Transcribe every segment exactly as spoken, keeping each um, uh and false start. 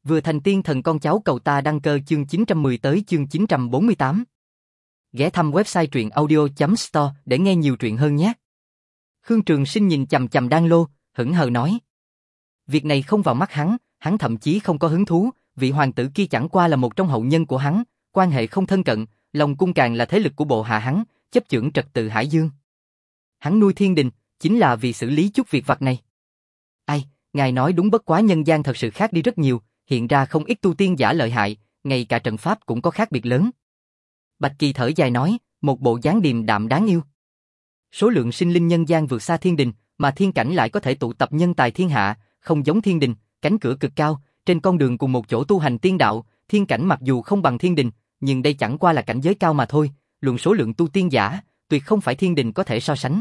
Vừa thành tiên thần con cháu cầu ta đăng cơ chương chín trăm mười tới chương chín trăm bốn mươi tám. Ghé thăm website truyện audio chấm store để nghe nhiều truyện hơn nhé. Khương Trường Sinh nhìn chằm chằm Đan Lô, hững hờ nói. Việc này không vào mắt hắn, hắn thậm chí không có hứng thú, vị hoàng tử kia chẳng qua là một trong hậu nhân của hắn, quan hệ không thân cận, Long Cung càng là thế lực của bộ hạ hắn, chấp chưởng trật tự Hải Dương. Hắn nuôi Thiên Đình, chính là vì xử lý chút việc vặt này. Ai, ngài nói đúng, bất quá nhân gian thật sự khác đi rất nhiều, hiện ra không ít tu tiên giả lợi hại, ngay cả trận pháp cũng có khác biệt lớn. Bạch Kỳ thở dài nói, một bộ dáng điềm đạm đáng yêu. Số lượng sinh linh nhân gian vượt xa Thiên Đình, mà thiên cảnh lại có thể tụ tập nhân tài thiên hạ, không giống Thiên Đình, cánh cửa cực cao, trên con đường cùng một chỗ tu hành tiên đạo, thiên cảnh mặc dù không bằng Thiên Đình, nhưng đây chẳng qua là cảnh giới cao mà thôi, luận số lượng tu tiên giả, tuyệt không phải Thiên Đình có thể so sánh.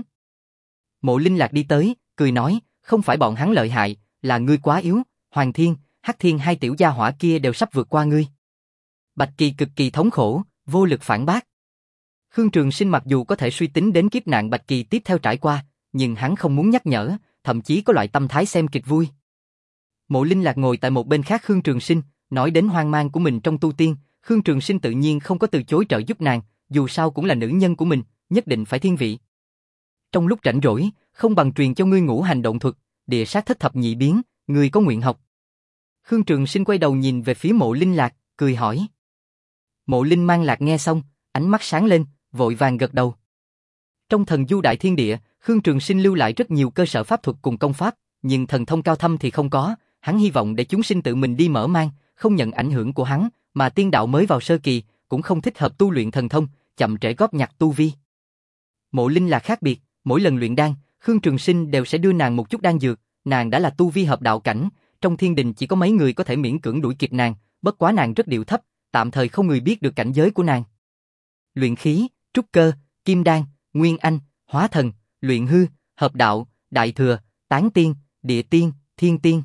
Mộ Linh Lạc đi tới, cười nói, không phải bọn hắn lợi hại, là ngươi quá yếu, Hoàng Thiên, Hắc Thiên hai tiểu gia hỏa kia đều sắp vượt qua ngươi. Bạch Kỳ cực kỳ thống khổ, vô lực phản bác. Khương Trường Sinh mặc dù có thể suy tính đến kiếp nạn Bạch Kỳ tiếp theo trải qua, nhưng hắn không muốn nhắc nhở, thậm chí có loại tâm thái xem kịch vui. Mộ Linh Lạc ngồi tại một bên khác Khương Trường Sinh, nói đến hoang mang của mình trong tu tiên, Khương Trường Sinh tự nhiên không có từ chối trợ giúp nàng, dù sao cũng là nữ nhân của mình, nhất định phải thiên vị. Trong lúc rảnh rỗi, không bằng truyền cho ngươi ngũ hành động thuật, địa sát thất thập nhị biến, ngươi có nguyện học? Khương Trường Sinh quay đầu nhìn về phía Mộ Linh Lạc, cười hỏi. Mộ Linh Mang Lạc nghe xong, ánh mắt sáng lên, vội vàng gật đầu. Trong thần du đại thiên địa, Khương Trường Sinh lưu lại rất nhiều cơ sở pháp thuật cùng công pháp, nhưng thần thông cao thâm thì không có, hắn hy vọng để chúng sinh tự mình đi mở mang, không nhận ảnh hưởng của hắn, mà tiên đạo mới vào sơ kỳ, cũng không thích hợp tu luyện thần thông, chậm trễ góp nhặt tu vi. Mộ Linh là khác biệt, mỗi lần luyện đan, Khương Trường Sinh đều sẽ đưa nàng một chút đan dược, nàng đã là tu vi hợp đạo cảnh, trong thiên đình chỉ có mấy người có thể miễn cưỡng đuổi kịp nàng, bất quá nàng rất điệu thấp, tạm thời không người biết được cảnh giới của nàng. Luyện khí, trúc cơ, kim đan, nguyên anh, hóa thần, luyện hư, hợp đạo, đại thừa, tán tiên, địa tiên, thiên tiên.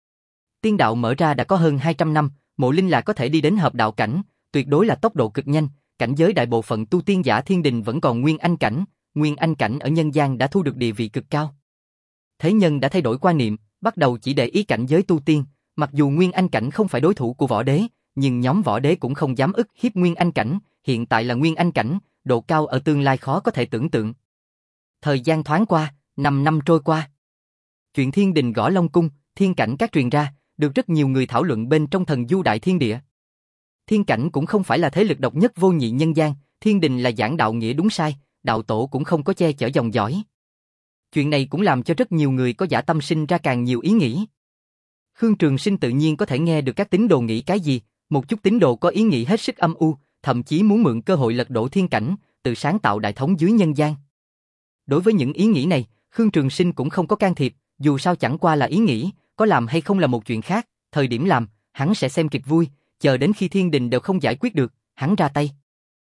Tiên đạo mở ra đã có hơn hai trăm năm, Mộ Linh là có thể đi đến hợp đạo cảnh, tuyệt đối là tốc độ cực nhanh, cảnh giới đại bộ phận tu tiên giả thiên đình vẫn còn nguyên anh cảnh, nguyên anh cảnh ở nhân gian đã thu được địa vị cực cao. Thế nhân đã thay đổi quan niệm, bắt đầu chỉ để ý cảnh giới tu tiên, mặc dù nguyên anh cảnh không phải đối thủ của võ đế, nhưng nhóm võ đế cũng không dám ức hiếp nguyên anh cảnh, hiện tại là nguyên anh cảnh, độ cao ở tương lai khó có thể tưởng tượng. Thời gian thoáng qua, năm năm trôi qua. Chuyện thiên đình gõ Long Cung, thiên cảnh các truyền ra, được rất nhiều người thảo luận bên trong thần du đại thiên địa. Thiên cảnh cũng không phải là thế lực độc nhất vô nhị nhân gian, thiên đình là giảng đạo nghĩa đúng sai, đạo tổ cũng không có che chở dòng dõi. Chuyện này cũng làm cho rất nhiều người có dã tâm sinh ra càng nhiều ý nghĩ. Khương Trường Sinh tự nhiên có thể nghe được các tín đồ nghĩ cái gì, một chút tín đồ có ý nghĩ hết sức âm u, thậm chí muốn mượn cơ hội lật đổ thiên cảnh, tự sáng tạo đại thống dưới nhân gian. Đối với những ý nghĩ này, Khương Trường Sinh cũng không có can thiệp, dù sao chẳng qua là ý nghĩ, có làm hay không là một chuyện khác, thời điểm làm, hắn sẽ xem kịch vui, chờ đến khi thiên đình đều không giải quyết được, hắn ra tay.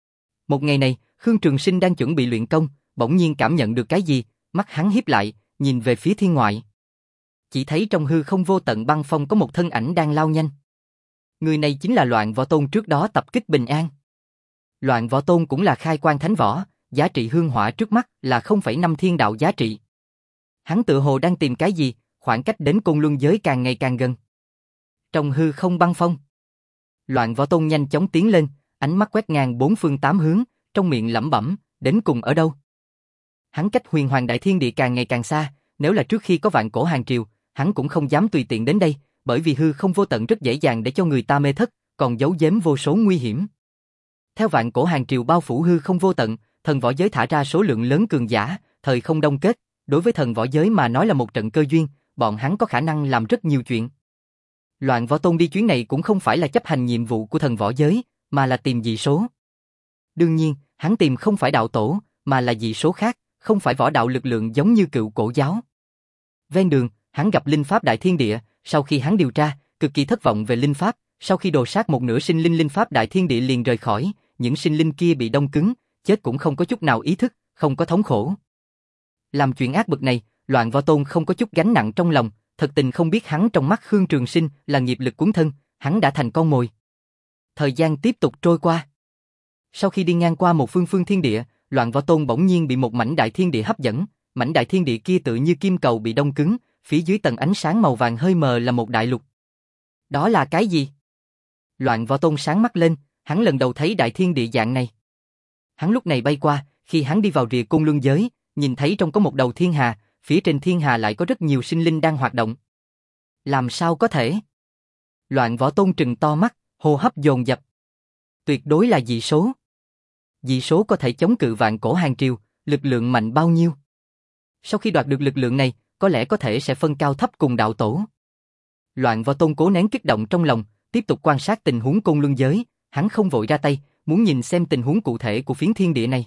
Một ngày này, Khương Trường Sinh đang chuẩn bị luyện công, bỗng nhiên cảm nhận được cái gì, mắt hắn híp lại, nhìn về phía thiên ngoại. Chỉ thấy trong hư không vô tận băng phong có một thân ảnh đang lao nhanh. Người này chính là Loạn Võ Tôn trước đó tập kích Bình An. Loạn Võ Tôn cũng là khai quang thánh võ, giá trị hương hỏa trước mắt là không phẩy năm thiên đạo giá trị. Hắn tự hồ đang tìm cái gì, khoảng cách đến Côn Luân giới càng ngày càng gần. Trong hư không băng phong, Loạn Võ Tôn nhanh chóng tiến lên, ánh mắt quét ngang bốn phương tám hướng, trong miệng lẩm bẩm, đến cùng ở đâu? Hắn cách Huyền Hoàng Đại Thiên Địa càng ngày càng xa, nếu là trước khi có Vạn Cổ Hàng Triều, hắn cũng không dám tùy tiện đến đây, bởi vì hư không vô tận rất dễ dàng để cho người ta mê thất, còn giấu giếm vô số nguy hiểm. Theo Vạn Cổ Hàng Triều bao phủ hư không vô tận, thần võ giới thả ra số lượng lớn cường giả, thời không đông kết, đối với thần võ giới mà nói là một trận cơ duyên, bọn hắn có khả năng làm rất nhiều chuyện. Loạn Võ Tôn đi chuyến này cũng không phải là chấp hành nhiệm vụ của thần võ giới, mà là tìm dị số. Đương nhiên, hắn tìm không phải đạo tổ, mà là dị số khác, không phải võ đạo lực lượng giống như cựu cổ giáo. Ven đường, hắn gặp linh pháp đại thiên địa, sau khi hắn điều tra, cực kỳ thất vọng về linh pháp, sau khi đồ sát một nửa sinh linh linh pháp đại thiên địa liền rời khỏi, những sinh linh kia bị đông cứng, chết cũng không có chút nào ý thức, không có thống khổ. Làm chuyện ác bực này, Loạn Võ Tôn không có chút gánh nặng trong lòng, thật tình không biết hắn trong mắt Khương Trường Sinh là nghiệp lực cuốn thân, hắn đã thành con mồi. Thời gian tiếp tục trôi qua. Sau khi đi ngang qua một phương phương thiên địa, Loạn Võ Tôn bỗng nhiên bị một mảnh đại thiên địa hấp dẫn, mảnh đại thiên địa kia tự như kim cầu bị đông cứng, phía dưới tầng ánh sáng màu vàng hơi mờ là một đại lục. Đó là cái gì? Loạn Võ Tôn sáng mắt lên, hắn lần đầu thấy đại thiên địa dạng này. Hắn lúc này bay qua, khi hắn đi vào rìa côn luân giới, nhìn thấy trong có một đầu thiên hà, phía trên thiên hà lại có rất nhiều sinh linh đang hoạt động. Làm sao có thể? Loạn Võ Tôn trừng to mắt, hô hấp dồn dập. Tuyệt đối là dị số. Dị số có thể chống cự vạn cổ hàng triều, lực lượng mạnh bao nhiêu? Sau khi đoạt được lực lượng này, có lẽ có thể sẽ phân cao thấp cùng đạo tổ. Loạn Võ Tôn cố nén kích động trong lòng, tiếp tục quan sát tình huống côn luân giới, hắn không vội ra tay, muốn nhìn xem tình huống cụ thể của phiến thiên địa này.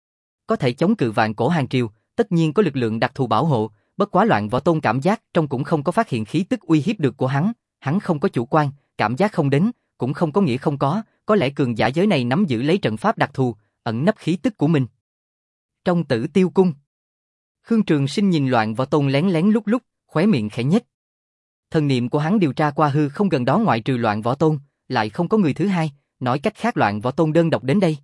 Có thể chống cự vạn cổ hàng triều, tất nhiên có lực lượng đặc thù bảo hộ, bất quá Loạn Võ Tôn cảm giác trong cũng không có phát hiện khí tức uy hiếp được của hắn, hắn không có chủ quan, cảm giác không đến, cũng không có nghĩa không có, có lẽ cường giả giới này nắm giữ lấy trận pháp đặc thù, ẩn nấp khí tức của mình. Trong Tử Tiêu Cung, Khương Trường Sinh nhìn Loạn Võ Tôn lén lén lúc lúc, khóe miệng khẽ nhếch. Thần niệm của hắn điều tra qua hư không gần đó ngoại trừ Loạn Võ Tôn, lại không có người thứ hai, nói cách khác Loạn Võ Tôn đơn độc đến đây.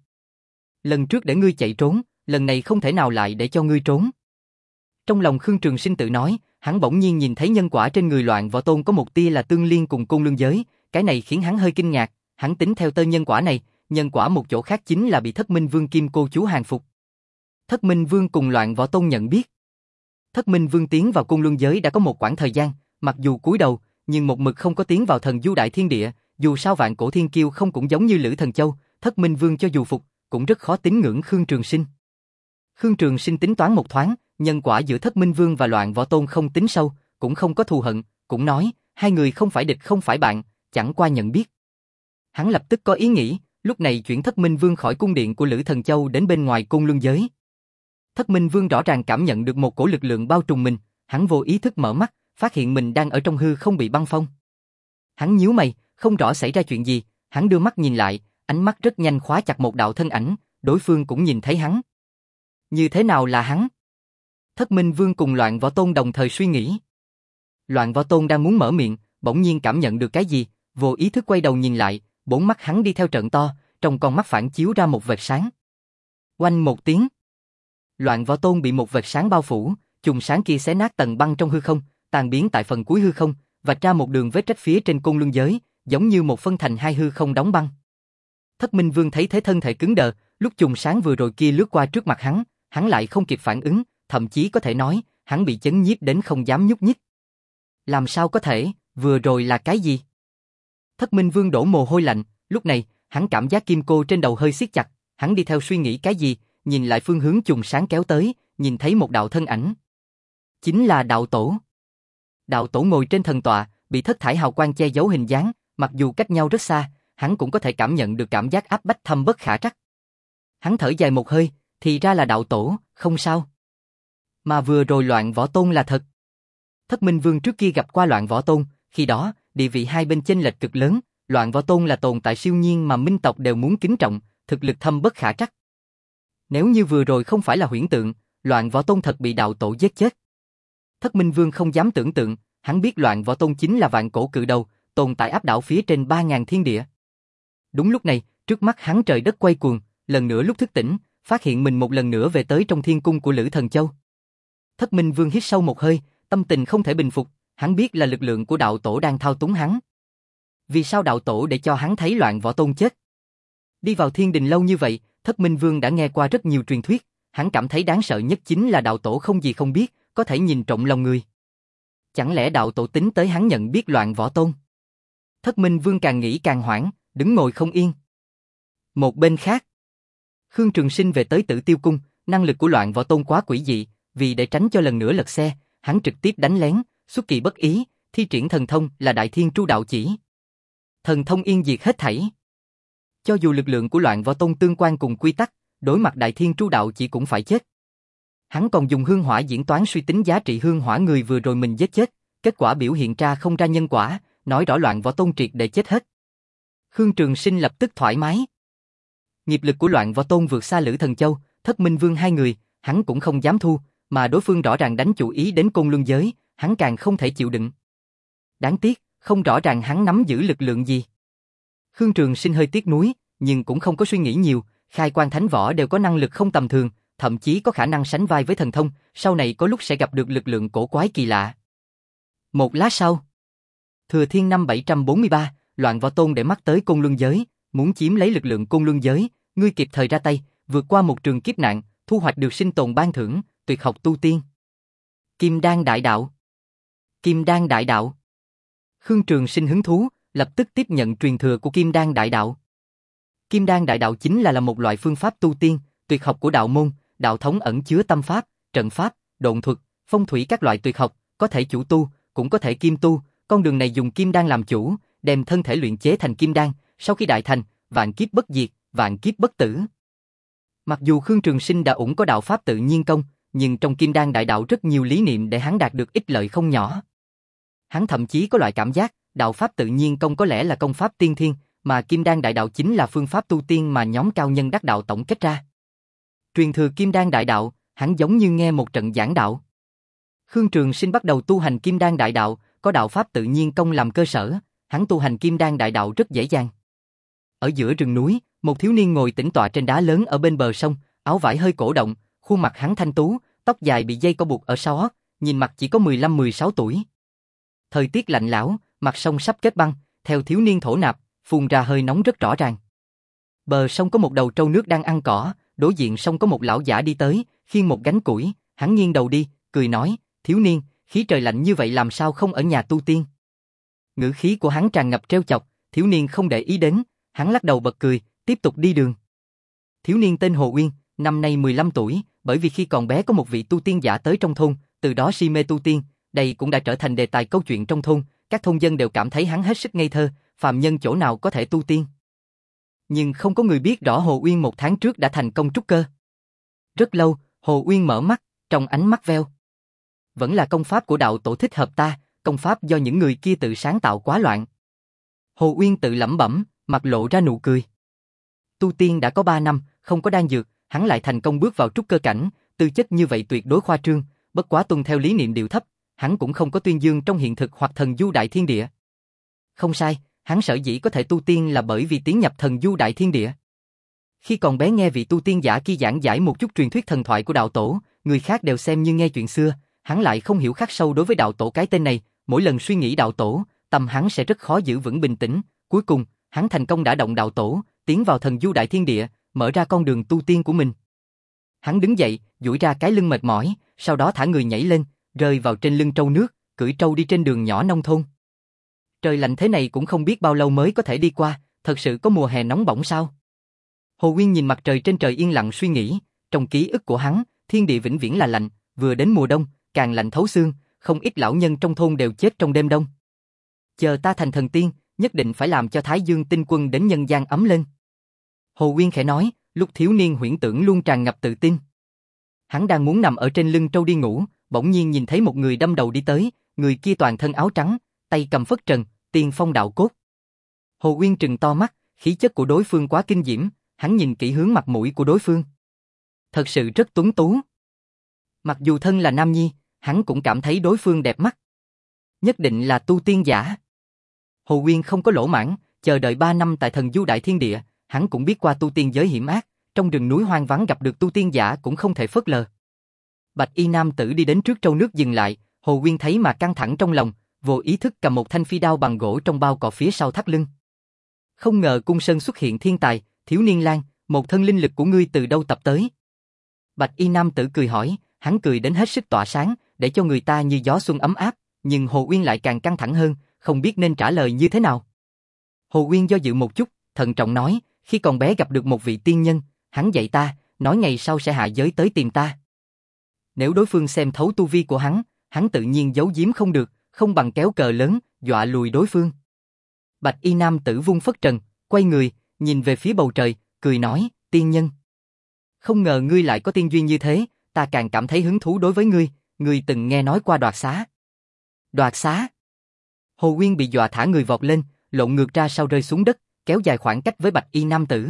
Lần trước để ngươi chạy trốn, lần này không thể nào lại để cho ngươi trốn. Trong lòng Khương Trường Sinh tự nói, hắn bỗng nhiên nhìn thấy nhân quả trên người Loạn Võ Tôn có một tia là tương liên cùng côn luân giới, cái này khiến hắn hơi kinh ngạc, hắn tính theo tơ nhân quả này, nhân quả một chỗ khác chính là bị Thất Minh Vương Kim Cô chú hàng phục. Thất Minh Vương cùng Loạn Võ Tôn nhận biết. Thất Minh Vương tiến vào côn luân giới đã có một quãng thời gian, mặc dù cúi đầu, nhưng một mực không có tiến vào thần du đại thiên địa, dù sao vạn cổ thiên kiêu không cũng giống như Lữ Thần Châu, Thất Minh Vương cho dù phục, cũng rất khó tín ngưỡng Khương Trường Sinh. Khương Trường Sinh tính toán một thoáng, nhân quả giữa Thất Minh Vương và Loạn Võ Tôn không tính sâu, cũng không có thù hận, cũng nói, hai người không phải địch không phải bạn, chẳng qua nhận biết. Hắn lập tức có ý nghĩ, lúc này chuyển Thất Minh Vương khỏi cung điện của Lữ Thần Châu đến bên ngoài côn luân giới. Thất Minh Vương rõ ràng cảm nhận được một cổ lực lượng bao trùm mình, hắn vô ý thức mở mắt, phát hiện mình đang ở trong hư không bị băng phong. Hắn nhíu mày, không rõ xảy ra chuyện gì, hắn đưa mắt nhìn lại, ánh mắt rất nhanh khóa chặt một đạo thân ảnh, đối phương cũng nhìn thấy hắn. Như thế nào là hắn? Thất Minh Vương cùng Loạn Võ Tôn đồng thời suy nghĩ. Loạn Võ Tôn đang muốn mở miệng, bỗng nhiên cảm nhận được cái gì, vô ý thức quay đầu nhìn lại, bốn mắt hắn đi theo trận to, trong con mắt phản chiếu ra một vệt sáng. Oanh một tiếng. Loạn Võ Tôn bị một vệt sáng bao phủ, chùm sáng kia xé nát tầng băng trong hư không, tan biến tại phần cuối hư không, vạch ra một đường vết rách phía trên côn luân giới, giống như một phân thành hai hư không đóng băng. Thất Minh Vương thấy thế thân thể cứng đờ, lúc chùm sáng vừa rồi kia lướt qua trước mặt hắn, hắn lại không kịp phản ứng, thậm chí có thể nói, hắn bị chấn nhiếp đến không dám nhúc nhích. Làm sao có thể, vừa rồi là cái gì? Thất Minh Vương đổ mồ hôi lạnh, lúc này, hắn cảm giác kim cô trên đầu hơi siết chặt, hắn đi theo suy nghĩ cái gì, nhìn lại phương hướng chùm sáng kéo tới, nhìn thấy một đạo thân ảnh. Chính là đạo tổ. Đạo tổ ngồi trên thần tọa, bị thất thải hào quang che giấu hình dáng, mặc dù cách nhau rất xa, hắn cũng có thể cảm nhận được cảm giác áp bách thâm bất khả trắc. Hắn thở dài một hơi, thì ra là đạo tổ, không sao. Mà vừa rồi Loạn Võ Tôn là thật. Thất Minh Vương trước kia gặp qua Loạn Võ Tôn, khi đó, địa vị hai bên chênh lệch cực lớn, Loạn Võ Tôn là tồn tại siêu nhiên mà minh tộc đều muốn kính trọng, thực lực thâm bất khả trắc. Nếu như vừa rồi không phải là huyễn tượng, Loạn Võ Tôn thật bị đạo tổ giết chết. Thất Minh Vương không dám tưởng tượng, hắn biết Loạn Võ Tôn chính là vạn cổ cự đầu, tồn tại áp đảo phía trên ba ngàn thiên địa. Đúng lúc này, trước mắt hắn trời đất quay cuồng, lần nữa lúc thức tỉnh, phát hiện mình một lần nữa về tới trong thiên cung của Lữ Thần Châu. Thất Minh Vương hít sâu một hơi, tâm tình không thể bình phục, hắn biết là lực lượng của đạo tổ đang thao túng hắn. Vì sao đạo tổ để cho hắn thấy Loạn Võ Tôn chết? Đi vào thiên đình lâu như vậy, Thất Minh Vương đã nghe qua rất nhiều truyền thuyết, hắn cảm thấy đáng sợ nhất chính là đạo tổ không gì không biết, có thể nhìn trộm lòng người. Chẳng lẽ đạo tổ tính tới hắn nhận biết Loạn Võ Tôn? Thất Minh Vương càng nghĩ càng hoảng, đứng ngồi không yên. Một bên khác, Khương Trường Sinh về tới Tử Tiêu Cung, năng lực của Loạn Võ Tôn quá quỷ dị, vì để tránh cho lần nữa lật xe, hắn trực tiếp đánh lén, xuất kỳ bất ý, thi triển thần thông là Đại Thiên Tru Đạo Chỉ. Thần thông yên diệt hết thảy. Cho dù lực lượng của Loạn Võ Tôn tương quan cùng quy tắc, đối mặt Đại Thiên Tru Đạo Chỉ cũng phải chết. Hắn còn dùng hương hỏa diễn toán suy tính giá trị hương hỏa người vừa rồi mình giết chết, kết quả biểu hiện ra không ra nhân quả, nói rõ Loạn Võ Tôn triệt để chết hết. Khương Trường Sinh lập tức thoải mái. Nghiệp lực của Loạn Võ Tôn vượt xa Lữ Thần Châu, Thất Minh Vương hai người, hắn cũng không dám thu, mà đối phương rõ ràng đánh chủ ý đến côn luân giới, hắn càng không thể chịu đựng. Đáng tiếc, không rõ ràng hắn nắm giữ lực lượng gì. Khương Trường Sinh hơi tiếc nuối, nhưng cũng không có suy nghĩ nhiều, khai quan thánh võ đều có năng lực không tầm thường, thậm chí có khả năng sánh vai với thần thông, sau này có lúc sẽ gặp được lực lượng cổ quái kỳ lạ. Một lát sau, Thừa Thiên năm bảy trăm bốn mươi ba, Loạn Võ Tôn để mắt tới Côn Luân giới, muốn chiếm lấy lực lượng Côn Luân giới, ngươi kịp thời ra tay, vượt qua một trường kiếp nạn, thu hoạch được sinh tồn ban thưởng, tuyệt học tu tiên. Kim Đan Đại Đạo. Kim Đan Đại Đạo. Khương Trường Sinh hứng thú, lập tức tiếp nhận truyền thừa của Kim Đan Đại Đạo. Kim Đan Đại Đạo chính là là một loại phương pháp tu tiên, tuyệt học của đạo môn, đạo thống ẩn chứa tâm pháp, trận pháp, độn thuật, phong thủy các loại tuyệt học, có thể chủ tu, cũng có thể kim tu, con đường này dùng kim đan làm chủ, đem thân thể luyện chế thành kim đan, sau khi đại thành, vạn kiếp bất diệt, vạn kiếp bất tử. Mặc dù Khương Trường Sinh đã ủng có đạo pháp tự nhiên công, nhưng trong Kim Đan Đại Đạo rất nhiều lý niệm để hắn đạt được ích lợi không nhỏ. Hắn thậm chí có loại cảm giác, đạo pháp tự nhiên công có lẽ là công pháp tiên thiên, mà Kim Đan Đại Đạo chính là phương pháp tu tiên mà nhóm cao nhân đắc đạo tổng kết ra. Truyền thừa Kim Đan Đại Đạo, hắn giống như nghe một trận giảng đạo. Khương Trường Sinh bắt đầu tu hành Kim Đan Đại Đạo, có đạo pháp tự nhiên công làm cơ sở, hắn tu hành Kim Đan Đại Đạo rất dễ dàng. Ở giữa rừng núi, một thiếu niên ngồi tĩnh tọa trên đá lớn ở bên bờ sông, áo vải hơi cổ động, khuôn mặt hắn thanh tú, tóc dài bị dây câu buộc ở sau ót, nhìn mặt chỉ có mười lăm mười sáu tuổi. Thời tiết lạnh lẽo, mặt sông sắp kết băng, theo thiếu niên thổ nạp, phun ra hơi nóng rất rõ ràng. Bờ sông có một đầu trâu nước đang ăn cỏ, đối diện sông có một lão giả đi tới, khiêng một gánh củi, hắn nghiêng đầu đi, cười nói, thiếu niên, khí trời lạnh như vậy làm sao không ở nhà tu tiên. Ngữ khí của hắn tràn ngập trêu chọc, thiếu niên không để ý đến, hắn lắc đầu bật cười, tiếp tục đi đường. Thiếu niên tên Hồ Uyên, năm nay mười lăm tuổi, bởi vì khi còn bé có một vị tu tiên giả tới trong thôn, từ đó si mê tu tiên, đây cũng đã trở thành đề tài câu chuyện trong thôn, các thôn dân đều cảm thấy hắn hết sức ngây thơ, phàm nhân chỗ nào có thể tu tiên. Nhưng không có người biết rõ Hồ Uyên một tháng trước đã thành công trúc cơ. Rất lâu, Hồ Uyên mở mắt, trong ánh mắt veo. Vẫn là công pháp của đạo tổ thích hợp ta, công pháp do những người kia tự sáng tạo quá loạn. Hồ Uyên tự lẩm bẩm, mặt lộ ra nụ cười. Tu tiên đã có ba năm, không có đan dược, hắn lại thành công bước vào trúc cơ cảnh, tư chất như vậy tuyệt đối khoa trương, bất quá tuân theo lý niệm điệu thấp, hắn cũng không có tuyên dương trong hiện thực hoặc thần du đại thiên địa. Không sai, hắn sở dĩ có thể tu tiên là bởi vì tiến nhập thần du đại thiên địa. Khi còn bé nghe vị tu tiên giả kia giảng giải một chút truyền thuyết thần thoại của đạo tổ, người khác đều xem như nghe chuyện xưa, hắn lại không hiểu khắc sâu đối với đạo tổ cái tên này, mỗi lần suy nghĩ đạo tổ, tâm hắn sẽ rất khó giữ vững bình tĩnh, cuối cùng, hắn thành công đả động đạo tổ, tiến vào thần du đại thiên địa, mở ra con đường tu tiên của mình. Hắn đứng dậy, duỗi ra cái lưng mệt mỏi, sau đó thả người nhảy lên, rơi vào trên lưng trâu nước, cưỡi trâu đi trên đường nhỏ nông thôn. Trời lạnh thế này cũng không biết bao lâu mới có thể đi qua, thật sự có mùa hè nóng bỏng sao? Hồ Uyên nhìn mặt trời trên trời yên lặng suy nghĩ, trong ký ức của hắn, thiên địa vĩnh viễn là lạnh, vừa đến mùa đông, càng lạnh thấu xương, không ít lão nhân trong thôn đều chết trong đêm đông. Chờ ta thành thần tiên, nhất định phải làm cho Thái Dương tinh quân đến nhân gian ấm lên. Hồ Uyên khẽ nói, lúc thiếu niên huyễn tưởng luôn tràn ngập tự tin. Hắn đang muốn nằm ở trên lưng trâu đi ngủ, bỗng nhiên nhìn thấy một người đâm đầu đi tới, người kia toàn thân áo trắng, tay cầm phất trần, tiên phong đạo cốt. Hồ Uyên trừng to mắt, khí chất của đối phương quá kinh diễm, hắn nhìn kỹ hướng mặt mũi của đối phương. Thật sự rất tuấn tú. Mặc dù thân là nam nhi, hắn cũng cảm thấy đối phương đẹp mắt. Nhất định là tu tiên giả. Hồ Uyên không có lỗ mãng, chờ đợi ba năm tại thần du đại thiên địa, hắn cũng biết qua tu tiên giới hiểm ác, trong rừng núi hoang vắng gặp được tu tiên giả cũng không thể phớt lờ. Bạch y nam tử đi đến trước trâu nước dừng lại, Hồ Uyên thấy mà căng thẳng trong lòng, vô ý thức cầm một thanh phi đao bằng gỗ trong bao cò phía sau thắt lưng. Không ngờ cung sơn xuất hiện thiên tài, thiếu niên lang, một thân linh lực của ngươi từ đâu tập tới? Bạch y nam tử cười hỏi, hắn cười đến hết sức tỏa sáng, để cho người ta như gió xuân ấm áp, nhưng Hồ Uyên lại càng căng thẳng hơn, không biết nên trả lời như thế nào. Hồ Uyên do dự một chút, thận trọng nói, khi còn bé gặp được một vị tiên nhân, hắn dạy ta, nói ngày sau sẽ hạ giới tới tìm ta. Nếu đối phương xem thấu tu vi của hắn, hắn tự nhiên giấu giếm không được, không bằng kéo cờ lớn, dọa lùi đối phương. Bạch y nam tử vung phất trần, quay người, nhìn về phía bầu trời, cười nói, tiên nhân. Không ngờ ngươi lại có tiên duyên như thế, ta càng cảm thấy hứng thú đối với ngươi, ngươi từng nghe nói qua đoạt xá. Đoạt xá. Hồ Uyên bị dọa thả người vọt lên, lộn ngược ra sau rơi xuống đất, kéo dài khoảng cách với bạch y nam tử.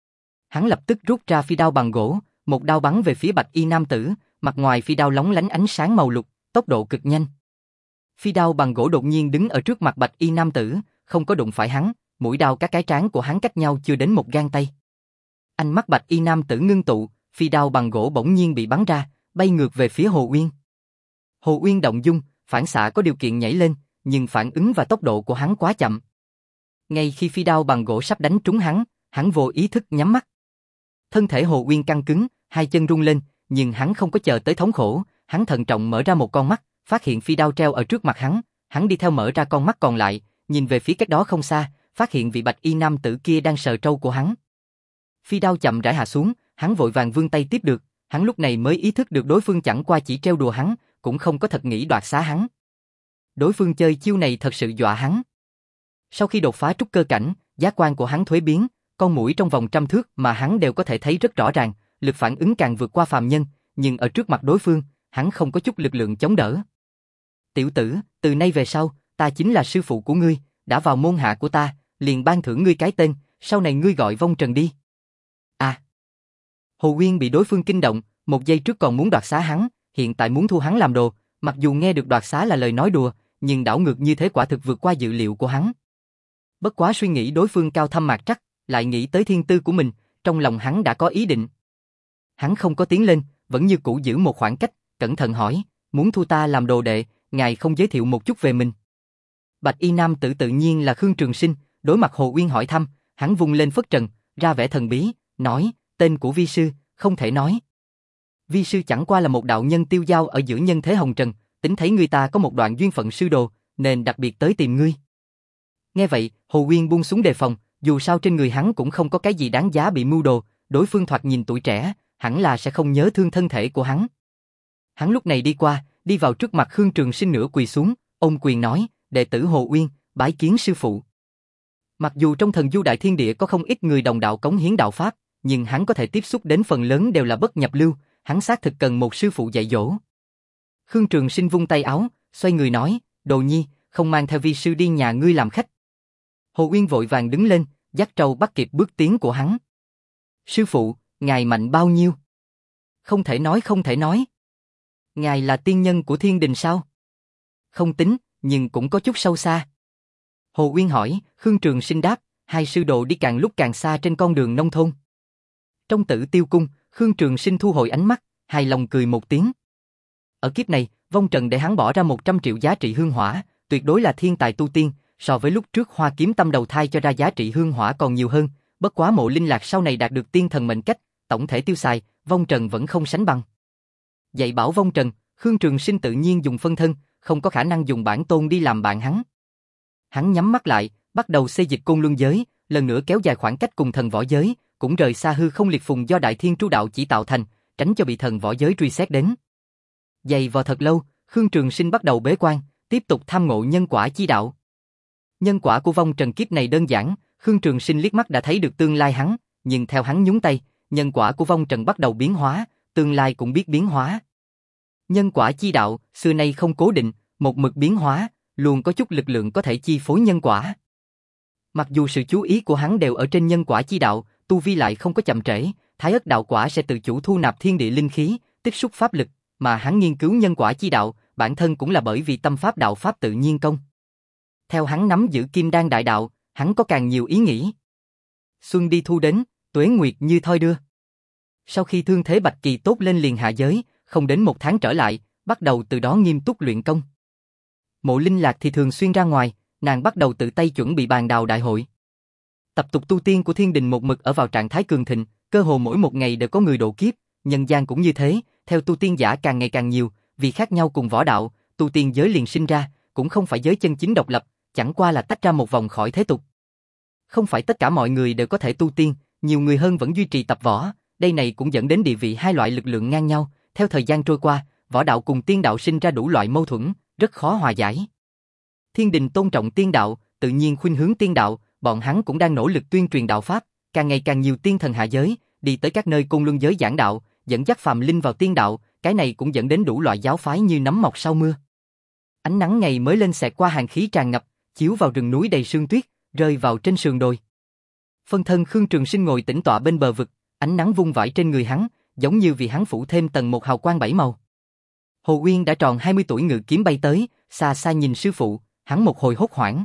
Hắn lập tức rút ra phi đao bằng gỗ, một đao bắn về phía bạch y nam tử, mặt ngoài phi đao lóng lánh ánh sáng màu lục, tốc độ cực nhanh. Phi đao bằng gỗ đột nhiên đứng ở trước mặt bạch y nam tử, không có đụng phải hắn, mũi đao các cái trán của hắn cách nhau chưa đến một gang tay. Ánh mắt bạch y nam tử ngưng tụ, phi đao bằng gỗ bỗng nhiên bị bắn ra, bay ngược về phía Hồ Uyên. Hồ Uyên động dung, phản xạ có điều kiện nhảy lên, nhưng phản ứng và tốc độ của hắn quá chậm. Ngay khi phi đao bằng gỗ sắp đánh trúng hắn, hắn vô ý thức nhắm mắt. Thân thể Hồ Uyên căng cứng, hai chân rung lên, nhưng hắn không có chờ tới thống khổ, hắn thận trọng mở ra một con mắt, phát hiện phi đao treo ở trước mặt hắn, hắn đi theo mở ra con mắt còn lại, nhìn về phía cách đó không xa, phát hiện vị bạch y nam tử kia đang sờ trâu của hắn. Phi đao chậm rãi hạ xuống, hắn vội vàng vươn tay tiếp được, hắn lúc này mới ý thức được đối phương chẳng qua chỉ trêu đùa hắn, cũng không có thật nghĩ đoạt xá hắn. Đối phương chơi chiêu này thật sự dọa hắn. Sau khi đột phá trúc cơ cảnh, giác quan của hắn thuế biến, con muỗi trong vòng trăm thước mà hắn đều có thể thấy rất rõ ràng, lực phản ứng càng vượt qua phàm nhân, nhưng ở trước mặt đối phương, hắn không có chút lực lượng chống đỡ. Tiểu tử, từ nay về sau, ta chính là sư phụ của ngươi, đã vào môn hạ của ta, liền ban thưởng ngươi cái tên, sau này ngươi gọi Vong Trần đi. À! Hồ Uyên bị đối phương kinh động, một giây trước còn muốn đoạt xá hắn, hiện tại muốn thu hắn làm đồ, mặc dù nghe được đoạt xá là lời nói đùa, nhưng đảo ngược như thế quả thực vượt qua dự liệu của hắn. Bất quá suy nghĩ đối phương cao thâm mạc trắc, lại nghĩ tới thiên tư của mình, trong lòng hắn đã có ý định. Hắn không có tiến lên, vẫn như cũ giữ một khoảng cách, cẩn thận hỏi, muốn thu ta làm đồ đệ, ngài không giới thiệu một chút về mình. Bạch y nam tử tự nhiên là Khương Trường Sinh, đối mặt Hồ Uyên hỏi thăm, hắn vung lên phất trần, ra vẻ thần bí, nói, tên của vi sư, không thể nói. Vi sư chẳng qua là một đạo nhân tiêu dao ở giữa nhân thế hồng trần, tính thấy người ta có một đoạn duyên phận sư đồ, nên đặc biệt tới tìm ngươi. Nghe vậy, Hồ Uyên buông xuống đề phòng, dù sao trên người hắn cũng không có cái gì đáng giá bị mưu đồ, đối phương thoạt nhìn tuổi trẻ, hẳn là sẽ không nhớ thương thân thể của hắn. Hắn lúc này đi qua, đi vào trước mặt Khương Trường Sinh nửa quỳ xuống, ôm quyền nói, đệ tử Hồ Uyên, bái kiến sư phụ. Mặc dù trong thần du đại thiên địa có không ít người đồng đạo cống hiến đạo pháp, nhưng hắn có thể tiếp xúc đến phần lớn đều là bất nhập lưu, hắn xác thực cần một sư phụ dạy dỗ. Khương Trường Sinh vung tay áo, xoay người nói, Đồ Nhi, không mang theo vi sư đi nhà ngươi làm khách. Hồ Uyên vội vàng đứng lên, dắt trâu bắt kịp bước tiến của hắn. Sư phụ, ngài mạnh bao nhiêu? Không thể nói không thể nói. Ngài là tiên nhân của thiên đình sao? Không tính, nhưng cũng có chút sâu xa. Hồ Uyên hỏi, Khương Trường Sinh đáp, hai sư đồ đi càng lúc càng xa trên con đường nông thôn. Trong Tử Tiêu Cung, Khương Trường Sinh thu hồi ánh mắt, hài lòng cười một tiếng. Ở kiếp này, Vong Trần để hắn bỏ ra một trăm triệu giá trị hương hỏa, tuyệt đối là thiên tài tu tiên, so với lúc trước Hoa Kiếm Tâm đầu thai cho ra giá trị hương hỏa còn nhiều hơn, bất quá Mộ Linh Lạc sau này đạt được tiên thần mệnh cách, tổng thể tiêu xài, Vong Trần vẫn không sánh bằng. Dạy bảo Vong Trần, Khương Trường Sinh tự nhiên dùng phân thân, không có khả năng dùng bản tôn đi làm bạn hắn. Hắn nhắm mắt lại, bắt đầu xây dịch Côn Luân giới, lần nữa kéo dài khoảng cách cùng thần võ giới, cũng rời xa hư không liệt phùng do Đại Thiên Tru Đạo chỉ tạo thành, tránh cho bị thần võ giới truy xét đến. Dày vò thật lâu, Khương Trường Sinh bắt đầu bế quan, tiếp tục tham ngộ nhân quả chi đạo. Nhân quả của Vong Trần kiếp này đơn giản, Khương Trường Sinh liếc mắt đã thấy được tương lai hắn, nhưng theo hắn nhúng tay, nhân quả của Vong Trần bắt đầu biến hóa, tương lai cũng biết biến hóa. Nhân quả chi đạo, xưa nay không cố định, một mực biến hóa, luôn có chút lực lượng có thể chi phối nhân quả. Mặc dù sự chú ý của hắn đều ở trên nhân quả chi đạo, tu vi lại không có chậm trễ, Thái Ất đạo quả sẽ tự chủ thu nạp thiên địa linh khí, tích xúc pháp lực, mà hắn nghiên cứu nhân quả chi đạo, bản thân cũng là bởi vì tâm pháp đạo pháp tự nhiên công. Theo hắn nắm giữ Kim Đan đại đạo, hắn có càng nhiều ý nghĩ. Xuân đi thu đến, tuế nguyệt như thoi đưa. Sau khi thương thế Bạch Kỳ tốt lên liền hạ giới, không đến một tháng trở lại, bắt đầu từ đó nghiêm túc luyện công. Mộ Linh Lạc thì thường xuyên ra ngoài, nàng bắt đầu tự tay chuẩn bị bàn đào đại hội. Tập tục tu tiên của thiên đình một mực ở vào trạng thái cường thịnh, cơ hồ mỗi một ngày đều có người độ kiếp, nhân gian cũng như thế, theo tu tiên giả càng ngày càng nhiều, vì khác nhau cùng võ đạo, tu tiên giới liền sinh ra, cũng không phải giới chân chính độc lập, chẳng qua là tách ra một vòng khỏi thế tục. Không phải tất cả mọi người đều có thể tu tiên, nhiều người hơn vẫn duy trì tập võ, đây này cũng dẫn đến địa vị hai loại lực lượng ngang nhau, theo thời gian trôi qua, võ đạo cùng tiên đạo sinh ra đủ loại mâu thuẫn, rất khó hòa giải. Thiên đình tôn trọng tiên đạo, tự nhiên khuynh hướng tiên đạo, bọn hắn cũng đang nỗ lực tuyên truyền đạo pháp, càng ngày càng nhiều tiên thần hạ giới, đi tới các nơi Côn Luân giới giảng đạo, dẫn dắt phàm linh vào tiên đạo, cái này cũng dẫn đến đủ loại giáo phái như nấm mọc sau mưa. Ánh nắng ngày mới lên xẹt qua hàn khí tràn ngập, chiếu vào rừng núi đầy sương tuyết, rơi vào trên sườn đồi. Phân thân Khương Trường Sinh ngồi tĩnh tọa bên bờ vực, ánh nắng vung vãi trên người hắn, giống như vì hắn phủ thêm tầng một hào quang bảy màu. Hồ Uyên đã tròn hai mươi tuổi ngự kiếm bay tới, xa xa nhìn sư phụ, hắn một hồi hốt hoảng.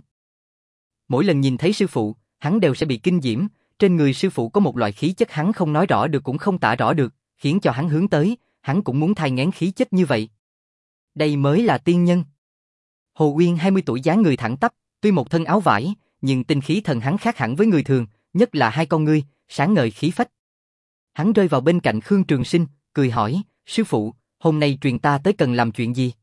Mỗi lần nhìn thấy sư phụ, hắn đều sẽ bị kinh diễm, trên người sư phụ có một loại khí chất hắn không nói rõ được cũng không tả rõ được, khiến cho hắn hướng tới, hắn cũng muốn thai nghén khí chất như vậy. Đây mới là tiên nhân. Hồ Uyên hai mươi tuổi dáng người thẳng tắp, tuy một thân áo vải, nhưng tinh khí thần hắn khác hẳn với người thường, nhất là hai con ngươi, sáng ngời khí phách. Hắn rơi vào bên cạnh Khương Trường Sinh, cười hỏi, sư phụ, hôm nay truyền ta tới cần làm chuyện gì?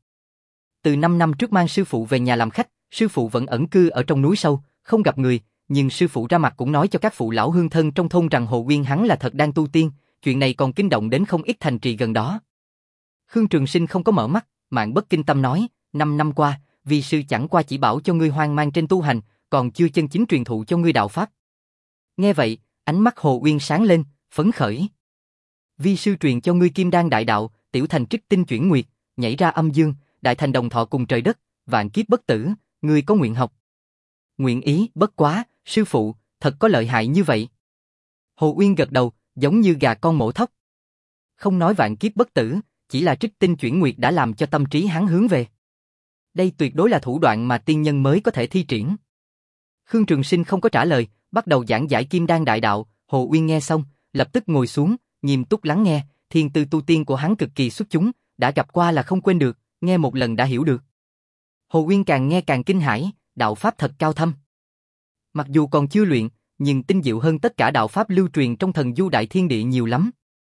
Từ năm năm trước mang sư phụ về nhà làm khách, sư phụ vẫn ẩn cư ở trong núi sâu, không gặp người, nhưng sư phụ ra mặt cũng nói cho các phụ lão hương thân trong thôn rằng Hồ Uyên hắn là thật đang tu tiên, chuyện này còn kinh động đến không ít thành trì gần đó. Khương Trường Sinh không có mở mắt, Mạn Bất Kinh Tâm nói, năm năm qua, vi sư chẳng qua chỉ bảo cho ngươi hoang mang trên tu hành, còn chưa chân chính truyền thụ cho ngươi đạo pháp. Nghe vậy, ánh mắt Hồ Uyên sáng lên, phấn khởi. Vi sư truyền cho ngươi Kim Đan đại đạo, tiểu thành trích tinh chuyển nguyệt, nhảy ra âm dương, đại thành đồng thọ cùng trời đất, vạn kiếp bất tử, ngươi có nguyện học? Nguyện ý, bất quá, sư phụ, thật có lợi hại như vậy? Hồ Uyên gật đầu, giống như gà con mổ thóc. Không nói vạn kiếp bất tử, chỉ là trích tinh chuyển nguyệt đã làm cho tâm trí hắn hướng về. Đây tuyệt đối là thủ đoạn mà tiên nhân mới có thể thi triển. Khương Trường Sinh không có trả lời, bắt đầu giảng giải Kim Đan đại đạo. Hồ Uyên nghe xong, lập tức ngồi xuống, nghiêm túc lắng nghe. Thiên tư tu tiên của hắn cực kỳ xuất chúng, đã gặp qua là không quên được, nghe một lần đã hiểu được. Hồ Uyên càng nghe càng kinh hãi, đạo pháp thật cao thâm. Mặc dù còn chưa luyện, nhưng tinh diệu hơn tất cả đạo pháp lưu truyền trong thần du đại thiên địa nhiều lắm.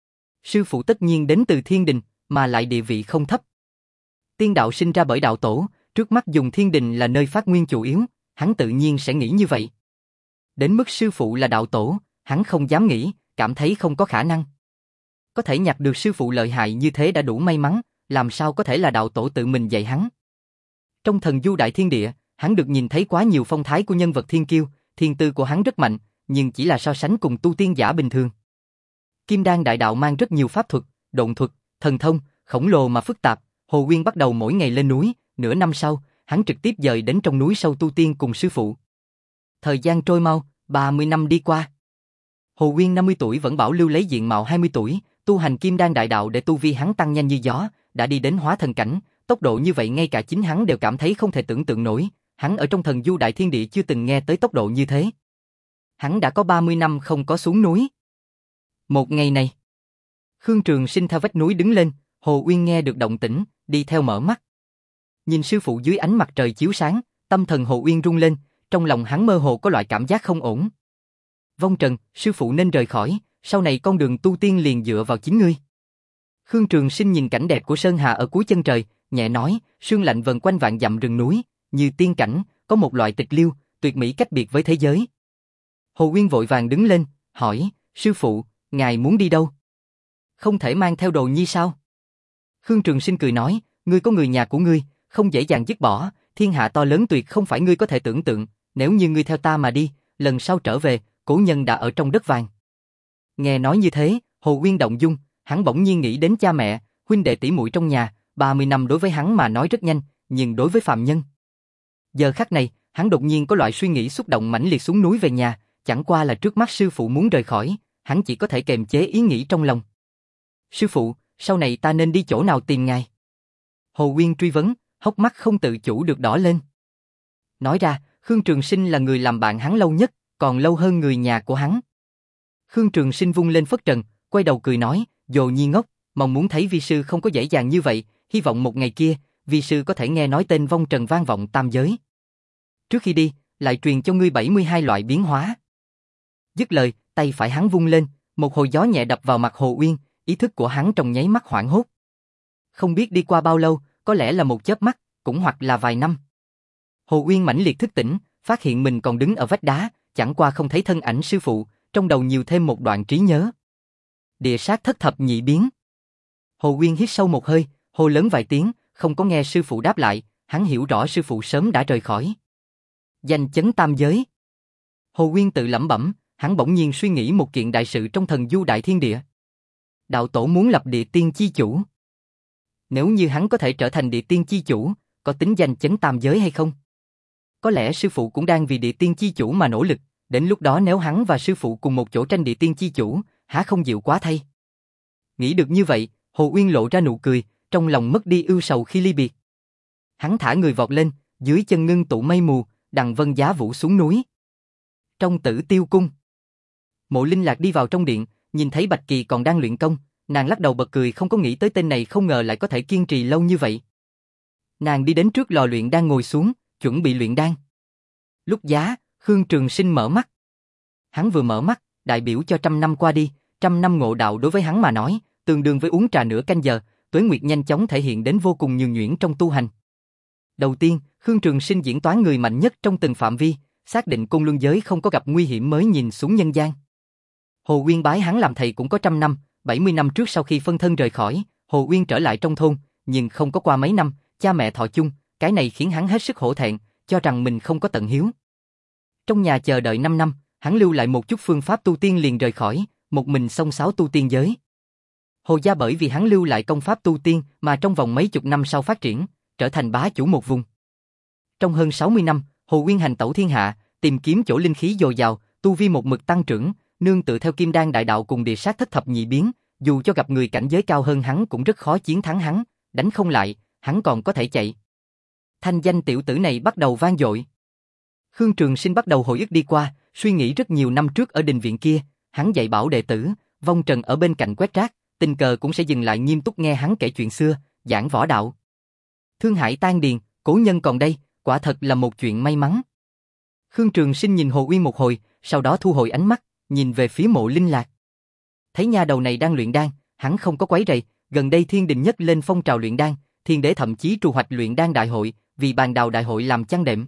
Sư phụ tất nhiên đến từ thiên đình, mà lại địa vị không thấp. Tiên đạo sinh ra bởi đạo tổ, trước mắt dùng thiên đình là nơi phát nguyên chủ yếu, hắn tự nhiên sẽ nghĩ như vậy. Đến mức sư phụ là đạo tổ, hắn không dám nghĩ, cảm thấy không có khả năng. Có thể nhặt được sư phụ lợi hại như thế đã đủ may mắn, làm sao có thể là đạo tổ tự mình dạy hắn. Trong thần du đại thiên địa, hắn được nhìn thấy quá nhiều phong thái của nhân vật thiên kiêu, thiên tư của hắn rất mạnh, nhưng chỉ là so sánh cùng tu tiên giả bình thường. Kim Đan đại đạo mang rất nhiều pháp thuật, độn thuật, thần thông, khổng lồ mà phức tạp. Hồ Uyên bắt đầu mỗi ngày lên núi, nửa năm sau, hắn trực tiếp dời đến trong núi sâu tu tiên cùng sư phụ. Thời gian trôi mau, ba mươi năm đi qua. Hồ Uyên năm mươi tuổi vẫn bảo lưu lấy diện mạo hai mươi tuổi, tu hành Kim Đan đại đạo để tu vi hắn tăng nhanh như gió, đã đi đến hóa thần cảnh, tốc độ như vậy ngay cả chính hắn đều cảm thấy không thể tưởng tượng nổi, hắn ở trong thần du đại thiên địa chưa từng nghe tới tốc độ như thế. Hắn đã có ba mươi năm không có xuống núi. Một ngày này, Khương Trường Sinh theo vách núi đứng lên, Hồ Uyên nghe được động tĩnh, đi theo mở mắt. Nhìn sư phụ dưới ánh mặt trời chiếu sáng, tâm thần Hồ Uyên rung lên, trong lòng hắn mơ hồ có loại cảm giác không ổn. Vong Trần, sư phụ nên rời khỏi, sau này con đường tu tiên liền dựa vào chính ngươi. Khương Trường Sinh nhìn cảnh đẹp của Sơn Hà ở cuối chân trời, nhẹ nói, sương lạnh vần quanh vạn dặm rừng núi, như tiên cảnh, có một loại tịch liêu, tuyệt mỹ cách biệt với thế giới. Hồ Uyên vội vàng đứng lên, hỏi, sư phụ, ngài muốn đi đâu? Không thể mang theo đồ nhi sao? Khương Trường Sinh cười nói, ngươi có người nhà của ngươi, không dễ dàng dứt bỏ, thiên hạ to lớn tuyệt không phải ngươi có thể tưởng tượng, nếu như ngươi theo ta mà đi, lần sau trở về, cố nhân đã ở trong đất vàng. Nghe nói như thế, Hồ Uyên động dung, hắn bỗng nhiên nghĩ đến cha mẹ, huynh đệ tỷ muội trong nhà, ba mươi năm đối với hắn mà nói rất nhanh, nhưng đối với phàm nhân. Giờ khắc này, hắn đột nhiên có loại suy nghĩ xúc động mãnh liệt xuống núi về nhà, chẳng qua là trước mắt sư phụ muốn rời khỏi, hắn chỉ có thể kềm chế ý nghĩ trong lòng. Sư phụ, sau này ta nên đi chỗ nào tìm ngài? Hồ Uyên truy vấn, hốc mắt không tự chủ được đỏ lên. Nói ra, Khương Trường Sinh là người làm bạn hắn lâu nhất, còn lâu hơn người nhà của hắn. Khương Trường Sinh vung lên phất trần, quay đầu cười nói, dồ nhi ngốc, mong muốn thấy vi sư không có dễ dàng như vậy, hy vọng một ngày kia, vi sư có thể nghe nói tên vong trần vang vọng tam giới. Trước khi đi, lại truyền cho ngươi bảy mươi hai loại biến hóa. Dứt lời, tay phải hắn vung lên, một hồi gió nhẹ đập vào mặt Hồ Uyên, ý thức của hắn trong nháy mắt hoảng hốt. Không biết đi qua bao lâu, có lẽ là một chớp mắt, cũng hoặc là vài năm. Hồ Uyên mãnh liệt thức tỉnh, phát hiện mình còn đứng ở vách đá, chẳng qua không thấy thân ảnh sư phụ, trong đầu nhiều thêm một đoạn trí nhớ. Địa sát thất thập nhị biến. Hồ Uyên hít sâu một hơi, hô lớn vài tiếng, không có nghe sư phụ đáp lại, hắn hiểu rõ sư phụ sớm đã rời khỏi. Danh chấn tam giới. Hồ Uyên tự lẩm bẩm, hắn bỗng nhiên suy nghĩ một kiện đại sự trong thần du đại thiên địa. Đạo tổ muốn lập địa tiên chi chủ. Nếu như hắn có thể trở thành địa tiên chi chủ, có tính danh chấn tam giới hay không? Có lẽ sư phụ cũng đang vì địa tiên chi chủ mà nỗ lực, đến lúc đó nếu hắn và sư phụ cùng một chỗ tranh địa tiên chi chủ, há không dịu quá thay. Nghĩ được như vậy, Hồ Uyên lộ ra nụ cười, trong lòng mất đi ưu sầu khi ly biệt. Hắn thả người vọt lên, dưới chân ngưng tụ mây mù, đằng vân giá vũ xuống núi. Trong Tử Tiêu cung, Mộ Linh Lạc đi vào trong điện, nhìn thấy Bạch Kỳ còn đang luyện công, nàng lắc đầu bật cười, không có nghĩ tới tên này không ngờ lại có thể kiên trì lâu như vậy. Nàng đi đến trước lò luyện đan ngồi xuống, chuẩn bị luyện đan. Lúc giá, Khương Trường Sinh mở mắt. Hắn vừa mở mắt, đại biểu cho trăm năm qua đi, trăm năm ngộ đạo đối với hắn mà nói, tương đương với uống trà nửa canh giờ, tuế nguyệt nhanh chóng thể hiện đến vô cùng nhường nhuyễn trong tu hành. Đầu tiên, Khương Trường Sinh diễn toán người mạnh nhất trong từng phạm vi, xác định Côn Luân giới không có gặp nguy hiểm mới nhìn xuống nhân gian. Hồ Uyên bái hắn làm thầy cũng có trăm năm, bảy mươi năm trước sau khi phân thân rời khỏi, Hồ Uyên trở lại trong thôn, nhưng không có qua mấy năm, cha mẹ thọ chung, cái này khiến hắn hết sức hổ thẹn, cho rằng mình không có tận hiếu. Trong nhà chờ đợi năm năm, hắn lưu lại một chút phương pháp tu tiên liền rời khỏi, một mình xông xáo tu tiên giới. Hồ gia bởi vì hắn lưu lại công pháp tu tiên mà trong vòng mấy chục năm sau phát triển, trở thành bá chủ một vùng. Trong hơn sáu mươi năm, Hồ Uyên hành tẩu thiên hạ, tìm kiếm chỗ linh khí dồi dào, tu vi một mực tăng trưởng, nương tựa theo Kim Đan đại đạo cùng địa sát thất thập nhị biến, dù cho gặp người cảnh giới cao hơn hắn cũng rất khó chiến thắng hắn, đánh không lại, hắn còn có thể chạy. Thanh danh tiểu tử này bắt đầu vang dội. Khương Trường Sinh bắt đầu hồi ức đi qua, suy nghĩ rất nhiều năm trước ở đình viện kia, hắn dạy bảo đệ tử, vong trần ở bên cạnh quét rác, tình cờ cũng sẽ dừng lại nghiêm túc nghe hắn kể chuyện xưa, giảng võ đạo. Thương hải tan điền, cố nhân còn đây, quả thật là một chuyện may mắn. Khương Trường Sinh nhìn Hồ Uyên một hồi, sau đó thu hồi ánh mắt, nhìn về phía Mộ Linh Lạc. Thấy nha đầu này đang luyện đan, hắn không có quấy rầy, gần đây Thiên Đình nhất lên phong trào luyện đan, Thiên Đế thậm chí trù hoạch luyện đan đại hội, vì bàn đào đại hội làm chăn đệm.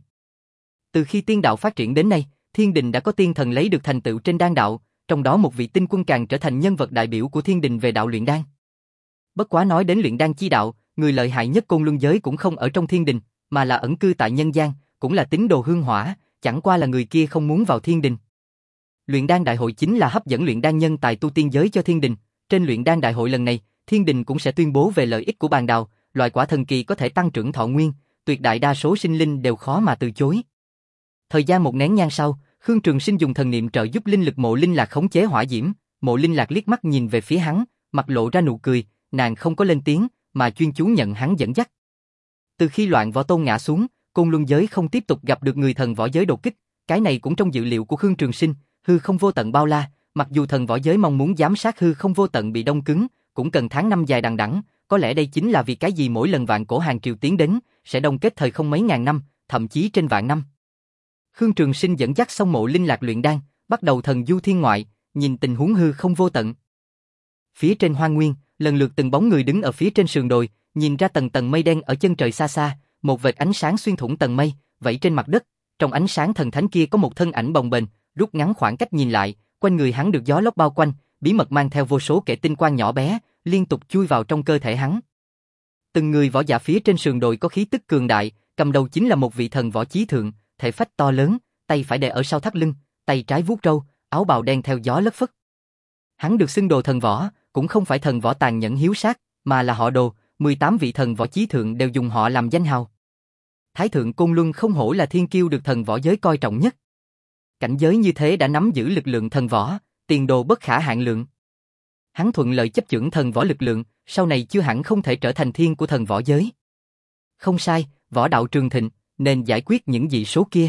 Từ khi tiên đạo phát triển đến nay, Thiên Đình đã có tiên thần lấy được thành tựu trên đan đạo, trong đó một vị tinh quân càng trở thành nhân vật đại biểu của Thiên Đình về đạo luyện đan. Bất quá nói đến luyện đan chi đạo, người lợi hại nhất Côn Luân giới cũng không ở trong Thiên Đình, mà là ẩn cư tại nhân gian, cũng là tín đồ hương hỏa, chẳng qua là người kia không muốn vào Thiên Đình. Luyện đan đại hội chính là hấp dẫn luyện đan nhân tài tu tiên giới cho Thiên Đình. Trên luyện đan đại hội lần này, Thiên Đình cũng sẽ tuyên bố về lợi ích của bàn đào, loại quả thần kỳ có thể tăng trưởng thọ nguyên, tuyệt đại đa số sinh linh đều khó mà từ chối. Thời gian một nén nhang sau, Khương Trường Sinh dùng thần niệm trợ giúp linh lực Mộ Linh Lạc khống chế hỏa diễm. Mộ Linh Lạc liếc mắt nhìn về phía hắn, mặt lộ ra nụ cười, nàng không có lên tiếng, mà chuyên chú nhận hắn dẫn dắt. Từ khi Loạn Võ Tôn ngã xuống, Côn Luân giới không tiếp tục gặp được người thần võ giới đột kích, cái này cũng trong dự liệu của Khương Trường Sinh. Hư không vô tận bao la, mặc dù thần võ giới mong muốn giám sát hư không vô tận bị đông cứng, cũng cần tháng năm dài đằng đẵng, có lẽ đây chính là vì cái gì mỗi lần vạn cổ hàng triều tiến đến, sẽ đông kết thời không mấy ngàn năm, thậm chí trên vạn năm. Khương Trường Sinh dẫn dắt xong Mộ Linh Lạc luyện đan, bắt đầu thần du thiên ngoại, nhìn tình huống hư không vô tận. Phía trên hoang nguyên, lần lượt từng bóng người đứng ở phía trên sườn đồi, nhìn ra tầng tầng mây đen ở chân trời xa xa, một vệt ánh sáng xuyên thủng tầng mây, vẫy trên mặt đất. Trong ánh sáng thần thánh kia có một thân ảnh bồng bềnh, rút ngắn khoảng cách nhìn lại, quanh người hắn được gió lốc bao quanh, bí mật mang theo vô số kẻ tinh quang nhỏ bé, liên tục chui vào trong cơ thể hắn. Từng người võ giả phía trên sườn đồi có khí tức cường đại, cầm đầu chính là một vị thần võ chí thượng, thể phách to lớn, tay phải đè ở sau thắt lưng, tay trái vuốt râu, áo bào đen theo gió lất phất. Hắn được xưng Đồ thần võ, cũng không phải thần võ tàn nhẫn hiếu sát, mà là họ Đồ, mười tám vị thần võ chí thượng đều dùng họ làm danh hào. Thái thượng Côn Luân không hổ là thiên kiêu được thần võ giới coi trọng nhất. Cảnh giới như thế đã nắm giữ lực lượng thần võ, tiền đồ bất khả hạn lượng. Hắn thuận lợi chấp chưởng thần võ lực lượng, sau này chưa hẳn không thể trở thành thiên của thần võ giới. Không sai, võ đạo trường thịnh, nên giải quyết những dị số kia.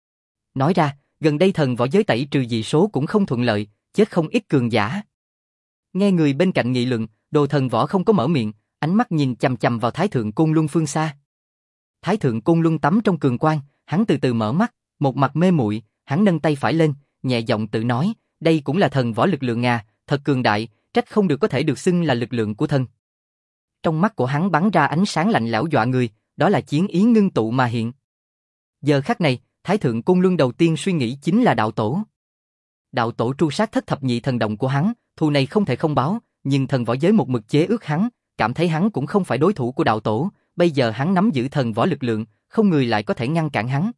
Nói ra, gần đây thần võ giới tẩy trừ dị số cũng không thuận lợi, chết không ít cường giả. Nghe người bên cạnh nghị luận, Đồ thần võ không có mở miệng, ánh mắt nhìn chằm chằm vào Thái thượng Côn Luân phương xa. Thái thượng Côn Luân tắm trong cường quang, hắn từ từ mở mắt, một mặt mê muội, hắn nâng tay phải lên, nhẹ giọng tự nói, đây cũng là thần võ lực lượng à, thật cường đại, trách không được có thể được xưng là lực lượng của thần. Trong mắt của hắn bắn ra ánh sáng lạnh lẽo dọa người, đó là chiến ý ngưng tụ mà hiện. Giờ khắc này, Thái thượng Côn Luân đầu tiên suy nghĩ chính là đạo tổ. Đạo tổ tru sát thất thập nhị thần động của hắn, thù này không thể không báo, nhưng thần võ giới một mực chế ước hắn, cảm thấy hắn cũng không phải đối thủ của đạo tổ, bây giờ hắn nắm giữ thần võ lực lượng, không người lại có thể ngăn cản hắn.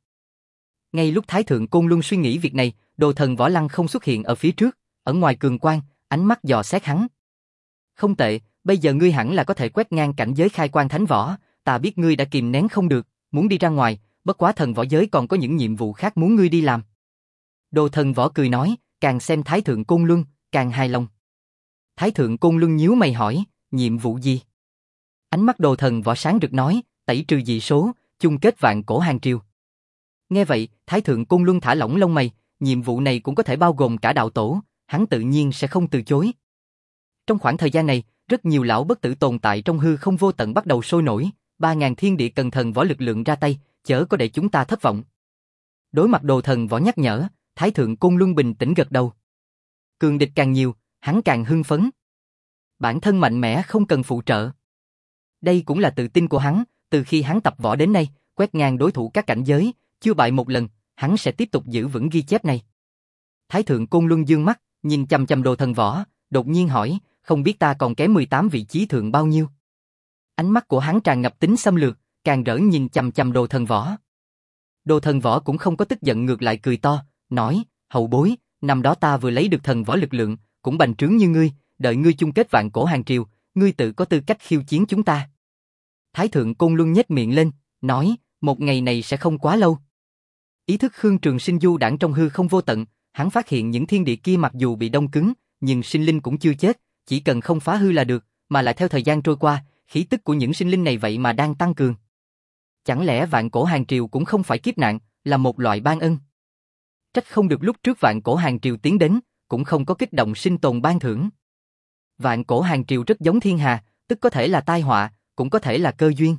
Ngay lúc Thái thượng Côn Luân suy nghĩ việc này, Đồ thần võ lăng không xuất hiện ở phía trước, ở ngoài cường quang, ánh mắt dò xét hắn. Không tệ, bây giờ ngươi hẳn là có thể quét ngang cảnh giới khai quang thánh võ, ta biết ngươi đã kìm nén không được, muốn đi ra ngoài, bất quá thần võ giới còn có những nhiệm vụ khác muốn ngươi đi làm. Đồ thần võ cười nói, càng xem Thái thượng Côn Luân, càng hài lòng. Thái thượng Côn Luân nhíu mày hỏi, nhiệm vụ gì? Ánh mắt Đồ thần võ sáng rực nói, tẩy trừ dị số, chung kết vạn cổ hàng triều. Nghe vậy, Thái thượng Côn Luân thả lỏng lông mày, nhiệm vụ này cũng có thể bao gồm cả đạo tổ, hắn tự nhiên sẽ không từ chối. Trong khoảng thời gian này, rất nhiều lão bất tử tồn tại trong hư không vô tận bắt đầu sôi nổi, ba ngàn thiên địa cần thần võ lực lượng ra tay, chớ có để chúng ta thất vọng. Đối mặt đồ thần võ nhắc nhở, Thái thượng Côn Luân bình tĩnh gật đầu. Cường địch càng nhiều, hắn càng hưng phấn. Bản thân mạnh mẽ không cần phụ trợ. Đây cũng là tự tin của hắn, từ khi hắn tập võ đến nay, quét ngang đối thủ các cảnh giới, chưa bại một lần, hắn sẽ tiếp tục giữ vững ghi chép này. Thái thượng Côn Luân dương mắt, nhìn chằm chằm đồ thần võ, đột nhiên hỏi, không biết ta còn kém mười tám vị chí thượng bao nhiêu? Ánh mắt của hắn tràn ngập tính xâm lược, càng rỡ nhìn chằm chằm đồ thần võ. Đồ thần võ cũng không có tức giận, ngược lại cười to, nói, hậu bối, năm đó ta vừa lấy được thần võ lực lượng, cũng bành trướng như ngươi, đợi ngươi chung kết vạn cổ hàng triều, ngươi tự có tư cách khiêu chiến chúng ta. Thái thượng Côn Luân nhếch miệng lên, nói, một ngày này sẽ không quá lâu. Ý thức Khương Trường Sinh du đãng trong hư không vô tận, hắn phát hiện những thiên địa kia mặc dù bị đông cứng, nhưng sinh linh cũng chưa chết, chỉ cần không phá hư là được, mà lại theo thời gian trôi qua, khí tức của những sinh linh này vậy mà đang tăng cường. Chẳng lẽ vạn cổ hàng triều cũng không phải kiếp nạn, là một loại ban ân? Trách không được lúc trước vạn cổ hàng triều tiến đến, cũng không có kích động sinh tồn ban thưởng. Vạn cổ hàng triều rất giống thiên hà, tức có thể là tai họa, cũng có thể là cơ duyên.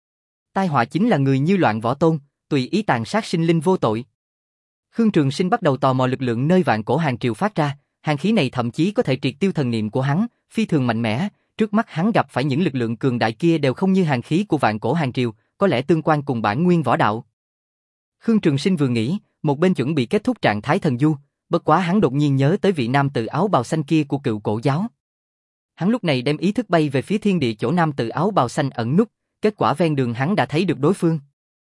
Tai họa chính là người như Loạn Võ Tôn, tùy ý tàn sát sinh linh vô tội. Khương Trường Sinh bắt đầu tò mò lực lượng nơi vạn cổ hàng triều phát ra, hàng khí này thậm chí có thể triệt tiêu thần niệm của hắn, phi thường mạnh mẽ, trước mắt hắn gặp phải những lực lượng cường đại kia đều không như hàng khí của vạn cổ hàng triều, có lẽ tương quan cùng bản nguyên võ đạo. Khương Trường Sinh vừa nghĩ, một bên chuẩn bị kết thúc trạng thái thần du, bất quá hắn đột nhiên nhớ tới vị nam tử áo bào xanh kia của Cựu Cổ giáo. Hắn lúc này đem ý thức bay về phía thiên địa chỗ nam tử áo bào xanh ẩn núp, kết quả ven đường hắn đã thấy được đối phương.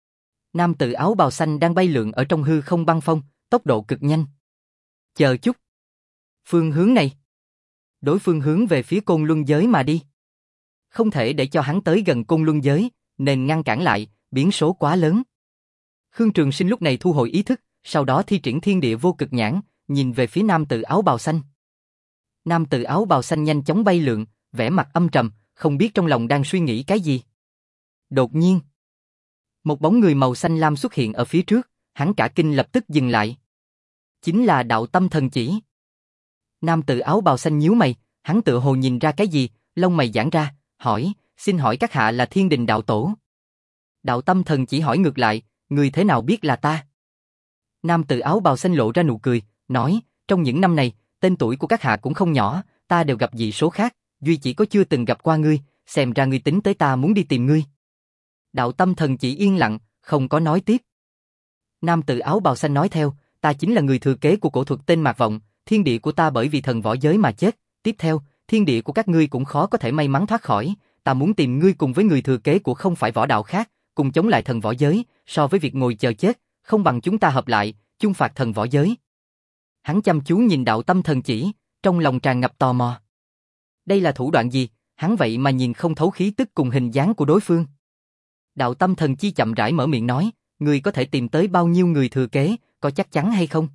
Nam tử áo bào xanh đang bay lượn ở trong hư không băng phong, tốc độ cực nhanh. Chờ chút. Phương hướng này. Đối phương hướng về phía Côn Luân giới mà đi. Không thể để cho hắn tới gần Côn Luân giới, nên ngăn cản lại, biến số quá lớn. Khương Trường Sinh lúc này thu hồi ý thức, sau đó thi triển thiên địa vô cực nhãn, nhìn về phía nam tử áo bào xanh. Nam tử áo bào xanh nhanh chóng bay lượn, vẻ mặt âm trầm, không biết trong lòng đang suy nghĩ cái gì. Đột nhiên, một bóng người màu xanh lam xuất hiện ở phía trước, hắn cả kinh lập tức dừng lại. Chính là Đạo Tâm Thần Chỉ. Nam tử áo bào xanh nhíu mày, hắn tựa hồ nhìn ra cái gì, lông mày giãn ra, hỏi, xin hỏi các hạ là Thiên Đình đạo tổ? Đạo Tâm Thần Chỉ hỏi ngược lại, người thế nào biết là ta? Nam tử áo bào xanh lộ ra nụ cười, nói, trong những năm này, tên tuổi của các hạ cũng không nhỏ, ta đều gặp dị số khác, duy chỉ có chưa từng gặp qua ngươi, xem ra ngươi tính tới ta muốn đi tìm ngươi. Đạo Tâm Thần Chỉ yên lặng, không có nói tiếp. Nam tử áo bào xanh nói theo, ta chính là người thừa kế của cổ thuật tên Mạc Vọng, thiên địa của ta bởi vì thần võ giới mà chết, tiếp theo, thiên địa của các ngươi cũng khó có thể may mắn thoát khỏi, ta muốn tìm ngươi cùng với người thừa kế của không phải võ đạo khác, cùng chống lại thần võ giới, so với việc ngồi chờ chết, không bằng chúng ta hợp lại, chung phạt thần võ giới. Hắn chăm chú nhìn Đạo Tâm Thần Chỉ, trong lòng tràn ngập tò mò. Đây là thủ đoạn gì, hắn vậy mà nhìn không thấu khí tức cùng hình dáng của đối phương. Đạo Tâm Thần Chi chậm rãi mở miệng nói, ngươi có thể tìm tới bao nhiêu người thừa kế, có chắc chắn hay không?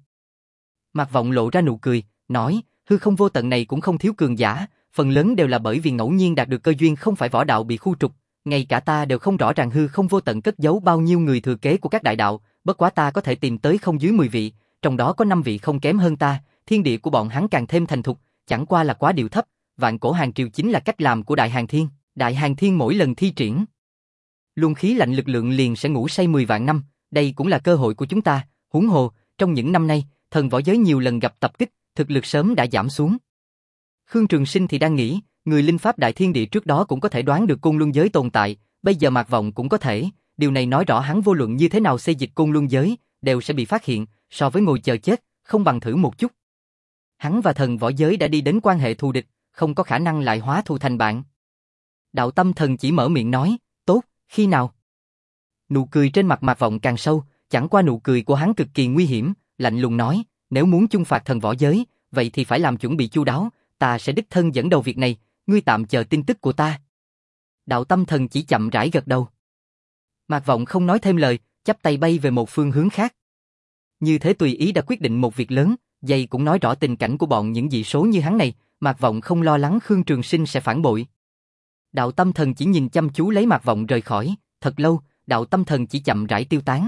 Mạc Vọng lộ ra nụ cười, nói, hư không vô tận này cũng không thiếu cường giả, phần lớn đều là bởi vì ngẫu nhiên đạt được cơ duyên không phải võ đạo bị khu trục, ngay cả ta đều không rõ ràng hư không vô tận cất giấu bao nhiêu người thừa kế của các đại đạo, bất quá ta có thể tìm tới không dưới mười vị, trong đó có năm vị không kém hơn ta, thiên địa của bọn hắn càng thêm thành thục, chẳng qua là quá điệu thấp, vạn cổ hàng triều chính là cách làm của Đại Hàng Thiên, Đại Hàng Thiên mỗi lần thi triển, luồng khí lạnh lực lượng liền sẽ ngủ say mười vạn năm, đây cũng là cơ hội của chúng ta, huống hồ, trong những năm nay, thần võ giới nhiều lần gặp tập kích, thực lực sớm đã giảm xuống. Khương Trường Sinh thì đang nghĩ, người linh pháp đại thiên địa trước đó cũng có thể đoán được Côn Luân giới tồn tại, bây giờ Mạc Vọng cũng có thể, điều này nói rõ hắn vô luận như thế nào xây dịch Côn Luân giới, đều sẽ bị phát hiện, so với ngồi chờ chết, không bằng thử một chút. Hắn và thần võ giới đã đi đến quan hệ thù địch, không có khả năng lại hóa thù thành bạn. Đạo Tâm Thần Chỉ mở miệng nói, tốt, khi nào? Nụ cười trên mặt Mạc Vọng càng sâu, chẳng qua nụ cười của hắn cực kỳ nguy hiểm, lạnh lùng nói, nếu muốn chung phạt thần võ giới, vậy thì phải làm chuẩn bị chu đáo, ta sẽ đích thân dẫn đầu việc này, ngươi tạm chờ tin tức của ta. Đạo Tâm Thần Chỉ chậm rãi gật đầu. Mạc Vọng không nói thêm lời, chắp tay bay về một phương hướng khác. Như thế tùy ý đã quyết định một việc lớn, dây cũng nói rõ tình cảnh của bọn những dị số như hắn này, Mạc Vọng không lo lắng Khương Trường Sinh sẽ phản bội. Đạo Tâm Thần Chỉ nhìn chăm chú lấy Mạc Vọng rời khỏi, thật lâu, Đạo Tâm Thần Chỉ chậm rãi tiêu tán.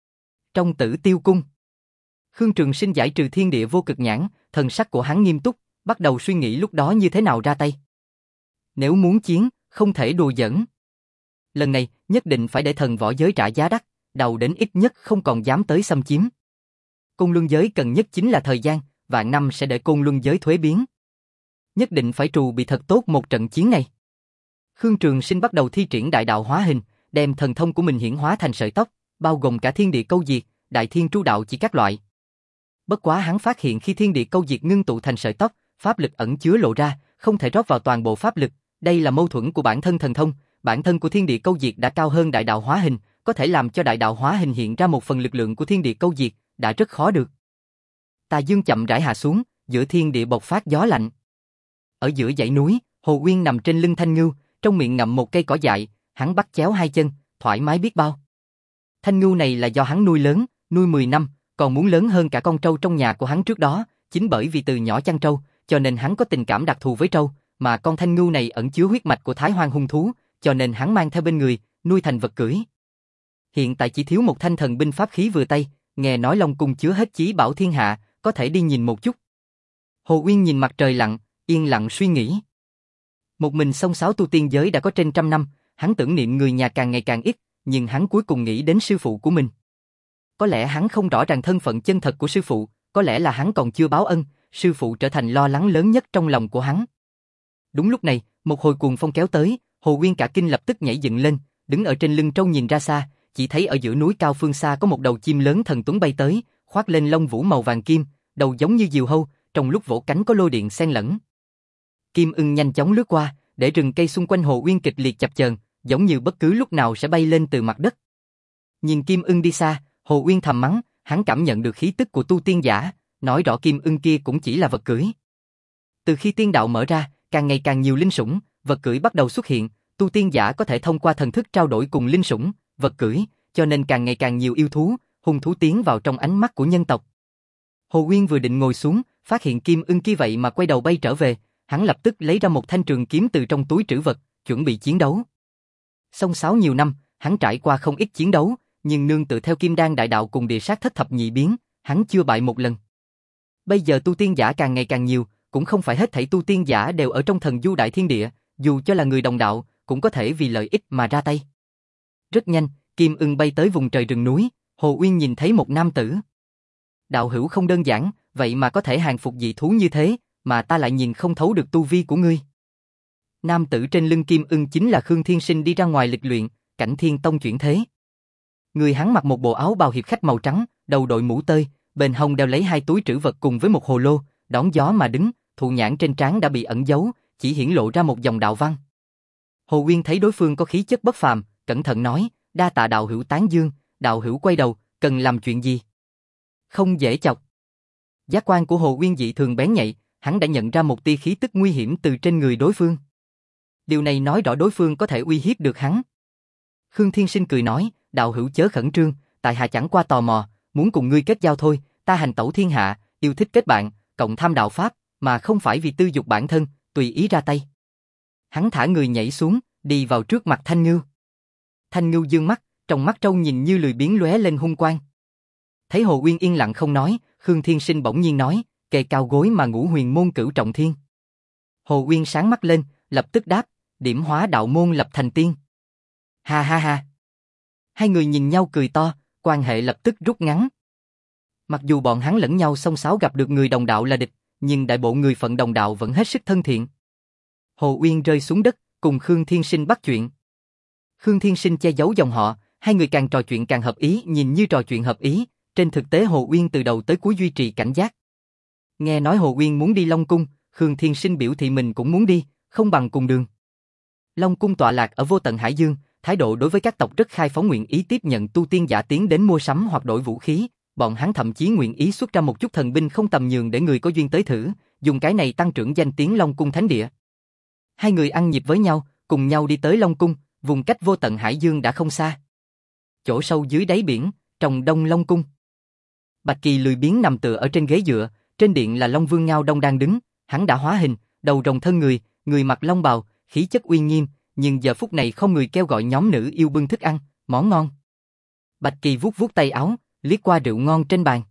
Trong Tử Tiêu Cung, Khương Trường Sinh giải trừ thiên địa vô cực nhãn, thần sắc của hắn nghiêm túc, bắt đầu suy nghĩ lúc đó như thế nào ra tay. Nếu muốn chiến, không thể đùa giỡn. Lần này, nhất định phải để thần võ giới trả giá đắt, đầu đến ít nhất không còn dám tới xâm chiếm. Côn Luân giới cần nhất chính là thời gian, vạn năm sẽ để Côn Luân giới thuế biến. Nhất định phải trù bị thật tốt một trận chiến này. Khương Trường Sinh bắt đầu thi triển đại đạo hóa hình, đem thần thông của mình hiển hóa thành sợi tóc, bao gồm cả thiên địa câu diệt, đại thiên tru đạo chỉ các loại. Bất quá hắn phát hiện khi thiên địa câu diệt ngưng tụ thành sợi tóc, pháp lực ẩn chứa lộ ra, không thể rót vào toàn bộ pháp lực, đây là mâu thuẫn của bản thân thần thông, bản thân của thiên địa câu diệt đã cao hơn đại đạo hóa hình, có thể làm cho đại đạo hóa hình hiện ra một phần lực lượng của thiên địa câu diệt, đã rất khó được. Tà dương chậm rãi hạ xuống, giữa thiên địa bộc phát gió lạnh. Ở giữa dãy núi, Hồ Uyên nằm trên lưng Thanh Ngưu, trong miệng ngậm một cây cỏ dại, hắn bắt chéo hai chân, thoải mái biết bao. Thanh Ngưu này là do hắn nuôi lớn, nuôi mười năm, còn muốn lớn hơn cả con trâu trong nhà của hắn trước đó, chính bởi vì từ nhỏ chăn trâu, cho nên hắn có tình cảm đặc thù với trâu, mà con Thanh Ngưu này ẩn chứa huyết mạch của Thái Hoang hung thú, cho nên hắn mang theo bên người, nuôi thành vật cưỡi. Hiện tại chỉ thiếu một thanh thần binh pháp khí vừa tay, nghe nói Long Cung chứa hết chí bảo thiên hạ, có thể đi nhìn một chút. Hồ Uyên nhìn mặt trời lặn, yên lặng suy nghĩ. Một mình xông xáo tu tiên giới đã có trên trăm năm, hắn tưởng niệm người nhà càng ngày càng ít, nhưng hắn cuối cùng nghĩ đến sư phụ của mình. Có lẽ hắn không rõ ràng thân phận chân thật của sư phụ, có lẽ là hắn còn chưa báo ân, sư phụ trở thành lo lắng lớn nhất trong lòng của hắn. Đúng lúc này, một hồi cuồng phong kéo tới, Hồ Uyên cả kinh lập tức nhảy dựng lên, đứng ở trên lưng trâu nhìn ra xa, chỉ thấy ở giữa núi cao phương xa có một đầu chim lớn thần tuấn bay tới, khoác lên lông vũ màu vàng kim, đầu giống như diều hâu, trong lúc vỗ cánh có lôi điện xen lẫn. Kim ưng nhanh chóng lướt qua, để rừng cây xung quanh Hồ Uyên kịch liệt chập chờn, giống như bất cứ lúc nào sẽ bay lên từ mặt đất. Nhìn Kim ưng đi xa, Hồ Uyên thầm mắng, hắn cảm nhận được khí tức của tu tiên giả, nói rõ Kim ưng kia cũng chỉ là vật cưỡi. Từ khi tiên đạo mở ra, càng ngày càng nhiều linh sủng, vật cưỡi bắt đầu xuất hiện, tu tiên giả có thể thông qua thần thức trao đổi cùng linh sủng, vật cưỡi, cho nên càng ngày càng nhiều yêu thú, hung thú tiến vào trong ánh mắt của nhân tộc. Hồ Uyên vừa định ngồi xuống, phát hiện Kim ưng kia vậy mà quay đầu bay trở về, hắn lập tức lấy ra một thanh trường kiếm từ trong túi trữ vật, chuẩn bị chiến đấu. Xông xáo nhiều năm, hắn trải qua không ít chiến đấu, nhưng nương tựa theo Kim Đan đại đạo cùng địa sát thất thập nhị biến, hắn chưa bại một lần. Bây giờ tu tiên giả càng ngày càng nhiều, cũng không phải hết thảy tu tiên giả đều ở trong thần du đại thiên địa, dù cho là người đồng đạo, cũng có thể vì lợi ích mà ra tay. Rất nhanh, Kim ưng bay tới vùng trời rừng núi, Hồ Uyên nhìn thấy một nam tử. Đạo hữu không đơn giản, vậy mà có thể hàng phục dị thú như thế, mà ta lại nhìn không thấu được tu vi của ngươi. Nam tử trên lưng Kim ưng chính là Khương Thiên Sinh đi ra ngoài lịch luyện, Cảnh Thiên Tông chuyển thế. Người hắn mặc một bộ áo bào hiệp khách màu trắng, đầu đội mũ tơi, bên hông đeo lấy hai túi trữ vật cùng với một hồ lô, đón gió mà đứng, thụ nhãn trên trán đã bị ẩn giấu, chỉ hiển lộ ra một dòng đạo văn. Hồ Uyên thấy đối phương có khí chất bất phàm, cẩn thận nói, đa tạ đạo hữu tán dương, đạo hữu quay đầu, cần làm chuyện gì? Không dễ chọc. Giác quan của Hồ Uyên dị thường bén nhạy, hắn đã nhận ra một tia khí tức nguy hiểm từ trên người đối phương. Điều này nói rõ đối phương có thể uy hiếp được hắn. Khương Thiên Sinh cười nói, đạo hữu chớ khẩn trương, tại hạ chẳng qua tò mò, muốn cùng ngươi kết giao thôi, ta hành tẩu thiên hạ, yêu thích kết bạn, cộng tham đạo pháp, mà không phải vì tư dục bản thân, tùy ý ra tay. Hắn thả người nhảy xuống, đi vào trước mặt Thanh Ngưu. Thanh Ngưu dương mắt, trong mắt trâu nhìn như lười biếng lóe lên hung quang. Thấy Hồ Uyên yên lặng không nói, Khương Thiên Sinh bỗng nhiên nói, kề cao gối mà ngủ huyền môn cửu trọng thiên. Hồ Uyên sáng mắt lên, lập tức đáp, điểm hóa đạo môn lập thành tiên. Ha ha ha. Hai người nhìn nhau cười to, quan hệ lập tức rút ngắn. Mặc dù bọn hắn lẫn nhau xông xáo gặp được người đồng đạo là địch, nhưng đại bộ người phận đồng đạo vẫn hết sức thân thiện. Hồ Uyên rơi xuống đất, cùng Khương Thiên Sinh bắt chuyện. Khương Thiên Sinh che giấu dòng họ, hai người càng trò chuyện càng hợp ý, nhìn như trò chuyện hợp ý, trên thực tế Hồ Uyên từ đầu tới cuối duy trì cảnh giác. Nghe nói Hồ Uyên muốn đi Long Cung, Khương Thiên Sinh biểu thị mình cũng muốn đi, không bằng cùng đường. Long Cung tọa lạc ở vô tận Hải Dương, thái độ đối với các tộc rất khai phóng, nguyện ý tiếp nhận tu tiên giả tiến đến mua sắm hoặc đổi vũ khí, bọn hắn thậm chí nguyện ý xuất ra một chút thần binh không tầm nhường để người có duyên tới thử, dùng cái này tăng trưởng danh tiếng Long Cung thánh địa. Hai người ăn nhịp với nhau, cùng nhau đi tới Long Cung, vùng cách vô tận Hải Dương đã không xa. Chỗ sâu dưới đáy biển, trồng Đông Long Cung. Bạch Kỳ lười biếng nằm tựa ở trên ghế dựa, trên điện là Long Vương Ngao Đông đang đứng, hắn đã hóa hình, đầu rồng thân người, người mặc long bào, khí chất uy nghiêm, nhưng giờ phút này không người kêu gọi nhóm nữ yêu bưng thức ăn, món ngon. Bạch Kỳ vuốt vuốt tay áo, liếc qua rượu ngon trên bàn.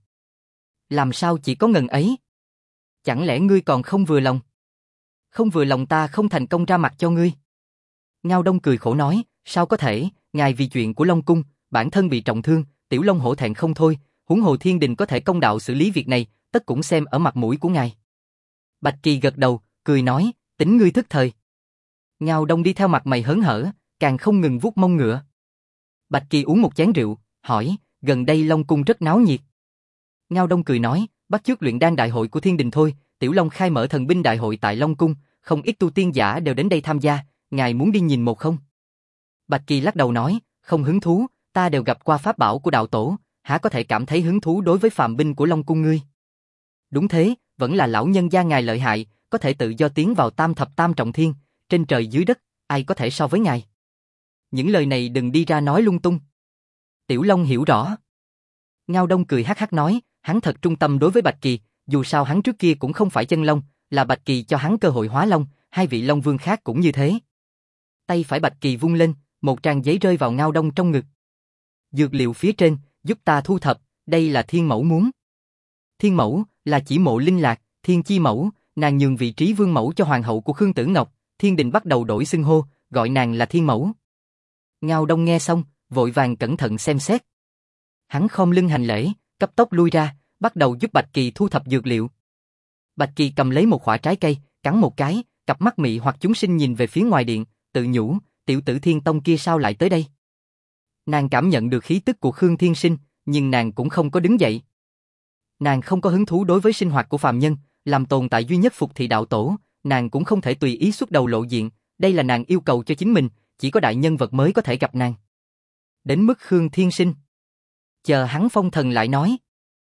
Làm sao chỉ có ngần ấy? Chẳng lẽ ngươi còn không vừa lòng? Không vừa lòng ta không thành công ra mặt cho ngươi. Ngao Đông cười khổ nói, Sao có thể, ngài vì chuyện của Long Cung, bản thân bị trọng thương, Tiểu Long hổ thẹn không thôi, huống hồ thiên đình có thể công đạo xử lý việc này, tất cũng xem ở mặt mũi của ngài. Bạch Kỳ gật đầu, cười nói, tính ngươi thức thời. Ngao Đông đi theo mặt mày hớn hở, càng không ngừng vuốt mông ngựa. Bạch Kỳ uống một chén rượu, hỏi, gần đây Long Cung rất náo nhiệt. Ngao Đông cười nói, bắt chước luyện đan đại hội của thiên đình thôi, Tiểu Long khai mở thần binh đại hội tại Long Cung, không ít tu tiên giả đều đến đây tham gia, ngài muốn đi nhìn một không? Bạch Kỳ lắc đầu nói, không hứng thú, ta đều gặp qua pháp bảo của đạo tổ, há có thể cảm thấy hứng thú đối với phàm binh của Long Cung ngươi? Đúng thế, vẫn là lão nhân gia ngài lợi hại, có thể tự do tiến vào tam thập tam trọng thiên, trên trời dưới đất, ai có thể so với ngài? Những lời này đừng đi ra nói lung tung. Tiểu Long hiểu rõ. Ngao Đông cười hắc hắc nói, hắn thật trung tâm đối với Bạch Kỳ, dù sao hắn trước kia cũng không phải chân Long, là Bạch Kỳ cho hắn cơ hội hóa Long, hai vị Long Vương khác cũng như thế. Tay phải Bạch Kỳ vung lên, một trang giấy rơi vào Ngao Đông trong ngực. Dược liệu phía trên, giúp ta thu thập, đây là Thiên Mẫu muốn. Thiên Mẫu là chỉ Mộ Linh Lạc, Thiên Chi Mẫu, nàng nhường vị trí vương mẫu cho hoàng hậu của Khương Tử Ngọc, Thiên Đình bắt đầu đổi xưng hô, gọi nàng là Thiên Mẫu. Ngao Đông nghe xong, vội vàng cẩn thận xem xét. Hắn khom lưng hành lễ, cấp tốc lui ra, bắt đầu giúp Bạch Kỳ thu thập dược liệu. Bạch Kỳ cầm lấy một quả trái cây, cắn một cái, cặp mắt mị hoặc chúng sinh nhìn về phía ngoài điện, tự nhủ, tiểu tử Thiên Tông kia sao lại tới đây? Nàng cảm nhận được khí tức của Khương Thiên Sinh, nhưng nàng cũng không có đứng dậy. Nàng không có hứng thú đối với sinh hoạt của phàm nhân, làm tồn tại duy nhất phục thị đạo tổ, nàng cũng không thể tùy ý xuất đầu lộ diện, đây là nàng yêu cầu cho chính mình, chỉ có đại nhân vật mới có thể gặp nàng. Đến mức Khương Thiên Sinh, chờ hắn phong thần lại nói.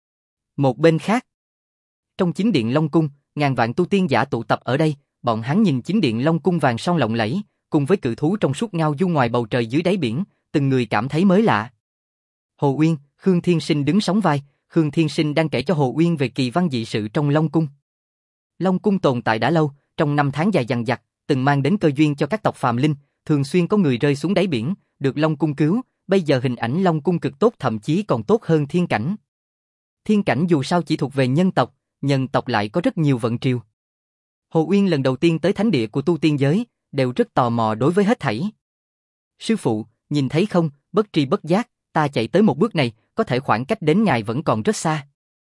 Một bên khác, trong chính điện Long Cung, ngàn vạn tu tiên giả tụ tập ở đây, bọn hắn nhìn chính điện Long Cung vàng son lộng lẫy, cùng với cự thú trong suốt ngao du ngoài bầu trời dưới đáy biển, từng người cảm thấy mới lạ. Hồ Uyên, Khương Thiên Sinh đứng sóng vai, Khương Thiên Sinh đang kể cho Hồ Uyên về kỳ văn dị sự trong Long Cung. Long Cung tồn tại đã lâu, trong năm tháng dài dằng dặc, từng mang đến cơ duyên cho các tộc phàm linh, thường xuyên có người rơi xuống đáy biển, được Long Cung cứu, bây giờ hình ảnh Long Cung cực tốt, thậm chí còn tốt hơn thiên cảnh. Thiên cảnh dù sao chỉ thuộc về nhân tộc, nhân tộc lại có rất nhiều vận triều. Hồ Uyên lần đầu tiên tới thánh địa của tu tiên giới, đều rất tò mò đối với hết thảy. Sư phụ, nhìn thấy không, bất tri bất giác, ta chạy tới một bước này, có thể khoảng cách đến ngài vẫn còn rất xa.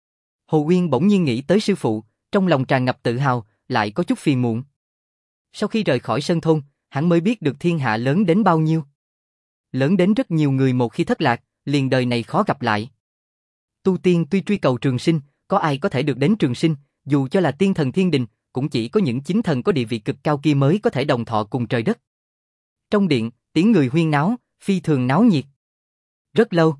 Hồ Uyên bỗng nhiên nghĩ tới sư phụ, trong lòng tràn ngập tự hào, lại có chút phiền muộn. Sau khi rời khỏi sơn thôn, hắn mới biết được thiên hạ lớn đến bao nhiêu. Lớn đến rất nhiều người một khi thất lạc, liền đời này khó gặp lại. Tu tiên tuy truy cầu trường sinh, có ai có thể được đến trường sinh, dù cho là tiên thần thiên đình, cũng chỉ có những chính thần có địa vị cực cao kia mới có thể đồng thọ cùng trời đất. Trong điện, tiếng người huyên náo, phi thường náo nhiệt. Rất lâu,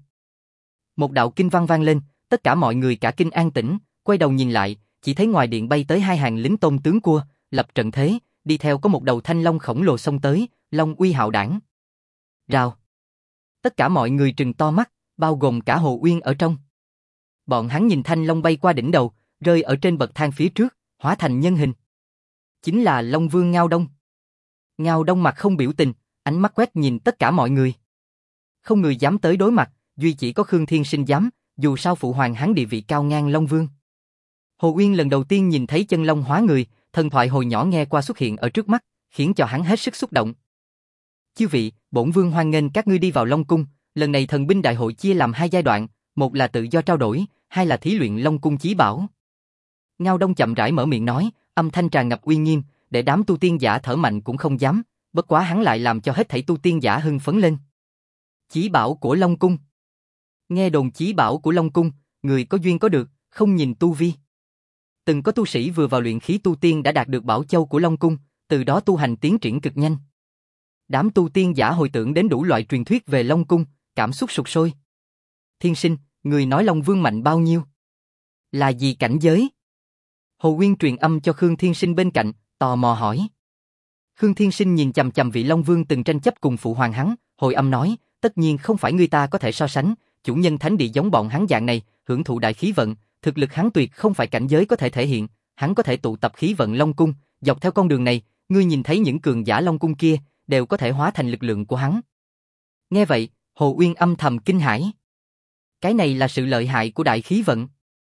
một đạo kinh văn vang lên, tất cả mọi người cả kinh an tĩnh, quay đầu nhìn lại, chỉ thấy ngoài điện bay tới hai hàng lính tôn tướng cua, lập trận thế, đi theo có một đầu thanh long khổng lồ xông tới, long uy hạo đảng. Rào. Tất cả mọi người trừng to mắt, bao gồm cả Hồ Uyên ở trong. Bọn hắn nhìn thanh long bay qua đỉnh đầu, rơi ở trên bậc thang phía trước, hóa thành nhân hình. Chính là Long Vương Ngao Đông. Ngao Đông mặt không biểu tình, ánh mắt quét nhìn tất cả mọi người. Không người dám tới đối mặt, duy chỉ có Khương Thiên Sinh dám, dù sao phụ hoàng hắn địa vị cao ngang Long Vương. Hồ Uyên lần đầu tiên nhìn thấy chân long hóa người, thần thoại hồi nhỏ nghe qua xuất hiện ở trước mắt, khiến cho hắn hết sức xúc động. Chư vị, bổn vương hoan nghênh các ngươi đi vào Long Cung, lần này thần binh đại hội chia làm hai giai đoạn, một là tự do trao đổi, hai là thí luyện Long Cung chí bảo. Ngao Đông chậm rãi mở miệng nói, âm thanh tràn ngập uy nghiêm, để đám tu tiên giả thở mạnh cũng không dám, bất quá hắn lại làm cho hết thảy tu tiên giả hưng phấn lên. Chí bảo của Long Cung. Nghe đồn chí bảo của Long Cung, người có duyên có được, không nhìn tu vi. Từng có tu sĩ vừa vào luyện khí tu tiên đã đạt được bảo châu của Long Cung, từ đó tu hành tiến triển cực nhanh. Đám tu tiên giả hồi tưởng đến đủ loại truyền thuyết về Long Cung, cảm xúc sục sôi. Thiên Sinh, người nói Long Vương mạnh bao nhiêu? Là gì cảnh giới? Hồ Uyên truyền âm cho Khương Thiên Sinh bên cạnh, tò mò hỏi. Khương Thiên Sinh nhìn chằm chằm vị Long Vương từng tranh chấp cùng phụ hoàng hắn, hồi âm nói, tất nhiên không phải người ta có thể so sánh, chủ nhân thánh địa giống bọn hắn dạng này, hưởng thụ đại khí vận, thực lực hắn tuyệt không phải cảnh giới có thể thể hiện, hắn có thể tụ tập khí vận Long Cung, dọc theo con đường này, ngươi nhìn thấy những cường giả Long Cung kia, đều có thể hóa thành lực lượng của hắn. Nghe vậy, Hồ Uyên âm thầm kinh hãi. Cái này là sự lợi hại của đại khí vận.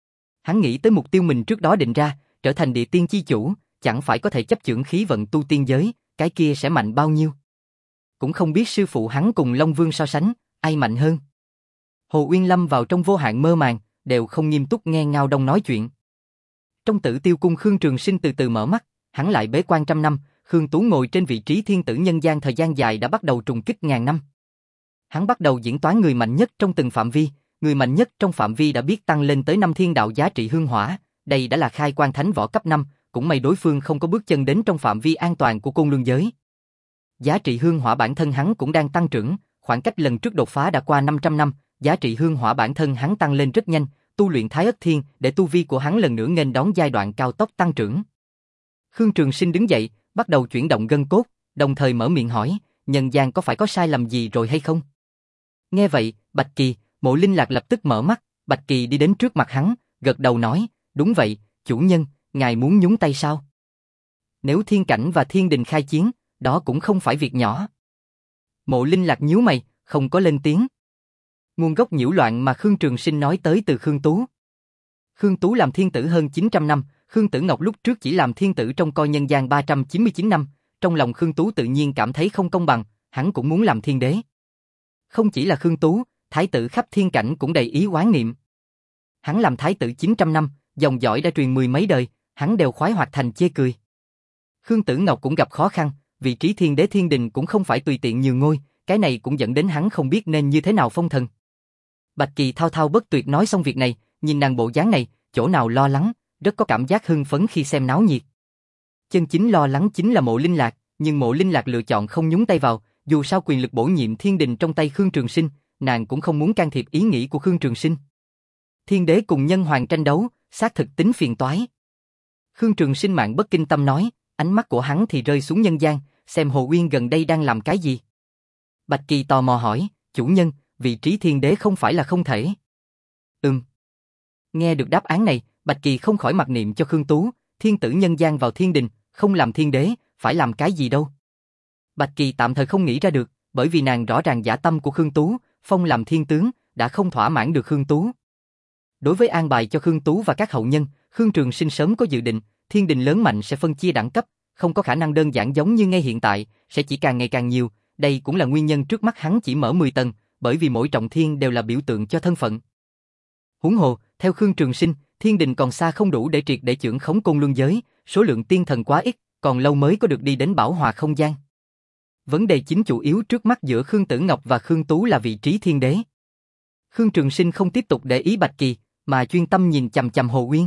Hắn nghĩ tới mục tiêu mình trước đó định ra, trở thành địa tiên chi chủ, chẳng phải có thể chấp chưởng khí vận tu tiên giới, cái kia sẽ mạnh bao nhiêu. cũng không biết sư phụ hắn cùng Long Vương so sánh, ai mạnh hơn. Hồ Uyên lâm vào trong vô hạn mơ màng, đều không nghiêm túc nghe Ngao Đông nói chuyện. Trong Tử Tiêu cung Khương Trường Sinh từ từ mở mắt, hắn lại bế quan trăm năm, Khương Tú ngồi trên vị trí thiên tử nhân gian thời gian dài đã bắt đầu trùng kích ngàn năm. Hắn bắt đầu diễn toán người mạnh nhất trong từng phạm vi, người mạnh nhất trong phạm vi đã biết tăng lên tới năm thiên đạo giá trị hương hỏa, đây đã là khai quan thánh võ cấp năm, cũng may đối phương không có bước chân đến trong phạm vi an toàn của côn luân giới. Giá trị hương hỏa bản thân hắn cũng đang tăng trưởng, khoảng cách lần trước đột phá đã qua năm trăm năm, giá trị hương hỏa bản thân hắn tăng lên rất nhanh, tu luyện Thái Ất Thiên để tu vi của hắn lần nữa nghênh đón giai đoạn cao tốc tăng trưởng. Khương Trường Sinh đứng dậy, bắt đầu chuyển động gân cốt, đồng thời mở miệng hỏi, nhân gian có phải có sai lầm gì rồi hay không? Nghe vậy, Bạch Kỳ, Mộ Linh Lạc lập tức mở mắt, Bạch Kỳ đi đến trước mặt hắn, gật đầu nói, đúng vậy, chủ nhân, ngài muốn nhúng tay sao? Nếu thiên cảnh và thiên đình khai chiến, đó cũng không phải việc nhỏ. Mộ Linh Lạc nhíu mày, không có lên tiếng. Nguồn gốc nhiễu loạn mà Khương Trường Sinh nói tới từ Khương Tú. Khương Tú làm thiên tử hơn chín trăm năm, Khương Tử Ngọc lúc trước chỉ làm thiên tử trong coi nhân gian ba trăm chín mươi chín năm, trong lòng Khương Tú tự nhiên cảm thấy không công bằng, hắn cũng muốn làm thiên đế. Không chỉ là Khương Tú, thái tử khắp thiên cảnh cũng đầy ý oán niệm. Hắn làm thái tử chín trăm năm, dòng dõi đã truyền mười mấy đời, hắn đều khoái hoạt thành chê cười. Khương Tử Ngọc cũng gặp khó khăn, vị trí thiên đế thiên đình cũng không phải tùy tiện nhường ngôi, cái này cũng dẫn đến hắn không biết nên như thế nào phong thần. Bạch Kỳ thao thao bất tuyệt nói xong việc này, nhìn nàng bộ dáng này, chỗ nào lo lắng, rất có cảm giác hưng phấn khi xem náo nhiệt. Chân chính lo lắng chính là Mộ Linh Lạc, nhưng Mộ Linh Lạc lựa chọn không nhúng tay vào, dù sao quyền lực bổ nhiệm thiên đình trong tay Khương Trường Sinh, nàng cũng không muốn can thiệp ý nghĩ của Khương Trường Sinh. Thiên đế cùng nhân hoàng tranh đấu, xác thực tính phiền toái. Khương Trường Sinh mạng bất kinh tâm nói, ánh mắt của hắn thì rơi xuống nhân gian, xem Hồ Uyên gần đây đang làm cái gì. Bạch Kỳ tò mò hỏi, chủ nhân, vị trí thiên đế không phải là không thể. Ừm. Nghe được đáp án này, Bạch Kỳ không khỏi mặc niệm cho Khương Tú, thiên tử nhân gian vào thiên đình, không làm thiên đế, phải làm cái gì đâu. Bạch Kỳ tạm thời không nghĩ ra được, bởi vì nàng rõ ràng dã tâm của Khương Tú, phong làm thiên tướng, đã không thỏa mãn được Khương Tú. Đối với an bài cho Khương Tú và các hậu nhân, Khương Trường Sinh sớm có dự định, thiên đình lớn mạnh sẽ phân chia đẳng cấp, không có khả năng đơn giản giống như ngay hiện tại, sẽ chỉ càng ngày càng nhiều, đây cũng là nguyên nhân trước mắt hắn chỉ mở mười tầng, bởi vì mỗi trọng thiên đều là biểu tượng cho thân phận. Huống hồ, theo Khương Trường Sinh, thiên đình còn xa không đủ để triệt để chưởng khống côn luân giới, số lượng tiên thần quá ít, còn lâu mới có được đi đến bảo hòa không gian. Vấn đề chính chủ yếu trước mắt giữa Khương Tử Ngọc và Khương Tú là vị trí thiên đế. Khương Trường Sinh không tiếp tục để ý Bạch Kỳ, mà chuyên tâm nhìn chằm chằm Hồ Uyên.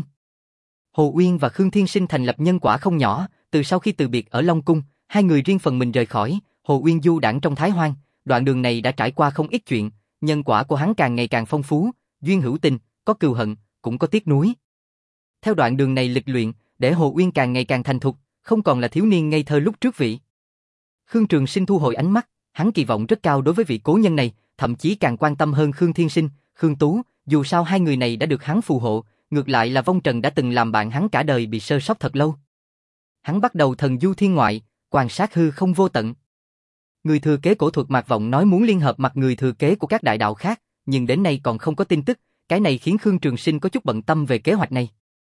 Hồ Uyên và Khương Thiên Sinh thành lập nhân quả không nhỏ, từ sau khi từ biệt ở Long Cung, hai người riêng phần mình rời khỏi, Hồ Uyên du đãng trong Thái Hoang, đoạn đường này đã trải qua không ít chuyện, nhân quả của hắn càng ngày càng phong phú, duyên hữu tình, có cừu hận, cũng có tiếc nuối. Theo đoạn đường này lịch luyện, để Hồ Uyên càng ngày càng thành thục, không còn là thiếu niên ngây thơ lúc trước vị. Khương Trường Sinh thu hồi ánh mắt, hắn kỳ vọng rất cao đối với vị cố nhân này, thậm chí càng quan tâm hơn Khương Thiên Sinh, Khương Tú, dù sao hai người này đã được hắn phù hộ, ngược lại là Vong Trần đã từng làm bạn hắn cả đời bị sơ sót thật lâu. Hắn bắt đầu thần du thiên ngoại, quan sát hư không vô tận. Người thừa kế cổ thuật Mạc Vọng nói muốn liên hợp mặt người thừa kế của các đại đạo khác, nhưng đến nay còn không có tin tức, cái này khiến Khương Trường Sinh có chút bận tâm về kế hoạch này.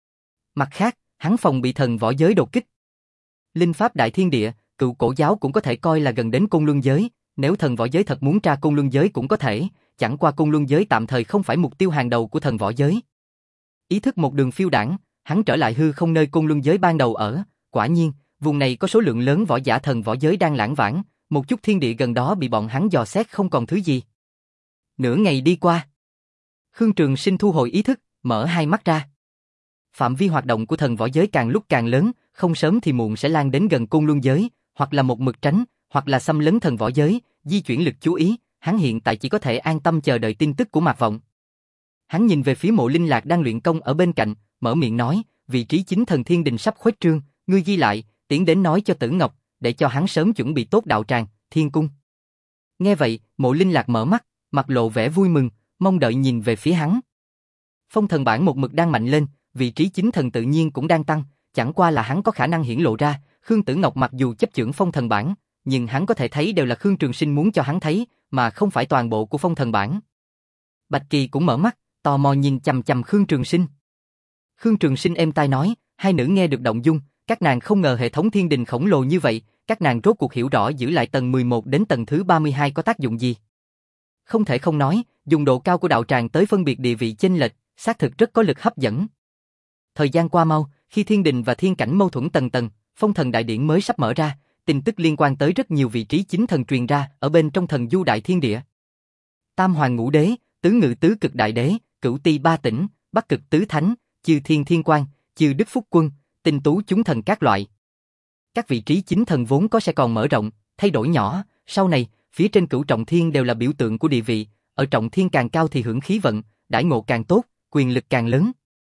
Mặt khác, hắn phòng bị thần võ giới đột kích. Linh pháp đại thiên địa, cựu cổ giáo cũng có thể coi là gần đến côn luân giới, nếu thần võ giới thật muốn tra côn luân giới cũng có thể, chẳng qua côn luân giới tạm thời không phải mục tiêu hàng đầu của thần võ giới. Ý thức một đường phiêu đãng, hắn trở lại hư không nơi côn luân giới ban đầu ở, quả nhiên, vùng này có số lượng lớn võ giả thần võ giới đang lãng vãng, một chút thiên địa gần đó bị bọn hắn dò xét không còn thứ gì. Nửa ngày đi qua, Khương Trường Sinh thu hồi ý thức, mở hai mắt ra. Phạm vi hoạt động của thần võ giới càng lúc càng lớn, không sớm thì muộn sẽ lan đến gần côn luân giới, hoặc là một mực tránh, hoặc là xâm lấn thần võ giới, di chuyển lực chú ý, hắn hiện tại chỉ có thể an tâm chờ đợi tin tức của Mạc Vọng. Hắn nhìn về phía Mộ Linh Lạc đang luyện công ở bên cạnh, mở miệng nói, vị trí chính thần thiên đình sắp khuếch trương, ngươi ghi lại, tiến đến nói cho Tử Ngọc, để cho hắn sớm chuẩn bị tốt đạo tràng, thiên cung. Nghe vậy, Mộ Linh Lạc mở mắt, mặt lộ vẻ vui mừng, mong đợi nhìn về phía hắn. Phong thần bảng một mực đang mạnh lên, vị trí chính thần tự nhiên cũng đang tăng, chẳng qua là hắn có khả năng hiển lộ ra, Khương Tử Ngọc mặc dù chấp chưởng phong thần bảng, nhưng hắn có thể thấy đều là Khương Trường Sinh muốn cho hắn thấy, mà không phải toàn bộ của phong thần bảng. Bạch Kỳ cũng mở mắt, tò mò nhìn chằm chằm Khương Trường Sinh. Khương Trường Sinh êm tai nói, hai nữ nghe được động dung, Các nàng không ngờ hệ thống thiên đình khổng lồ như vậy, các nàng rốt cuộc hiểu rõ giữ lại tầng mười một đến tầng thứ ba mươi hai có tác dụng gì. Không thể không nói, dùng độ cao của đạo tràng tới phân biệt địa vị chênh lệch, xác thực rất có lực hấp dẫn. Thời gian qua mau, khi thiên đình và thiên cảnh mâu thuẫn tầng tầng, phong thần đại điển mới sắp mở ra, tin tức liên quan tới rất nhiều vị trí chính thần truyền ra ở bên trong thần du đại thiên địa. Tam hoàng ngũ đế, tứ ngự tứ cực đại đế, cửu ti ba tỉnh, bắc cực tứ thánh, chư thiên thiên quan, chư đức phúc quân, tinh tú chúng thần các loại. Các vị trí chính thần vốn có sẽ còn mở rộng, thay đổi nhỏ, sau này, phía trên cửu trọng thiên đều là biểu tượng của địa vị, ở trọng thiên càng cao thì hưởng khí vận, đãi ngộ càng tốt, quyền lực càng lớn.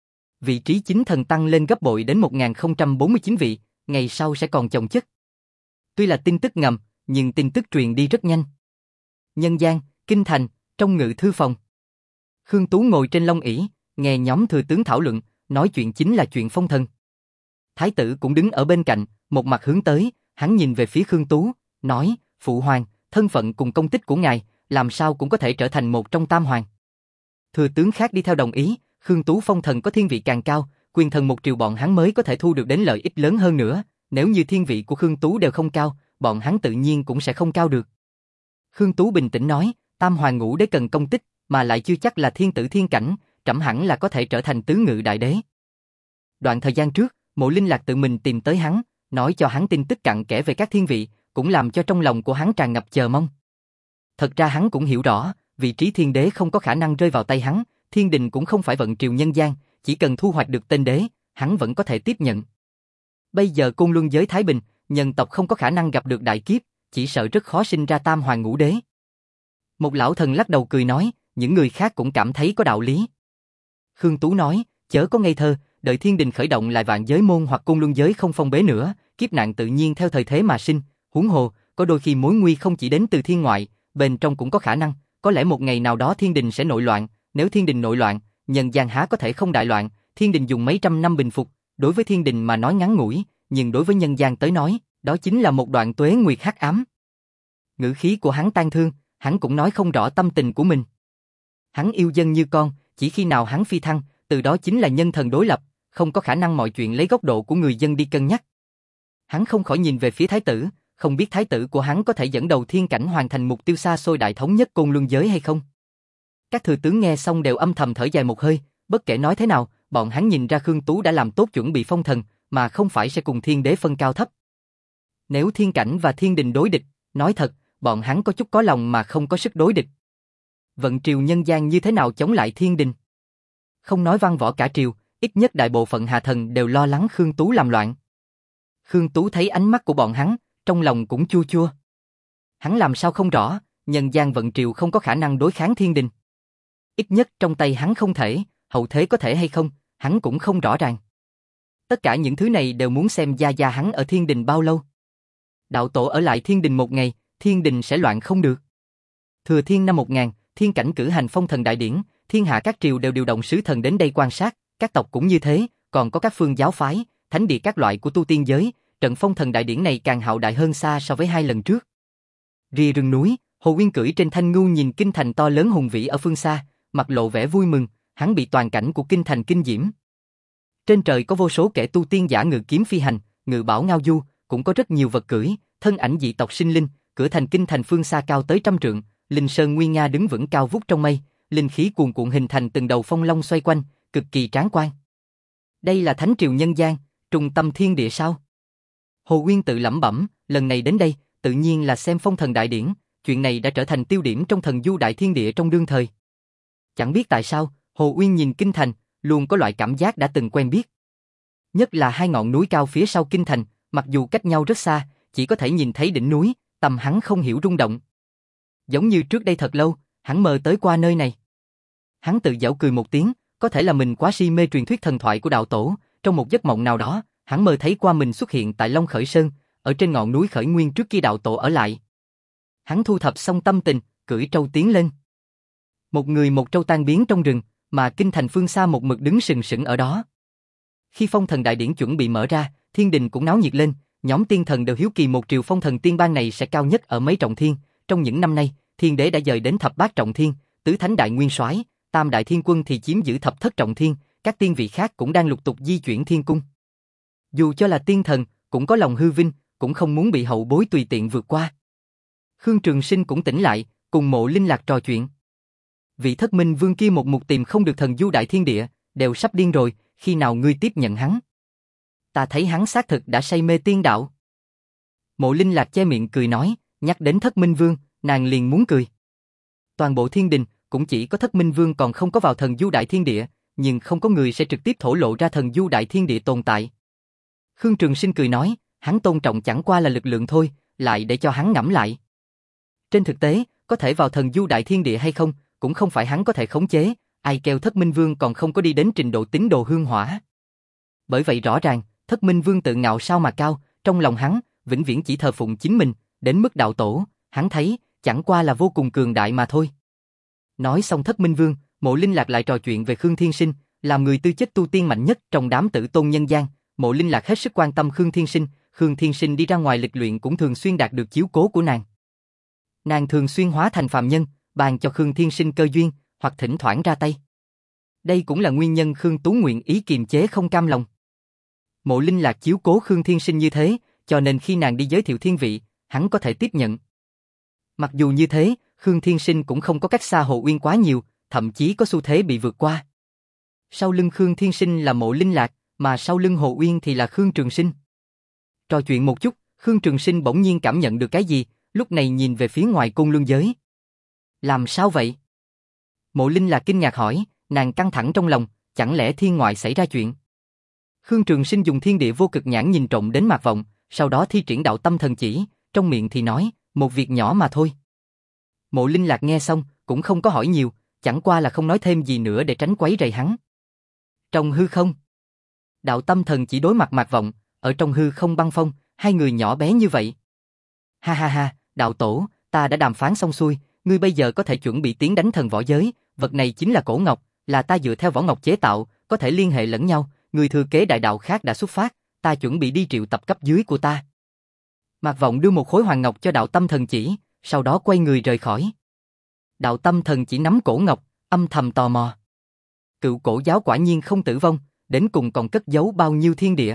Vị trí chính thần tăng lên gấp bội đến một nghìn không trăm bốn mươi chín vị, ngày sau sẽ còn chồng chất. Tuy là tin tức ngầm, nhưng tin tức truyền đi rất nhanh. Nhân gian, kinh thành, trong ngự thư phòng. Khương Tú ngồi trên long ỷ, nghe nhóm thừa tướng thảo luận, nói chuyện chính là chuyện phong thần. Thái tử cũng đứng ở bên cạnh, một mặt hướng tới, hắn nhìn về phía Khương Tú, nói, phụ hoàng, thân phận cùng công tích của ngài, làm sao cũng có thể trở thành một trong tam hoàng. Thừa tướng khác đi theo đồng ý, Khương Tú phong thần có thiên vị càng cao, quyền thần một triều bọn hắn mới có thể thu được đến lợi ích lớn hơn nữa, nếu như thiên vị của Khương Tú đều không cao, bọn hắn tự nhiên cũng sẽ không cao được. Khương Tú bình tĩnh nói, tam hoàng ngũ đế cần công tích, mà lại chưa chắc là thiên tử thiên cảnh, trẫm hẳn là có thể trở thành tứ ngự đại đế. Đoạn thời gian trước, Mộ Linh Lạc tự mình tìm tới hắn, nói cho hắn tin tức cặn kẽ về các thiên vị, cũng làm cho trong lòng của hắn tràn ngập chờ mong. Thật ra hắn cũng hiểu rõ, vị trí thiên đế không có khả năng rơi vào tay hắn, thiên đình cũng không phải vận triều nhân gian, chỉ cần thu hoạch được tên đế, hắn vẫn có thể tiếp nhận. Bây giờ côn luân giới thái bình, nhân tộc không có khả năng gặp được đại kiếp, chỉ sợ rất khó sinh ra tam hoàng ngũ đế. Một lão thần lắc đầu cười nói, những người khác cũng cảm thấy có đạo lý. Khương Tú nói, chớ có ngây thơ, đợi thiên đình khởi động lại vạn giới môn hoặc côn luân giới không phong bế nữa, kiếp nạn tự nhiên theo thời thế mà sinh, huống hồ, có đôi khi mối nguy không chỉ đến từ thiên ngoại, bên trong cũng có khả năng, có lẽ một ngày nào đó thiên đình sẽ nội loạn, nếu thiên đình nội loạn, nhân gian há có thể không đại loạn, thiên đình dùng mấy trăm năm bình phục, đối với thiên đình mà nói ngắn ngủi, nhưng đối với nhân gian tới nói, đó chính là một đoạn tuế nguyệt hắc ám. Ngữ khí của hắn tan thương, hắn cũng nói không rõ tâm tình của mình. Hắn yêu dân như con, chỉ khi nào hắn phi thăng, từ đó chính là nhân thần đối lập, không có khả năng mọi chuyện lấy góc độ của người dân đi cân nhắc. Hắn không khỏi nhìn về phía thái tử, không biết thái tử của hắn có thể dẫn đầu thiên cảnh hoàn thành mục tiêu xa xôi đại thống nhất côn luân giới hay không. Các thừa tướng nghe xong đều âm thầm thở dài một hơi, bất kể nói thế nào, bọn hắn nhìn ra Khương Tú đã làm tốt chuẩn bị phong thần, mà không phải sẽ cùng thiên đế phân cao thấp. Nếu thiên cảnh và thiên đình đối địch, nói thật, bọn hắn có chút có lòng mà không có sức đối địch. Vận triều nhân gian như thế nào chống lại thiên đình? Không nói văn võ cả triều, ít nhất đại bộ phận hạ thần đều lo lắng Khương Tú làm loạn. Khương Tú thấy ánh mắt của bọn hắn, trong lòng cũng chua chua. Hắn làm sao không rõ, nhân gian vận triều không có khả năng đối kháng thiên đình. Ít nhất trong tay hắn không thể, hậu thế có thể hay không, hắn cũng không rõ ràng. Tất cả những thứ này đều muốn xem gia gia hắn ở thiên đình bao lâu. Đạo tổ ở lại thiên đình một ngày, thiên đình sẽ loạn không được. Thừa thiên năm một nghìn, thiên cảnh cử hành phong thần đại điển, thiên hạ các triều đều điều động sứ thần đến đây quan sát, các tộc cũng như thế, còn có các phương giáo phái, thánh địa các loại của tu tiên giới, trận phong thần đại điển này càng hạo đại hơn xa so với hai lần trước. Rìa rừng núi, Hồ Nguyên cưỡi trên thanh ngưu nhìn kinh thành to lớn hùng vĩ ở phương xa, mặt lộ vẻ vui mừng, hắn bị toàn cảnh của kinh thành kinh diễm. Trên trời có vô số kẻ tu tiên giả ngự kiếm phi hành, ngự bảo ngao du, cũng có rất nhiều vật cưỡi, thân ảnh dị tộc sinh linh, cửa thành kinh thành phương xa cao tới trăm trượng, linh sơn nguy nga đứng vững cao vút trong mây, linh khí cuồn cuộn hình thành từng đầu phong long xoay quanh, cực kỳ tráng quan. Đây là thánh triều nhân gian, trung tâm thiên địa sao? Hồ Nguyên tự lẩm bẩm, lần này đến đây, tự nhiên là xem phong thần đại điển, chuyện này đã trở thành tiêu điểm trong thần du đại thiên địa trong đương thời. Chẳng biết tại sao, Hồ Nguyên nhìn kinh thành, luôn có loại cảm giác đã từng quen biết. Nhất là hai ngọn núi cao phía sau kinh thành, mặc dù cách nhau rất xa, chỉ có thể nhìn thấy đỉnh núi, tầm hắn không hiểu rung động. Giống như trước đây thật lâu, hắn mơ tới qua nơi này. Hắn tự giễu cười một tiếng, có thể là mình quá si mê truyền thuyết thần thoại của đạo tổ, trong một giấc mộng nào đó, hắn mơ thấy qua mình xuất hiện tại Long Khởi Sơn, ở trên ngọn núi Khởi Nguyên trước kia đạo tổ ở lại. Hắn thu thập xong tâm tình, cưỡi trâu tiến lên. Một người một trâu tan biến trong rừng, mà kinh thành phương xa một mực đứng sừng sững ở đó. Khi phong thần đại điển chuẩn bị mở ra, thiên đình cũng náo nhiệt lên, nhóm tiên thần đều hiếu kỳ một triều phong thần tiên bang này sẽ cao nhất ở mấy trọng thiên. Trong những năm nay, thiên đế đã dời đến thập bát trọng thiên, tứ thánh đại nguyên soái, tam đại thiên quân thì chiếm giữ thập thất trọng thiên, các tiên vị khác cũng đang lục tục di chuyển thiên cung. Dù cho là tiên thần, cũng có lòng hư vinh, cũng không muốn bị hậu bối tùy tiện vượt qua. Khương Trường Sinh cũng tỉnh lại, cùng Mộ Linh Lạc trò chuyện. Vị Thất Minh Vương kia một mục tìm không được thần du đại thiên địa, đều sắp điên rồi, khi nào ngươi tiếp nhận hắn? Ta thấy hắn xác thực đã say mê tiên đạo. Mộ Linh Lạc che miệng cười nói, nhắc đến Thất Minh Vương, nàng liền muốn cười. Toàn bộ thiên đình, cũng chỉ có Thất Minh Vương còn không có vào thần du đại thiên địa, nhưng không có người sẽ trực tiếp thổ lộ ra thần du đại thiên địa tồn tại. Khương Trường Sinh cười nói, hắn tôn trọng chẳng qua là lực lượng thôi, lại để cho hắn ngẫm lại. Trên thực tế, có thể vào thần du đại thiên địa hay không, cũng không phải hắn có thể khống chế, ai kêu Thất Minh Vương còn không có đi đến trình độ tín đồ hương hỏa. Bởi vậy rõ ràng, Thất Minh Vương tự ngạo sao mà cao, trong lòng hắn, vĩnh viễn chỉ thờ phụng chính mình, đến mức đạo tổ, hắn thấy, chẳng qua là vô cùng cường đại mà thôi. Nói xong Thất Minh Vương, Mộ Linh Lạc lại trò chuyện về Khương Thiên Sinh, làm người tư chất tu tiên mạnh nhất trong đám tử tôn nhân gian. Mộ Linh Lạc hết sức quan tâm Khương Thiên Sinh, Khương Thiên Sinh đi ra ngoài lịch luyện cũng thường xuyên đạt được chiếu cố của nàng. Nàng thường xuyên hóa thành phàm nhân, ban cho Khương Thiên Sinh cơ duyên, hoặc thỉnh thoảng ra tay. Đây cũng là nguyên nhân Khương Tú nguyện ý kiềm chế không cam lòng. Mộ Linh Lạc chiếu cố Khương Thiên Sinh như thế, cho nên khi nàng đi giới thiệu thiên vị, hắn có thể tiếp nhận. Mặc dù như thế, Khương Thiên Sinh cũng không có cách xa Hồ Uyên quá nhiều, thậm chí có xu thế bị vượt qua. Sau lưng Khương Thiên Sinh là Mộ Linh Lạc, mà sau lưng Hồ Uyên thì là Khương Trường Sinh. Trò chuyện một chút, Khương Trường Sinh bỗng nhiên cảm nhận được cái gì, lúc này nhìn về phía ngoài Côn Luân giới. Làm sao vậy? Mộ Linh Lạc kinh ngạc hỏi, nàng căng thẳng trong lòng, chẳng lẽ thiên ngoại xảy ra chuyện? Khương Trường Sinh dùng thiên địa vô cực nhãn nhìn trộm đến Mạc Vọng, sau đó thi triển đạo tâm thần chỉ, trong miệng thì nói, một việc nhỏ mà thôi. Mộ Linh Lạc nghe xong, cũng không có hỏi nhiều, chẳng qua là không nói thêm gì nữa để tránh quấy rầy hắn. Trong hư không, đạo tâm thần chỉ đối mặt Mạc Vọng, ở trong hư không băng phong, hai người nhỏ bé như vậy. Ha ha ha, đạo tổ, ta đã đàm phán xong xuôi, ngươi bây giờ có thể chuẩn bị tiến đánh thần võ giới, vật này chính là cổ ngọc, là ta dựa theo võ ngọc chế tạo, có thể liên hệ lẫn nhau, người thừa kế đại đạo khác đã xuất phát, ta chuẩn bị đi triệu tập cấp dưới của ta. Mạc Vọng đưa một khối hoàng ngọc cho đạo tâm thần chỉ, sau đó quay người rời khỏi. Đạo tâm thần chỉ nắm cổ ngọc, âm thầm tò mò. Cựu cổ giáo quả nhiên không tử vong, đến cùng còn cất giấu bao nhiêu thiên địa.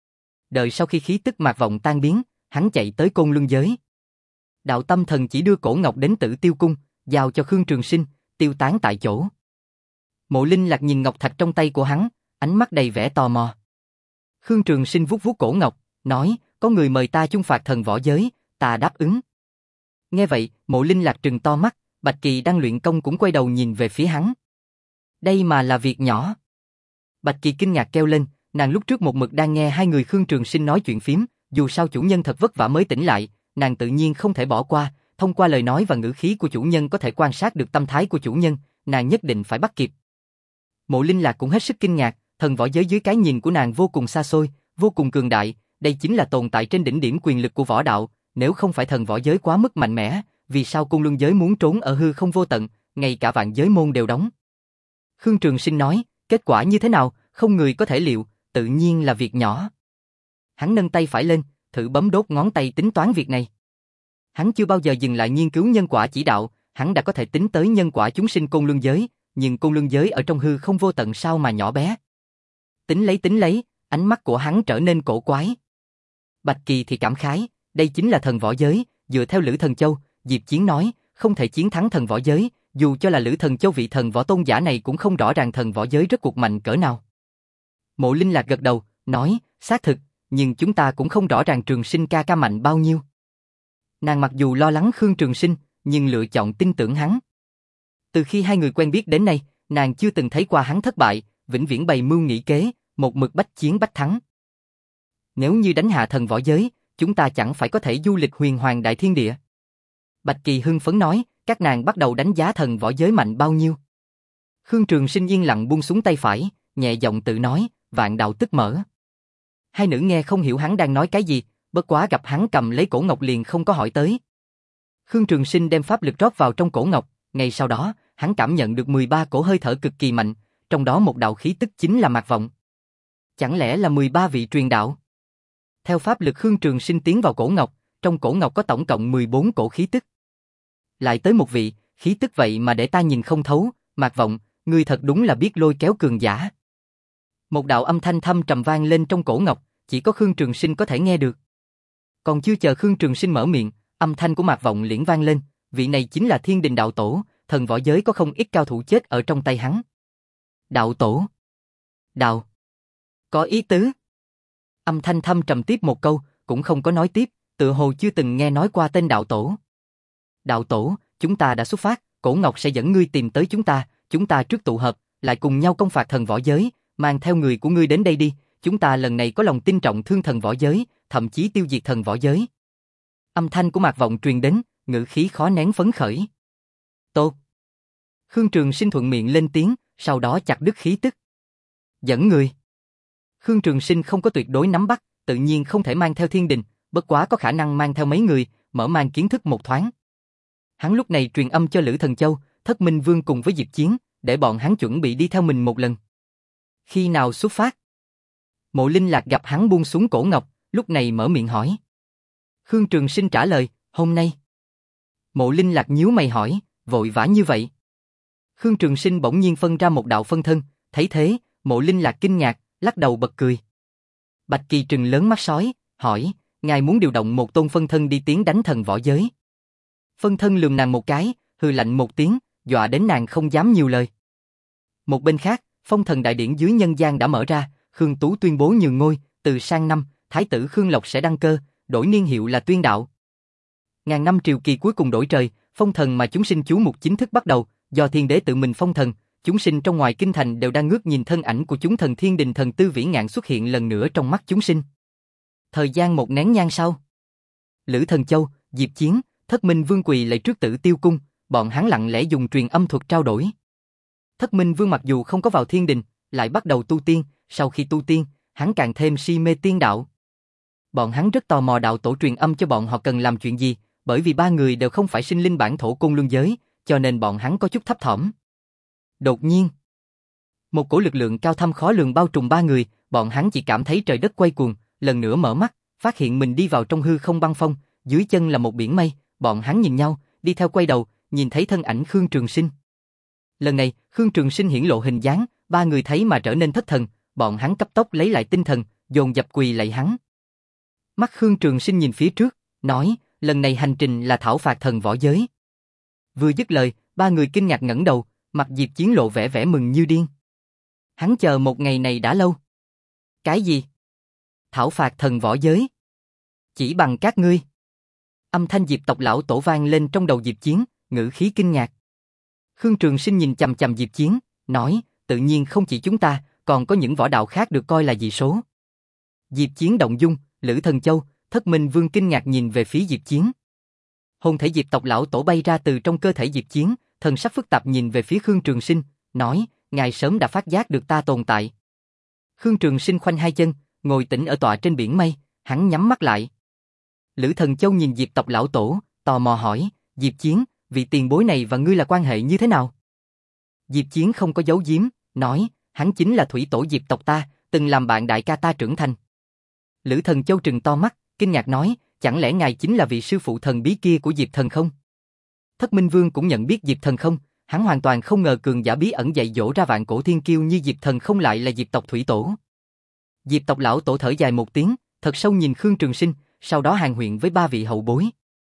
Đợi sau khi khí tức Mạc Vọng tan biến, hắn chạy tới Côn Luân giới. Đạo tâm thần chỉ đưa cổ ngọc đến Tử Tiêu cung, giao cho Khương Trường Sinh, tiêu tán tại chỗ. Mộ Linh Lạc nhìn ngọc thạch trong tay của hắn, ánh mắt đầy vẻ tò mò. Khương Trường Sinh vuốt vuốt cổ ngọc, nói, có người mời ta chung phạt thần võ giới, ta đáp ứng. Nghe vậy, Mộ Linh Lạc trừng to mắt, Bạch Kỳ đang luyện công cũng quay đầu nhìn về phía hắn. Đây mà là việc nhỏ. Bạch Kỳ kinh ngạc kêu lên, nàng lúc trước một mực đang nghe hai người Khương Trường Sinh nói chuyện phím, dù sao chủ nhân thật vất vả mới tỉnh lại, nàng tự nhiên không thể bỏ qua, thông qua lời nói và ngữ khí của chủ nhân có thể quan sát được tâm thái của chủ nhân, nàng nhất định phải bắt kịp. Mộ Linh Lạc cũng hết sức kinh ngạc, thần võ giới dưới cái nhìn của nàng vô cùng xa xôi, vô cùng cường đại, đây chính là tồn tại trên đỉnh điểm quyền lực của võ đạo, nếu không phải thần võ giới quá mức mạnh mẽ, vì sao Côn Luân giới muốn trốn ở hư không vô tận, ngay cả vạn giới môn đều đóng. Khương Trường Sinh nói, kết quả như thế nào, không người có thể liệu, tự nhiên là việc nhỏ. Hắn nâng tay phải lên, thử bấm đốt ngón tay tính toán việc này. Hắn chưa bao giờ dừng lại nghiên cứu nhân quả chỉ đạo, hắn đã có thể tính tới nhân quả chúng sinh Côn Luân giới, nhưng Côn Luân giới ở trong hư không vô tận sao mà nhỏ bé. Tính lấy tính lấy, ánh mắt của hắn trở nên cổ quái. Bạch Kỳ thì cảm khái, đây chính là thần võ giới, dựa theo Lữ Thần Châu, Diệp Chiến nói, không thể chiến thắng thần võ giới, dù cho là Lữ Thần Châu vị thần võ tôn giả này cũng không rõ ràng thần võ giới rốt cuộc mạnh cỡ nào. Mộ Linh Lạc gật đầu, nói, xác thực, nhưng chúng ta cũng không rõ ràng Trường Sinh ca ca mạnh bao nhiêu. Nàng mặc dù lo lắng Khương Trường Sinh, nhưng lựa chọn tin tưởng hắn. Từ khi hai người quen biết đến nay, nàng chưa từng thấy qua hắn thất bại, vĩnh viễn bày mưu nghĩ kế, một mực bách chiến bách thắng. Nếu như đánh hạ thần võ giới, chúng ta chẳng phải có thể du lịch huyền hoàng đại thiên địa. Bạch Kỳ hưng phấn nói, các nàng bắt đầu đánh giá thần võ giới mạnh bao nhiêu. Khương Trường Sinh yên lặng buông xuống tay phải, nhẹ giọng tự nói, vạn đạo tức mở. Hai nữ nghe không hiểu hắn đang nói cái gì, bất quá gặp hắn cầm lấy cổ ngọc liền không có hỏi tới. Khương Trường Sinh đem pháp lực rót vào trong cổ ngọc, ngay sau đó, hắn cảm nhận được mười ba cổ hơi thở cực kỳ mạnh, trong đó một đạo khí tức chính là Mạc Vọng. Chẳng lẽ là mười ba vị truyền đạo? Theo pháp lực Khương Trường Sinh tiến vào cổ ngọc, trong cổ ngọc có tổng cộng mười bốn cổ khí tức. Lại tới một vị, khí tức vậy mà để ta nhìn không thấu, Mạc Vọng, ngươi thật đúng là biết lôi kéo cường giả. Một đạo âm thanh thâm trầm vang lên trong cổ ngọc, chỉ có Khương Trường Sinh có thể nghe được. Còn chưa chờ Khương Trường Sinh mở miệng, âm thanh của Mạc Vọng liễn vang lên, vị này chính là Thiên Đình đạo tổ, thần võ giới có không ít cao thủ chết ở trong tay hắn. Đạo tổ. Đạo. Có ý tứ. Âm thanh thâm trầm tiếp một câu, cũng không có nói tiếp, tựa hồ chưa từng nghe nói qua tên đạo tổ. Đạo tổ, chúng ta đã xuất phát, Cổ Ngọc sẽ dẫn ngươi tìm tới chúng ta, chúng ta trước tụ hợp, lại cùng nhau công phạt thần võ giới, mang theo người của ngươi đến đây đi, chúng ta lần này có lòng tin trọng thương thần võ giới, thậm chí tiêu diệt thần võ giới. Âm thanh của Mạc Vọng truyền đến, ngữ khí khó nén phấn khởi. Tốt. Khương Trường Sinh thuận miệng lên tiếng, sau đó chặt đứt khí tức. Dẫn người. Khương Trường Sinh không có tuyệt đối nắm bắt, tự nhiên không thể mang theo Thiên Đình, bất quá có khả năng mang theo mấy người, mở mang kiến thức một thoáng. Hắn lúc này truyền âm cho Lữ Thần Châu, Thất Minh Vương cùng với Diệp Chiến, để bọn hắn chuẩn bị đi theo mình một lần. Khi nào xuất phát? Mộ Linh Lạc gặp hắn buông xuống Cổ Ngọc, lúc này mở miệng hỏi. Khương Trường Sinh trả lời, hôm nay. Mộ Linh Lạc nhíu mày hỏi, vội vã như vậy? Khương Trường Sinh bỗng nhiên phân ra một đạo phân thân, thấy thế, Mộ Linh Lạc kinh ngạc, lắc đầu bật cười. Bạch Kỳ trừng lớn mắt sói, hỏi, ngài muốn điều động một tôn phân thân đi tiến đánh thần võ giới. Phân thân lườm nàng một cái, hừ lạnh một tiếng, dọa đến nàng không dám nhiều lời. Một bên khác, phong thần đại điển dưới nhân gian đã mở ra, Khương Tú tuyên bố nhường ngôi, từ sang năm, Thái tử Khương Lộc sẽ đăng cơ, đổi niên hiệu là Tuyên Đạo. Ngàn năm triều kỳ cuối cùng đổi trời, phong thần mà chúng sinh chú mục chính thức bắt đầu, do thiên đế tự mình phong thần, chúng sinh trong ngoài kinh thành đều đang ngước nhìn thân ảnh của chúng thần Thiên Đình thần tư vĩ ngạn xuất hiện lần nữa trong mắt chúng sinh. Thời gian một nén nhang sau, Lữ Thần Châu, Diệp Chiến, Thất Minh Vương quỳ lạy trước Tử Tiêu cung, bọn hắn lặng lẽ dùng truyền âm thuật trao đổi. Thất Minh Vương mặc dù không có vào Thiên Đình, lại bắt đầu tu tiên, sau khi tu tiên, hắn càng thêm si mê tiên đạo. Bọn hắn rất tò mò đạo tổ truyền âm cho bọn họ cần làm chuyện gì, bởi vì ba người đều không phải sinh linh bản thổ Côn Luân giới, cho nên bọn hắn có chút thấp thỏm. Đột nhiên, một cổ lực lượng cao thâm khó lường bao trùm ba người, bọn hắn chỉ cảm thấy trời đất quay cuồng, lần nữa mở mắt, phát hiện mình đi vào trong hư không băng phong, dưới chân là một biển mây, bọn hắn nhìn nhau, đi theo quay đầu, nhìn thấy thân ảnh Khương Trường Sinh. Lần này, Khương Trường Sinh hiển lộ hình dáng, ba người thấy mà trở nên thất thần, bọn hắn cấp tốc lấy lại tinh thần, dồn dập quỳ lạy hắn. Mắt Khương Trường Sinh nhìn phía trước, nói, lần này hành trình là thảo phạt thần võ giới. Vừa dứt lời, ba người kinh ngạc ngẩng đầu, mặt Diệp Chiến lộ vẻ vẻ mừng như điên. Hắn chờ một ngày này đã lâu. Cái gì? Thảo phạt thần võ giới? Chỉ bằng các ngươi? Âm thanh Diệp tộc lão tổ vang lên trong đầu Diệp Chiến, ngữ khí kinh ngạc. Khương Trường Sinh nhìn chằm chằm Diệp Chiến, nói, tự nhiên không chỉ chúng ta, còn có những võ đạo khác được coi là dị số. Diệp Chiến động dung, Lữ Thần Châu, Thất Minh Vương kinh ngạc nhìn về phía Diệp Chiến. Hồn thể Diệp tộc lão tổ bay ra từ trong cơ thể Diệp Chiến, thần sắc phức tạp nhìn về phía Khương Trường Sinh, nói, ngài sớm đã phát giác được ta tồn tại. Khương Trường Sinh khoanh hai chân, ngồi tĩnh ở tọa trên biển mây, hắn nhắm mắt lại. Lữ Thần Châu nhìn Diệp tộc lão tổ, tò mò hỏi, Diệp Chiến, vị tiền bối này và ngươi là quan hệ như thế nào? Diệp Chiến không có giấu giếm, nói, hắn chính là thủy tổ Diệp tộc ta, từng làm bạn đại ca ta trưởng thành. Lữ Thần Châu trừng to mắt, kinh ngạc nói, chẳng lẽ ngài chính là vị sư phụ thần bí kia của Diệp Thần không? Thất Minh Vương cũng nhận biết Diệp Thần không, hắn hoàn toàn không ngờ cường giả bí ẩn dạy dỗ ra vạn cổ thiên kiêu như Diệp Thần không lại là Diệp tộc thủy tổ. Diệp tộc lão tổ thở dài một tiếng, thật sâu nhìn Khương Trường Sinh, sau đó hàn huyện với ba vị hậu bối.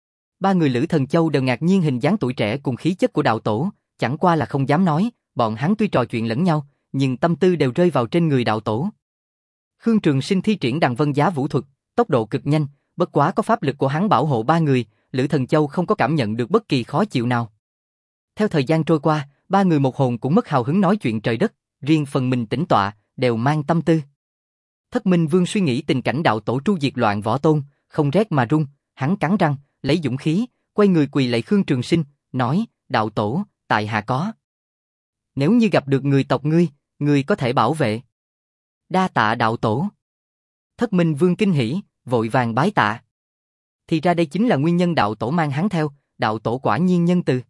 Ba người Lữ Thần Châu đều ngạc nhiên hình dáng tuổi trẻ cùng khí chất của đạo tổ, chẳng qua là không dám nói, bọn hắn tuy trò chuyện lẫn nhau, nhưng tâm tư đều rơi vào trên người đạo tổ. Khương Trường Sinh thi triển Đằng Vân Giá vũ thuật, tốc độ cực nhanh, bất quá có pháp lực của hắn bảo hộ ba người, Lữ Thần Châu không có cảm nhận được bất kỳ khó chịu nào. Theo thời gian trôi qua, ba người một hồn cũng mất hào hứng nói chuyện trời đất, riêng phần mình tĩnh tọa, đều mang tâm tư. Thất Minh Vương suy nghĩ tình cảnh đạo tổ tru diệt loạn võ tôn, không rét mà run, hắn cắn răng, lấy dũng khí, quay người quỳ lạy Khương Trường Sinh, nói, đạo tổ, tại hạ có. Nếu như gặp được người tộc ngươi, ngươi có thể bảo vệ. Đa tạ đạo tổ. Thất Minh Vương kinh hỉ, vội vàng bái tạ. Thì ra đây chính là nguyên nhân đạo tổ mang hắn theo, đạo tổ quả nhiên nhân từ.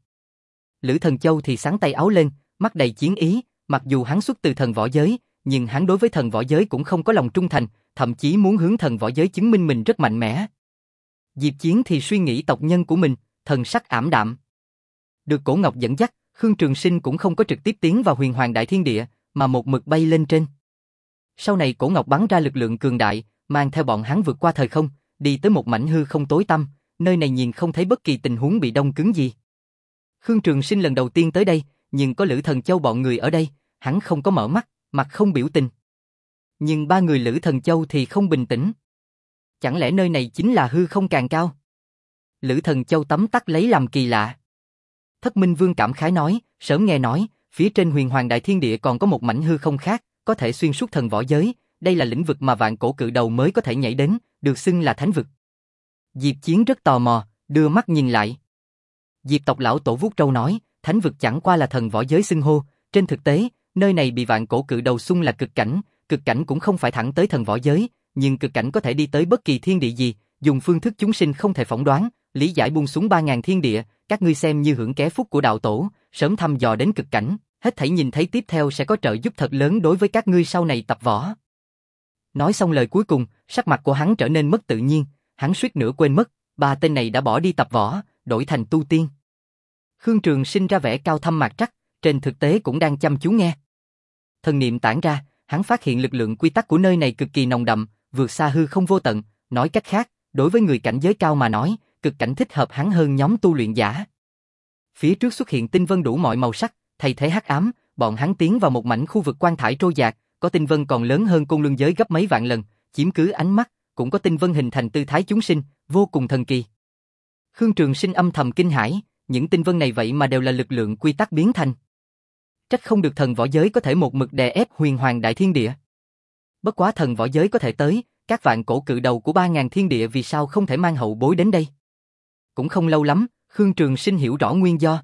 Lữ Thần Châu thì sáng tay áo lên, mắt đầy chiến ý, mặc dù hắn xuất từ thần võ giới, nhưng hắn đối với thần võ giới cũng không có lòng trung thành, thậm chí muốn hướng thần võ giới chứng minh mình rất mạnh mẽ. Diệp Chiến thì suy nghĩ tộc nhân của mình, thần sắc ảm đạm. Được Cổ Ngọc dẫn dắt, Khương Trường Sinh cũng không có trực tiếp tiến vào Huyền Hoàng Đại Thiên Địa, mà một mực bay lên trên. Sau này Cổ Ngọc bắn ra lực lượng cường đại, mang theo bọn hắn vượt qua thời không, đi tới một mảnh hư không tối tăm, nơi này nhìn không thấy bất kỳ tình huống bị đông cứng gì. Khương Trường Sinh lần đầu tiên tới đây, nhưng có Lữ Thần Châu bọn người ở đây, hắn không có mở mắt, mặt không biểu tình. Nhưng ba người Lữ Thần Châu thì không bình tĩnh. Chẳng lẽ nơi này chính là hư không càng cao? Lữ Thần Châu tấm tắc lấy làm kỳ lạ. Thất Minh Vương cảm khái nói, sớm nghe nói, phía trên Huyền Hoàng Đại Thiên Địa còn có một mảnh hư không khác, có thể xuyên suốt thần võ giới, đây là lĩnh vực mà vạn cổ cự đầu mới có thể nhảy đến, được xưng là thánh vực. Diệp Chiến rất tò mò, đưa mắt nhìn lại. Diệp tộc lão tổ vuốt râu nói, thánh vực chẳng qua là thần võ giới xưng hô, trên thực tế, nơi này bị vạn cổ cự đầu xung là cực cảnh, cực cảnh cũng không phải thẳng tới thần võ giới, nhưng cực cảnh có thể đi tới bất kỳ thiên địa gì, dùng phương thức chúng sinh không thể phỏng đoán, lý giải buông xuống ba ngàn thiên địa, các ngươi xem như hưởng ké phúc của đạo tổ, sớm thăm dò đến cực cảnh, hết thảy nhìn thấy tiếp theo sẽ có trợ giúp thật lớn đối với các ngươi sau này tập võ. Nói xong lời cuối cùng, sắc mặt của hắn trở nên mất tự nhiên, hắn suýt nữa quên mất, ba tên này đã bỏ đi tập võ, đổi thành tu tiên. Khương Trường Sinh ra vẻ cao thâm mạc trắc, trên thực tế cũng đang chăm chú nghe. Thần niệm tản ra, hắn phát hiện lực lượng quy tắc của nơi này cực kỳ nồng đậm, vượt xa hư không vô tận, nói cách khác, đối với người cảnh giới cao mà nói, cực cảnh thích hợp hắn hơn nhóm tu luyện giả. Phía trước xuất hiện tinh vân đủ mọi màu sắc, thay thế hắc ám, bọn hắn tiến vào một mảnh khu vực quang thải trôi dạt, có tinh vân còn lớn hơn côn luân giới gấp mấy vạn lần, chiếm cứ ánh mắt, cũng có tinh vân hình thành tư thái chúng sinh, vô cùng thần kỳ. Khương Trường Sinh âm thầm kinh hãi, những tinh vân này vậy mà đều là lực lượng quy tắc biến thành. Trách không được thần võ giới có thể một mực đè ép Huyền Hoàng Đại Thiên Địa. Bất quá thần võ giới có thể tới, các vạn cổ cự đầu của ba ngàn thiên địa vì sao không thể mang hậu bối đến đây? Cũng không lâu lắm, Khương Trường Sinh hiểu rõ nguyên do.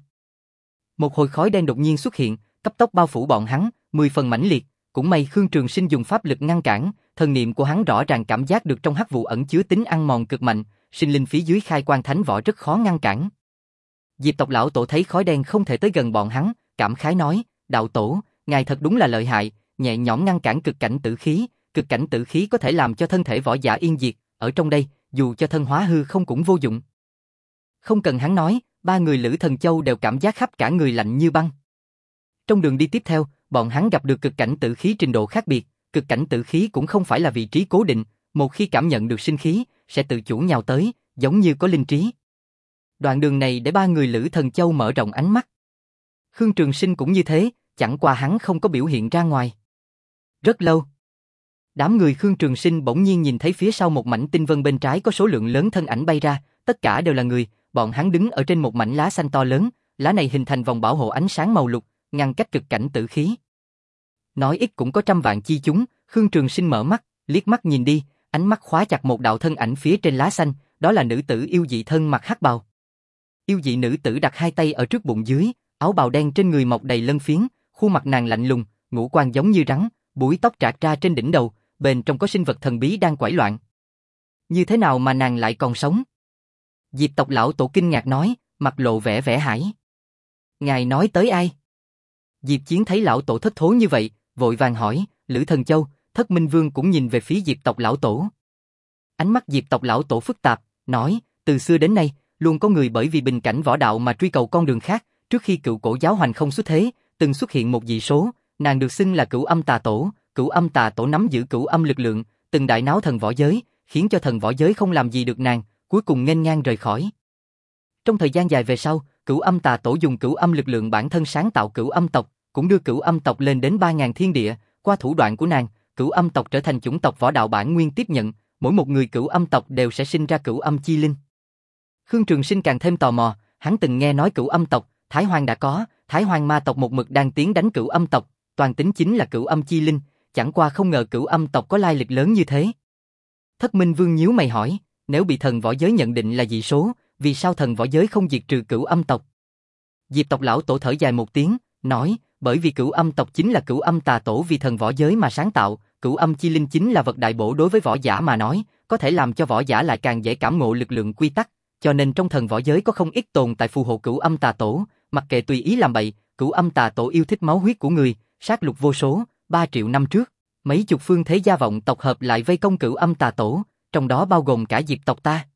Một hồi khói đen đột nhiên xuất hiện, cấp tốc bao phủ bọn hắn, mười phần mãnh liệt, cũng may Khương Trường Sinh dùng pháp lực ngăn cản, thần niệm của hắn rõ ràng cảm giác được trong hắc vụ ẩn chứa tính ăn mòn cực mạnh, sinh linh phía dưới khai quan thánh võ rất khó ngăn cản. Diệp tộc lão tổ thấy khói đen không thể tới gần bọn hắn, cảm khái nói, đạo tổ, ngài thật đúng là lợi hại, nhẹ nhõm ngăn cản cực cảnh tử khí, cực cảnh tử khí có thể làm cho thân thể võ giả yên diệt, ở trong đây, dù cho thân hóa hư không cũng vô dụng. Không cần hắn nói, ba người Lữ Thần Châu đều cảm giác khắp cả người lạnh như băng. Trong đường đi tiếp theo, bọn hắn gặp được cực cảnh tử khí trình độ khác biệt, cực cảnh tử khí cũng không phải là vị trí cố định, một khi cảm nhận được sinh khí, sẽ tự chủ nhào tới, giống như có linh trí. Đoạn đường này để ba người Lữ Thần Châu mở rộng ánh mắt. Khương Trường Sinh cũng như thế, chẳng qua hắn không có biểu hiện ra ngoài. Rất lâu, đám người Khương Trường Sinh bỗng nhiên nhìn thấy phía sau một mảnh tinh vân bên trái có số lượng lớn thân ảnh bay ra, tất cả đều là người, bọn hắn đứng ở trên một mảnh lá xanh to lớn, lá này hình thành vòng bảo hộ ánh sáng màu lục, ngăn cách cực cảnh tử khí. Nói ít cũng có trăm vạn chi chúng, Khương Trường Sinh mở mắt, liếc mắt nhìn đi, ánh mắt khóa chặt một đạo thân ảnh phía trên lá xanh, đó là nữ tử yêu dị thân mặc hắc bào. Yêu dị nữ tử đặt hai tay ở trước bụng dưới, áo bào đen trên người mọc đầy lân phiến, khuôn mặt nàng lạnh lùng, ngũ quan giống như rắn, búi tóc trạc ra trên đỉnh đầu, bên trong có sinh vật thần bí đang quẩy loạn. Như thế nào mà nàng lại còn sống? Diệp tộc lão tổ kinh ngạc nói, mặt lộ vẻ vẻ hãi. Ngài nói tới ai? Diệp Chiến thấy lão tổ thất thố như vậy, vội vàng hỏi, Lữ Thần Châu, Thất Minh Vương cũng nhìn về phía Diệp tộc lão tổ. Ánh mắt Diệp tộc lão tổ phức tạp, nói, từ xưa đến nay, luôn có người bởi vì bình cảnh võ đạo mà truy cầu con đường khác, trước khi cựu cổ giáo hoành không xuất thế, từng xuất hiện một dị số, nàng được xưng là Cửu Âm Tà Tổ, Cửu Âm Tà Tổ nắm giữ cửu âm lực lượng, từng đại náo thần võ giới, khiến cho thần võ giới không làm gì được nàng, cuối cùng nghênh ngang rời khỏi. Trong thời gian dài về sau, Cửu Âm Tà Tổ dùng cửu âm lực lượng bản thân sáng tạo cửu âm tộc, cũng đưa cửu âm tộc lên đến ba ngàn thiên địa, qua thủ đoạn của nàng, cửu âm tộc trở thành chủng tộc võ đạo bản nguyên tiếp nhận, mỗi một người cửu âm tộc đều sẽ sinh ra cửu âm chi linh. Khương Trường Sinh càng thêm tò mò, hắn từng nghe nói cửu âm tộc, Thái Hoang đã có, Thái Hoang ma tộc một mực đang tiến đánh cửu âm tộc, toàn tính chính là cửu âm chi linh, chẳng qua không ngờ cửu âm tộc có lai lịch lớn như thế. Thất Minh Vương nhíu mày hỏi, nếu bị thần võ giới nhận định là dị số, vì sao thần võ giới không diệt trừ cửu âm tộc? Diệp tộc lão tổ thở dài một tiếng, nói, bởi vì cửu âm tộc chính là cửu âm tà tổ vì thần võ giới mà sáng tạo, cửu âm chi linh chính là vật đại bổ đối với võ giả mà nói, có thể làm cho võ giả lại càng dễ cảm ngộ lực lượng quy tắc, cho nên trong thần võ giới có không ít tồn tại phù hộ cửu âm tà tổ, mặc kệ tùy ý làm bậy, cửu âm tà tổ yêu thích máu huyết của người, sát lục vô số, ba triệu năm trước, mấy chục phương thế gia vọng tộc hợp lại vây công cửu âm tà tổ, trong đó bao gồm cả Diệp tộc ta.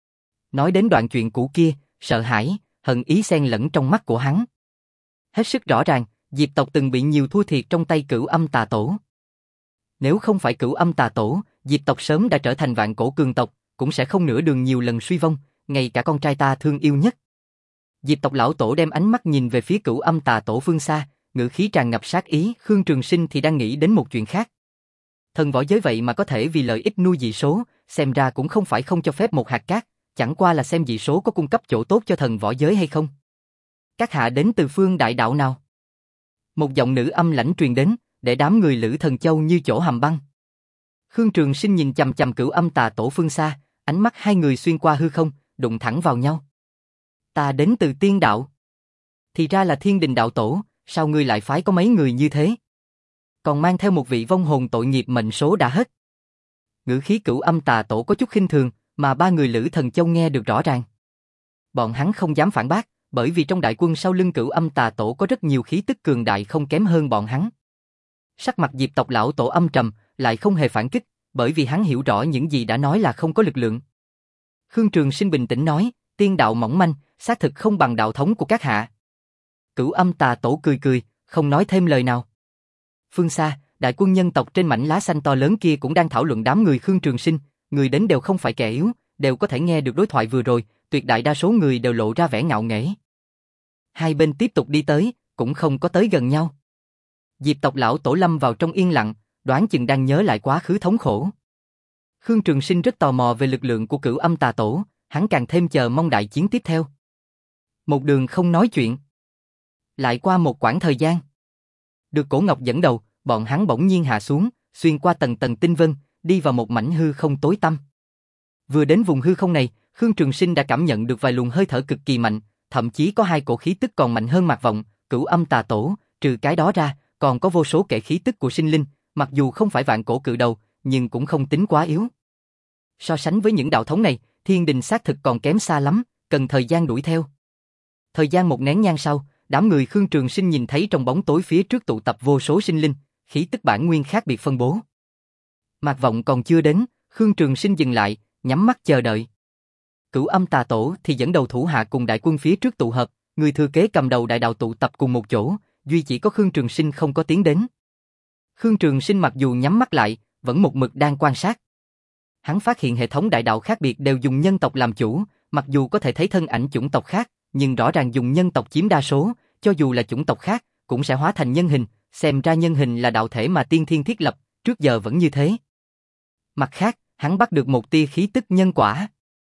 Nói đến đoạn chuyện cũ kia, sợ hãi, hận ý xen lẫn trong mắt của hắn. Hết sức rõ ràng, Diệp tộc từng bị nhiều thua thiệt trong tay cửu âm tà tổ. Nếu không phải Cửu Âm Tà Tổ, Diệp tộc sớm đã trở thành vạn cổ cường tộc, cũng sẽ không nửa đường nhiều lần suy vong, ngay cả con trai ta thương yêu nhất. Diệp tộc lão tổ đem ánh mắt nhìn về phía Cửu Âm Tà Tổ phương xa, ngữ khí tràn ngập sát ý. Khương Trường Sinh thì đang nghĩ đến một chuyện khác. Thần võ giới vậy mà có thể vì lợi ích nuôi dị số, xem ra cũng không phải không cho phép một hạt cát, chẳng qua là xem dị số có cung cấp chỗ tốt cho thần võ giới hay không. Các hạ đến từ phương đại đạo nào? Một giọng nữ âm lãnh truyền đến, để đám người Lữ Thần Châu như chỗ hầm băng. Khương Trường Sinh nhìn chằm chằm Cửu Âm Tà Tổ phương xa, ánh mắt hai người xuyên qua hư không, đụng thẳng vào nhau. Ta đến từ tiên đạo. Thì ra là Thiên Đình đạo tổ, sao ngươi lại phái có mấy người như thế? Còn mang theo một vị vong hồn tội nghiệp mệnh số đã hết. Ngữ khí Cửu Âm Tà Tổ có chút khinh thường, mà ba người Lữ Thần Châu nghe được rõ ràng. Bọn hắn không dám phản bác, bởi vì trong đại quân sau lưng Cửu Âm Tà Tổ có rất nhiều khí tức cường đại không kém hơn bọn hắn. Sắc mặt Diệp tộc lão tổ âm trầm, lại không hề phản kích, bởi vì hắn hiểu rõ những gì đã nói là không có lực lượng. Khương Trường Sinh bình tĩnh nói, tiên đạo mỏng manh, xác thực không bằng đạo thống của các hạ. Cửu Âm Tà Tổ cười cười, không nói thêm lời nào. Phương xa, đại quân nhân tộc trên mảnh lá xanh to lớn kia cũng đang thảo luận đám người Khương Trường Sinh, người đến đều không phải kẻ yếu, đều có thể nghe được đối thoại vừa rồi, tuyệt đại đa số người đều lộ ra vẻ ngạo nghễ. Hai bên tiếp tục đi tới, cũng không có tới gần nhau. Diệp tộc lão tổ lâm vào trong yên lặng, đoán chừng đang nhớ lại quá khứ thống khổ. Khương Trường Sinh rất tò mò về lực lượng của Cửu Âm Tà Tổ, hắn càng thêm chờ mong đại chiến tiếp theo. Một đường không nói chuyện. Lại qua một quãng thời gian. Được Cổ Ngọc dẫn đầu, bọn hắn bỗng nhiên hạ xuống, xuyên qua tầng tầng tinh vân, đi vào một mảnh hư không tối tăm. Vừa đến vùng hư không này, Khương Trường Sinh đã cảm nhận được vài luồng hơi thở cực kỳ mạnh, thậm chí có hai cổ khí tức còn mạnh hơn Mạc Vọng, Cửu Âm Tà Tổ, trừ cái đó ra, còn có vô số kẻ khí tức của sinh linh, mặc dù không phải vạn cổ cự đầu, nhưng cũng không tính quá yếu. So sánh với những đạo thống này, Thiên Đình xác thực còn kém xa lắm, cần thời gian đuổi theo. Thời gian một nén nhang sau, đám người Khương Trường Sinh nhìn thấy trong bóng tối phía trước tụ tập vô số sinh linh, khí tức bản nguyên khác biệt phân bố. Mạc Vọng còn chưa đến, Khương Trường Sinh dừng lại, nhắm mắt chờ đợi. Cửu Âm Tà Tổ thì dẫn đầu thủ hạ cùng đại quân phía trước tụ hợp, người thừa kế cầm đầu đại đạo tụ tập cùng một chỗ, duy chỉ có Khương Trường Sinh không có tiến đến. Khương Trường Sinh mặc dù nhắm mắt lại, vẫn một mực đang quan sát. Hắn phát hiện hệ thống đại đạo khác biệt đều dùng nhân tộc làm chủ, mặc dù có thể thấy thân ảnh chủng tộc khác, nhưng rõ ràng dùng nhân tộc chiếm đa số, cho dù là chủng tộc khác, cũng sẽ hóa thành nhân hình, xem ra nhân hình là đạo thể mà tiên thiên thiết lập, trước giờ vẫn như thế. Mặt khác, hắn bắt được một tia khí tức nhân quả.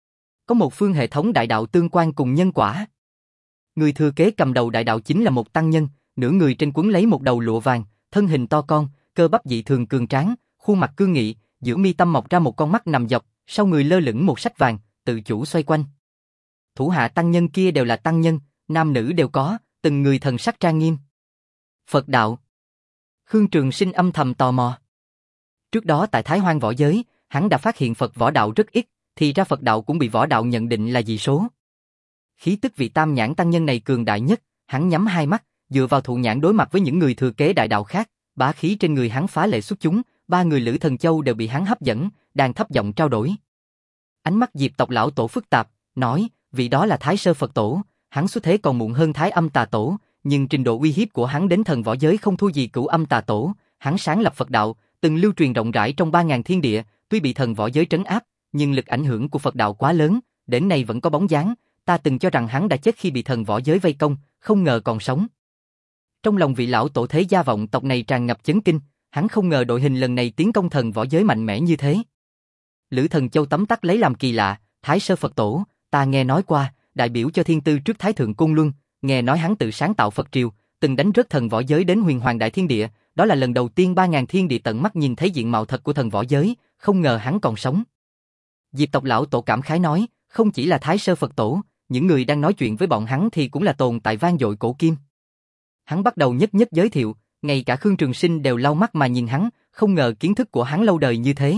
Có một phương hệ thống đại đạo tương quan cùng nhân quả. Người thừa kế cầm đầu đại đạo chính là một tăng nhân, nửa người trên quấn lấy một đầu lụa vàng, thân hình to con, cơ bắp dị thường cường tráng, khuôn mặt cương nghị, giữa mi tâm mọc ra một con mắt nằm dọc, sau người lơ lửng một sách vàng, tự chủ xoay quanh. Thủ hạ tăng nhân kia đều là tăng nhân, nam nữ đều có, từng người thần sắc trang nghiêm. Phật đạo. Khương Trường Sinh âm thầm tò mò. Trước đó tại Thái Hoang võ giới, hắn đã phát hiện Phật võ đạo rất ít, thì ra Phật đạo cũng bị võ đạo nhận định là dị số. Khí tức vị tam nhãn tăng nhân này cường đại nhất, hắn nhắm hai mắt, dựa vào thụ nhãn đối mặt với những người thừa kế đại đạo khác, bá khí trên người hắn phá lệ xuất chúng, ba người Lữ Thần Châu đều bị hắn hấp dẫn, đang thấp giọng trao đổi. Ánh mắt Diệp tộc lão tổ phức tạp, nói, vị đó là Thái Sơ Phật Tổ, hắn xuất thế còn muộn hơn Thái Âm Tà Tổ, nhưng trình độ uy hiếp của hắn đến thần võ giới không thua gì Cửu Âm Tà Tổ, hắn sáng lập Phật đạo, từng lưu truyền rộng rãi trong ba ngàn thiên địa, tuy bị thần võ giới trấn áp, nhưng lực ảnh hưởng của Phật đạo quá lớn, đến nay vẫn có bóng dáng, ta từng cho rằng hắn đã chết khi bị thần võ giới vây công, không ngờ còn sống. Trong lòng vị lão tổ thế gia vọng tộc này tràn ngập chấn kinh, hắn không ngờ đội hình lần này tiến công thần võ giới mạnh mẽ như thế. Lữ Thần Châu tấm tắc lấy làm kỳ lạ, Thái Sơ Phật Tổ, ta nghe nói qua, đại biểu cho thiên tư trước Thái Thượng Côn Luân, nghe nói hắn tự sáng tạo Phật triều, từng đánh rớt thần võ giới đến huyền hoàng đại thiên địa, đó là lần đầu tiên ba ngàn thiên địa tận mắt nhìn thấy diện mạo thật của thần võ giới, không ngờ hắn còn sống. Diệp tộc lão tổ cảm khái nói, không chỉ là Thái Sơ Phật Tổ, những người đang nói chuyện với bọn hắn thì cũng là tồn tại vang dội cổ kim. Hắn bắt đầu nhất nhất giới thiệu, ngay cả Khương Trường Sinh đều lau mắt mà nhìn hắn, không ngờ kiến thức của hắn lâu đời như thế.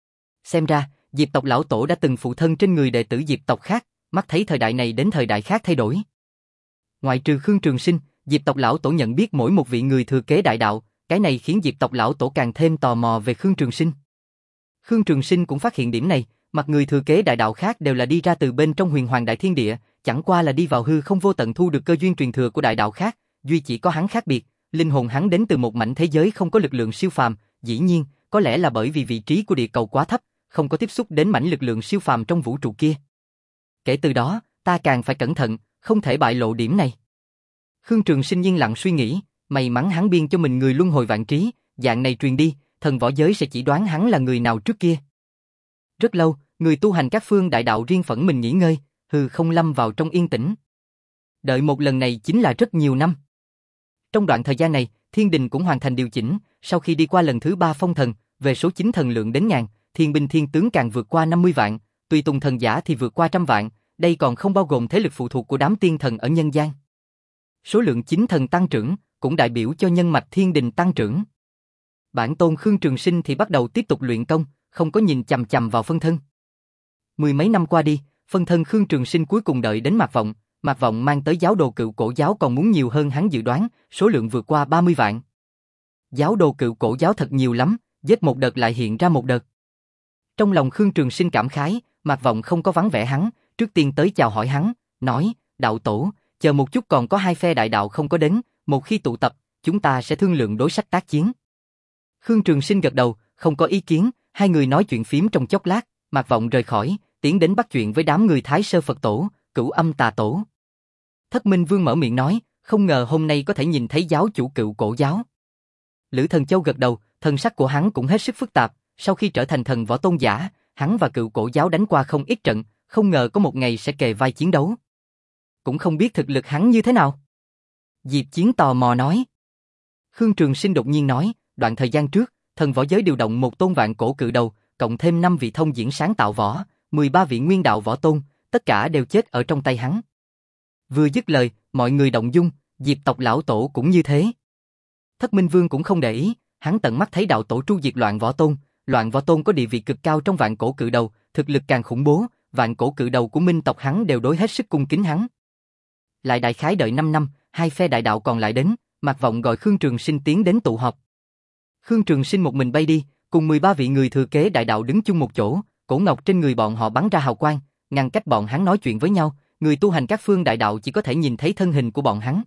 Xem ra, Diệp tộc lão tổ đã từng phụ thân trên người đệ tử Diệp tộc khác, mắt thấy thời đại này đến thời đại khác thay đổi. Ngoại trừ Khương Trường Sinh, Diệp tộc lão tổ nhận biết mỗi một vị người thừa kế đại đạo, cái này khiến Diệp tộc lão tổ càng thêm tò mò về Khương Trường Sinh. Khương Trường Sinh cũng phát hiện điểm này, mặt người thừa kế đại đạo khác đều là đi ra từ bên trong huyền hoàng đại thiên địa, chẳng qua là đi vào hư không vô tận thu được cơ duyên truyền thừa của đại đạo khác, duy chỉ có hắn khác biệt, linh hồn hắn đến từ một mảnh thế giới không có lực lượng siêu phàm, dĩ nhiên, có lẽ là bởi vì vị trí của địa cầu quá thấp, không có tiếp xúc đến mảnh lực lượng siêu phàm trong vũ trụ kia. Kể từ đó, ta càng phải cẩn thận, không thể bại lộ điểm này. Khương Trường Sinh yên lặng suy nghĩ, may mắn hắn biên cho mình người luân hồi vạn trí, dạng này truyền đi, thần võ giới sẽ chỉ đoán hắn là người nào trước kia. Rất lâu, người tu hành các phương đại đạo riêng phận mình nghỉ ngơi, hư không lâm vào trong yên tĩnh. Đợi một lần này chính là rất nhiều năm. Trong đoạn thời gian này, thiên đình cũng hoàn thành điều chỉnh, sau khi đi qua lần thứ ba phong thần, về số chính thần lượng đến ngàn, thiên binh thiên tướng càng vượt qua năm mươi vạn, tùy tùng thần giả thì vượt qua trăm vạn, đây còn không bao gồm thế lực phụ thuộc của đám tiên thần ở nhân gian. Số lượng chính thần tăng trưởng, cũng đại biểu cho nhân mạch thiên đình tăng trưởng. Bản tôn Khương Trường Sinh thì bắt đầu tiếp tục luyện công, không có nhìn chằm chằm vào phân thân. Mười mấy năm qua đi, phân thân Khương Trường Sinh cuối cùng đợi đến Mạc Vọng, Mạc Vọng mang tới giáo đồ cựu cổ giáo còn muốn nhiều hơn hắn dự đoán, số lượng vượt qua ba mươi vạn. Giáo đồ cựu cổ giáo thật nhiều lắm, giết một đợt lại hiện ra một đợt. Trong lòng Khương Trường Sinh cảm khái, Mạc Vọng không có vắng vẻ hắn, trước tiên tới chào hỏi hắn, nói, đạo tổ, chờ một chút còn có hai phe đại đạo không có đến, một khi tụ tập, chúng ta sẽ thương lượng đối sách tác chiến. Khương Trường Sinh gật đầu, không có ý kiến, hai người nói chuyện phím trong chốc lát, Mạc Vọng rời khỏi, tiến đến bắt chuyện với đám người Thái Sơ Phật Tổ, Cửu Âm Tà Tổ. Thất Minh Vương mở miệng nói, không ngờ hôm nay có thể nhìn thấy giáo chủ cựu cổ giáo. Lữ Thần Châu gật đầu, thần sắc của hắn cũng hết sức phức tạp, sau khi trở thành thần võ tôn giả, hắn và cựu cổ giáo đánh qua không ít trận, không ngờ có một ngày sẽ kề vai chiến đấu. Cũng không biết thực lực hắn như thế nào. Diệp Chiến tò mò nói. Khương Trường Sinh đột nhiên nói, đoạn thời gian trước, thần võ giới điều động một tôn vạn cổ cự đầu, cộng thêm năm vị thông diễn sáng tạo võ, mười ba vị nguyên đạo võ tôn, tất cả đều chết ở trong tay hắn. Vừa dứt lời, mọi người động dung, Diệp tộc lão tổ cũng như thế. Thất Minh Vương cũng không để ý, hắn tận mắt thấy đạo tổ tru diệt loạn võ tôn, loạn võ tôn có địa vị cực cao trong vạn cổ cự đầu, thực lực càng khủng bố, vạn cổ cự đầu của minh tộc hắn đều đối hết sức cung kính hắn. Lại đại khái đợi năm năm, hai phe đại đạo còn lại đến, Mạc Vọng gọi Khương Trường Sinh tiến đến tụ họp. Khương Trường Sinh một mình bay đi, cùng mười ba vị người thừa kế đại đạo đứng chung một chỗ, cổ ngọc trên người bọn họ bắn ra hào quang, ngăn cách bọn hắn nói chuyện với nhau, người tu hành các phương đại đạo chỉ có thể nhìn thấy thân hình của bọn hắn.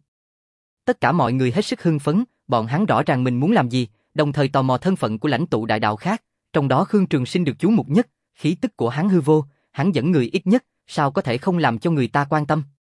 Tất cả mọi người hết sức hưng phấn, bọn hắn rõ ràng mình muốn làm gì, đồng thời tò mò thân phận của lãnh tụ đại đạo khác, trong đó Khương Trường Sinh được chú mục nhất, khí tức của hắn hư vô, hắn dẫn người ít nhất, sao có thể không làm cho người ta quan tâm.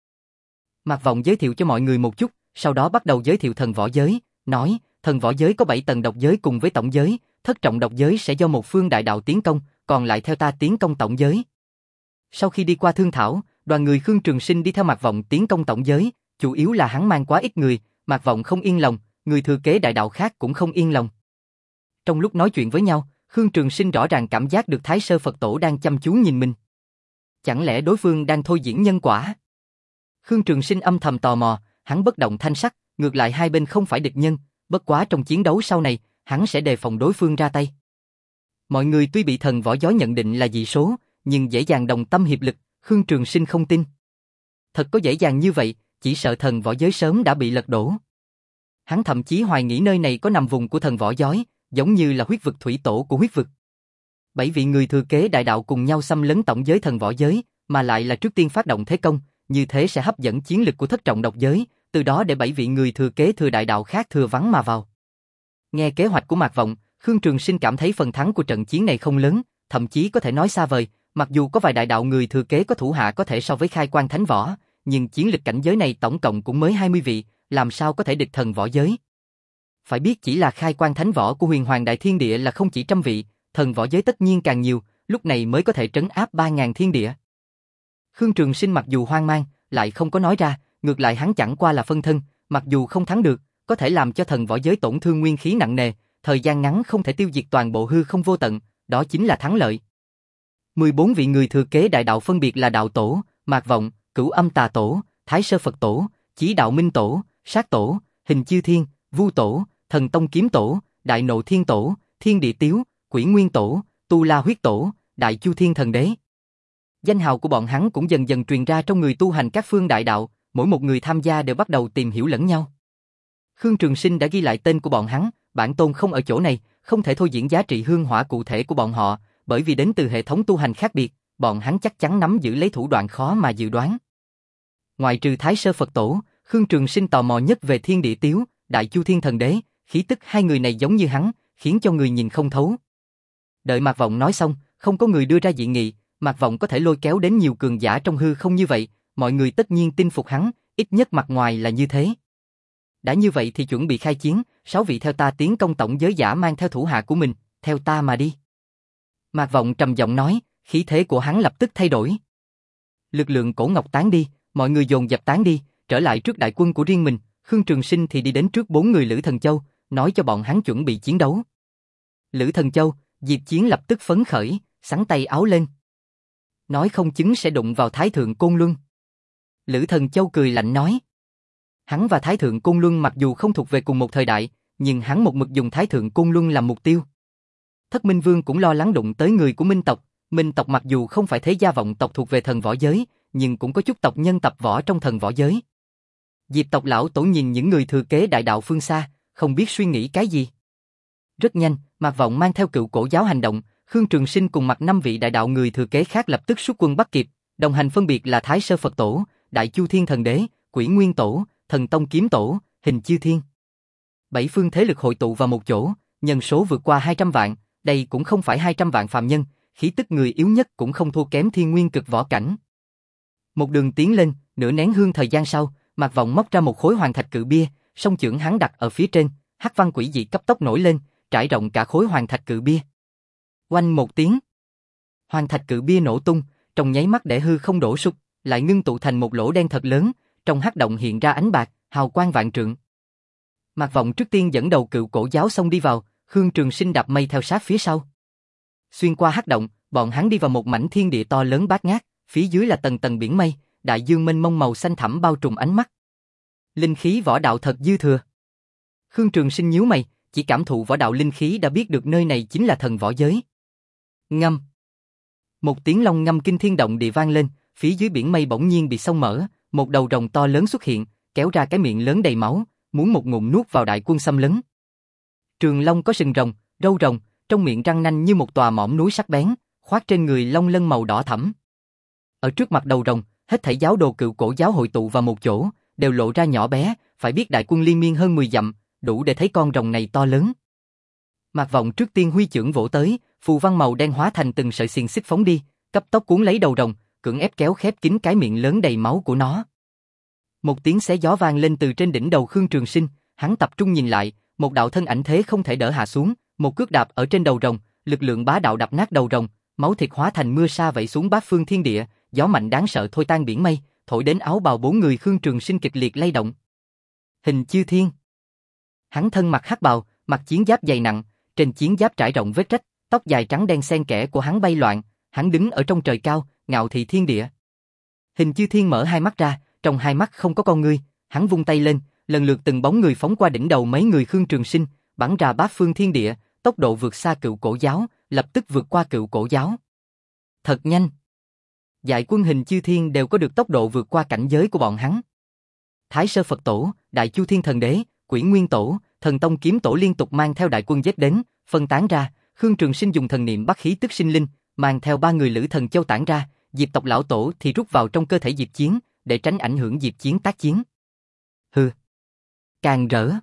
Mạc Vọng giới thiệu cho mọi người một chút, sau đó bắt đầu giới thiệu thần võ giới, nói, thần võ giới có bảy tầng độc giới cùng với tổng giới, thất trọng độc giới sẽ do một phương đại đạo tiến công, còn lại theo ta tiến công tổng giới. Sau khi đi qua thương thảo, đoàn người Khương Trường Sinh đi theo Mạc Vọng tiến công tổng giới, chủ yếu là hắn mang quá ít người, Mạc Vọng không yên lòng, người thừa kế đại đạo khác cũng không yên lòng. Trong lúc nói chuyện với nhau, Khương Trường Sinh rõ ràng cảm giác được Thái Sơ Phật Tổ đang chăm chú nhìn mình. Chẳng lẽ đối phương đang thôi diễn nhân quả? Khương Trường Sinh âm thầm tò mò, hắn bất động thanh sắc, ngược lại hai bên không phải địch nhân, bất quá trong chiến đấu sau này, hắn sẽ đề phòng đối phương ra tay. Mọi người tuy bị thần võ giới nhận định là dị số, nhưng dễ dàng đồng tâm hiệp lực, Khương Trường Sinh không tin. Thật có dễ dàng như vậy, chỉ sợ thần võ giới sớm đã bị lật đổ. Hắn thậm chí hoài nghĩ nơi này có nằm vùng của thần võ giới, giống như là huyết vực thủy tổ của huyết vực. Bảy vị người thừa kế đại đạo cùng nhau xâm lấn tổng giới thần võ giới, mà lại là trước tiên phát động thế công, như thế sẽ hấp dẫn chiến lực của thất trọng độc giới, từ đó để bảy vị người thừa kế thừa đại đạo khác thừa vắng mà vào. Nghe kế hoạch của Mạc Vọng, Khương Trường Sinh cảm thấy phần thắng của trận chiến này không lớn, thậm chí có thể nói xa vời, mặc dù có vài đại đạo người thừa kế có thủ hạ có thể so với khai quan thánh võ, nhưng chiến lực cảnh giới này tổng cộng cũng mới hai mươi vị, làm sao có thể địch thần võ giới. Phải biết chỉ là khai quan thánh võ của huyền hoàng đại thiên địa là không chỉ trăm vị, thần võ giới tất nhiên càng nhiều, lúc này mới có thể trấn áp ba ngàn thiên địa. Khương Trường Sinh mặc dù hoang mang, lại không có nói ra, ngược lại hắn chẳng qua là phân thân, mặc dù không thắng được, có thể làm cho thần võ giới tổn thương nguyên khí nặng nề, thời gian ngắn không thể tiêu diệt toàn bộ hư không vô tận, đó chính là thắng lợi. mười bốn vị người thừa kế đại đạo phân biệt là đạo tổ, Mạc Vọng, Cửu Âm Tà Tổ, Thái Sơ Phật Tổ, Chí Đạo Minh Tổ, Sát Tổ, Hình Chư Thiên, Vu Tổ, Thần Tông Kiếm Tổ, Đại Nộ Thiên Tổ, Thiên Địa Tiếu, Quỷ Nguyên Tổ, Tu La Huyết Tổ, Đại Chu Thiên Thần Đế. Danh hào của bọn hắn cũng dần dần truyền ra trong người tu hành các phương đại đạo, mỗi một người tham gia đều bắt đầu tìm hiểu lẫn nhau. Khương Trường Sinh đã ghi lại tên của bọn hắn, bản tôn không ở chỗ này, không thể thôi diễn giá trị hương hỏa cụ thể của bọn họ, bởi vì đến từ hệ thống tu hành khác biệt, bọn hắn chắc chắn nắm giữ lấy thủ đoạn khó mà dự đoán. Ngoài trừ Thái Sơ Phật Tổ, Khương Trường Sinh tò mò nhất về Thiên Địa Tiếu, Đại Chu Thiên Thần Đế, khí tức hai người này giống như hắn, khiến cho người nhìn không thấu, Đợi Mạc Vọng nói xong, không có người đưa ra dị nghị, Mạc Vọng có thể lôi kéo đến nhiều cường giả trong hư không như vậy, mọi người tất nhiên tin phục hắn, ít nhất mặt ngoài là như thế. Đã như vậy thì chuẩn bị khai chiến, sáu vị theo ta tiến công tổng giới giả mang theo thủ hạ của mình, theo ta mà đi. Mạc Vọng trầm giọng nói, khí thế của hắn lập tức thay đổi. Lực lượng cổ ngọc tán đi, mọi người dồn dập tán đi, trở lại trước đại quân của riêng mình, Khương Trường Sinh thì đi đến trước bốn người Lữ Thần Châu, nói cho bọn hắn chuẩn bị chiến đấu. Lữ Thần Châu, Diệp Chiến lập tức phấn khởi, xắn tay áo lên. Nói không chứng sẽ đụng vào Thái Thượng Côn Luân. Lữ Thần Châu cười lạnh nói. Hắn và Thái Thượng Côn Luân mặc dù không thuộc về cùng một thời đại, nhưng hắn một mực dùng Thái Thượng Côn Luân làm mục tiêu. Thất Minh Vương cũng lo lắng đụng tới người của Minh tộc. Minh tộc mặc dù không phải thế gia vọng tộc thuộc về thần võ giới, nhưng cũng có chút tộc nhân tập võ trong thần võ giới. Diệp tộc lão tổ nhìn những người thừa kế đại đạo phương xa, không biết suy nghĩ cái gì. Rất nhanh, Mạc Vọng mang theo Cựu Cổ giáo hành động, Khương Trường Sinh cùng mặt năm vị đại đạo người thừa kế khác lập tức xuất quân bắt kịp, đồng hành phân biệt là Thái Sơ Phật Tổ, Đại Chu Thiên Thần Đế, Quỷ Nguyên Tổ, Thần Tông Kiếm Tổ, Hình Chư Thiên. Bảy phương thế lực hội tụ vào một chỗ, nhân số vượt qua hai trăm vạn, đây cũng không phải hai trăm vạn phàm nhân, khí tức người yếu nhất cũng không thua kém Thiên Nguyên cực võ cảnh. Một đường tiến lên, nửa nén hương thời gian sau, Mạc Vọng móc ra một khối hoàng thạch cự bia, song chưởng hắn đặt ở phía trên, hắc văn quỷ dị cấp tốc nổi lên, trải rộng cả khối hoàng thạch cự bia. Oanh một tiếng, hoàng thạch cự bia nổ tung, trong nháy mắt để hư không đổ sụp, lại ngưng tụ thành một lỗ đen thật lớn, trong hắc động hiện ra ánh bạc, hào quang vạn trượng. Mạc Vọng trước tiên dẫn đầu Cựu Cổ giáo xông đi vào, Khương Trường Sinh đạp mây theo sát phía sau. Xuyên qua hắc động, bọn hắn đi vào một mảnh thiên địa to lớn bát ngát, phía dưới là tầng tầng biển mây, đại dương mênh mông màu xanh thẳm bao trùm ánh mắt. Linh khí võ đạo thật dư thừa. Khương Trường Sinh nhíu mày, chỉ cảm thụ võ đạo linh khí đã biết được nơi này chính là thần võ giới. Ngâm. Một tiếng long ngâm kinh thiên động địa vang lên, phía dưới biển mây bỗng nhiên bị xông mở, một đầu rồng to lớn xuất hiện, kéo ra cái miệng lớn đầy máu, muốn một ngụm nuốt vào đại quân xâm lấn. Trường long có sừng rồng, râu rồng, trong miệng răng nanh như một tòa mỏm núi sắc bén, khoác trên người long lân màu đỏ thẫm. Ở trước mặt đầu rồng, hết thảy giáo đồ Cựu Cổ giáo hội tụ vào một chỗ, đều lộ ra nhỏ bé, phải biết đại quân liên miên hơn mười dặm, đủ để thấy con rồng này to lớn. Mạc Vọng trước tiên huy chưởng vỗ tới, phù văn màu đen hóa thành từng sợi xiềng xích phóng đi, cấp tốc cuốn lấy đầu rồng, cưỡng ép kéo khép kín cái miệng lớn đầy máu của nó. Một tiếng xé gió vang lên từ trên đỉnh đầu Khương Trường Sinh, hắn tập trung nhìn lại, một đạo thân ảnh thế không thể đỡ hạ xuống, một cước đạp ở trên đầu rồng, lực lượng bá đạo đập nát đầu rồng, máu thịt hóa thành mưa sa vẩy xuống bát phương thiên địa, gió mạnh đáng sợ thôi tan biển mây, thổi đến áo bào bốn người Khương Trường Sinh kịch liệt lay động. Hình Chư Thiên. Hắn thân mặc hắc bào, mặc chiến giáp dày nặng, trên chiến giáp trải rộng vết rách, tóc dài trắng đen xen kẽ của hắn bay loạn, hắn đứng ở trong trời cao, ngạo thị thiên địa. Hình Chư Thiên mở hai mắt ra, trong hai mắt không có con ngươi, hắn vung tay lên, lần lượt từng bóng người phóng qua đỉnh đầu mấy người Khương Trường Sinh, bắn ra bát phương thiên địa, tốc độ vượt xa Cựu Cổ giáo, lập tức vượt qua Cựu Cổ giáo. Thật nhanh. Dại quân Hình Chư Thiên đều có được tốc độ vượt qua cảnh giới của bọn hắn. Thái Sơ Phật Tổ, Đại Chu Thiên Thần Đế, Quỷ Nguyên Tổ, Thần Tông Kiếm Tổ liên tục mang theo đại quân giết đến, phân tán ra, Khương Trường Sinh dùng thần niệm bắt khí tức sinh linh, mang theo ba người Lữ Thần Châu tản ra, Diệp tộc lão tổ thì rút vào trong cơ thể Diệp Chiến, để tránh ảnh hưởng Diệp Chiến tác chiến. Hừ. Càng rỡ.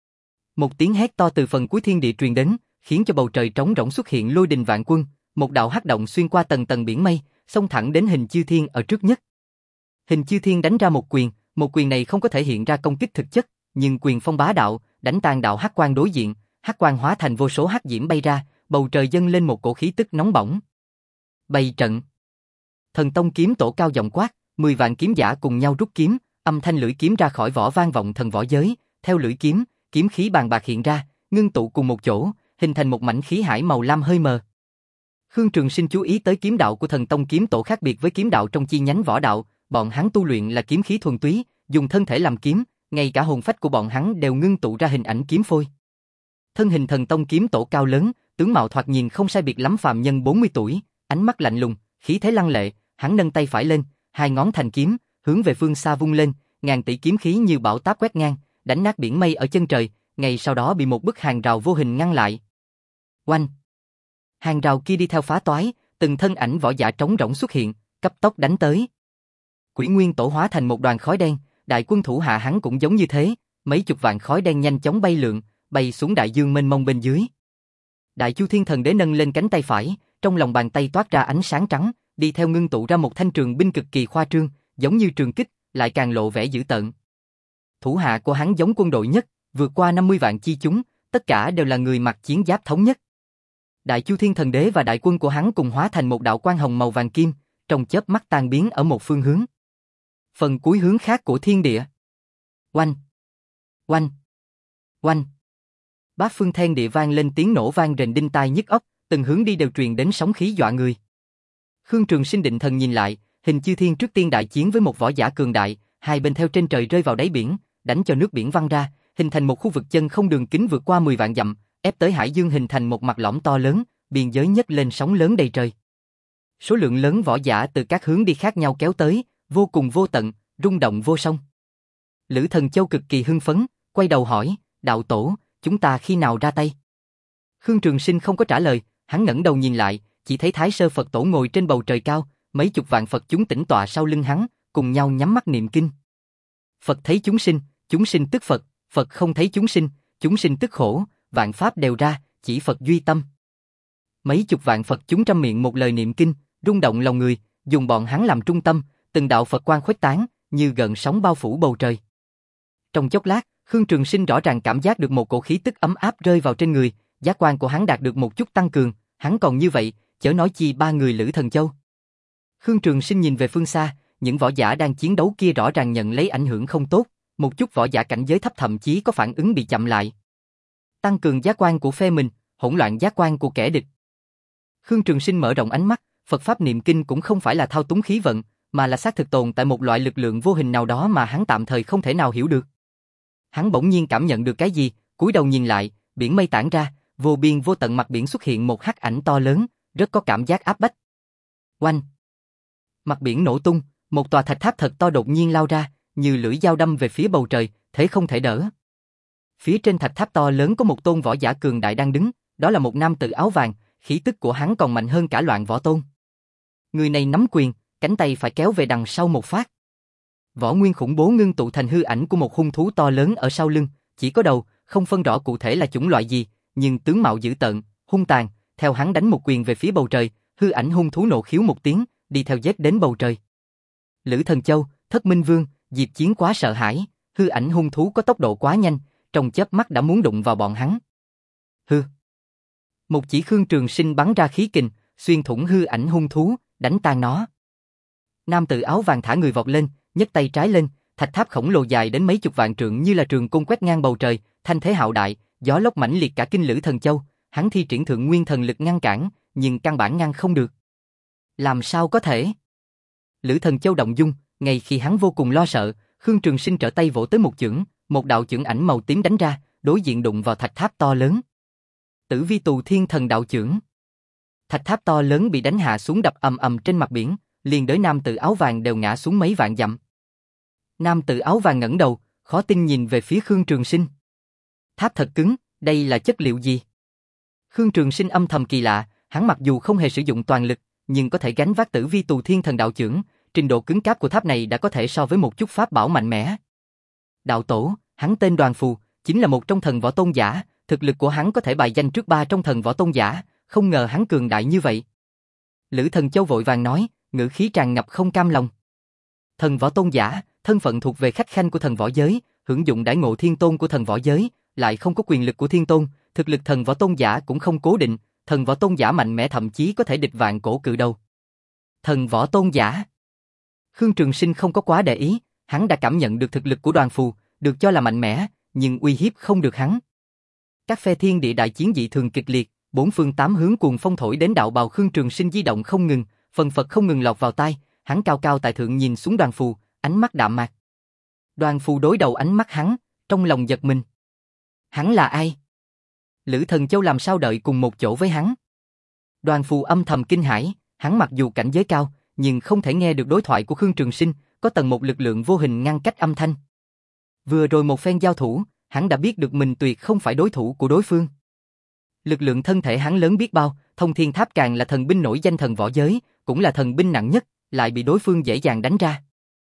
Một tiếng hét to từ phần cuối thiên địa truyền đến, khiến cho bầu trời trống rỗng xuất hiện lôi đình vạn quân, một đạo hắc động xuyên qua tầng tầng biển mây, xông thẳng đến Hình Chư Thiên ở trước nhất. Hình Chư Thiên đánh ra một quyền, một quyền này không có thể hiện ra công kích thực chất, nhưng quyền phong bá đạo, đánh tan đạo hắc quang đối diện, hắc quang hóa thành vô số hắc diễm bay ra, bầu trời dâng lên một cổ khí tức nóng bỏng. Bày trận. Thần Tông Kiếm Tổ cao giọng quát, mười vạn kiếm giả cùng nhau rút kiếm, âm thanh lưỡi kiếm ra khỏi vỏ vang vọng thần võ giới, theo lưỡi kiếm, kiếm khí bàn bạc hiện ra, ngưng tụ cùng một chỗ, hình thành một mảnh khí hải màu lam hơi mờ. Khương Trường Sinh chú ý tới kiếm đạo của Thần Tông Kiếm Tổ khác biệt với kiếm đạo trong chi nhánh võ đạo, bọn hắn tu luyện là kiếm khí thuần túy, dùng thân thể làm kiếm, ngay cả hồn phách của bọn hắn đều ngưng tụ ra hình ảnh kiếm phôi. Thân hình Thần Tông Kiếm Tổ cao lớn, tướng mạo thoạt nhìn không sai biệt lắm phàm nhân bốn mươi tuổi, ánh mắt lạnh lùng, khí thế lăng lệ, hắn nâng tay phải lên, hai ngón thành kiếm, hướng về phương xa vung lên, ngàn tỷ kiếm khí như bão táp quét ngang, đánh nát biển mây ở chân trời, ngay sau đó bị một bức hàng rào vô hình ngăn lại. Oanh! Hàng rào kia đi theo phá toái, từng thân ảnh võ giả trống rỗng xuất hiện, cấp tốc đánh tới. Quỷ Nguyên Tổ hóa thành một đoàn khói đen, đại quân thủ hạ hắn cũng giống như thế, mấy chục vạn khói đen nhanh chóng bay lượn, bay xuống đại dương mênh mông bên dưới. Đại Chu Thiên Thần Đế nâng lên cánh tay phải, trong lòng bàn tay toát ra ánh sáng trắng, đi theo ngưng tụ ra một thanh trường binh cực kỳ khoa trương, giống như trường kích, lại càng lộ vẻ dữ tợn. Thủ hạ của hắn giống quân đội nhất, vượt qua năm mươi vạn chi chúng, tất cả đều là người mặc chiến giáp thống nhất. Đại Chu Thiên Thần Đế và đại quân của hắn cùng hóa thành một đạo quang hồng màu vàng kim, trong chớp mắt tan biến ở một phương hướng. Phần cuối hướng khác của thiên địa. Oanh! Oanh! Oanh! Bát phương thiên địa vang lên tiếng nổ vang rền đinh tai nhức óc, từng hướng đi đều truyền đến sóng khí dọa người. Khương Trường Sinh định thần nhìn lại, hình chư thiên trước tiên đại chiến với một võ giả cường đại, hai bên theo trên trời rơi vào đáy biển, đánh cho nước biển văng ra, hình thành một khu vực chân không đường kính vượt qua mười vạn dặm, ép tới hải dương hình thành một mặt lõm to lớn, biên giới nhấc lên sóng lớn đầy trời. Số lượng lớn võ giả từ các hướng đi khác nhau kéo tới, vô cùng vô tận, rung động vô song. Lữ Thần Châu cực kỳ hưng phấn, quay đầu hỏi, đạo tổ, chúng ta khi nào ra tay? Khương Trường Sinh không có trả lời, hắn ngẩng đầu nhìn lại, chỉ thấy Thái Sơ Phật Tổ ngồi trên bầu trời cao, mấy chục vạn Phật chúng tĩnh tọa sau lưng hắn, cùng nhau nhắm mắt niệm kinh. Phật thấy chúng sinh, chúng sinh tức Phật, Phật không thấy chúng sinh, chúng sinh tức khổ, vạn pháp đều ra, chỉ Phật duy tâm. Mấy chục vạn Phật chúng trăm miệng một lời niệm kinh, rung động lòng người, dùng bọn hắn làm trung tâm, từng đạo Phật quang khuếch tán, như gợn sóng bao phủ bầu trời. Trong chốc lát, Khương Trường Sinh rõ ràng cảm giác được một cổ khí tức ấm áp rơi vào trên người, giác quan của hắn đạt được một chút tăng cường, hắn còn như vậy, chớ nói chi ba người Lữ Thần Châu. Khương Trường Sinh nhìn về phương xa, những võ giả đang chiến đấu kia rõ ràng nhận lấy ảnh hưởng không tốt, một chút võ giả cảnh giới thấp thậm chí có phản ứng bị chậm lại. Tăng cường giác quan của phe mình, hỗn loạn giác quan của kẻ địch. Khương Trường Sinh mở rộng ánh mắt, Phật pháp niệm kinh cũng không phải là thao túng khí vận, mà là xác thực tồn tại một loại lực lượng vô hình nào đó mà hắn tạm thời không thể nào hiểu được. Hắn bỗng nhiên cảm nhận được cái gì, cúi đầu nhìn lại, biển mây tản ra, vô biên vô tận mặt biển xuất hiện một hắc ảnh to lớn, rất có cảm giác áp bách. Oanh! Mặt biển nổ tung, một tòa thạch tháp thật to đột nhiên lao ra, như lưỡi dao đâm về phía bầu trời, thế không thể đỡ. Phía trên thạch tháp to lớn có một tôn võ giả cường đại đang đứng, đó là một nam tử áo vàng, khí tức của hắn còn mạnh hơn cả Loạn Võ Tôn. Người này nắm quyền, cánh tay phải kéo về đằng sau một phát. Võ nguyên khủng bố ngưng tụ thành hư ảnh của một hung thú to lớn ở sau lưng, chỉ có đầu, không phân rõ cụ thể là chủng loại gì, nhưng tướng mạo dữ tợn, hung tàn, theo hắn đánh một quyền về phía bầu trời, hư ảnh hung thú nộ khiếu một tiếng, đi theo giết đến bầu trời. Lữ Thần Châu, Thất Minh Vương, Diệp Chiến quá sợ hãi, hư ảnh hung thú có tốc độ quá nhanh, trong chớp mắt đã muốn đụng vào bọn hắn. Hư. Một chỉ Khương Trường Sinh bắn ra khí kình, xuyên thủng hư ảnh hung thú, đánh tan nó. Nam tử áo vàng thả người vọt lên, nhấc tay trái lên, thạch tháp khổng lồ dài đến mấy chục vạn trượng như là trường côn quét ngang bầu trời, thanh thế hạo đại, gió lốc mãnh liệt cả kinh Lữ Thần Châu, hắn thi triển thượng nguyên thần lực ngăn cản, nhưng căn bản ngăn không được. Làm sao có thể? Lữ Thần Châu động dung, ngay khi hắn vô cùng lo sợ, Khương Trường Sinh trở tay vỗ tới một chưởng, một đạo chưởng ảnh màu tím đánh ra, đối diện đụng vào thạch tháp to lớn. Tử Vi Tù Thiên Thần đạo chưởng. Thạch tháp to lớn bị đánh hạ xuống đập ầm ầm trên mặt biển, liền đới nam tử áo vàng đều ngã xuống mấy vạn dặm. Nam tử áo vàng ngẩng đầu, khó tin nhìn về phía Khương Trường Sinh. Tháp thật cứng, đây là chất liệu gì? Khương Trường Sinh âm thầm kỳ lạ, hắn mặc dù không hề sử dụng toàn lực, nhưng có thể gánh vác Tử Vi Tù Thiên Thần đạo chưởng, trình độ cứng cáp của tháp này đã có thể so với một chút pháp bảo mạnh mẽ. Đạo tổ, hắn tên Đoàn Phù, chính là một trong thần võ tôn giả, thực lực của hắn có thể bài danh trước ba trong thần võ tôn giả, không ngờ hắn cường đại như vậy. Lữ Thần Châu vội vàng nói, ngữ khí tràn ngập không cam lòng. Thần võ tôn giả, thân phận thuộc về khách khanh của thần võ giới, hưởng dụng đãi ngộ thiên tôn của thần võ giới, lại không có quyền lực của thiên tôn, thực lực thần võ tôn giả cũng không cố định, thần võ tôn giả mạnh mẽ thậm chí có thể địch vạn cổ cự đầu. Thần võ tôn giả. Khương Trường Sinh không có quá để ý, hắn đã cảm nhận được thực lực của Đoàn Phù, được cho là mạnh mẽ, nhưng uy hiếp không được hắn. Các phe thiên địa đại chiến dị thường kịch liệt, bốn phương tám hướng cuồng phong thổi đến đạo bào Khương Trường Sinh di động không ngừng, phần phật không ngừng lọt vào tai, hắn cao cao tại thượng nhìn xuống Đoàn Phù, ánh mắt đạm mạc. Đoàn Phù đối đầu ánh mắt hắn, trong lòng giật mình. Hắn là ai? Lữ Thần Châu làm sao đợi cùng một chỗ với hắn? Đoàn Phù âm thầm kinh hãi, hắn mặc dù cảnh giới cao, nhưng không thể nghe được đối thoại của Khương Trường Sinh, có tầng một lực lượng vô hình ngăn cách âm thanh. Vừa rồi một phen giao thủ, hắn đã biết được mình tuyệt không phải đối thủ của đối phương. Lực lượng thân thể hắn lớn biết bao, Thông Thiên Tháp càng là thần binh nổi danh thần võ giới, cũng là thần binh nặng nhất, lại bị đối phương dễ dàng đánh ra.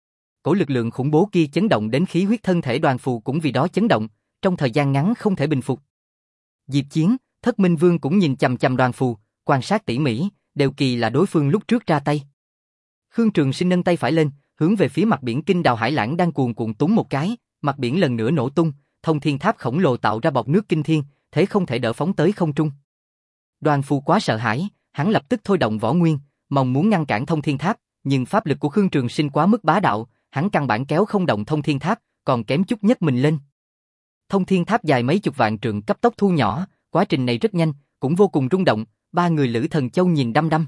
Cổ lực lượng khủng bố kia chấn động đến khí huyết thân thể Đoàn Phù cũng vì đó chấn động, trong thời gian ngắn không thể bình phục. Diệp Chiến, Thất Minh Vương cũng nhìn chằm chằm Đoàn Phù, quan sát tỉ mỉ, đều kỳ là đối phương lúc trước ra tay. Khương Trường Sinh nâng tay phải lên, hướng về phía mặt biển Kinh Đào Hải Lãng đang cuồn cuộn túm một cái, mặt biển lần nữa nổ tung, thông thiên tháp khổng lồ tạo ra bọt nước kinh thiên, thế không thể đỡ phóng tới không trung. Đoàn Phù quá sợ hãi, hắn lập tức thôi động võ nguyên, mong muốn ngăn cản thông thiên tháp, nhưng pháp lực của Khương Trường Sinh quá mức bá đạo, hắn căn bản kéo không động thông thiên tháp, còn kém chút nhấc mình lên. Thông thiên tháp dài mấy chục vạn trượng cấp tốc thu nhỏ, quá trình này rất nhanh, cũng vô cùng rung động, ba người Lữ Thần Châu nhìn đăm đăm.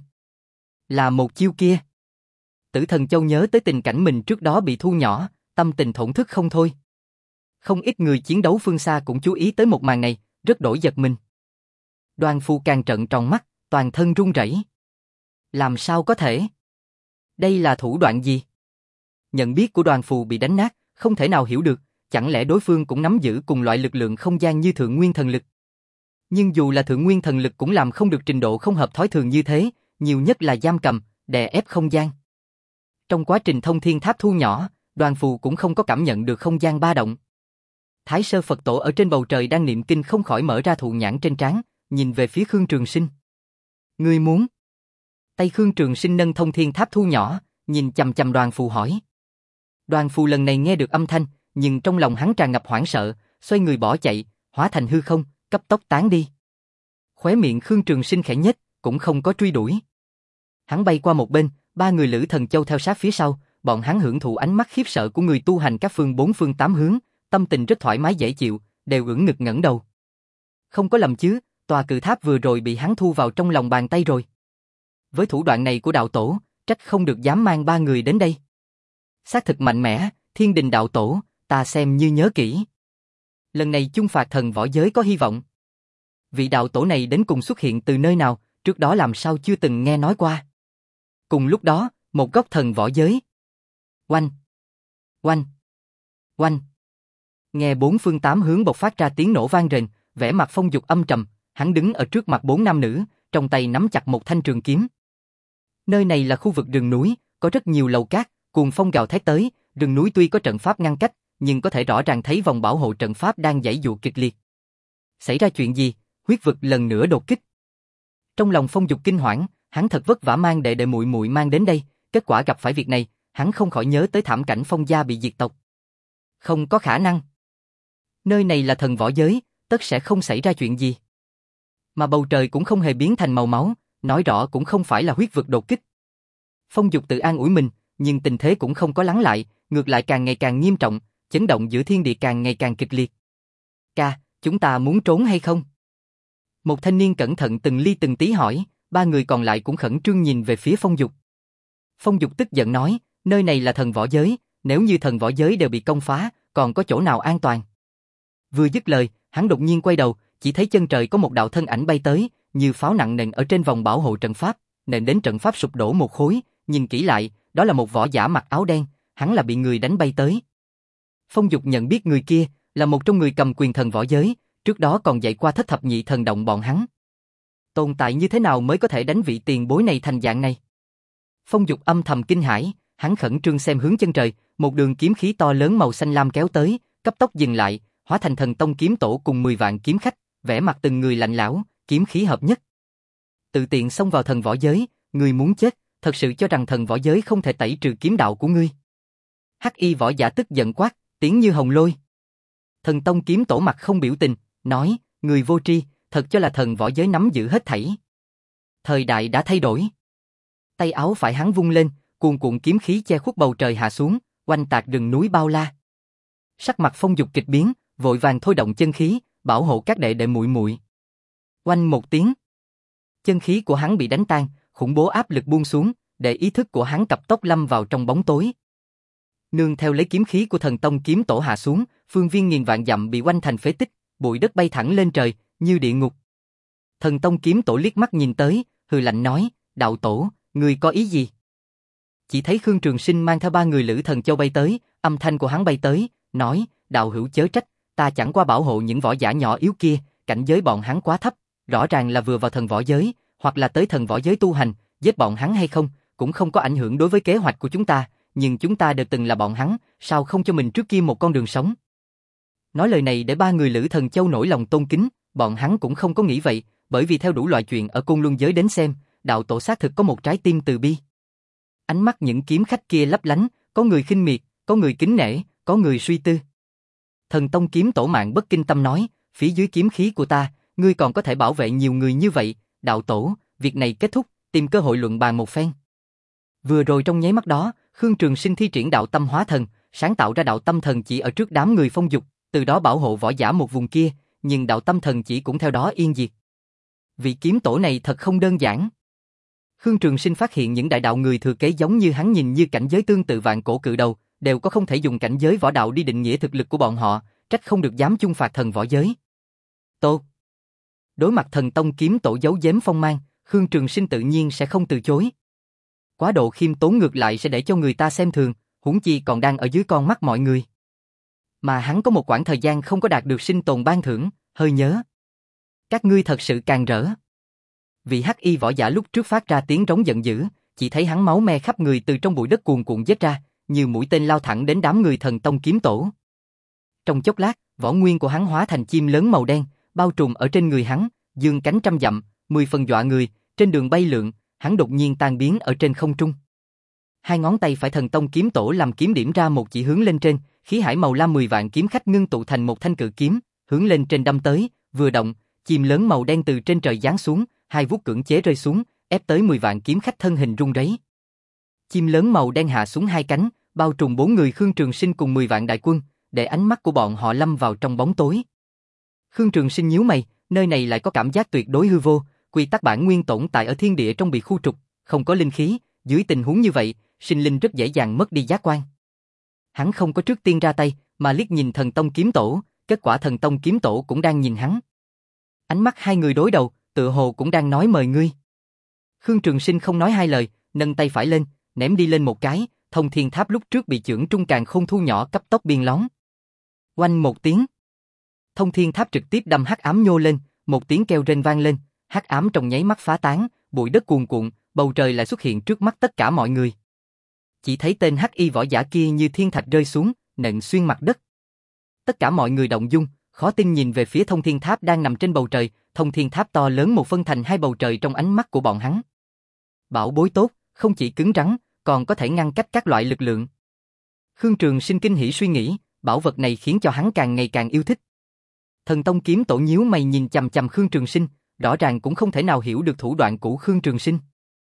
Là một chiêu kia. Tử Thần Châu nhớ tới tình cảnh mình trước đó bị thu nhỏ, tâm tình thổn thức không thôi. Không ít người chiến đấu phương xa cũng chú ý tới một màn này, rất đổi giật mình. Đoàn Phù càng trợn tròn mắt, toàn thân run rẩy. Làm sao có thể? Đây là thủ đoạn gì? Nhận biết của Đoàn Phù bị đánh nát, không thể nào hiểu được, chẳng lẽ đối phương cũng nắm giữ cùng loại lực lượng không gian như Thượng Nguyên Thần Lực? Nhưng dù là Thượng Nguyên Thần Lực cũng làm không được trình độ không hợp thói thường như thế, nhiều nhất là giam cầm, đè ép không gian. Trong quá trình thông thiên tháp thu nhỏ, Đoàn Phù cũng không có cảm nhận được không gian ba động. Thái Sơ Phật Tổ ở trên bầu trời đang niệm kinh không khỏi mở ra thụ nhãn trên trán, nhìn về phía Khương Trường Sinh. Ngươi muốn? Tay Khương Trường Sinh nâng thông thiên tháp thu nhỏ, nhìn chằm chằm Đoàn Phù hỏi. Đoàn Phù lần này nghe được âm thanh, nhưng trong lòng hắn tràn ngập hoảng sợ, xoay người bỏ chạy, hóa thành hư không, cấp tốc tán đi. Khóe miệng Khương Trường Sinh khẽ nhếch, cũng không có truy đuổi. Hắn bay qua một bên, ba người Lữ Thần Châu theo sát phía sau, bọn hắn hưởng thụ ánh mắt khiếp sợ của người tu hành các phương bốn phương tám hướng, tâm tình rất thoải mái dễ chịu, đều ưỡn ngực ngẩng đầu. Không có lầm chứ, tòa cự tháp vừa rồi bị hắn thu vào trong lòng bàn tay rồi. Với thủ đoạn này của đạo tổ, trách không được dám mang ba người đến đây. Xác thực mạnh mẽ, Thiên Đình đạo tổ, ta xem như nhớ kỹ. Lần này chung phạt thần võ giới có hy vọng. Vị đạo tổ này đến cùng xuất hiện từ nơi nào, trước đó làm sao chưa từng nghe nói qua. Cùng lúc đó, một góc thần võ giới. Oanh! Oanh! Oanh! Nghe bốn phương tám hướng bộc phát ra tiếng nổ vang rền, vẻ mặt Phong Dục âm trầm, hắn đứng ở trước mặt bốn nam nữ, trong tay nắm chặt một thanh trường kiếm. Nơi này là khu vực rừng núi, có rất nhiều lầu cát, cuồng phong gào thét tới, rừng núi tuy có trận pháp ngăn cách, nhưng có thể rõ ràng thấy vòng bảo hộ trận pháp đang giãy giụa kịch liệt. Xảy ra chuyện gì? Huyết vực lần nữa đột kích. Trong lòng Phong Dục kinh hoảng, hắn thật vất vả mang đệ đệ muội muội mang đến đây, kết quả gặp phải việc này, hắn không khỏi nhớ tới thảm cảnh Phong gia bị diệt tộc. Không có khả năng. Nơi này là thần võ giới, tất sẽ không xảy ra chuyện gì. Mà bầu trời cũng không hề biến thành màu máu, nói rõ cũng không phải là huyết vực đột kích. Phong Dục tự an ủi mình, nhưng tình thế cũng không có lắng lại, ngược lại càng ngày càng nghiêm trọng, chấn động giữa thiên địa càng ngày càng kịch liệt. Ca, chúng ta muốn trốn hay không? Một thanh niên cẩn thận từng ly từng tí hỏi, ba người còn lại cũng khẩn trương nhìn về phía Phong Dục. Phong Dục tức giận nói, nơi này là thần võ giới, nếu như thần võ giới đều bị công phá, còn có chỗ nào an toàn? Vừa dứt lời, hắn đột nhiên quay đầu, chỉ thấy chân trời có một đạo thân ảnh bay tới, như pháo nặng nện ở trên vòng bảo hộ trận pháp, nện đến trận pháp sụp đổ một khối, nhìn kỹ lại, đó là một võ giả mặc áo đen, hắn là bị người đánh bay tới. Phong Dục nhận biết người kia, là một trong người cầm quyền thần võ giới, trước đó còn dạy qua thất thập nhị thần động bọn hắn. Tồn tại như thế nào mới có thể đánh vị tiền bối này thành dạng này? Phong Dục âm thầm kinh hãi, hắn khẩn trương xem hướng chân trời, một đường kiếm khí to lớn màu xanh lam kéo tới, cấp tốc dừng lại, hóa thành thần tông kiếm tổ cùng mười vạn kiếm khách, vẻ mặt từng người lạnh lẽo, kiếm khí hợp nhất. Tự tiện xông vào thần võ giới, người muốn chết, thật sự cho rằng thần võ giới không thể tẩy trừ kiếm đạo của ngươi? Hắc y võ giả tức giận quát, tiếng như hồng lôi. Thần tông kiếm tổ mặt không biểu tình, nói, người vô tri, thật cho là thần võ giới nắm giữ hết thảy. Thời đại đã thay đổi. Tay áo phải hắn vung lên, cuồn cuộn kiếm khí che khuất bầu trời hạ xuống, oanh tạc rừng núi bao la. Sắc mặt Phong Dục kịch biến, vội vàng thôi động chân khí, bảo hộ các đệ đệ muội muội. Oanh một tiếng, chân khí của hắn bị đánh tan, khủng bố áp lực buông xuống, để ý thức của hắn cấp tốc lâm vào trong bóng tối. Nương theo lấy kiếm khí của thần tông kiếm tổ hạ xuống, phương viên nghìn vạn dặm bị oanh thành phế tích, bụi đất bay thẳng lên trời, như địa ngục. Thần tông kiếm tổ liếc mắt nhìn tới, hừ lạnh nói, đạo tổ, ngươi có ý gì? Chỉ thấy Khương Trường Sinh mang theo ba người Lữ Thần Châu bay tới, âm thanh của hắn bay tới, nói, đạo hữu chớ trách, ta chẳng qua bảo hộ những võ giả nhỏ yếu kia, cảnh giới bọn hắn quá thấp, rõ ràng là vừa vào thần võ giới, hoặc là tới thần võ giới tu hành, giết bọn hắn hay không, cũng không có ảnh hưởng đối với kế hoạch của chúng ta, nhưng chúng ta đều từng là bọn hắn, sao không cho mình trước kia một con đường sống? Nói lời này để ba người Lữ Thần Châu nổi lòng tôn kính, bọn hắn cũng không có nghĩ vậy, bởi vì theo đủ loại chuyện ở Côn Luân giới đến xem, đạo tổ xác thực có một trái tim từ bi. Ánh mắt những kiếm khách kia lấp lánh, có người khinh miệt, có người kính nể, có người suy tư. Thần Tông kiếm tổ Mạn Bất Kinh Tâm nói, phía dưới kiếm khí của ta, ngươi còn có thể bảo vệ nhiều người như vậy, đạo tổ, việc này kết thúc, tìm cơ hội luận bàn một phen. Vừa rồi trong nháy mắt đó, Khương Trường Sinh thi triển đạo tâm hóa thần, sáng tạo ra đạo tâm thần chỉ ở trước đám người phong dục, từ đó bảo hộ võ giả một vùng kia, nhưng đạo tâm thần chỉ cũng theo đó yên diệt. Vị kiếm tổ này thật không đơn giản. Khương Trường Sinh phát hiện những đại đạo người thừa kế giống như hắn nhìn như cảnh giới tương tự vạn cổ cự đầu, đều có không thể dùng cảnh giới võ đạo đi định nghĩa thực lực của bọn họ, trách không được dám chung phạt thần võ giới. Tốt. Đối mặt Thần Tông kiếm tổ giấu giếm phong mang, Khương Trường Sinh tự nhiên sẽ không từ chối. Quá độ khiêm tốn ngược lại sẽ để cho người ta xem thường, huống chi còn đang ở dưới con mắt mọi người. Mà hắn có một quãng thời gian không có đạt được sinh tồn ban thưởng, hơi nhớ. Các ngươi thật sự càng rỡ. Vị hắc y võ giả lúc trước phát ra tiếng rống giận dữ, chỉ thấy hắn máu me khắp người từ trong bụi đất cuồn cuộn giết ra, như mũi tên lao thẳng đến đám người Thần Tông kiếm tổ. Trong chốc lát, võ nguyên của hắn hóa thành chim lớn màu đen, bao trùm ở trên người hắn, dương cánh trăm dặm, mười phần dọa người, trên đường bay lượn, hắn đột nhiên tan biến ở trên không trung. Hai ngón tay phải Thần Tông kiếm tổ làm kiếm điểm ra một chỉ hướng lên trên, khí hải màu lam mười vạn kiếm khách ngưng tụ thành một thanh cự kiếm, hướng lên trên đâm tới, vừa động, chim lớn màu đen từ trên trời giáng xuống, hai vuốt cưỡng chế rơi xuống, ép tới mười vạn kiếm khách thân hình rung rẩy. Chim lớn màu đen hạ xuống hai cánh, bao trùm bốn người Khương Trường Sinh cùng mười vạn đại quân, để ánh mắt của bọn họ lâm vào trong bóng tối. Khương Trường Sinh nhíu mày, nơi này lại có cảm giác tuyệt đối hư vô, quy tắc bản nguyên tồn tại ở thiên địa trong bị khu trục, không có linh khí, dưới tình huống như vậy, sinh linh rất dễ dàng mất đi giác quan. Hắn không có trước tiên ra tay, mà liếc nhìn Thần Tông kiếm tổ, kết quả Thần Tông kiếm tổ cũng đang nhìn hắn. Ánh mắt hai người đối đầu, tựa hồ cũng đang nói mời ngươi. Khương Trường Sinh không nói hai lời, nâng tay phải lên, ném đi lên một cái, Thông Thiên Tháp lúc trước bị chưởng trung càn khôn thu nhỏ cấp tốc biên lón. Oanh một tiếng. Thông Thiên Tháp trực tiếp đâm hắc ám nhô lên, một tiếng kêu rên vang lên, hắc ám trong nháy mắt phá tán, bụi đất cuồn cuộn, bầu trời lại xuất hiện trước mắt tất cả mọi người. Chỉ thấy tên hắc y võ giả kia như thiên thạch rơi xuống, nện xuyên mặt đất. Tất cả mọi người động dung, khó tin nhìn về phía Thông Thiên Tháp đang nằm trên bầu trời, Thông Thiên Tháp to lớn một phân thành hai bầu trời trong ánh mắt của bọn hắn. Bảo bối tốt, không chỉ cứng rắn, còn có thể ngăn cách các loại lực lượng. Khương Trường Sinh kinh hỉ suy nghĩ, bảo vật này khiến cho hắn càng ngày càng yêu thích. Thần Tông kiếm tổ nhíu mày nhìn chằm chằm Khương Trường Sinh, rõ ràng cũng không thể nào hiểu được thủ đoạn của Khương Trường Sinh.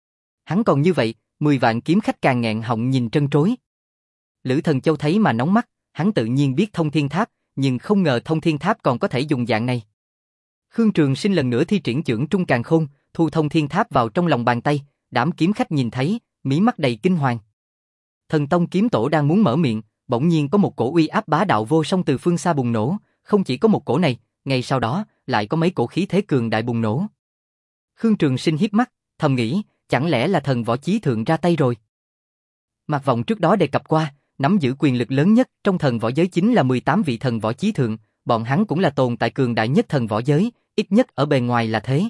Hắn còn như vậy, mười vạn kiếm khách càng nghẹn họng nhìn trân trối. Lữ Thần Châu thấy mà nóng mắt, hắn tự nhiên biết Thông Thiên Tháp, nhưng không ngờ Thông Thiên Tháp còn có thể dùng dạng này. Khương Trường Sinh lần nữa thi triển chưởng trung càn khôn, thu Thông Thiên Tháp vào trong lòng bàn tay, đám kiếm khách nhìn thấy, mí mắt đầy kinh hoàng. Thần Tông kiếm tổ đang muốn mở miệng, bỗng nhiên có một cổ uy áp bá đạo vô song từ phương xa bùng nổ, không chỉ có một cổ này, ngay sau đó, lại có mấy cổ khí thế cường đại bùng nổ. Khương Trường Sinh híp mắt, thầm nghĩ, chẳng lẽ là thần võ chí thượng ra tay rồi? Mạc Vọng trước đó đề cập qua, nắm giữ quyền lực lớn nhất trong thần võ giới chính là mười tám vị thần võ chí thượng, bọn hắn cũng là tồn tại cường đại nhất thần võ giới, ít nhất ở bề ngoài là thế.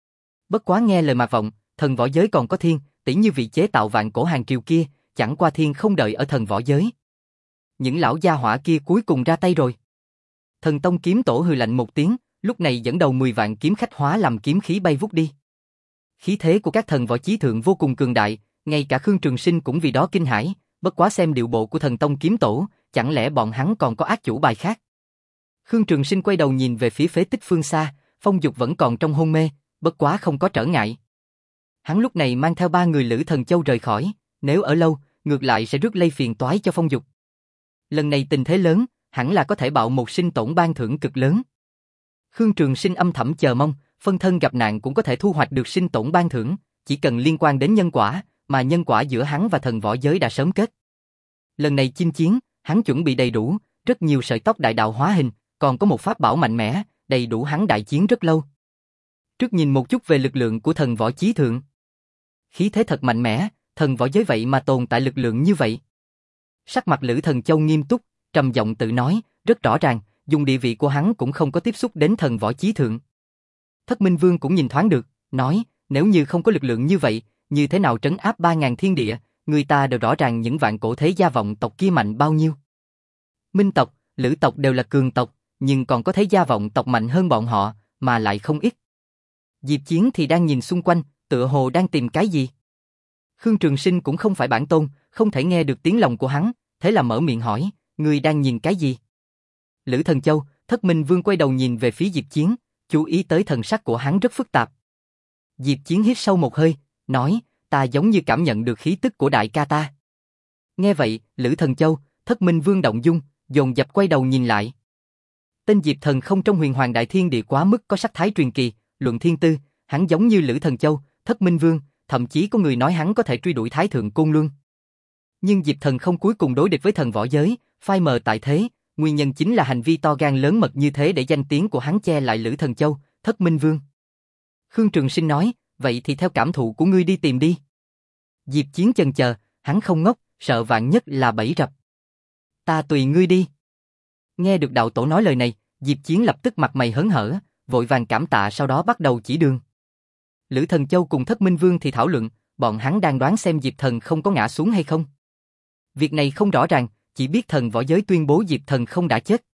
Bất quá nghe lời Mạc Vọng, thần võ giới còn có thiên, tỷ như vị chế tạo vạn cổ hàng triều kia, chẳng qua thiên không đợi ở thần võ giới. Những lão gia hỏa kia cuối cùng ra tay rồi. Thần Tông kiếm tổ hừ lạnh một tiếng, lúc này dẫn đầu mười vạn kiếm khách hóa làm kiếm khí bay vút đi. Khí thế của các thần võ chí thượng vô cùng cường đại, ngay cả Khương Trường Sinh cũng vì đó kinh hãi, bất quá xem điệu bộ của Thần Tông kiếm tổ, chẳng lẽ bọn hắn còn có ác chủ bài khác. Khương Trường Sinh quay đầu nhìn về phía phế tích phương xa, Phong Dục vẫn còn trong hôn mê, bất quá không có trở ngại. Hắn lúc này mang theo ba người Lữ Thần Châu rời khỏi, nếu ở lâu, ngược lại sẽ rước lây phiền toái cho Phong Dục. Lần này tình thế lớn, hẳn là có thể bạo một sinh tổn ban thưởng cực lớn. Khương Trường Sinh âm thầm chờ mong, phân thân gặp nạn cũng có thể thu hoạch được sinh tổn ban thưởng, chỉ cần liên quan đến nhân quả, mà nhân quả giữa hắn và thần võ giới đã sớm kết. Lần này chinh chiến, hắn chuẩn bị đầy đủ, rất nhiều sợi tóc đại đạo hóa hình, còn có một pháp bảo mạnh mẽ, đầy đủ hắn đại chiến rất lâu. Trước nhìn một chút về lực lượng của thần võ chí thượng. Khí thế thật mạnh mẽ, thần võ giới vậy mà tồn tại lực lượng như vậy. Sắc mặt Lữ Thần Châu nghiêm túc, trầm giọng tự nói, rất rõ ràng, dùng địa vị của hắn cũng không có tiếp xúc đến thần võ chí thượng. Thất Minh Vương cũng nhìn thoáng được, nói, nếu như không có lực lượng như vậy, như thế nào trấn áp ba ngàn thiên địa, người ta đều rõ ràng những vạn cổ thế gia vọng tộc kia mạnh bao nhiêu. Minh tộc, Lữ tộc đều là cường tộc, nhưng còn có thế gia vọng tộc mạnh hơn bọn họ, mà lại không ít. Diệp Chiến thì đang nhìn xung quanh, tựa hồ đang tìm cái gì. Khương Trường Sinh cũng không phải bản tôn, không thể nghe được tiếng lòng của hắn, thế là mở miệng hỏi, ngươi đang nhìn cái gì? Lữ Thần Châu, Thất Minh Vương quay đầu nhìn về phía Diệp Chiến, chú ý tới thần sắc của hắn rất phức tạp. Diệp Chiến hít sâu một hơi, nói, ta giống như cảm nhận được khí tức của đại ca ta. Nghe vậy, Lữ Thần Châu, Thất Minh Vương động dung, dồn dập quay đầu nhìn lại. Tên Diệp Thần không trong Huyền Hoàng Đại Thiên Địa quá mức có sắc thái truyền kỳ, luận thiên tư, hắn giống như Lữ Thần Châu, Thất Minh Vương, thậm chí có người nói hắn có thể truy đuổi Thái Thượng Côn Luân. Nhưng Diệp Thần không cuối cùng đối địch với thần võ giới, phai mờ tại thế, nguyên nhân chính là hành vi to gan lớn mật như thế để danh tiếng của hắn che lại Lữ Thần Châu, Thất Minh Vương. Khương Trường Sinh nói, vậy thì theo cảm thụ của ngươi đi tìm đi. Diệp Chiến chần chờ, hắn không ngốc, sợ vạn nhất là bẫy rập. Ta tùy ngươi đi. Nghe được đạo tổ nói lời này, Diệp Chiến lập tức mặt mày hớn hở, vội vàng cảm tạ sau đó bắt đầu chỉ đường. Lữ Thần Châu cùng Thất Minh Vương thì thảo luận, bọn hắn đang đoán xem Diệp Thần không có ngã xuống hay không. Việc này không rõ ràng, chỉ biết thần võ giới tuyên bố Diệp Thần không đã chết.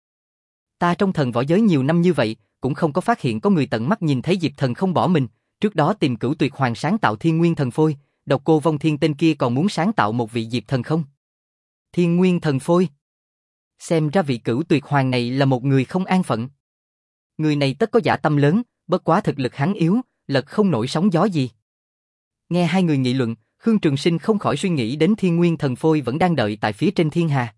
Ta trong thần võ giới nhiều năm như vậy, cũng không có phát hiện có người tận mắt nhìn thấy Diệp Thần không bỏ mình, trước đó tìm Cửu Tuyệt Hoàng sáng tạo Thiên Nguyên Thần Phôi, Độc Cô Vong Thiên tên kia còn muốn sáng tạo một vị Diệp Thần không? Thiên Nguyên Thần Phôi. Xem ra vị Cửu Tuyệt Hoàng này là một người không an phận. Người này tất có dã tâm lớn, bất quá thực lực hắn yếu, lật không nổi sóng gió gì. Nghe hai người nghị luận, Khương Trường Sinh không khỏi suy nghĩ đến Thiên Nguyên Thần Phôi vẫn đang đợi tại phía trên thiên hà.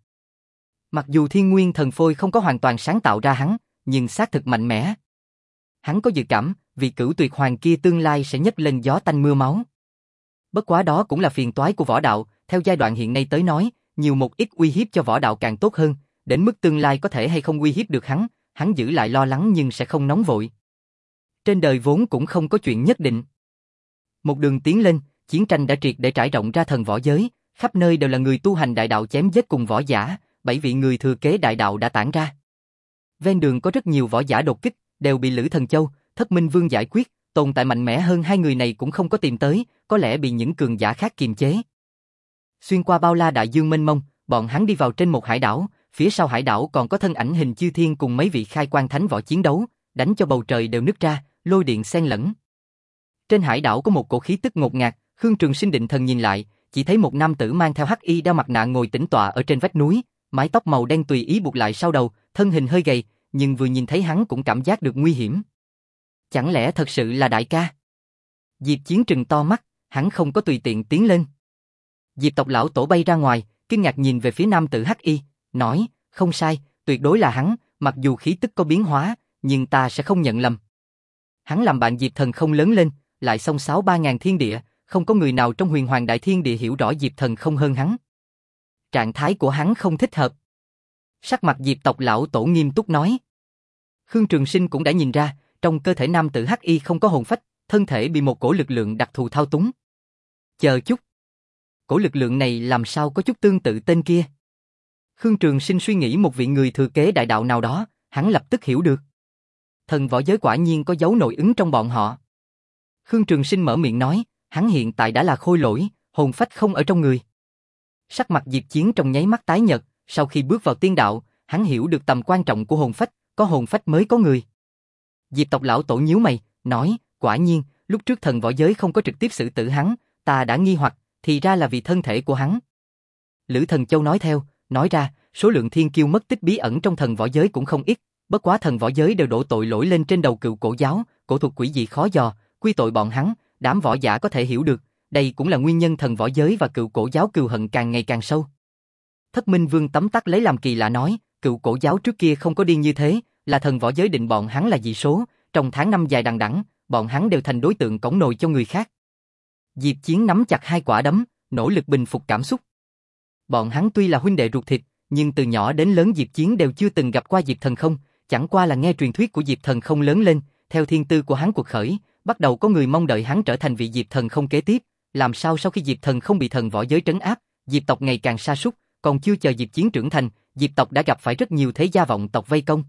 Mặc dù Thiên Nguyên Thần Phôi không có hoàn toàn sáng tạo ra hắn, nhưng xác thực mạnh mẽ. Hắn có dự cảm, vị Cửu Tuyệt Hoàng kia tương lai sẽ nhấc lên gió tanh mưa máu. Bất quá đó cũng là phiền toái của võ đạo, theo giai đoạn hiện nay tới nói, nhiều một ít uy hiếp cho võ đạo càng tốt hơn, đến mức tương lai có thể hay không uy hiếp được hắn, hắn giữ lại lo lắng nhưng sẽ không nóng vội. Trên đời vốn cũng không có chuyện nhất định. Một đường tiến lên, chiến tranh đã triệt để trải rộng ra thần võ giới, khắp nơi đều là người tu hành đại đạo chém giết cùng võ giả, bảy vị người thừa kế đại đạo đã tản ra. Ven đường có rất nhiều võ giả đột kích, đều bị Lữ Thần Châu, Thất Minh Vương giải quyết, tồn tại mạnh mẽ hơn hai người này cũng không có tìm tới, có lẽ bị những cường giả khác kiềm chế. Xuyên qua bao la đại dương mênh mông, bọn hắn đi vào trên một hải đảo, phía sau hải đảo còn có thân ảnh hình chư thiên cùng mấy vị khai quan thánh võ chiến đấu, đánh cho bầu trời đều nứt ra, lôi điện xen lẫn. Trên hải đảo có một cổ khí tức ngột ngạt, Khương Trường Sinh định thần nhìn lại, chỉ thấy một nam tử mang theo hắc y đeo mặt nạ ngồi tĩnh tọa ở trên vách núi, mái tóc màu đen tùy ý buộc lại sau đầu, thân hình hơi gầy, nhưng vừa nhìn thấy hắn cũng cảm giác được nguy hiểm. Chẳng lẽ thật sự là đại ca? Diệp Chiến trừng to mắt, hắn không có tùy tiện tiến lên. Diệp tộc lão tổ bay ra ngoài, kinh ngạc nhìn về phía nam tử hắc y, nói, không sai, tuyệt đối là hắn, mặc dù khí tức có biến hóa, nhưng ta sẽ không nhận lầm. Hắn làm bạn Diệp Thần không lớn lên, lại xông xáo ba ngàn thiên địa, không có người nào trong Huyền Hoàng Đại Thiên Địa hiểu rõ Diệp Thần không hơn hắn. Trạng thái của hắn không thích hợp. Sắc mặt Diệp tộc lão tổ nghiêm túc nói. Khương Trường Sinh cũng đã nhìn ra, trong cơ thể nam tử hắc y không có hồn phách, thân thể bị một cổ lực lượng đặc thù thao túng. Chờ chút. Cổ lực lượng này làm sao có chút tương tự tên kia? Khương Trường Sinh suy nghĩ một vị người thừa kế đại đạo nào đó, hắn lập tức hiểu được. Thần võ giới quả nhiên có dấu nội ứng trong bọn họ. Khương Trường Sinh mở miệng nói, hắn hiện tại đã là khôi lỗi, hồn phách không ở trong người. Sắc mặt Diệp Chiến trong nháy mắt tái nhợt, sau khi bước vào tiên đạo, hắn hiểu được tầm quan trọng của hồn phách, có hồn phách mới có người. Diệp tộc lão tổ nhíu mày, nói, quả nhiên, lúc trước thần võ giới không có trực tiếp xử tử hắn, ta đã nghi hoặc, thì ra là vì thân thể của hắn. Lữ Thần Châu nói theo, nói ra, số lượng thiên kiêu mất tích bí ẩn trong thần võ giới cũng không ít, bất quá thần võ giới đều đổ tội lỗi lên trên đầu cựu cổ giáo, cổ thuật quỷ dị khó dò, quy tội bọn hắn, đám võ giả có thể hiểu được, đây cũng là nguyên nhân thần võ giới và cựu cổ giáo cừu hận càng ngày càng sâu. Thất Minh Vương tấm tắc lấy làm kỳ lạ nói, cựu cổ giáo trước kia không có điên như thế, là thần võ giới định bọn hắn là dị số, trong tháng năm dài đằng đẵng, bọn hắn đều thành đối tượng cõng nồi cho người khác. Diệp Chiến nắm chặt hai quả đấm, nỗ lực bình phục cảm xúc. Bọn hắn tuy là huynh đệ ruột thịt, nhưng từ nhỏ đến lớn Diệp Chiến đều chưa từng gặp qua Diệp Thần không, chẳng qua là nghe truyền thuyết của Diệp Thần không lớn lên, theo thiên tư của hắn cuộc khởi, bắt đầu có người mong đợi hắn trở thành vị Diệp Thần không kế tiếp, làm sao sau khi Diệp Thần không bị thần võ giới trấn áp, Diệp tộc ngày càng sa sút, còn chưa chờ Diệp Chiến trưởng thành, Diệp tộc đã gặp phải rất nhiều thế gia vọng tộc vây công.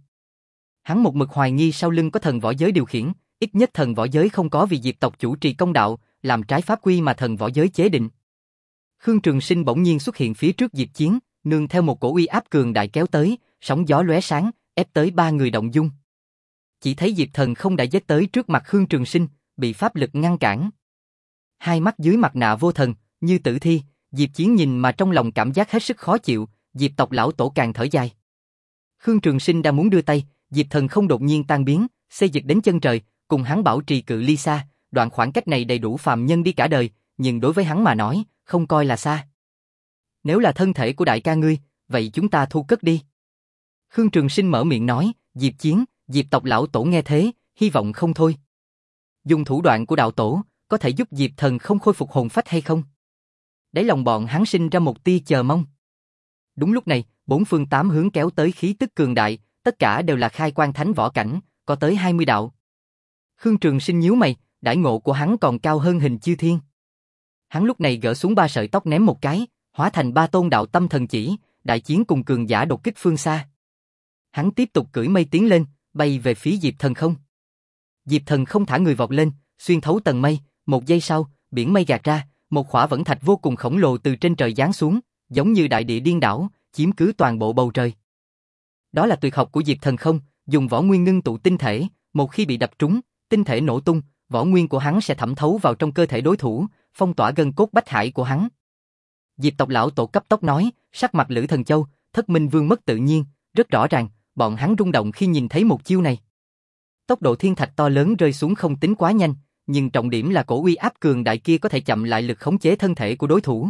Hắn một mực hoài nghi sau lưng có thần võ giới điều khiển, ít nhất thần võ giới không có vì Diệp tộc chủ trì công đạo, làm trái pháp quy mà thần võ giới chế định. Khương Trường Sinh bỗng nhiên xuất hiện phía trước Diệp Chiến, nương theo một cổ uy áp cường đại kéo tới, sóng gió lóe sáng, ép tới ba người động dung. chỉ thấy Diệp Thần không đã giết tới trước mặt Khương Trường Sinh, bị pháp lực ngăn cản. Hai mắt dưới mặt nạ vô thần, như tử thi, Diệp Chiến nhìn mà trong lòng cảm giác hết sức khó chịu, Diệp tộc lão tổ càng thở dài. Khương Trường Sinh đang muốn đưa tay, Diệp Thần không đột nhiên tan biến, xê dịch đến chân trời, cùng hắn bảo trì cự ly xa, đoạn khoảng cách này đầy đủ phàm nhân đi cả đời, nhưng đối với hắn mà nói, không coi là xa. Nếu là thân thể của đại ca ngươi, vậy chúng ta thu cất đi. Khương Trường Sinh mở miệng nói, Diệp Chiến, Diệp tộc lão tổ nghe thế, hy vọng không thôi. Dùng thủ đoạn của đạo tổ, có thể giúp Diệp Thần không khôi phục hồn phách hay không? Đáy lòng bọn hắn sinh ra một tia chờ mong. Đúng lúc này, bốn phương tám hướng kéo tới khí tức cường đại, tất cả đều là khai quan thánh võ cảnh, có tới hai mươi đạo. Khương Trường Sinh nhíu mày, đãi ngộ của hắn còn cao hơn Hình Chư Thiên. Hắn lúc này gỡ xuống ba sợi tóc ném một cái, hóa thành ba tôn đạo tâm thần chỉ, đại chiến cùng cường giả đột kích phương xa. Hắn tiếp tục cưỡi mây tiến lên, bay về phía Diệp Thần không. Diệp Thần không thả người vọt lên, xuyên thấu tầng mây, một giây sau, biển mây gạt ra, một khỏa vẫn thạch vô cùng khổng lồ từ trên trời giáng xuống, giống như đại địa điên đảo, chiếm cứ toàn bộ bầu trời. Đó là tuyệt học của Diệp Thần không, dùng võ nguyên ngưng tụ tinh thể, một khi bị đập trúng, tinh thể nổ tung, võ nguyên của hắn sẽ thẩm thấu vào trong cơ thể đối thủ, phong tỏa gân cốt bách hải của hắn. Diệp tộc lão tổ cấp tốc nói, sắc mặt Lữ Thần Châu, Thất Minh Vương mất tự nhiên, rất rõ ràng, bọn hắn rung động khi nhìn thấy một chiêu này. Tốc độ thiên thạch to lớn rơi xuống không tính quá nhanh, nhưng trọng điểm là cổ uy áp cường đại kia có thể chậm lại lực khống chế thân thể của đối thủ.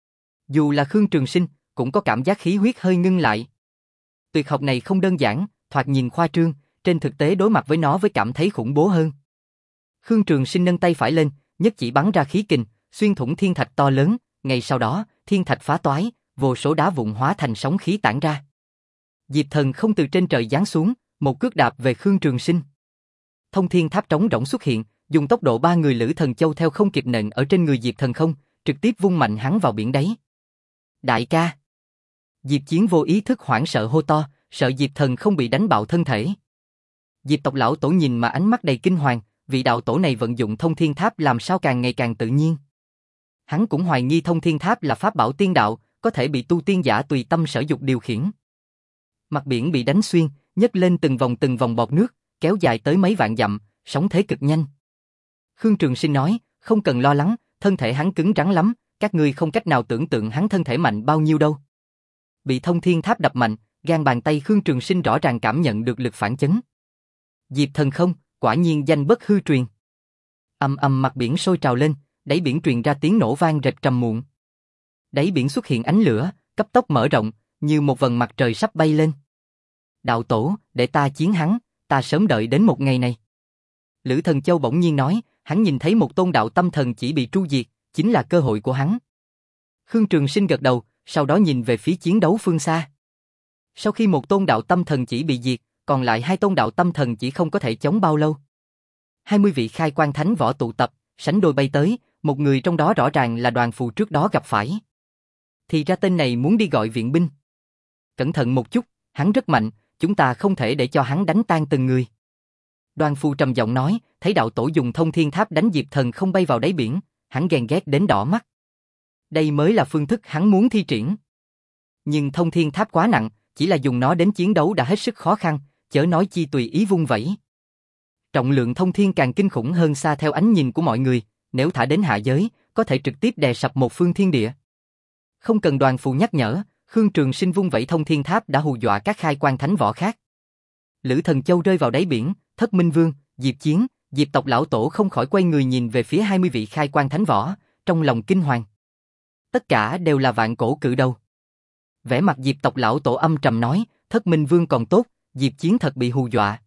Dù là Khương Trường Sinh, cũng có cảm giác khí huyết hơi ngưng lại. Tuyệt học này không đơn giản, thoạt nhìn khoa trương, trên thực tế đối mặt với nó với cảm thấy khủng bố hơn. Khương Trường Sinh nâng tay phải lên, nhất chỉ bắn ra khí kình, xuyên thủng thiên thạch to lớn, ngay sau đó, thiên thạch phá toái, vô số đá vụn hóa thành sóng khí tản ra. Diệp Thần không từ trên trời giáng xuống, một cước đạp về Khương Trường Sinh. Thông thiên tháp trống rỗng xuất hiện, dùng tốc độ ba người Lữ Thần Châu theo không kịp nện ở trên người Diệp Thần không, trực tiếp vung mạnh hắn vào biển đáy. Đại ca! Diệp Chiến vô ý thức hoảng sợ hô to, sợ Diệp Thần không bị đánh bạo thân thể. Diệp tộc lão tổ nhìn mà ánh mắt đầy kinh hoàng, vị đạo tổ này vận dụng thông thiên tháp làm sao càng ngày càng tự nhiên. Hắn cũng hoài nghi thông thiên tháp là pháp bảo tiên đạo, có thể bị tu tiên giả tùy tâm sở dục điều khiển. Mặt biển bị đánh xuyên, nhấc lên từng vòng từng vòng bọt nước, kéo dài tới mấy vạn dặm, sóng thế cực nhanh. Khương Trường Sinh nói, không cần lo lắng, thân thể hắn cứng rắn lắm, các ngươi không cách nào tưởng tượng hắn thân thể mạnh bao nhiêu đâu. Bị thông thiên tháp đập mạnh, gan bàn tay Khương Trường Sinh rõ ràng cảm nhận được lực phản chấn. Diệp Thần không, quả nhiên danh bất hư truyền. Ầm ầm mặt biển sôi trào lên, đáy biển truyền ra tiếng nổ vang rệt trầm muộn. Đáy biển xuất hiện ánh lửa, cấp tốc mở rộng, như một vầng mặt trời sắp bay lên. Đạo tổ, để ta chiến hắn, ta sớm đợi đến một ngày này. Lữ Thần Châu bỗng nhiên nói, hắn nhìn thấy một tôn đạo tâm thần chỉ bị tru diệt, chính là cơ hội của hắn. Khương Trường Sinh gật đầu, sau đó nhìn về phía chiến đấu phương xa. Sau khi một tôn đạo tâm thần chỉ bị diệt, còn lại hai tôn đạo tâm thần chỉ không có thể chống bao lâu. hai mươi vị khai quan thánh võ tụ tập, sánh đôi bay tới, một người trong đó rõ ràng là Đoàn Phù trước đó gặp phải. Thì ra tên này muốn đi gọi viện binh. Cẩn thận một chút, hắn rất mạnh, chúng ta không thể để cho hắn đánh tan từng người. Đoàn Phù trầm giọng nói, thấy đạo tổ dùng thông thiên tháp đánh Diệp Thần không bay vào đáy biển, hắn ghen ghét đến đỏ mắt. Đây mới là phương thức hắn muốn thi triển. Nhưng thông thiên tháp quá nặng, chỉ là dùng nó đến chiến đấu đã hết sức khó khăn, chớ nói chi tùy ý vung vẩy. Trọng lượng thông thiên càng kinh khủng hơn xa theo ánh nhìn của mọi người, nếu thả đến hạ giới, có thể trực tiếp đè sập một phương thiên địa. Không cần Đoàn Phù nhắc nhở, Khương Trường Sinh vung vẩy thông thiên tháp đã hù dọa các khai quan thánh võ khác. Lữ Thần Châu rơi vào đáy biển, Thất Minh Vương, Diệp Chiến, Diệp tộc lão tổ không khỏi quay người nhìn về phía hai mươi vị khai quan thánh võ, trong lòng kinh hoàng. Tất cả đều là vạn cổ cự đầu. Vẻ mặt Diệp tộc lão tổ âm trầm nói, Thất Minh Vương còn tốt, Diệp Chiến thật bị hù dọa.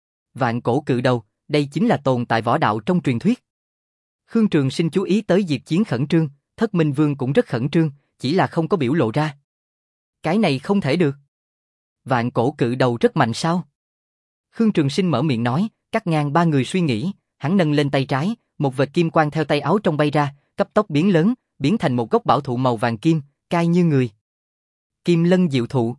Vạn cổ cự đầu, đây chính là tồn tại võ đạo trong truyền thuyết. Khương Trường Sinh chú ý tới Diệp Chiến khẩn trương, Thất Minh Vương cũng rất khẩn trương, chỉ là không có biểu lộ ra. Cái này không thể được. Vạn cổ cự đầu rất mạnh sao? Khương Trường Sinh mở miệng nói, cắt ngang ba người suy nghĩ, hắn nâng lên tay trái, một vệt kim quang theo tay áo trong bay ra, cấp tốc biến lớn, biến thành một gốc bảo thụ màu vàng kim, cai như người. Kim Lân Diệu Thụ.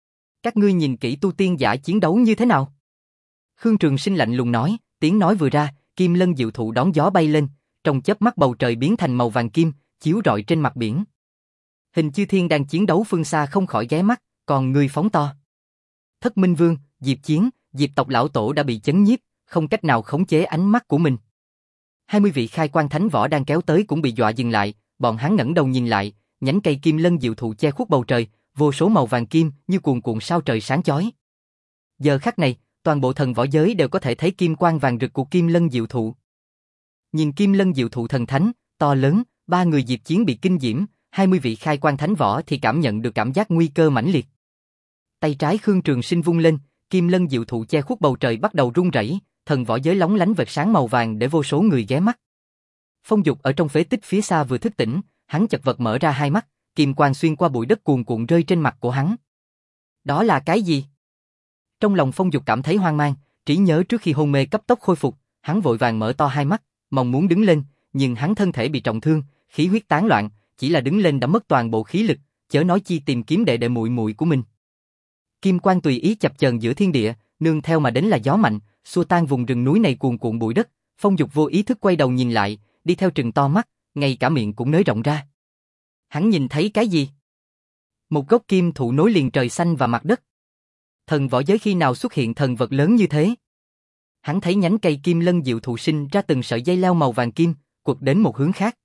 Các ngươi nhìn kỹ tu tiên giả chiến đấu như thế nào? Khương Trường Sinh lạnh lùng nói, tiếng nói vừa ra, Kim Lân Diệu Thụ đón gió bay lên, trong chớp mắt bầu trời biến thành màu vàng kim, chiếu rọi trên mặt biển. Hình Chư Thiên đang chiến đấu phương xa không khỏi ghé mắt, còn người phóng to. Thất Minh Vương, Diệp Chiến, Diệp tộc lão tổ đã bị chấn nhiếp, không cách nào khống chế ánh mắt của mình. Hai mươi vị khai quan thánh võ đang kéo tới cũng bị dọa dừng lại, bọn hắn ngẩng đầu nhìn lại, nhánh cây kim lân diệu thụ che khuất bầu trời, vô số màu vàng kim như cuồn cuộn sao trời sáng chói. Giờ khắc này, toàn bộ thần võ giới đều có thể thấy kim quang vàng rực của kim lân diệu thụ. Nhìn kim lân diệu thụ thần thánh, to lớn, ba người Diệp Chiến bị kinh diễm, hai mươi vị khai quan thánh võ thì cảm nhận được cảm giác nguy cơ mãnh liệt. Tay trái Khương Trường Sinh vung lên, kim lân diệu thụ che khuất bầu trời bắt đầu rung rẩy, thần võ giới lóng lánh vệt sáng màu vàng để vô số người ghé mắt. Phong Dục ở trong phế tích phía xa vừa thức tỉnh, hắn chật vật mở ra hai mắt, kim quang xuyên qua bụi đất cuồn cuộn rơi trên mặt của hắn. Đó là cái gì? Trong lòng Phong Dục cảm thấy hoang mang, trí nhớ trước khi hôn mê cấp tốc khôi phục, hắn vội vàng mở to hai mắt, mong muốn đứng lên, nhưng hắn thân thể bị trọng thương, khí huyết tán loạn, chỉ là đứng lên đã mất toàn bộ khí lực, chớ nói chi tìm kiếm đệ đệ muội muội của mình. Kim quang tùy ý chập chờn giữa thiên địa, nương theo mà đến là gió mạnh, xua tan vùng rừng núi này cuồn cuộn bụi đất. Phong Dục vô ý thức quay đầu nhìn lại, đi theo trừng to mắt, ngay cả miệng cũng nới rộng ra. Hắn nhìn thấy cái gì? Một gốc kim thụ nối liền trời xanh và mặt đất. Thần võ giới khi nào xuất hiện thần vật lớn như thế? Hắn thấy nhánh cây kim lân diệu thụ sinh ra từng sợi dây leo màu vàng kim, quật đến một hướng khác.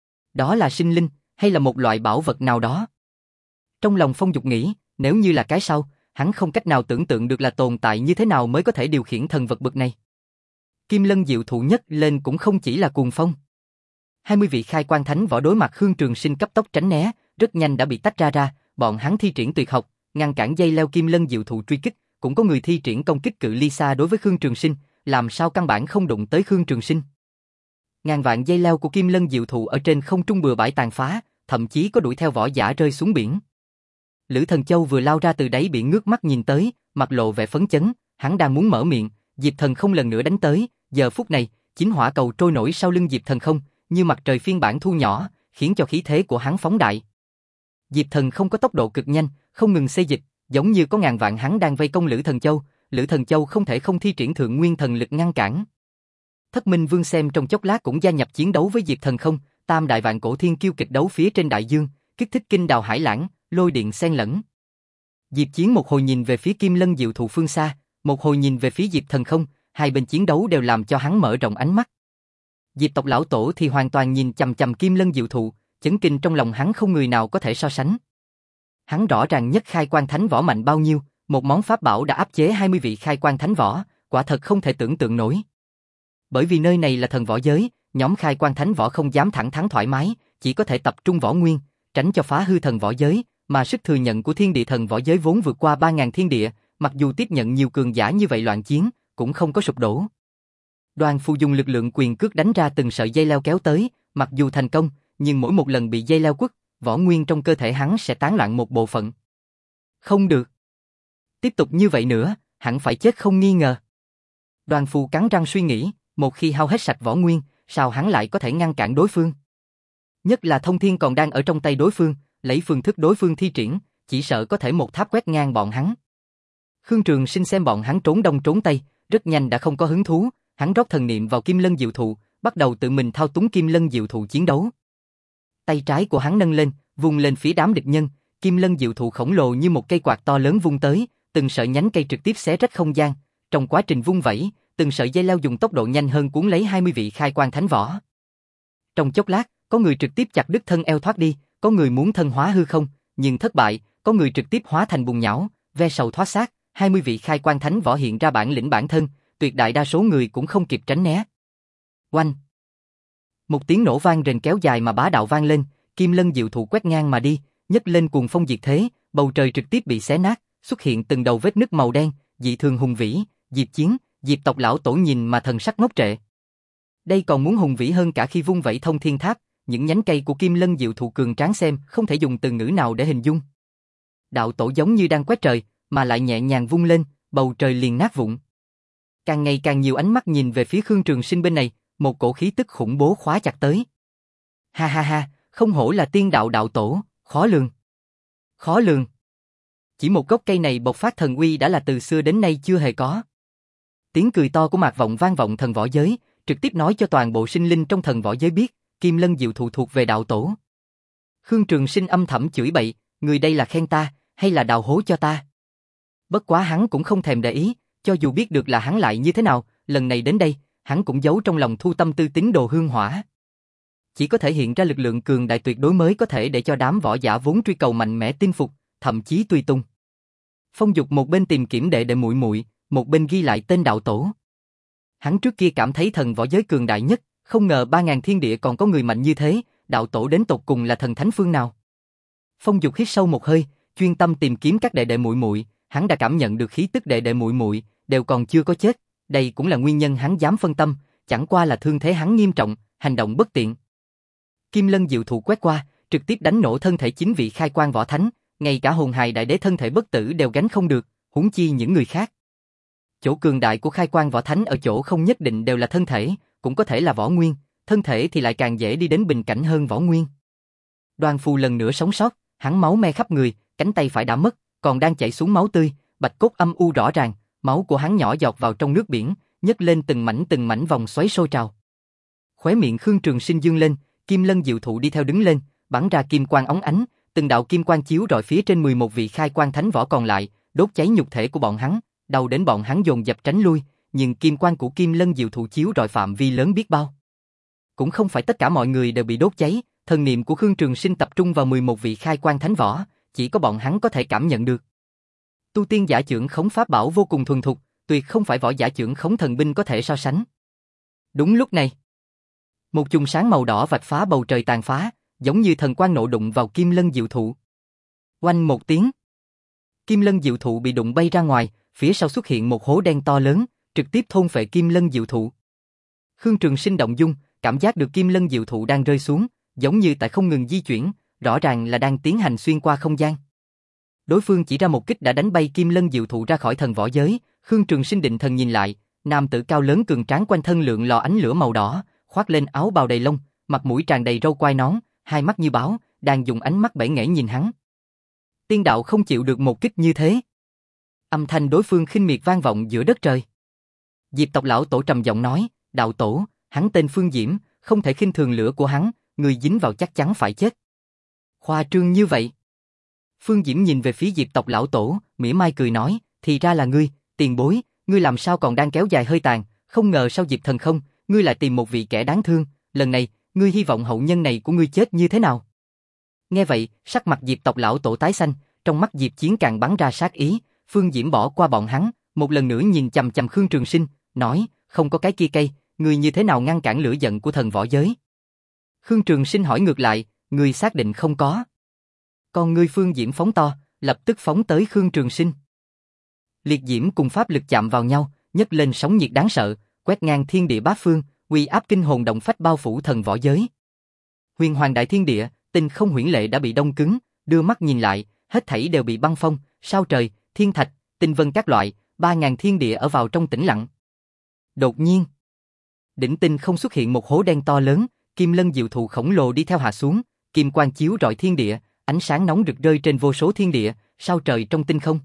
Đó là sinh linh, hay là một loại bảo vật nào đó? Trong lòng Phong Dục nghĩ, nếu như là cái sau, hắn không cách nào tưởng tượng được là tồn tại như thế nào mới có thể điều khiển thần vật bực này. Kim lân diệu thụ nhất lên cũng không chỉ là cuồng phong. hai mươi vị khai quan thánh võ đối mặt Khương Trường Sinh cấp tốc tránh né, rất nhanh đã bị tách ra ra, bọn hắn thi triển tuyệt học, ngăn cản dây leo kim lân diệu thụ truy kích, cũng có người thi triển công kích cự ly xa đối với Khương Trường Sinh, làm sao căn bản không đụng tới Khương Trường Sinh. Ngàn vạn dây leo của kim lân diệu thụ ở trên không trung bừa bãi tàn phá, thậm chí có đuổi theo võ giả rơi xuống biển. Lữ Thần Châu vừa lao ra từ đáy biển ngước mắt nhìn tới, mặt lộ vẻ phấn chấn, hắn đang muốn mở miệng, Diệp Thần Không lần nữa đánh tới, giờ phút này, chính hỏa cầu trôi nổi sau lưng Diệp Thần Không, như mặt trời phiên bản thu nhỏ, khiến cho khí thế của hắn phóng đại. Diệp Thần Không có tốc độ cực nhanh, không ngừng xê dịch, giống như có ngàn vạn hắn đang vây công Lữ Thần Châu, Lữ Thần Châu không thể không thi triển thượng nguyên thần lực ngăn cản. Thất Minh Vương xem trong chốc lát cũng gia nhập chiến đấu với Diệp Thần Không, tam đại vạn cổ thiên kiêu kịch đấu phía trên đại dương, kích thích kinh đào hải lãng, lôi điện xen lẫn. Diệp Chiến một hồi nhìn về phía kim lân diệu thụ phương xa, một hồi nhìn về phía Diệp Thần Không, hai bên chiến đấu đều làm cho hắn mở rộng ánh mắt. Diệp tộc lão tổ thì hoàn toàn nhìn chằm chằm kim lân diệu thụ, chấn kinh trong lòng hắn không người nào có thể so sánh. Hắn rõ ràng nhất khai quan thánh võ mạnh bao nhiêu, một món pháp bảo đã áp chế hai mươi vị khai quan thánh võ, quả thật không thể tưởng tượng nổi. Bởi vì nơi này là thần võ giới, nhóm khai quan thánh võ không dám thẳng thắn thoải mái, chỉ có thể tập trung võ nguyên, tránh cho phá hư thần võ giới, mà sức thừa nhận của thiên địa thần võ giới vốn vượt qua ba ngàn thiên địa, mặc dù tiếp nhận nhiều cường giả như vậy loạn chiến, cũng không có sụp đổ. Đoàn Phù dùng lực lượng quyền cước đánh ra từng sợi dây leo kéo tới, mặc dù thành công, nhưng mỗi một lần bị dây leo quất, võ nguyên trong cơ thể hắn sẽ tán loạn một bộ phận. Không được. Tiếp tục như vậy nữa, hẳn phải chết không nghi ngờ. Đoàn Phù cắn răng suy nghĩ, một khi hao hết sạch võ nguyên, sao hắn lại có thể ngăn cản đối phương? Nhất là thông thiên còn đang ở trong tay đối phương, lấy phương thức đối phương thi triển, chỉ sợ có thể một tháp quét ngang bọn hắn. Khương Trường Sinh xem bọn hắn trốn đông trốn tây, rất nhanh đã không có hứng thú, hắn rót thần niệm vào kim lân diệu thụ, bắt đầu tự mình thao túng kim lân diệu thụ chiến đấu. Tay trái của hắn nâng lên, vung lên phía đám địch nhân, kim lân diệu thụ khổng lồ như một cây quạt to lớn vung tới, từng sợi nhánh cây trực tiếp xé rách không gian. Trong quá trình vung vẩy, từng sợi dây leo dùng tốc độ nhanh hơn cuốn lấy hai mươi vị khai quan thánh võ. Trong chốc lát, có người trực tiếp chặt đứt thân eo thoát đi, có người muốn thân hóa hư không, nhưng thất bại, có người trực tiếp hóa thành bùn nhão, ve sầu thoát xác, hai mươi vị khai quan thánh võ hiện ra bản lĩnh bản thân, tuyệt đại đa số người cũng không kịp tránh né. Oanh! Một tiếng nổ vang rền kéo dài mà bá đạo vang lên, kim lân diệu thụ quét ngang mà đi, nhấc lên cuồng phong diệt thế, bầu trời trực tiếp bị xé nát, xuất hiện từng đầu vết nứt màu đen, dị thường hùng vĩ. Diệp Chiến, Diệp tộc lão tổ nhìn mà thần sắc ngốc trệ. Đây còn muốn hùng vĩ hơn cả khi vung vẩy thông thiên tháp, những nhánh cây của kim lân diệu thụ cường tráng xem không thể dùng từ ngữ nào để hình dung. Đạo tổ giống như đang quét trời, mà lại nhẹ nhàng vung lên, bầu trời liền nát vụn. Càng ngày càng nhiều ánh mắt nhìn về phía Khương Trường Sinh bên này, một cổ khí tức khủng bố khóa chặt tới. Ha ha ha, không hổ là tiên đạo đạo tổ, khó lường. Khó lường. Chỉ một gốc cây này bộc phát thần uy đã là từ xưa đến nay chưa hề có. Tiếng cười to của Mạc Vọng vang vọng thần võ giới, trực tiếp nói cho toàn bộ sinh linh trong thần võ giới biết, kim lân diệu thụ thuộc về đạo tổ. Khương Trường Sinh âm thầm chửi bậy, người đây là khen ta, hay là đào hố cho ta? Bất quá hắn cũng không thèm để ý, Cho dù biết được là hắn lại như thế nào, lần này đến đây, hắn cũng giấu trong lòng thu tâm tư tín đồ hương hỏa. Chỉ có thể hiện ra lực lượng cường đại tuyệt đối mới có thể để cho đám võ giả vốn truy cầu mạnh mẽ tin phục, thậm chí tùy tung. Phong Dục một bên tìm kiểm đệ đệ muội muội, một bên ghi lại tên đạo tổ. Hắn trước kia cảm thấy thần võ giới cường đại nhất, không ngờ ba ngàn thiên địa còn có người mạnh như thế, đạo tổ đến tột cùng là thần thánh phương nào. Phong Dục hít sâu một hơi, chuyên tâm tìm kiếm các đệ đệ muội muội, hắn đã cảm nhận được khí tức đệ đệ muội muội đều còn chưa có chết, đây cũng là nguyên nhân hắn dám phân tâm, chẳng qua là thương thế hắn nghiêm trọng, hành động bất tiện. Kim Lân diệu thụ quét qua, trực tiếp đánh nổ thân thể chính vị khai quang võ thánh, ngay cả hồn hài đại đế thân thể bất tử đều gánh không được, huống chi những người khác. Chỗ cường đại của khai quang võ thánh ở chỗ không nhất định đều là thân thể, cũng có thể là võ nguyên, thân thể thì lại càng dễ đi đến bình cảnh hơn võ nguyên. Đoan Phù lần nữa sống sót, hắn máu me khắp người, cánh tay phải đã mất, còn đang chảy xuống máu tươi, bạch cốt âm u rõ ràng, máu của hắn nhỏ giọt vào trong nước biển, nhấc lên từng mảnh từng mảnh vòng xoáy sôi trào. Khóe miệng Khương Trường Sinh dương lên, Kim Lân diệu thụ đi theo đứng lên, bắn ra kim quang óng ánh, từng đạo kim quang chiếu rọi phía trên mười một vị khai quang thánh võ còn lại, đốt cháy nhục thể của bọn hắn, đau đến bọn hắn dồn dập tránh lui, nhưng kim quang của Kim Lân diệu thụ chiếu rọi phạm vi lớn biết bao. Cũng không phải tất cả mọi người đều bị đốt cháy, thần niệm của Khương Trường Sinh tập trung vào mười một vị khai quang thánh võ, chỉ có bọn hắn có thể cảm nhận được. Tu tiên giả chưởng khống pháp bảo vô cùng thuần thục, tuyệt không phải võ giả chưởng khống thần binh có thể so sánh. Đúng lúc này, một chùm sáng màu đỏ vạch phá bầu trời tàn phá, giống như thần quang nộ đụng vào Kim Lân diệu thụ. Oanh một tiếng, Kim Lân diệu thụ bị đụng bay ra ngoài, phía sau xuất hiện một hố đen to lớn, trực tiếp thôn phệ Kim Lân diệu thụ. Khương Trường Sinh động dung, cảm giác được Kim Lân diệu thụ đang rơi xuống, giống như tại không ngừng di chuyển, rõ ràng là đang tiến hành xuyên qua không gian. Đối phương chỉ ra một kích đã đánh bay Kim Lân diệu thụ ra khỏi thần võ giới, Khương Trường Sinh định thần nhìn lại, nam tử cao lớn cường tráng quanh thân lượng lò ánh lửa màu đỏ, khoác lên áo bào đầy lông, mặt mũi tràn đầy râu quai nón, hai mắt như báo, đang dùng ánh mắt bể nghễ nhìn hắn. Tiên đạo không chịu được một kích như thế. Âm thanh đối phương khinh miệt vang vọng giữa đất trời. Diệp tộc lão tổ trầm giọng nói, đạo tổ, hắn tên Phương Diễm, không thể khinh thường lửa của hắn, người dính vào chắc chắn phải chết. Khoa trương như vậy. Phương Diễm nhìn về phía Diệp tộc lão tổ, mỉa mai cười nói, thì ra là ngươi, tiền bối, ngươi làm sao còn đang kéo dài hơi tàn, không ngờ sau Diệp thần không, ngươi lại tìm một vị kẻ đáng thương, lần này, ngươi hy vọng hậu nhân này của ngươi chết như thế nào? Nghe vậy, sắc mặt Diệp tộc lão tổ tái xanh, trong mắt Diệp Chiến càng bắn ra sát ý, Phương Diễm bỏ qua bọn hắn, một lần nữa nhìn chằm chằm Khương Trường Sinh, nói, không có cái kia cây, ngươi như thế nào ngăn cản lửa giận của thần võ giới? Khương Trường Sinh hỏi ngược lại, ngươi xác định không có? Còn ngươi Phương Diễm phóng to, lập tức phóng tới Khương Trường Sinh. Liệt diễm cùng pháp lực chạm vào nhau, nhấc lên sóng nhiệt đáng sợ, quét ngang thiên địa bát phương, uy áp kinh hồn động phách bao phủ thần võ giới. Huyền Hoàng đại thiên địa, tinh không huyễn lệ đã bị đông cứng, đưa mắt nhìn lại, hết thảy đều bị băng phong, sao trời, thiên thạch, tinh vân các loại, ba ngàn thiên địa ở vào trong tĩnh lặng. Đột nhiên, đỉnh tinh không xuất hiện một hố đen to lớn, Kim Lân diệu thụ khổng lồ đi theo hạ xuống, kim quang chiếu rọi thiên địa, ánh sáng nóng rực rơi trên vô số thiên địa, sao trời trong tinh không.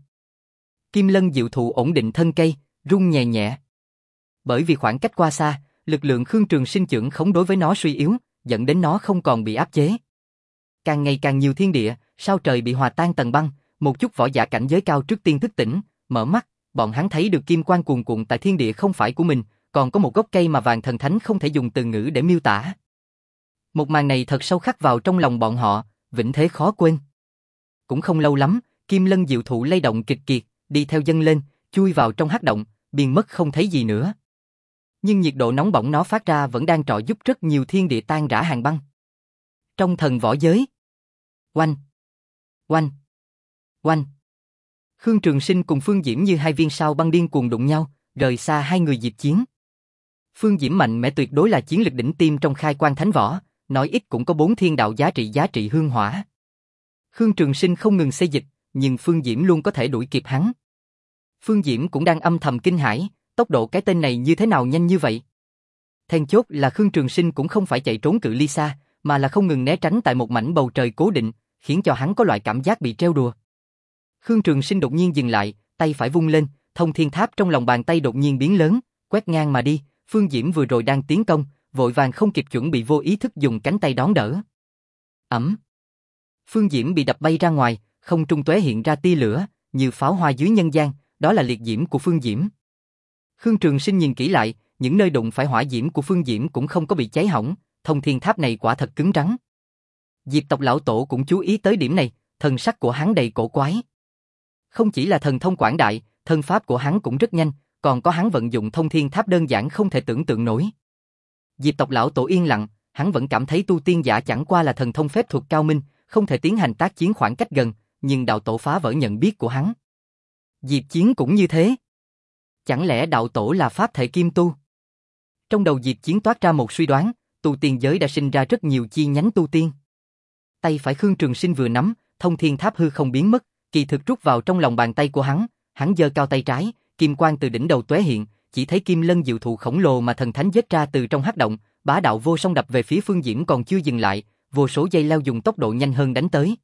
Kim Lân diệu thụ ổn định thân cây, rung nhẹ nhẹ. Bởi vì khoảng cách qua xa, lực lượng Khương Trường Sinh chưởng khống đối với nó suy yếu, dẫn đến nó không còn bị áp chế. Càng ngày càng nhiều thiên địa, sao trời bị hòa tan tầng băng, một chút võ giả cảnh giới cao trước tiên thức tỉnh, mở mắt, bọn hắn thấy được kim quang cuồn cuộn tại thiên địa không phải của mình, còn có một gốc cây mà vàng thần thánh không thể dùng từ ngữ để miêu tả. Một màn này thật sâu khắc vào trong lòng bọn họ, vĩnh thế khó quên. Cũng không lâu lắm, Kim Lân diệu thụ lay động kịch kiệt, đi theo dâng lên, chui vào trong hắc động, biến mất không thấy gì nữa. Nhưng nhiệt độ nóng bỏng nó phát ra vẫn đang trợ giúp rất nhiều thiên địa tan rã hàng băng. Trong thần võ giới, oanh, oanh, oanh. Khương Trường Sinh cùng Phương Diễm như hai viên sao băng điên cuồng đụng nhau, rời xa hai người Diệp Chiến. Phương Diễm mạnh mẽ tuyệt đối là chiến lực đỉnh tiêm trong khai quang thánh võ, nói ít cũng có bốn thiên đạo giá trị giá trị hương hỏa. Khương Trường Sinh không ngừng xây dịch, nhưng Phương Diễm luôn có thể đuổi kịp hắn. Phương Diễm cũng đang âm thầm kinh hãi, tốc độ cái tên này như thế nào nhanh như vậy? Then chốt là Khương Trường Sinh cũng không phải chạy trốn cự ly xa, mà là không ngừng né tránh tại một mảnh bầu trời cố định, khiến cho hắn có loại cảm giác bị trêu đùa. Khương Trường Sinh đột nhiên dừng lại, tay phải vung lên, thông thiên tháp trong lòng bàn tay đột nhiên biến lớn, quét ngang mà đi. Phương Diễm vừa rồi đang tiến công, vội vàng không kịp chuẩn bị vô ý thức dùng cánh tay đón đỡ. Ẩm. Phương Diễm bị đập bay ra ngoài, không trung tóe hiện ra tia lửa, như pháo hoa dưới nhân gian, đó là liệt diễm của Phương Diễm. Khương Trường Sinh nhìn kỹ lại, những nơi đụng phải hỏa diễm của Phương Diễm cũng không có bị cháy hỏng, thông thiên tháp này quả thật cứng rắn. Diệp tộc lão tổ cũng chú ý tới điểm này, thần sắc của hắn đầy cổ quái. Không chỉ là thần thông quảng đại, thân pháp của hắn cũng rất nhanh, còn có hắn vận dụng thông thiên tháp đơn giản không thể tưởng tượng nổi. Diệp tộc lão tổ yên lặng, hắn vẫn cảm thấy tu tiên giả chẳng qua là thần thông phép thuật cao minh, không thể tiến hành tác chiến khoảng cách gần, nhưng đạo tổ phá vỡ nhận biết của hắn. Diệp Chiến cũng như thế. Chẳng lẽ đạo tổ là pháp thể kim tu? Trong đầu Diệp Chiến toát ra một suy đoán, tu tiên giới đã sinh ra rất nhiều chi nhánh tu tiên. Tay phải Khương Trường Sinh vừa nắm, thông thiên tháp hư không biến mất, kỳ thực rút vào trong lòng bàn tay của hắn, hắn giơ cao tay trái, kim quang từ đỉnh đầu tóe hiện, chỉ thấy kim lân diệu thụ khổng lồ mà thần thánh giết ra từ trong hắc động, bá đạo vô song đập về phía Phương Diễm còn chưa dừng lại, vô số dây leo dùng tốc độ nhanh hơn đánh tới.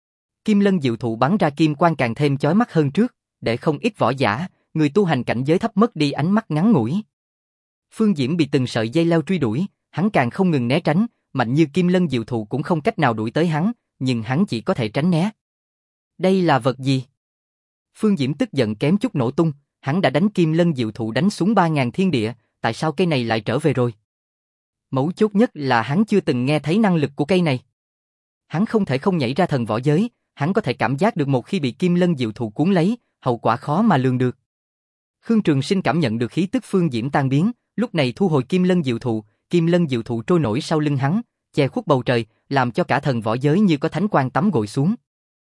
Kim lân diệu thụ bắn ra kim quang càng thêm chói mắt hơn trước, để không ít võ giả, người tu hành cảnh giới thấp mất đi ánh mắt ngắn ngủi. Phương Diễm bị từng sợi dây leo truy đuổi, hắn càng không ngừng né tránh, mạnh như kim lân diệu thụ cũng không cách nào đuổi tới hắn, nhưng hắn chỉ có thể tránh né. Đây là vật gì? Phương Diễm tức giận kém chút nổ tung, hắn đã đánh kim lân diệu thụ đánh xuống ba ngàn thiên địa, tại sao cây này lại trở về rồi? Mấu chốt nhất là hắn chưa từng nghe thấy năng lực của cây này. Hắn không thể không nhảy ra thần võ giới, hắn có thể cảm giác được một khi bị kim lân diệu thụ cuốn lấy, hậu quả khó mà lường được. Khương Trường Sinh cảm nhận được khí tức Phương Diễm tan biến, lúc này thu hồi kim lân diệu thụ, kim lân diệu thụ trôi nổi sau lưng hắn, che khuất bầu trời, làm cho cả thần võ giới như có thánh quang tắm gội xuống.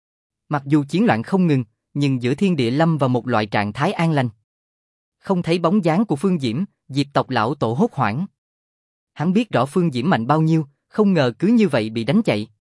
Mặc dù chiến loạn không ngừng, nhưng giữa thiên địa lâm vào một loại trạng thái an lành. Không thấy bóng dáng của Phương Diễm, Diệp tộc lão tổ hốt hoảng. Hắn biết rõ Phương Diễm mạnh bao nhiêu, không ngờ cứ như vậy bị đánh chạy.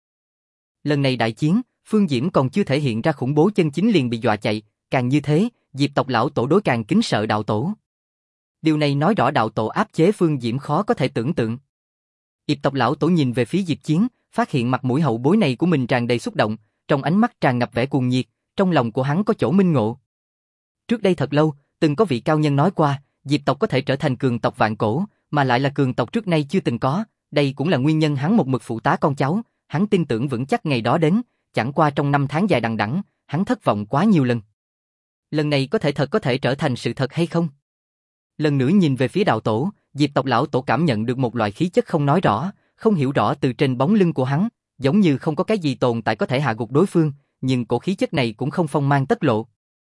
Lần này đại chiến, Phương Diễm còn chưa thể hiện ra khủng bố chân chính liền bị dọa chạy, càng như thế, Diệp tộc lão tổ đối càng kính sợ đạo tổ. Điều này nói rõ đạo tổ áp chế Phương Diễm khó có thể tưởng tượng. Diệp tộc lão tổ nhìn về phía Diệp Chiến, phát hiện mặt mũi hậu bối này của mình tràn đầy xúc động, trong ánh mắt tràn ngập vẻ cuồng nhiệt, trong lòng của hắn có chỗ minh ngộ. Trước đây thật lâu, từng có vị cao nhân nói qua, Diệp tộc có thể trở thành cường tộc vạn cổ, mà lại là cường tộc trước nay chưa từng có, đây cũng là nguyên nhân hắn một mực phụ tá con cháu, hắn tin tưởng vững chắc ngày đó đến, chẳng qua trong năm tháng dài đằng đẵng, hắn thất vọng quá nhiều lần. Lần này có thể thật có thể trở thành sự thật hay không? Lần nữa nhìn về phía đạo tổ, Diệp tộc lão tổ cảm nhận được một loại khí chất không nói rõ, không hiểu rõ từ trên bóng lưng của hắn, giống như không có cái gì tồn tại có thể hạ gục đối phương, nhưng cổ khí chất này cũng không phong mang tất lộ.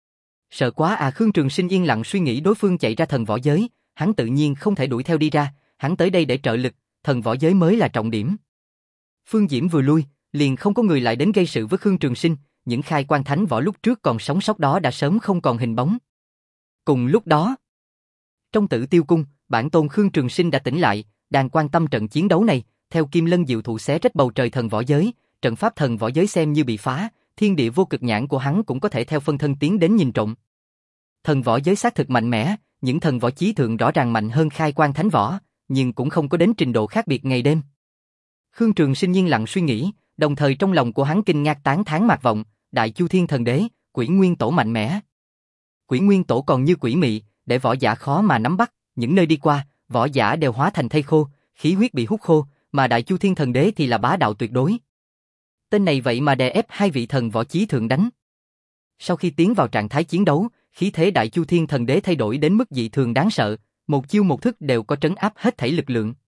Sợ quá à. Khương Trường Sinh yên lặng suy nghĩ đối phương chạy ra thần võ giới, hắn tự nhiên không thể đuổi theo đi ra, hắn tới đây để trợ lực, thần võ giới mới là trọng điểm. Phương Diễm vừa lui, liền không có người lại đến gây sự với Khương Trường Sinh, những khai quan thánh võ lúc trước còn sống sót đó đã sớm không còn hình bóng. Cùng lúc đó, trong Tử Tiêu Cung, bản tôn Khương Trường Sinh đã tỉnh lại, đang quan tâm trận chiến đấu này, theo kim lân diệu thụ xé rách bầu trời thần võ giới, trận pháp thần võ giới xem như bị phá, thiên địa vô cực nhãn của hắn cũng có thể theo phân thân tiến đến nhìn trộm. Thần võ giới xác thực mạnh mẽ, những thần võ chí thượng rõ ràng mạnh hơn khai quan thánh võ, nhưng cũng không có đến trình độ khác biệt ngày đêm. Khương Trường Sinh yên lặng suy nghĩ, đồng thời trong lòng của hắn kinh ngạc tán thán Mạc Vọng, Đại Chu Thiên Thần Đế, Quỷ Nguyên Tổ mạnh mẽ. Quỷ Nguyên Tổ còn như quỷ mị, để võ giả khó mà nắm bắt, những nơi đi qua, võ giả đều hóa thành thây khô, khí huyết bị hút khô, mà Đại Chu Thiên Thần Đế thì là bá đạo tuyệt đối. Tên này vậy mà đè ép hai vị thần võ chí thượng đánh. Sau khi tiến vào trạng thái chiến đấu, khí thế Đại Chu Thiên Thần Đế thay đổi đến mức dị thường đáng sợ, một chiêu một thức đều có trấn áp hết thảy lực lượng.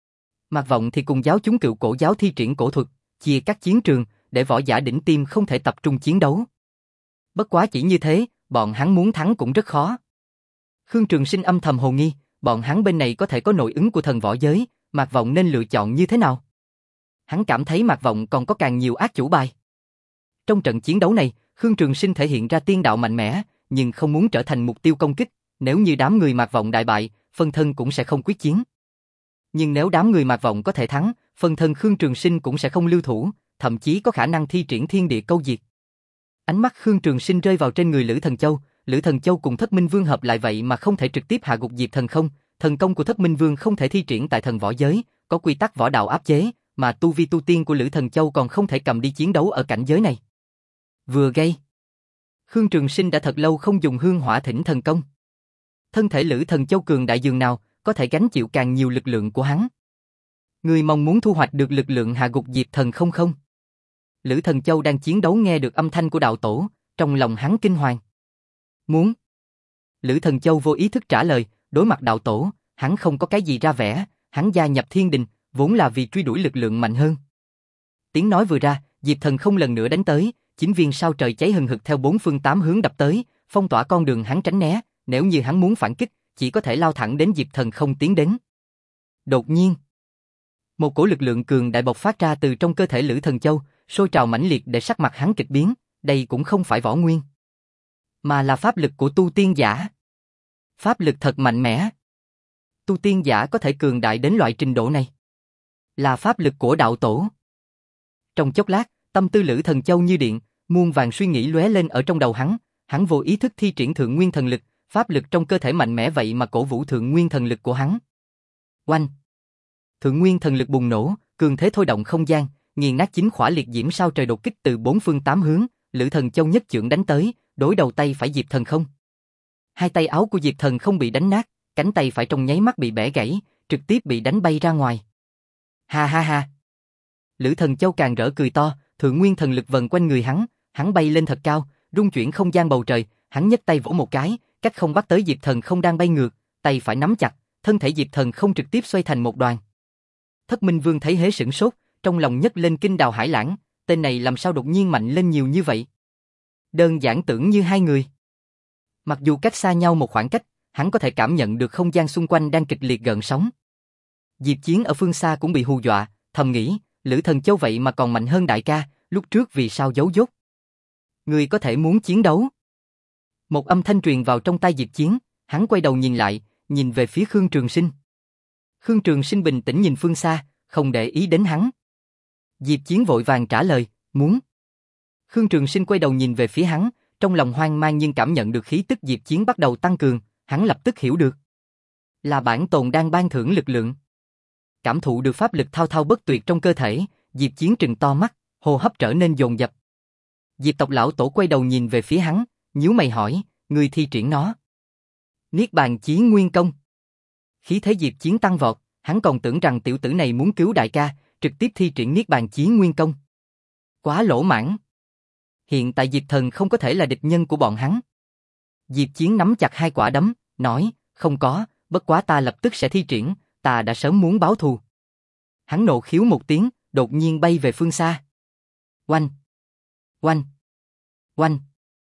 Mạc Vọng thì cùng giáo chúng cựu cổ giáo thi triển cổ thuật, chia các chiến trường, để võ giả đỉnh tiêm không thể tập trung chiến đấu. Bất quá chỉ như thế, bọn hắn muốn thắng cũng rất khó. Khương Trường Sinh âm thầm hồ nghi, bọn hắn bên này có thể có nội ứng của thần võ giới, Mạc Vọng nên lựa chọn như thế nào? Hắn cảm thấy Mạc Vọng còn có càng nhiều ác chủ bài. Trong trận chiến đấu này, Khương Trường Sinh thể hiện ra tiên đạo mạnh mẽ, nhưng không muốn trở thành mục tiêu công kích, nếu như đám người Mạc Vọng đại bại, phân thân cũng sẽ không quyết chiến. Nhưng nếu đám người Mạc Vọng có thể thắng, phân thân Khương Trường Sinh cũng sẽ không lưu thủ, thậm chí có khả năng thi triển thiên địa câu diệt. Ánh mắt Khương Trường Sinh rơi vào trên người Lữ Thần Châu, Lữ Thần Châu cùng Thất Minh Vương hợp lại vậy mà không thể trực tiếp hạ gục Diệp Thần không, thần công của Thất Minh Vương không thể thi triển tại thần võ giới, có quy tắc võ đạo áp chế, mà tu vi tu tiên của Lữ Thần Châu còn không thể cầm đi chiến đấu ở cảnh giới này. Vừa gây, Khương Trường Sinh đã thật lâu không dùng hương hỏa thỉnh thần công. Thân thể Lữ Thần Châu cường đại dường nào, có thể gánh chịu càng nhiều lực lượng của hắn. Người mong muốn thu hoạch được lực lượng hạ gục Diệp Thần không không? Lữ Thần Châu đang chiến đấu nghe được âm thanh của đạo tổ, trong lòng hắn kinh hoàng. Muốn. Lữ Thần Châu vô ý thức trả lời, đối mặt đạo tổ, hắn không có cái gì ra vẻ, hắn gia nhập thiên đình, vốn là vì truy đuổi lực lượng mạnh hơn. Tiếng nói vừa ra, Diệp Thần không lần nữa đánh tới, chín viên sao trời cháy hừng hực theo bốn phương tám hướng đập tới, phong tỏa con đường hắn tránh né, nếu như hắn muốn phản kích, chỉ có thể lao thẳng đến Diệp Thần không tiến đến. Đột nhiên, một cổ lực lượng cường đại bộc phát ra từ trong cơ thể Lữ Thần Châu, sôi trào mãnh liệt để sắc mặt hắn kịch biến, đây cũng không phải võ nguyên, mà là pháp lực của tu tiên giả. Pháp lực thật mạnh mẽ. Tu tiên giả có thể cường đại đến loại trình độ này. Là pháp lực của đạo tổ. Trong chốc lát, tâm tư Lữ Thần Châu như điện, muôn vàng suy nghĩ lóe lên ở trong đầu hắn, hắn vô ý thức thi triển thượng nguyên thần lực, pháp lực trong cơ thể mạnh mẽ vậy mà cổ vũ thượng nguyên thần lực của hắn. Oanh! Thượng nguyên thần lực bùng nổ, cường thế thôi động không gian, nghiền nát chín khỏa liệt diễm sao trời đột kích từ bốn phương tám hướng, Lữ Thần Châu nhất chưởng đánh tới, đối đầu tay phải Diệp Thần không. Hai tay áo của Diệp Thần không bị đánh nát, cánh tay phải trong nháy mắt bị bẻ gãy, trực tiếp bị đánh bay ra ngoài. Ha ha ha! Lữ Thần Châu càng rỡ cười to, thượng nguyên thần lực vần quanh người hắn, hắn bay lên thật cao, rung chuyển không gian bầu trời, hắn nhấc tay vỗ một cái, cách không bắt tới Diệp Thần không đang bay ngược, tay phải nắm chặt, thân thể Diệp Thần không trực tiếp xoay thành một đoàn. Thất Minh Vương thấy hế sửng sốt, trong lòng nhấc lên kinh đào hải lãng, tên này làm sao đột nhiên mạnh lên nhiều như vậy? Đơn giản tưởng như hai người. Mặc dù cách xa nhau một khoảng cách, hắn có thể cảm nhận được không gian xung quanh đang kịch liệt gợn sóng. Diệp Chiến ở phương xa cũng bị hù dọa, thầm nghĩ, Lữ Thần Châu vậy mà còn mạnh hơn đại ca, lúc trước vì sao giấu dốt? Người có thể muốn chiến đấu. Một âm thanh truyền vào trong tai Diệp Chiến, hắn quay đầu nhìn lại, nhìn về phía Khương Trường Sinh. Khương Trường Sinh bình tĩnh nhìn phương xa, không để ý đến hắn. Diệp Chiến vội vàng trả lời, muốn. Khương Trường Sinh quay đầu nhìn về phía hắn, trong lòng hoang mang nhưng cảm nhận được khí tức Diệp Chiến bắt đầu tăng cường, hắn lập tức hiểu được. Là bản tồn đang ban thưởng lực lượng. Cảm thụ được pháp lực thao thao bất tuyệt trong cơ thể, Diệp Chiến trừng to mắt, hô hấp trở nên dồn dập. Diệp tộc lão tổ quay đầu nhìn về phía hắn, nhíu mày hỏi, ngươi thi triển nó. Niết Bàn Chí Nguyên Công. Khí thế Diệp Chiến tăng vọt, hắn còn tưởng rằng tiểu tử này muốn cứu đại ca, trực tiếp thi triển Niết Bàn Chí Nguyên Công. Quá lỗ mãng. Hiện tại Diệp Thần không có thể là địch nhân của bọn hắn. Diệp Chiến nắm chặt hai quả đấm, nói, không có, bất quá ta lập tức sẽ thi triển, ta đã sớm muốn báo thù. Hắn nộ khiếu một tiếng, đột nhiên bay về phương xa. Oanh! Oanh! Oanh!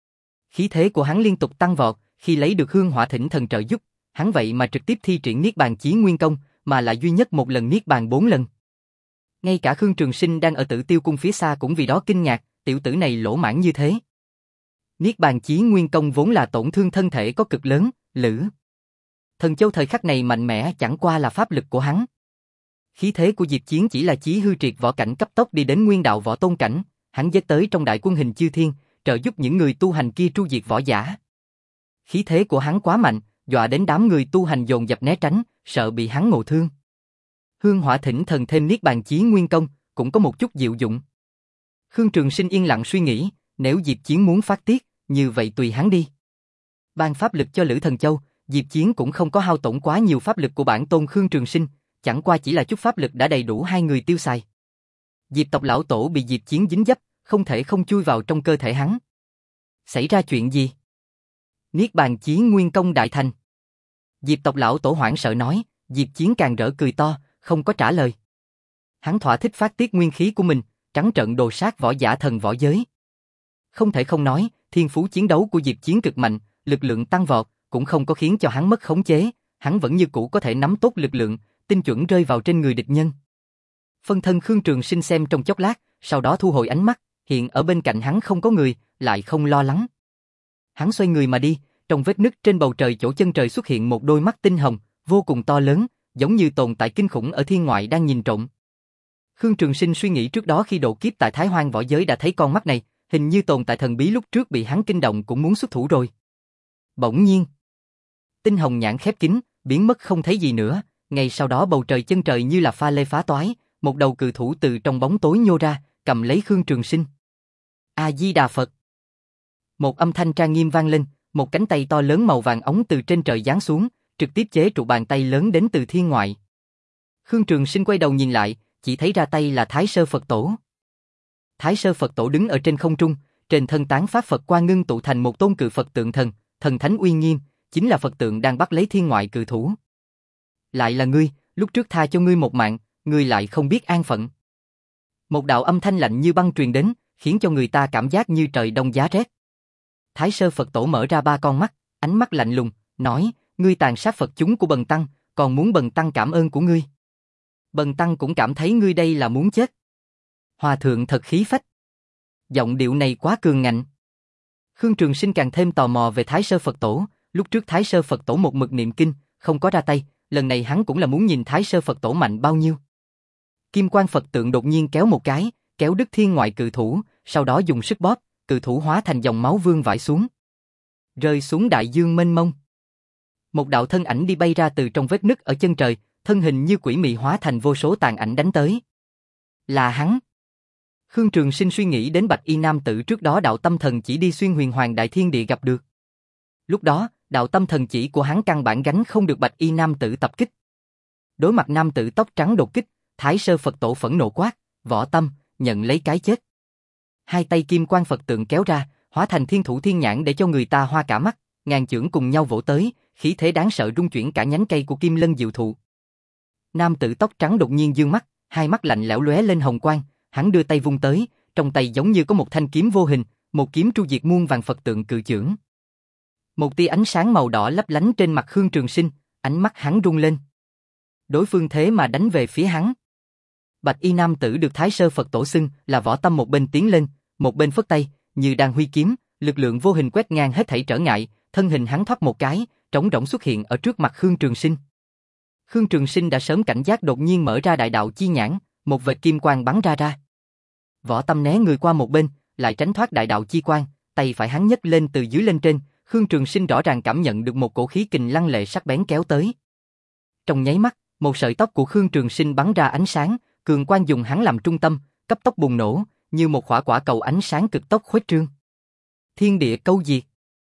Khí thế của hắn liên tục tăng vọt, khi lấy được Hương Hỏa Thỉnh Thần trợ giúp, hắn vậy mà trực tiếp thi triển Niết Bàn Chí Nguyên Công, mà lại duy nhất một lần Niết Bàn bốn lần. Ngay cả Khương Trường Sinh đang ở Tử Tiêu Cung phía xa cũng vì đó kinh ngạc, tiểu tử này lỗ mãng như thế. Niết Bàn Chí Nguyên Công vốn là tổn thương thân thể có cực lớn, Lữ Thần Châu thời khắc này mạnh mẽ chẳng qua là pháp lực của hắn. Khí thế của Diệp Chiến chỉ là chí hư triệt võ cảnh cấp tốc đi đến nguyên đạo võ tôn cảnh, hắn dết tới trong đại quân hình chư thiên, trợ giúp những người tu hành kia tru diệt võ giả. Khí thế của hắn quá mạnh, dọa đến đám người tu hành dồn dập né tránh, sợ bị hắn ngộ thương. Hương Hỏa Thỉnh Thần thêm Niết Bàn Chí Nguyên Công, cũng có một chút diệu dụng. Khương Trường Sinh yên lặng suy nghĩ, nếu Diệp Chiến muốn phát tiết, như vậy tùy hắn đi. Ban pháp lực cho Lữ Thần Châu, Diệp Chiến cũng không có hao tổn quá nhiều pháp lực của bản tôn Khương Trường Sinh, chẳng qua chỉ là chút pháp lực đã đầy đủ hai người tiêu xài. Diệp tộc lão tổ bị Diệp Chiến dính dấp, không thể không chui vào trong cơ thể hắn. Xảy ra chuyện gì? Niết Bàn Chí Nguyên Công đại thành. Diệp tộc lão tổ hoảng sợ nói, Diệp Chiến càng rỡ cười to, không có trả lời. Hắn thỏa thích phát tiết nguyên khí của mình, trắng trợn đồ sát võ giả thần võ giới. Không thể không nói, thiên phú chiến đấu của Diệp Chiến cực mạnh, lực lượng tăng vọt, cũng không có khiến cho hắn mất khống chế, hắn vẫn như cũ có thể nắm tốt lực lượng, tinh chuẩn rơi vào trên người địch nhân. Phân thân Khương Trường Sinh xem trong chốc lát, sau đó thu hồi ánh mắt, hiện ở bên cạnh hắn không có người, lại không lo lắng. Hắn xoay người mà đi, trong vết nứt trên bầu trời chỗ chân trời xuất hiện một đôi mắt tinh hồng, vô cùng to lớn, giống như tồn tại kinh khủng ở thiên ngoại đang nhìn trộm. Khương Trường Sinh suy nghĩ trước đó khi độ kiếp tại Thái Hoang võ giới đã thấy con mắt này, hình như tồn tại thần bí lúc trước bị hắn kinh động cũng muốn xuất thủ rồi. Bỗng nhiên, tinh hồng nhãn khép kín, biến mất không thấy gì nữa, ngay sau đó bầu trời chân trời như là pha lê phá toái, một đầu cự thủ từ trong bóng tối nhô ra, cầm lấy Khương Trường Sinh. A Di Đà Phật. Một âm thanh trang nghiêm vang lên, một cánh tay to lớn màu vàng ống từ trên trời giáng xuống, trực tiếp chế trụ bàn tay lớn đến từ thiên ngoại. Khương Trường Sinh quay đầu nhìn lại, chỉ thấy ra tay là Thái Sơ Phật Tổ. Thái Sơ Phật Tổ đứng ở trên không trung, trên thân tán pháp Phật quang ngưng tụ thành một tôn cự Phật tượng thần, thần thánh uy nghiêm, chính là Phật tượng đang bắt lấy thiên ngoại cự thủ. Lại là ngươi, lúc trước tha cho ngươi một mạng, ngươi lại không biết an phận. Một đạo âm thanh lạnh như băng truyền đến, khiến cho người ta cảm giác như trời đông giá rét. Thái Sơ Phật Tổ mở ra ba con mắt, ánh mắt lạnh lùng, nói, ngươi tàn sát Phật chúng của Bần Tăng, còn muốn Bần Tăng cảm ơn của ngươi. Bần Tăng cũng cảm thấy ngươi đây là muốn chết. Hòa thượng thật khí phách. Giọng điệu này quá cường ngạnh. Khương Trường Sinh càng thêm tò mò về Thái Sơ Phật Tổ, lúc trước Thái Sơ Phật Tổ một mực niệm kinh, không có ra tay, lần này hắn cũng là muốn nhìn Thái Sơ Phật Tổ mạnh bao nhiêu. Kim Quang Phật tượng đột nhiên kéo một cái, kéo đứt thiên ngoại cự thủ, sau đó dùng sức bóp, cự thủ hóa thành dòng máu vương vãi xuống. Rơi xuống đại dương mênh mông. Một đạo thân ảnh đi bay ra từ trong vết nứt ở chân trời, thân hình như quỷ mị hóa thành vô số tàn ảnh đánh tới. Là hắn. Khương Trường Sinh suy nghĩ đến bạch y nam tử trước đó đạo tâm thần chỉ đi xuyên huyền hoàng đại thiên địa gặp được. Lúc đó, đạo tâm thần chỉ của hắn căn bản gánh không được bạch y nam tử tập kích. Đối mặt nam tử tóc trắng đột kích, Thái Sơ Phật Tổ phẫn nộ quát, Võ Tâm, nhận lấy cái chết. Hai tay kim quang Phật tượng kéo ra, hóa thành thiên thủ thiên nhãn để cho người ta hoa cả mắt, ngàn chưởng cùng nhau vỗ tới, khí thế đáng sợ rung chuyển cả nhánh cây của Kim Lân Diệu Thụ. Nam tử tóc trắng đột nhiên dương mắt, hai mắt lạnh lẽo lóe lên hồng quang, hắn đưa tay vung tới, trong tay giống như có một thanh kiếm vô hình, một kiếm tru diệt muôn vàng Phật tượng cự chưởng. Một tia ánh sáng màu đỏ lấp lánh trên mặt Khương Trường Sinh, ánh mắt hắn rung lên. Đối phương thế mà đánh về phía hắn. Bạch y nam tử được Thái Sơ Phật Tổ xưng là Võ Tâm, một bên tiến lên, một bên phất tay, như đang huy kiếm, lực lượng vô hình quét ngang hết thảy trở ngại, thân hình hắn thoát một cái, trống rỗng xuất hiện ở trước mặt Khương Trường Sinh. Khương Trường Sinh đã sớm cảnh giác, đột nhiên mở ra đại đạo chi nhãn, một vệt kim quang bắn ra ra. Võ Tâm né người qua một bên, lại tránh thoát đại đạo chi quang, tay phải hắn nhấc lên từ dưới lên trên, Khương Trường Sinh rõ ràng cảm nhận được một cổ khí kình lăng lệ sắc bén kéo tới. Trong nháy mắt, một sợi tóc của Khương Trường Sinh bắn ra ánh sáng, cường quang dùng hắn làm trung tâm, cấp tốc bùng nổ, như một quả quả cầu ánh sáng cực tốc khuếch trương. Thiên địa câu diệt.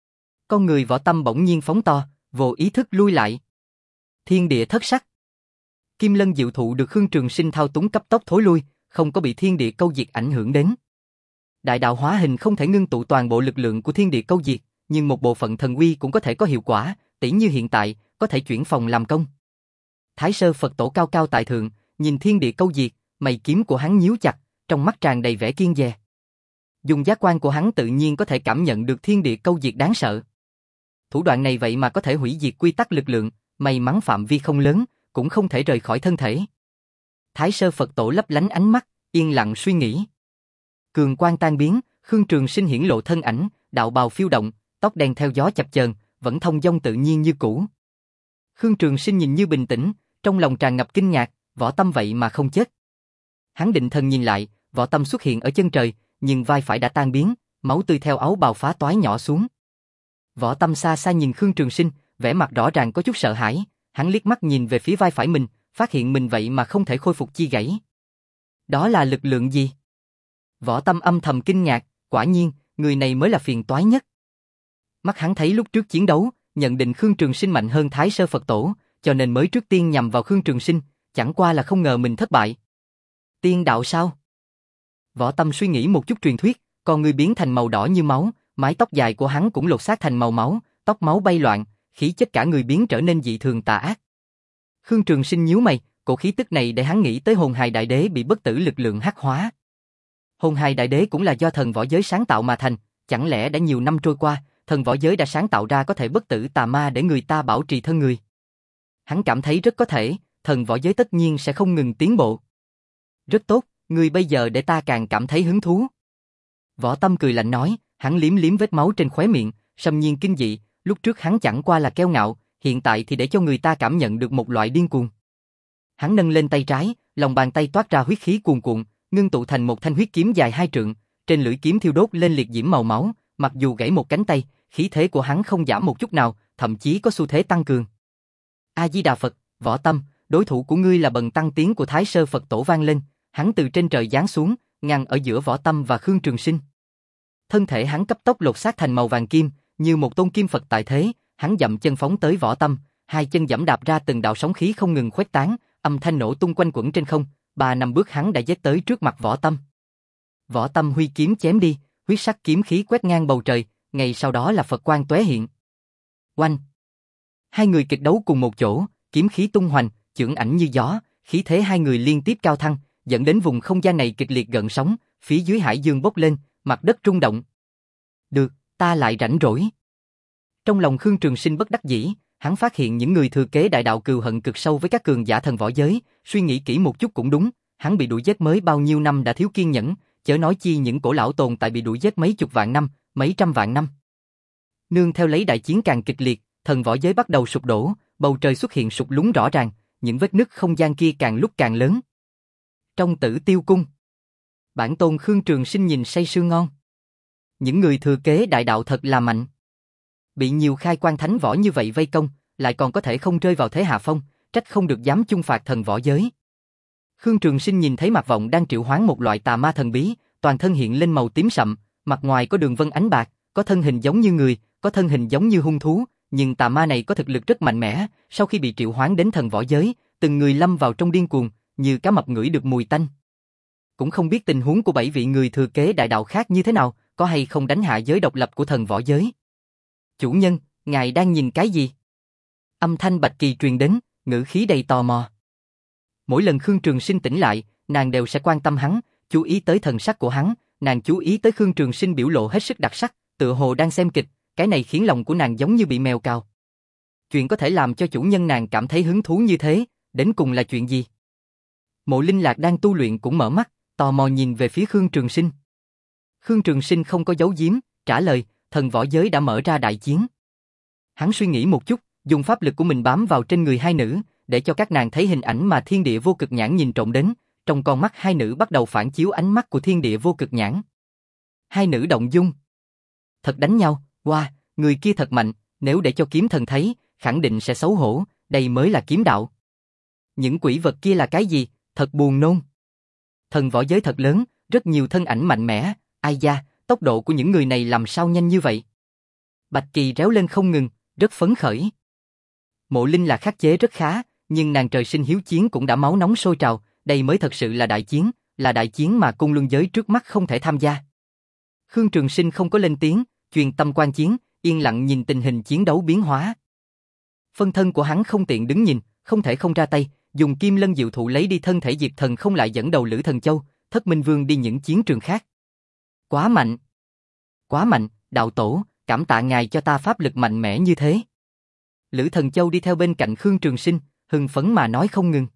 Con người Võ Tâm bỗng nhiên phóng to, vô ý thức lui lại. Thiên địa thất sắc. Kim Lân Diệu Thụ được Khương Trường Sinh thao túng cấp tốc thối lui, không có bị thiên địa câu diệt ảnh hưởng đến. Đại đạo hóa hình không thể ngưng tụ toàn bộ lực lượng của thiên địa câu diệt, nhưng một bộ phận thần uy cũng có thể có hiệu quả, tỉ như hiện tại, có thể chuyển phòng làm công. Thái Sơ Phật Tổ cao cao tại thượng, nhìn thiên địa câu diệt, mày kiếm của hắn nhíu chặt, trong mắt tràn đầy vẻ kiên dè. Dùng giác quan của hắn tự nhiên có thể cảm nhận được thiên địa câu diệt đáng sợ. Thủ đoạn này vậy mà có thể hủy diệt quy tắc lực lượng, may mắn phạm vi không lớn, cũng không thể rời khỏi thân thể. Thái Sơ Phật Tổ lấp lánh ánh mắt, yên lặng suy nghĩ. Cường quang tan biến, Khương Trường Sinh hiển lộ thân ảnh, đạo bào phiêu động, tóc đen theo gió chập chờn, vẫn thông dong tự nhiên như cũ. Khương Trường Sinh nhìn như bình tĩnh, trong lòng tràn ngập kinh ngạc, Võ Tâm vậy mà không chết. Hắn định thần nhìn lại, Võ Tâm xuất hiện ở chân trời, nhưng vai phải đã tan biến, máu tươi theo áo bào phá toái nhỏ xuống. Võ Tâm xa xa nhìn Khương Trường Sinh, vẻ mặt rõ ràng có chút sợ hãi, hắn liếc mắt nhìn về phía vai phải mình, phát hiện mình vậy mà không thể khôi phục chi gãy. Đó là lực lượng gì? Võ Tâm âm thầm kinh ngạc, quả nhiên, người này mới là phiền toái nhất. Mắt hắn thấy lúc trước chiến đấu, nhận định Khương Trường Sinh mạnh hơn Thái Sơ Phật Tổ, cho nên mới trước tiên nhằm vào Khương Trường Sinh, chẳng qua là không ngờ mình thất bại. Tiên đạo sao? Võ Tâm suy nghĩ một chút truyền thuyết, con người biến thành màu đỏ như máu, mái tóc dài của hắn cũng lột xác thành màu máu, tóc máu bay loạn, khí chất cả người biến trở nên dị thường tà ác. Khương Trường Sinh nhíu mày, cổ khí tức này để hắn nghĩ tới Hồn Hài Đại Đế bị bất tử lực lượng hắc hóa. Hồn Hài Đại Đế cũng là do thần võ giới sáng tạo mà thành, chẳng lẽ đã nhiều năm trôi qua, thần võ giới đã sáng tạo ra có thể bất tử tà ma để người ta bảo trì thân người. Hắn cảm thấy rất có thể, thần võ giới tất nhiên sẽ không ngừng tiến bộ. Rất tốt, người bây giờ để ta càng cảm thấy hứng thú. Võ Tâm cười lạnh nói, hắn liếm liếm vết máu trên khóe miệng, xâm nhiên kinh dị, lúc trước hắn chẳng qua là kiêu ngạo, hiện tại thì để cho người ta cảm nhận được một loại điên cuồng. Hắn nâng lên tay trái, lòng bàn tay toát ra huyết khí cuồn cuộn, ngưng tụ thành một thanh huyết kiếm dài hai trượng, trên lưỡi kiếm thiêu đốt lên liệt diễm màu máu, mặc dù gãy một cánh tay, khí thế của hắn không giảm một chút nào, thậm chí có xu thế tăng cường. A Di Đà Phật, Võ Tâm, đối thủ của ngươi là Bần Tăng tiếng của Thái Sơ Phật Tổ vang lên, hắn từ trên trời giáng xuống, ngăn ở giữa Võ Tâm và Khương Trường Sinh. Thân thể hắn cấp tốc lột xác thành màu vàng kim, như một tôn kim Phật tại thế, hắn dậm chân phóng tới Võ Tâm, hai chân giẫm đạp ra từng đạo sóng khí không ngừng khuếch tán, âm thanh nổ tung quanh quẩn trên không, ba năm bước hắn đã giết tới trước mặt Võ Tâm. Võ Tâm huy kiếm chém đi, huyết sắc kiếm khí quét ngang bầu trời, ngay sau đó là Phật quang tóe hiện. Oanh! Hai người kịch đấu cùng một chỗ, kiếm khí tung hoành, chưởng ảnh như gió, khí thế hai người liên tiếp cao thăng, dẫn đến vùng không gian này kịch liệt gợn sóng, phía dưới hải dương bốc lên, mặt đất rung động. Được, ta lại rảnh rỗi. Trong lòng Khương Trường Sinh bất đắc dĩ, hắn phát hiện những người thừa kế đại đạo cừu hận cực sâu với các cường giả thần võ giới, suy nghĩ kỹ một chút cũng đúng, hắn bị đuổi giết mới bao nhiêu năm đã thiếu kiên nhẫn, chớ nói chi những cổ lão tồn tại bị đuổi giết mấy chục vạn năm, mấy trăm vạn năm. Nương theo lấy đại chiến càng kịch liệt, thần võ giới bắt đầu sụp đổ, bầu trời xuất hiện sụt lún rõ ràng, những vết nứt không gian kia càng lúc càng lớn. Trong Tử Tiêu cung, bản tôn Khương Trường Sinh nhìn say sưa ngon. Những người thừa kế đại đạo thật là mạnh. Bị nhiều khai quan thánh võ như vậy vây công, lại còn có thể không rơi vào thế hạ phong, trách không được dám chung phạt thần võ giới. Khương Trường Sinh nhìn thấy Mạc Vọng đang triệu hoán một loại tà ma thần bí, toàn thân hiện lên màu tím sậm, mặt ngoài có đường vân ánh bạc, có thân hình giống như người, có thân hình giống như hung thú, nhưng tà ma này có thực lực rất mạnh mẽ, sau khi bị triệu hoán đến thần võ giới, từng người lâm vào trong điên cuồng, như cá mập ngửi được mùi tanh. Cũng không biết tình huống của bảy vị người thừa kế đại đạo khác như thế nào, có hay không đánh hạ giới độc lập của thần võ giới. Chủ nhân, ngài đang nhìn cái gì? Âm thanh Bạch Kỳ truyền đến, ngữ khí đầy tò mò. Mỗi lần Khương Trường Sinh tỉnh lại, nàng đều sẽ quan tâm hắn, chú ý tới thần sắc của hắn, nàng chú ý tới Khương Trường Sinh biểu lộ hết sức đặc sắc, tựa hồ đang xem kịch, cái này khiến lòng của nàng giống như bị mèo cào. Chuyện có thể làm cho chủ nhân nàng cảm thấy hứng thú như thế, đến cùng là chuyện gì? Mộ Linh Lạc đang tu luyện cũng mở mắt, tò mò nhìn về phía Khương Trường Sinh. Khương Trường Sinh không có giấu giếm, trả lời, thần võ giới đã mở ra đại chiến. Hắn suy nghĩ một chút, dùng pháp lực của mình bám vào trên người hai nữ, để cho các nàng thấy hình ảnh mà thiên địa vô cực nhãn nhìn trộm đến, trong con mắt hai nữ bắt đầu phản chiếu ánh mắt của thiên địa vô cực nhãn. Hai nữ động dung. Thật đánh nhau, wow, người kia thật mạnh, nếu để cho kiếm thần thấy, khẳng định sẽ xấu hổ, đây mới là kiếm đạo. Những quỷ vật kia là cái gì, thật buồn nôn. Thần võ giới thật lớn, rất nhiều thân ảnh mạnh mẽ, ai da, tốc độ của những người này làm sao nhanh như vậy. Bạch Kỳ réo lên không ngừng, rất phấn khởi. Mộ Linh là khắc chế rất khá, nhưng nàng trời sinh hiếu chiến cũng đã máu nóng sôi trào, đây mới thật sự là đại chiến, là đại chiến mà cung luân giới trước mắt không thể tham gia. Khương Trường Sinh không có lên tiếng, truyền tâm quan chiến, yên lặng nhìn tình hình chiến đấu biến hóa. Phân thân của hắn không tiện đứng nhìn, không thể không ra tay, dùng Kim Lân Diệu Thụ lấy đi thân thể Diệt Thần không lại dẫn đầu Lữ Thần Châu, Thất Minh Vương đi những chiến trường khác. Quá mạnh! Quá mạnh, đạo tổ, cảm tạ ngài cho ta pháp lực mạnh mẽ như thế. Lữ Thần Châu đi theo bên cạnh Khương Trường Sinh, hưng phấn mà nói không ngừng.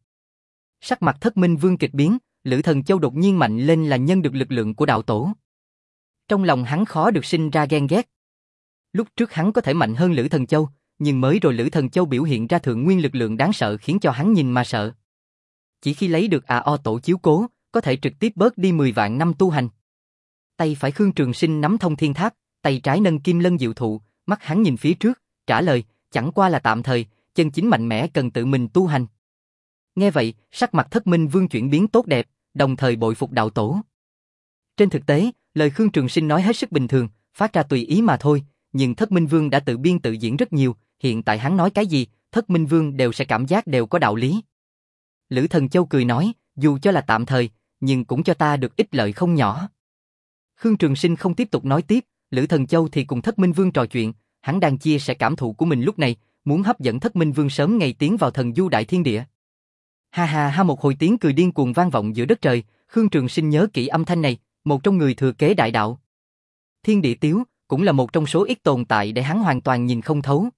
Sắc mặt Thất Minh Vương kịch biến, Lữ Thần Châu đột nhiên mạnh lên là nhân được lực lượng của đạo tổ. Trong lòng hắn khó được sinh ra ghen ghét. Lúc trước hắn có thể mạnh hơn Lữ Thần Châu, nhưng mới rồi Lữ Thần Châu biểu hiện ra thượng nguyên lực lượng đáng sợ khiến cho hắn nhìn mà sợ. Chỉ khi lấy được A O tổ chiếu cố, có thể trực tiếp bớt đi mười vạn năm tu hành. Tay phải Khương Trường Sinh nắm Thông Thiên Tháp, tay trái nâng Kim Lân Diệu Thụ, mắt hắn nhìn phía trước, trả lời, chẳng qua là tạm thời, chân chính mạnh mẽ cần tự mình tu hành. Nghe vậy, sắc mặt Thất Minh Vương chuyển biến tốt đẹp, đồng thời bội phục đạo tổ. Trên thực tế, lời Khương Trường Sinh nói hết sức bình thường, phát ra tùy ý mà thôi, nhưng Thất Minh Vương đã tự biên tự diễn rất nhiều, hiện tại hắn nói cái gì, Thất Minh Vương đều sẽ cảm giác đều có đạo lý. Lữ Thần Châu cười nói, dù cho là tạm thời, nhưng cũng cho ta được ích lợi không nhỏ. Khương Trường Sinh không tiếp tục nói tiếp, Lữ Thần Châu thì cùng Thất Minh Vương trò chuyện, hắn đang chia sẻ cảm thụ của mình lúc này, muốn hấp dẫn Thất Minh Vương sớm ngày tiến vào thần du đại thiên địa. Ha ha ha, một hồi tiếng cười điên cuồng vang vọng giữa đất trời, Khương Trường Sinh nhớ kỹ âm thanh này, một trong người thừa kế đại đạo. Thiên địa tiếu cũng là một trong số ít tồn tại để hắn hoàn toàn nhìn không thấu.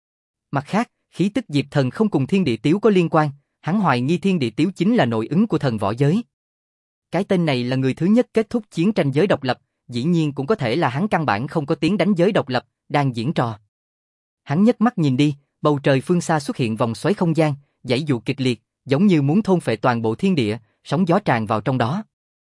Mặt khác, khí tức Diệp Thần không cùng thiên địa tiếu có liên quan, hắn hoài nghi thiên địa tiếu chính là nội ứng của thần võ giới. Cái tên này là người thứ nhất kết thúc chiến tranh giới độc lập, dĩ nhiên cũng có thể là hắn căn bản không có tiếng đánh giới độc lập, đang diễn trò. Hắn nhấc mắt nhìn đi, bầu trời phương xa xuất hiện vòng xoáy không gian, giãy giụa kịch liệt, giống như muốn thôn phệ toàn bộ thiên địa, sóng gió tràn vào trong đó.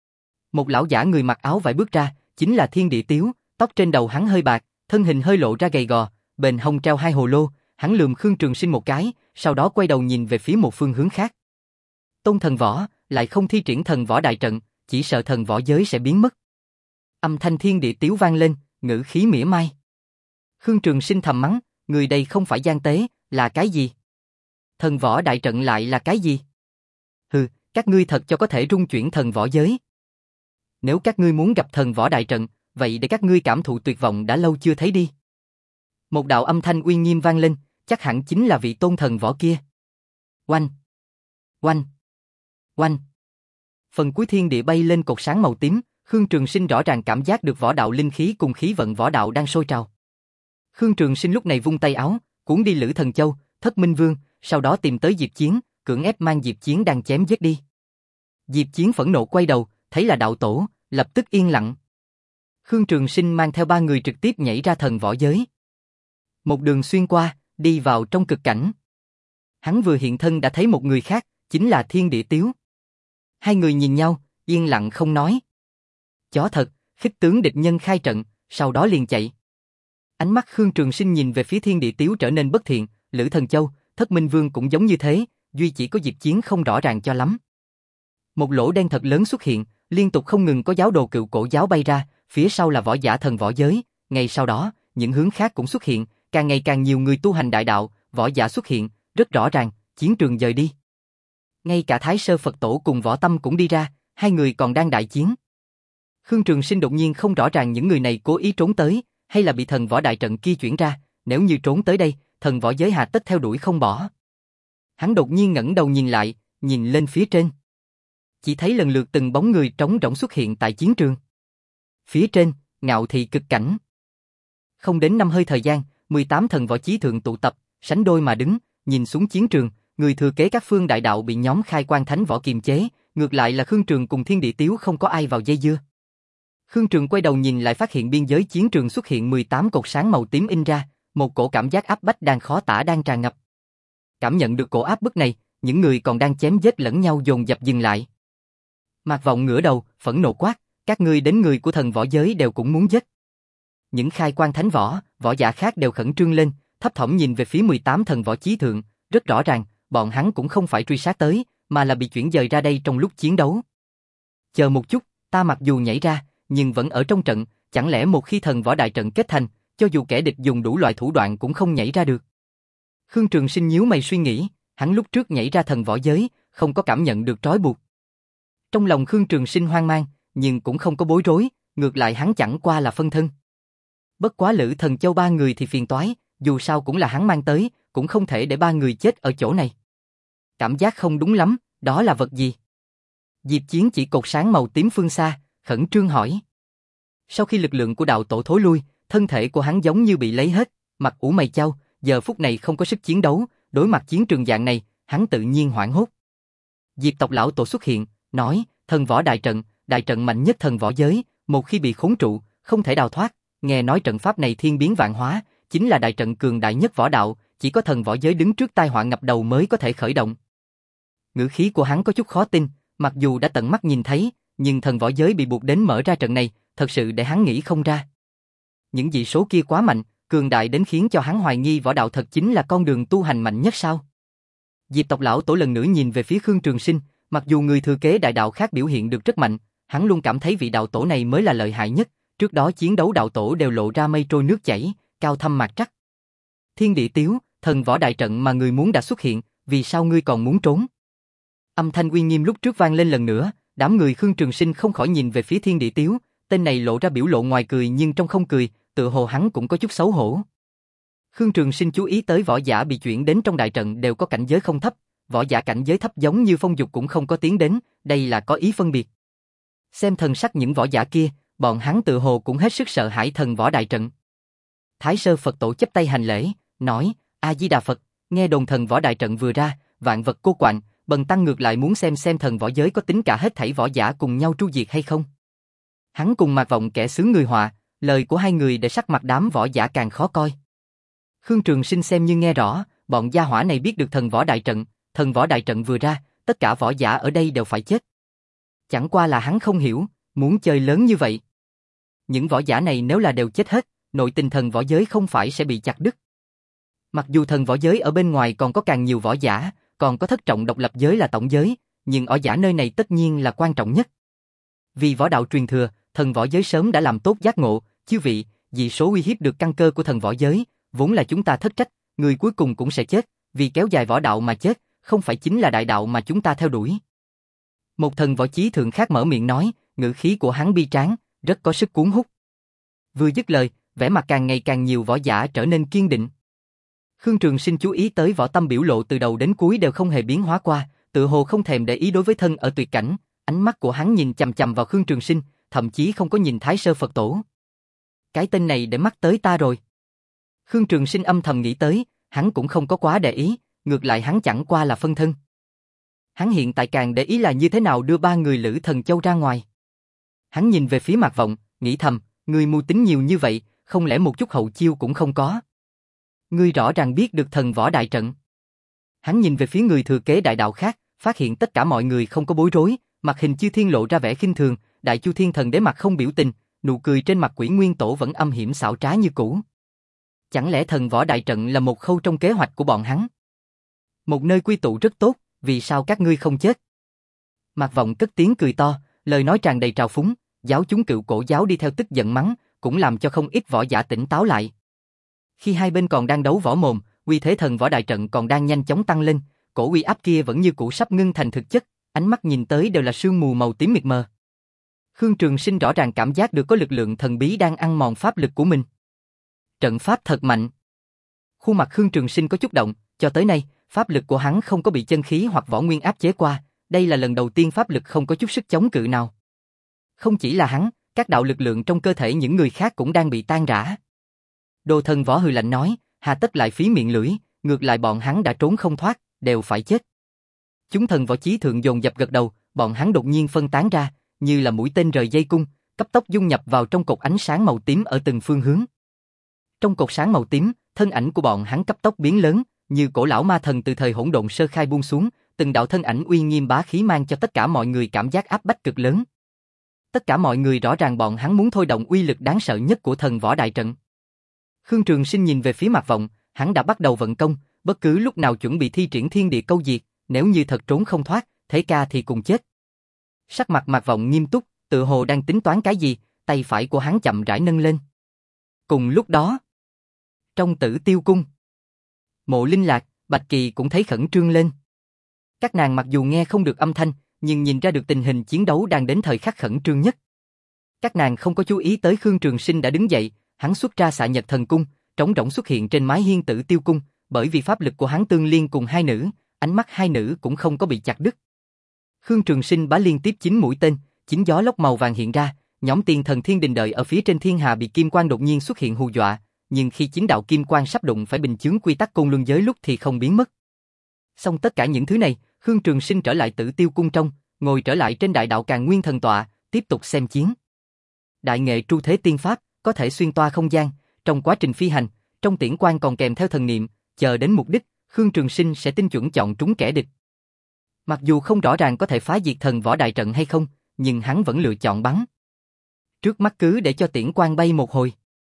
Một lão giả người mặc áo vải bước ra, chính là thiên địa tiếu, tóc trên đầu hắn hơi bạc, thân hình hơi lộ ra gầy gò, bền hông treo hai hồ lô, hắn lườm Khương Trường Sinh một cái, sau đó quay đầu nhìn về phía một phương hướng khác. Tôn thần võ, lại không thi triển thần võ đại trận, chỉ sợ thần võ giới sẽ biến mất. Âm thanh thiên địa tiếu vang lên, ngữ khí mỉa mai. Khương Trường Sinh thầm mắng, người đây không phải gian tế, là cái gì? Thần võ đại trận lại là cái gì? Hừ, các ngươi thật cho có thể rung chuyển thần võ giới. Nếu các ngươi muốn gặp thần võ đại trận, vậy để các ngươi cảm thụ tuyệt vọng đã lâu chưa thấy đi. Một đạo âm thanh uy nghiêm vang lên, chắc hẳn chính là vị tôn thần võ kia. Oanh! Oanh! Oanh! Phần cuối thiên địa bay lên cột sáng màu tím, Khương Trường Sinh rõ ràng cảm giác được võ đạo linh khí cùng khí vận võ đạo đang sôi trào. Khương Trường Sinh lúc này vung tay áo, cuốn đi Lữ Thần Châu, Thất Minh Vương, sau đó tìm tới Diệp Chiến, cưỡng ép mang Diệp Chiến đang chém giết đi. Diệp Chiến phẫn nộ quay đầu, thấy là đạo tổ, lập tức yên lặng. Khương Trường Sinh mang theo ba người trực tiếp nhảy ra thần võ giới. Một đường xuyên qua, đi vào trong cực cảnh. Hắn vừa hiện thân đã thấy một người khác, chính là Thiên Địa Tiếu. Hai người nhìn nhau, yên lặng không nói. Chó thật, khích tướng địch nhân khai trận, sau đó liền chạy. Ánh mắt Khương Trường Sinh nhìn về phía Thiên Địa Tiếu trở nên bất thiện, Lữ Thần Châu, Thất Minh Vương cũng giống như thế, duy chỉ có Diệp Chiến không rõ ràng cho lắm. Một lỗ đen thật lớn xuất hiện, liên tục không ngừng có giáo đồ cựu cổ giáo bay ra, phía sau là võ giả thần võ giới, ngay sau đó, những hướng khác cũng xuất hiện, càng ngày càng nhiều người tu hành đại đạo, võ giả xuất hiện, rất rõ ràng, chiến trường dời đi. Ngay cả Thái Sơ Phật Tổ cùng Võ Tâm cũng đi ra, hai người còn đang đại chiến. Khương Trường Sinh đột nhiên không rõ ràng những người này cố ý trốn tới, hay là bị thần võ đại trận kia chuyển ra, nếu như trốn tới đây, thần võ giới hà tất theo đuổi không bỏ. Hắn đột nhiên ngẩng đầu nhìn lại, nhìn lên phía trên. Chỉ thấy lần lượt từng bóng người trống rỗng xuất hiện tại chiến trường. Phía trên, Ngạo Thị cực cảnh. Không đến năm hơi thời gian, mười tám thần võ chí thượng tụ tập, sánh đôi mà đứng, nhìn xuống chiến trường, người thừa kế các phương đại đạo bị nhóm khai quang thánh võ kiềm chế, ngược lại là Khương Trường cùng Thiên Địa Tiếu không có ai vào dây dưa. Khương Trường quay đầu nhìn lại phát hiện biên giới chiến trường xuất hiện mười tám cột sáng màu tím in ra, một cổ cảm giác áp bách đang khó tả đang tràn ngập. Cảm nhận được cổ áp bức này, những người còn đang chém giết lẫn nhau dồn dập dừng lại. Mạc Vọng ngửa đầu, phẫn nộ quát, các ngươi đến người của thần võ giới đều cũng muốn giết. Những khai quan thánh võ, võ giả khác đều khẩn trương lên, thấp thỏm nhìn về phía mười tám thần võ chí thượng, rất rõ ràng, bọn hắn cũng không phải truy sát tới, mà là bị chuyển dời ra đây trong lúc chiến đấu. Chờ một chút, ta mặc dù nhảy ra, nhưng vẫn ở trong trận, chẳng lẽ một khi thần võ đại trận kết thành, cho dù kẻ địch dùng đủ loại thủ đoạn cũng không nhảy ra được. Khương Trường Sinh nhíu mày suy nghĩ, hắn lúc trước nhảy ra thần võ giới, không có cảm nhận được trói buộc. Trong lòng Khương Trường Sinh hoang mang, nhưng cũng không có bối rối, ngược lại hắn chẳng qua là phân thân. Bất quá Lữ Thần Châu ba người thì phiền toái, dù sao cũng là hắn mang tới, cũng không thể để ba người chết ở chỗ này. Cảm giác không đúng lắm, đó là vật gì? Diệp Chiến chỉ cột sáng màu tím phương xa, khẩn trương hỏi. Sau khi lực lượng của đạo tổ thối lui, thân thể của hắn giống như bị lấy hết, mặt ủ mày chau, giờ phút này không có sức chiến đấu, đối mặt chiến trường dạng này, hắn tự nhiên hoảng hốt. Diệp tộc lão tổ xuất hiện, nói, thần võ đại trận, đại trận mạnh nhất thần võ giới, một khi bị khốn trụ, không thể đào thoát, nghe nói trận pháp này thiên biến vạn hóa, chính là đại trận cường đại nhất võ đạo, chỉ có thần võ giới đứng trước tai họa ngập đầu mới có thể khởi động. Ngữ khí của hắn có chút khó tin, mặc dù đã tận mắt nhìn thấy, nhưng thần võ giới bị buộc đến mở ra trận này, thật sự để hắn nghĩ không ra. Những dị số kia quá mạnh, cường đại đến khiến cho hắn hoài nghi võ đạo thật chính là con đường tu hành mạnh nhất sao? Diệp tộc lão tổ lần nữa nhìn về phía Khương Trường Sinh, mặc dù người thừa kế đại đạo khác biểu hiện được rất mạnh, hắn luôn cảm thấy vị đạo tổ này mới là lợi hại nhất, trước đó chiến đấu đạo tổ đều lộ ra mây trôi nước chảy, cao thâm mạc trắc. Thiên Địa Tiếu, thần võ đại trận mà người muốn đã xuất hiện, vì sao ngươi còn muốn trốn? Âm thanh uy nghiêm lúc trước vang lên lần nữa, đám người Khương Trường Sinh không khỏi nhìn về phía Thiên Địa Tiếu, tên này lộ ra biểu lộ ngoài cười nhưng trong không cười, tựa hồ hắn cũng có chút xấu hổ. Khương Trường Sinh chú ý tới võ giả bị chuyển đến trong đại trận đều có cảnh giới không thấp, võ giả cảnh giới thấp giống như Phong Dục cũng không có tiến đến, đây là có ý phân biệt. Xem thần sắc những võ giả kia, bọn hắn tự hồ cũng hết sức sợ hãi thần võ đại trận. Thái Sơ Phật Tổ chắp tay hành lễ, nói, A Di Đà Phật, nghe đồn thần võ đại trận vừa ra, vạn vật cô quạnh, bần tăng ngược lại muốn xem xem thần võ giới có tính cả hết thảy võ giả cùng nhau tru diệt hay không. Hắn cùng Mạc Vọng kẻ xướng người họa, lời của hai người để sắc mặt đám võ giả càng khó coi. Khương Trường Sinh xem như nghe rõ, bọn gia hỏa này biết được thần võ đại trận, thần võ đại trận vừa ra, tất cả võ giả ở đây đều phải chết. Chẳng qua là hắn không hiểu, muốn chơi lớn như vậy. Những võ giả này nếu là đều chết hết, nội tình thần võ giới không phải sẽ bị chặt đứt. Mặc dù thần võ giới ở bên ngoài còn có càng nhiều võ giả, còn có thất trọng độc lập giới là tổng giới, nhưng võ giả nơi này tất nhiên là quan trọng nhất. Vì võ đạo truyền thừa, thần võ giới sớm đã làm tốt giác ngộ, chư vị, vì số uy hiếp được căn cơ của thần võ giới, vốn là chúng ta thất trách, người cuối cùng cũng sẽ chết, vì kéo dài võ đạo mà chết, không phải chính là đại đạo mà chúng ta theo đuổi. Một thần võ chí thượng khác mở miệng nói, ngữ khí của hắn bi tráng, rất có sức cuốn hút. Vừa dứt lời, vẻ mặt càng ngày càng nhiều võ giả trở nên kiên định. Khương Trường Sinh chú ý tới Võ Tâm biểu lộ từ đầu đến cuối đều không hề biến hóa qua, tự hồ không thèm để ý đối với thân ở tuyệt cảnh, ánh mắt của hắn nhìn chằm chằm vào Khương Trường Sinh, thậm chí không có nhìn Thái Sơ Phật Tổ. Cái tên này để mắt tới ta rồi. Khương Trường Sinh âm thầm nghĩ tới, hắn cũng không có quá để ý, ngược lại hắn chẳng qua là phân thân. Hắn hiện tại càng để ý là như thế nào đưa ba người Lữ Thần Châu ra ngoài. Hắn nhìn về phía Mạc Vọng, nghĩ thầm, ngươi mưu tính nhiều như vậy, không lẽ một chút hậu chiêu cũng không có? Ngươi rõ ràng biết được thần võ đại trận. Hắn nhìn về phía người thừa kế đại đạo khác, phát hiện tất cả mọi người không có bối rối, mặt hình Chư Thiên lộ ra vẻ khinh thường, Đại Chu Thiên Thần Đế mặt không biểu tình, nụ cười trên mặt Quỷ Nguyên Tổ vẫn âm hiểm xảo trá như cũ. Chẳng lẽ thần võ đại trận là một khâu trong kế hoạch của bọn hắn? Một nơi quy tụ rất tốt, vì sao các ngươi không chết? Mạc Vọng cất tiếng cười to, lời nói tràn đầy trào phúng, giáo chúng Cựu Cổ giáo đi theo tức giận mắng, cũng làm cho không ít võ giả tỉnh táo lại. Khi hai bên còn đang đấu võ mồm, uy thế thần võ đại trận còn đang nhanh chóng tăng lên, cổ uy áp kia vẫn như cũ sắp ngưng thành thực chất, ánh mắt nhìn tới đều là sương mù màu tím mịt mờ. Khương Trường Sinh rõ ràng cảm giác được có lực lượng thần bí đang ăn mòn pháp lực của mình. Trận pháp thật mạnh. Khuôn mặt Khương Trường Sinh có chút động, cho tới nay, pháp lực của hắn không có bị chân khí hoặc võ nguyên áp chế qua, đây là lần đầu tiên pháp lực không có chút sức chống cự nào. Không chỉ là hắn, các đạo lực lượng trong cơ thể những người khác cũng đang bị tan rã. Đồ Thần Võ hừ lạnh nói, hà tất lại phí miệng lưỡi, ngược lại bọn hắn đã trốn không thoát, đều phải chết. Chúng thần võ chí thượng dồn dập gật đầu, bọn hắn đột nhiên phân tán ra, như là mũi tên rời dây cung, cấp tốc dung nhập vào trong cột ánh sáng màu tím ở từng phương hướng. Trong cột sáng màu tím, thân ảnh của bọn hắn cấp tốc biến lớn, như cổ lão ma thần từ thời hỗn độn sơ khai buông xuống, từng đạo thân ảnh uy nghiêm bá khí mang cho tất cả mọi người cảm giác áp bách cực lớn. Tất cả mọi người rõ ràng bọn hắn muốn thôi động uy lực đáng sợ nhất của thần võ đại trận. Khương Trường Sinh nhìn về phía Mạc Vọng, hắn đã bắt đầu vận công, bất cứ lúc nào chuẩn bị thi triển thiên địa câu diệt, nếu như thật trốn không thoát, thế ca thì cùng chết. Sắc mặt Mạc Vọng nghiêm túc, tự hồ đang tính toán cái gì, tay phải của hắn chậm rãi nâng lên. Cùng lúc đó, trong Tử Tiêu Cung, Mộ Linh Lạc, Bạch Kỳ cũng thấy khẩn trương lên. Các nàng mặc dù nghe không được âm thanh, nhưng nhìn ra được tình hình chiến đấu đang đến thời khắc khẩn trương nhất. Các nàng không có chú ý tới Khương Trường Sinh đã đứng dậy, hắn xuất ra Xạ Nhật Thần Cung, trống rỗng xuất hiện trên mái hiên Tử Tiêu Cung, bởi vì pháp lực của hắn tương liên cùng hai nữ, ánh mắt hai nữ cũng không có bị chặt đứt. Khương Trường Sinh bá liên tiếp chín mũi tên, chín gió lốc màu vàng hiện ra, nhóm tiên thần thiên đình đợi ở phía trên thiên hà bị kim quang đột nhiên xuất hiện hù dọa, nhưng khi chín đạo kim quang sắp đụng phải bình chướng quy tắc côn luân giới lúc thì không biến mất. Xong tất cả những thứ này, Khương Trường Sinh trở lại Tử Tiêu Cung trong, ngồi trở lại trên đại đạo Càn Nguyên thần tọa, tiếp tục xem chiến. Đại nghệ tru thế tiên pháp, có thể xuyên toa không gian, trong quá trình phi hành, trong tiễn quan còn kèm theo thần niệm, chờ đến mục đích, Khương Trường Sinh sẽ tinh chuẩn chọn trúng kẻ địch. Mặc dù không rõ ràng có thể phá diệt thần võ đại trận hay không, nhưng hắn vẫn lựa chọn bắn. Trước mắt cứ để cho tiễn quan bay một hồi.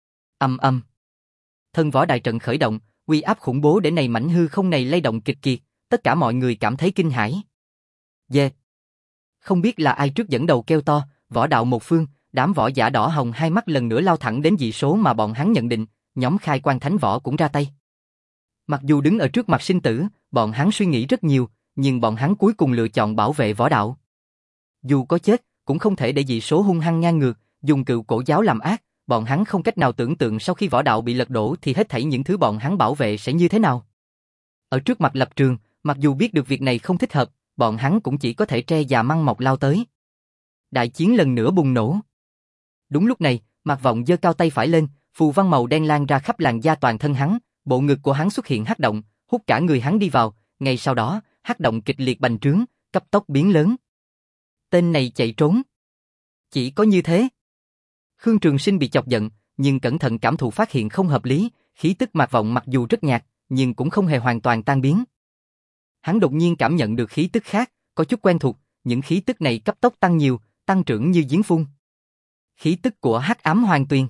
Ầm ầm. Thần võ đại trận khởi động, uy áp khủng bố để này mảnh hư không này lay động kịch kiệt, tất cả mọi người cảm thấy kinh hãi. Yeah. Không biết là ai trước dẫn đầu kêu to, võ đạo một phương, đám võ giả đỏ hồng hai mắt lần nữa lao thẳng đến dị số mà bọn hắn nhận định, nhóm khai quan thánh võ cũng ra tay. Mặc dù đứng ở trước mặt sinh tử, bọn hắn suy nghĩ rất nhiều, nhưng bọn hắn cuối cùng lựa chọn bảo vệ võ đạo. Dù có chết, cũng không thể để dị số hung hăng ngang ngược, dùng Cựu Cổ giáo làm ác, bọn hắn không cách nào tưởng tượng sau khi võ đạo bị lật đổ thì hết thảy những thứ bọn hắn bảo vệ sẽ như thế nào. Ở trước mặt lập trường, mặc dù biết được việc này không thích hợp, bọn hắn cũng chỉ có thể tre già măng mọc lao tới. Đại chiến lần nữa bùng nổ. Đúng lúc này, Mạc Vọng giơ cao tay phải lên, phù văn màu đen lan ra khắp làn da toàn thân hắn, bộ ngực của hắn xuất hiện hắc động, hút cả người hắn đi vào, ngay sau đó, hắc động kịch liệt bành trướng, cấp tốc biến lớn. Tên này chạy trốn. Chỉ có như thế. Khương Trường Sinh bị chọc giận, nhưng cẩn thận cảm thụ phát hiện không hợp lý, khí tức Mạc Vọng mặc dù rất nhạt, nhưng cũng không hề hoàn toàn tan biến. Hắn đột nhiên cảm nhận được khí tức khác, có chút quen thuộc, những khí tức này cấp tốc tăng nhiều, tăng trưởng như giếng phun. Khí tức của Hắc Ám Hoàng Tuyền.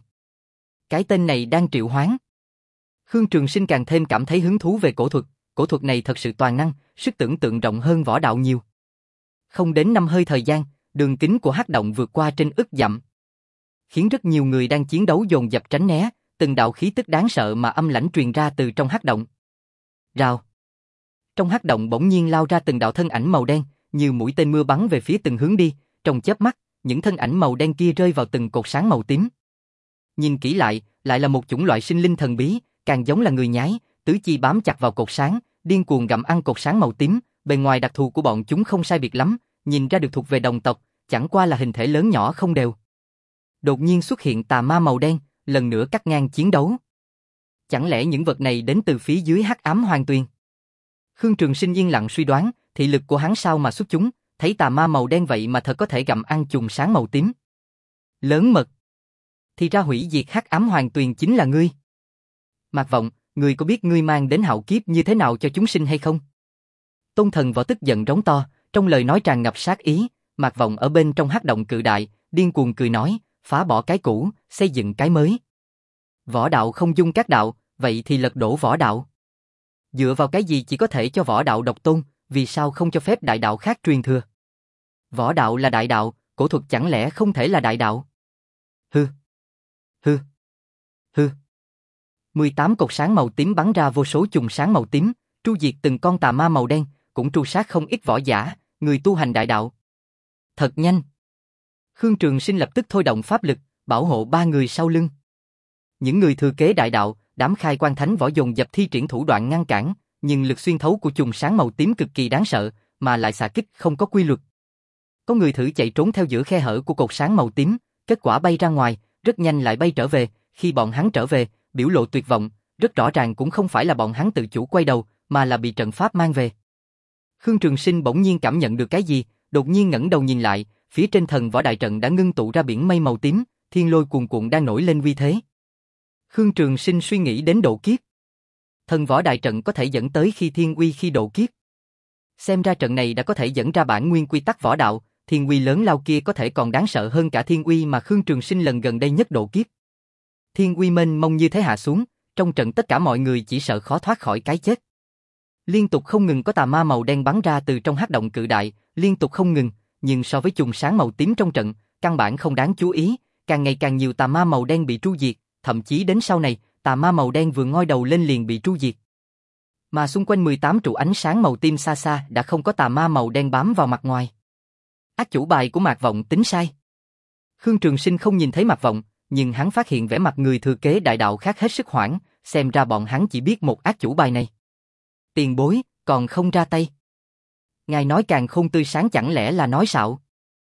Cái tên này đang triệu hoán. Khương Trường Sinh càng thêm cảm thấy hứng thú về cổ thuật, cổ thuật này thật sự toàn năng, sức tưởng tượng rộng hơn võ đạo nhiều. Không đến năm hơi thời gian, đường kính của hắc động vượt qua trên ức dặm, khiến rất nhiều người đang chiến đấu dồn dập tránh né, từng đạo khí tức đáng sợ mà âm lãnh truyền ra từ trong hắc động. Rào. Trong hắc động bỗng nhiên lao ra từng đạo thân ảnh màu đen, như mũi tên mưa bắn về phía từng hướng đi, trong chớp mắt, những thân ảnh màu đen kia rơi vào từng cột sáng màu tím. Nhìn kỹ lại, lại là một chủng loại sinh linh thần bí, càng giống là người nhái, tứ chi bám chặt vào cột sáng, điên cuồng gặm ăn cột sáng màu tím, bề ngoài đặc thù của bọn chúng không sai biệt lắm, nhìn ra được thuộc về đồng tộc, chẳng qua là hình thể lớn nhỏ không đều. Đột nhiên xuất hiện tà ma màu đen, lần nữa cắt ngang chiến đấu. Chẳng lẽ những vật này đến từ phía dưới Hắc Ám Hoàng Tuyền? Khương Trường Sinh yên lặng suy đoán, thị lực của hắn sao mà xuất chúng, thấy tà ma màu đen vậy mà thật có thể gặm ăn chùm sáng màu tím. Lớn mật. Thì ra hủy diệt Hắc Ám Hoàng Tuyền chính là ngươi. Mạc Vọng, ngươi có biết ngươi mang đến hạo kiếp như thế nào cho chúng sinh hay không? Tôn Thần Võ tức giận rống to, trong lời nói tràn ngập sát ý. Mạc Vọng ở bên trong hắc động cự đại, điên cuồng cười nói, phá bỏ cái cũ, xây dựng cái mới. Võ đạo không dung các đạo, vậy thì lật đổ võ đạo. Dựa vào cái gì chỉ có thể cho võ đạo độc tôn, vì sao không cho phép đại đạo khác truyền thừa? Võ đạo là đại đạo, cổ thuật chẳng lẽ không thể là đại đạo? Hư, hư, hư. mười tám cột sáng màu tím bắn ra vô số chùm sáng màu tím, tru diệt từng con tà ma màu đen, cũng tru sát không ít võ giả, người tu hành đại đạo. Thật nhanh. Khương Trường Sinh lập tức thôi động pháp lực, bảo hộ ba người sau lưng. Những người thừa kế đại đạo, đám khai quan thánh võ dồn dập thi triển thủ đoạn ngăn cản, nhưng lực xuyên thấu của chùm sáng màu tím cực kỳ đáng sợ, mà lại xạ kích không có quy luật. Có người thử chạy trốn theo giữa khe hở của cột sáng màu tím, kết quả bay ra ngoài, rất nhanh lại bay trở về. Khi bọn hắn trở về, biểu lộ tuyệt vọng, rất rõ ràng cũng không phải là bọn hắn tự chủ quay đầu, mà là bị trận pháp mang về. Khương Trường Sinh bỗng nhiên cảm nhận được cái gì, đột nhiên ngẩng đầu nhìn lại, phía trên thần võ đại trận đã ngưng tụ ra biển mây màu tím, thiên lôi cuồn cuộn đang nổi lên uy thế. Khương Trường Sinh suy nghĩ đến độ kiếp. Thần võ đại trận có thể dẫn tới khi thiên uy khi độ kiếp. Xem ra trận này đã có thể dẫn ra bản nguyên quy tắc võ đạo, thiên uy lớn lao kia có thể còn đáng sợ hơn cả thiên uy mà Khương Trường Sinh lần gần đây nhất độ kiếp. Thiên uy mênh mông như thế hạ xuống, trong trận tất cả mọi người chỉ sợ khó thoát khỏi cái chết. Liên tục không ngừng có tà ma màu đen bắn ra từ trong hắc động cự đại, liên tục không ngừng, nhưng so với chùm sáng màu tím trong trận, căn bản không đáng chú ý, càng ngày càng nhiều tà ma màu đen bị tru diệt, thậm chí đến sau này, tà ma màu đen vừa ngoi đầu lên liền bị tru diệt. Mà xung quanh mười tám trụ ánh sáng màu tím xa xa đã không có tà ma màu đen bám vào mặt ngoài. Ác chủ bài của Mạc Vọng tính sai. Khương Trường Sinh không nhìn thấy Mạc Vọng, nhưng hắn phát hiện vẻ mặt người thừa kế đại đạo khác hết sức hoảng, xem ra bọn hắn chỉ biết một ác chủ bài này. Tiền bối, còn không ra tay. Ngài nói càng không tươi sáng chẳng lẽ là nói xạo.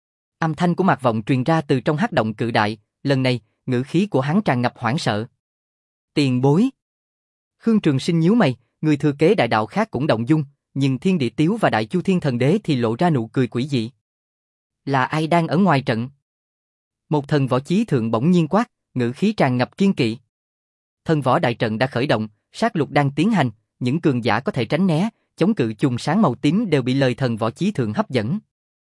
Âm thanh của Mạc Vọng truyền ra từ trong hắc động cự đại, lần này, ngữ khí của hắn tràn ngập hoảng sợ. Tiền bối. Khương Trường Sinh nhíu mày, người thừa kế đại đạo khác cũng động dung, nhưng Thiên Địa Tiếu và Đại Chu Thiên Thần Đế thì lộ ra nụ cười quỷ dị. Là ai đang ở ngoài trận? Một thần võ chí thượng bỗng nhiên quát, ngữ khí tràn ngập kiên kỵ. Thần võ đại trận đã khởi động, sát lục đang tiến hành, những cường giả có thể tránh né, chống cự chùm sáng màu tím đều bị lời thần võ chí thượng hấp dẫn.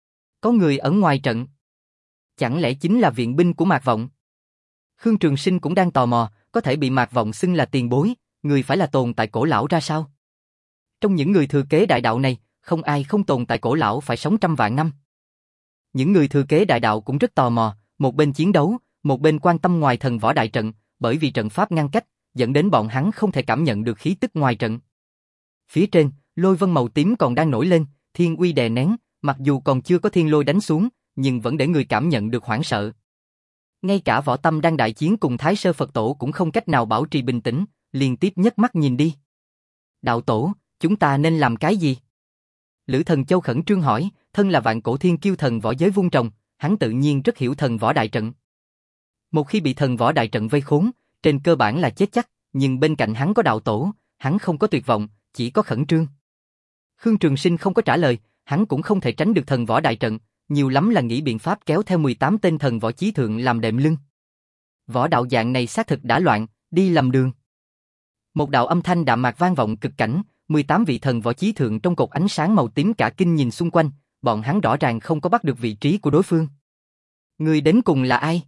Có người ở ngoài trận. Chẳng lẽ chính là viện binh của Mạc Vọng? Khương Trường Sinh cũng đang tò mò, có thể bị Mạc Vọng xưng là tiền bối, người phải là tồn tại cổ lão ra sao? Trong những người thừa kế đại đạo này, không ai không tồn tại cổ lão phải sống trăm vạn năm. Những người thừa kế đại đạo cũng rất tò mò, một bên chiến đấu, một bên quan tâm ngoài thần võ đại trận, bởi vì trận pháp ngăn cách, dẫn đến bọn hắn không thể cảm nhận được khí tức ngoài trận. Phía trên, lôi vân màu tím còn đang nổi lên, thiên uy đè nén, mặc dù còn chưa có thiên lôi đánh xuống, nhưng vẫn để người cảm nhận được hoảng sợ. Ngay cả Võ Tâm đang đại chiến cùng Thái Sơ Phật Tổ cũng không cách nào bảo trì bình tĩnh, liên tiếp nhấc mắt nhìn đi. Đạo Tổ, chúng ta nên làm cái gì? Lữ Thần Châu khẩn trương hỏi, thân là vạn cổ thiên kiêu thần võ giới vung trồng, hắn tự nhiên rất hiểu thần võ đại trận. Một khi bị thần võ đại trận vây khốn, trên cơ bản là chết chắc, nhưng bên cạnh hắn có đạo tổ, hắn không có tuyệt vọng, chỉ có khẩn trương. Khương Trường Sinh không có trả lời, hắn cũng không thể tránh được thần võ đại trận, nhiều lắm là nghĩ biện pháp kéo theo mười tám tên thần võ chí thượng làm đệm lưng. Võ đạo dạng này xác thực đã loạn, đi lầm đường. Một đạo âm thanh đạm mạc vang vọng cực cảnh, mười tám vị thần võ chí thượng trong cột ánh sáng màu tím cả kinh nhìn xung quanh, bọn hắn rõ ràng không có bắt được vị trí của đối phương. Người đến cùng là ai?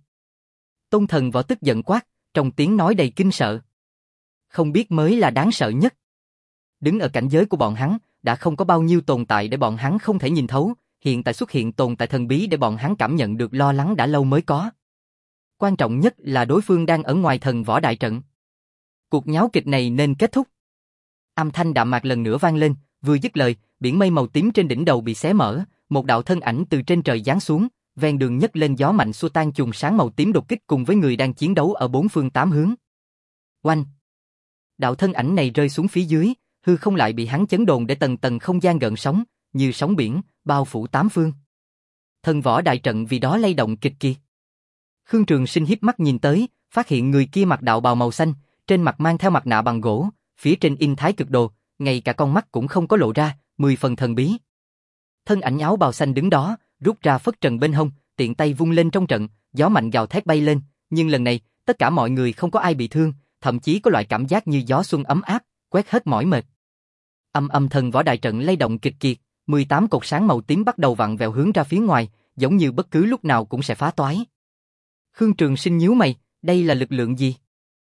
Tôn thần võ tức giận quát, trong tiếng nói đầy kinh sợ. Không biết mới là đáng sợ nhất. Đứng ở cảnh giới của bọn hắn, đã không có bao nhiêu tồn tại để bọn hắn không thể nhìn thấu, hiện tại xuất hiện tồn tại thần bí để bọn hắn cảm nhận được lo lắng đã lâu mới có. Quan trọng nhất là đối phương đang ở ngoài thần võ đại trận. Cuộc nháo kịch này nên kết thúc. Âm thanh đạm mạc lần nữa vang lên, vừa dứt lời, biển mây màu tím trên đỉnh đầu bị xé mở, một đạo thân ảnh từ trên trời giáng xuống, ven đường nhấc lên gió mạnh xua tan chùm sáng màu tím đột kích cùng với người đang chiến đấu ở bốn phương tám hướng. Oanh! Đạo thân ảnh này rơi xuống phía dưới, hư không lại bị hắn chấn đồn để tầng tầng không gian gợn sóng, như sóng biển, bao phủ tám phương. Thần võ đại trận vì đó lay động kịch kiệt. Khương Trường Sinh híp mắt nhìn tới, phát hiện người kia mặc đạo bào màu xanh, trên mặt mang theo mặt nạ bằng gỗ, phía trên in Thái Cực Đồ, ngay cả con mắt cũng không có lộ ra, mười phần thần bí. Thân ảnh áo bào xanh đứng đó, rút ra phất trần bên hông, tiện tay vung lên trong trận, gió mạnh gào thét bay lên, nhưng lần này, tất cả mọi người không có ai bị thương, thậm chí có loại cảm giác như gió xuân ấm áp, quét hết mỏi mệt. Âm âm thần võ đại trận lay động kịch kiệt, mười tám cột sáng màu tím bắt đầu vặn vẹo hướng ra phía ngoài, giống như bất cứ lúc nào cũng sẽ phá toái. Khương Trường Sinh nhíu mày, đây là lực lượng gì?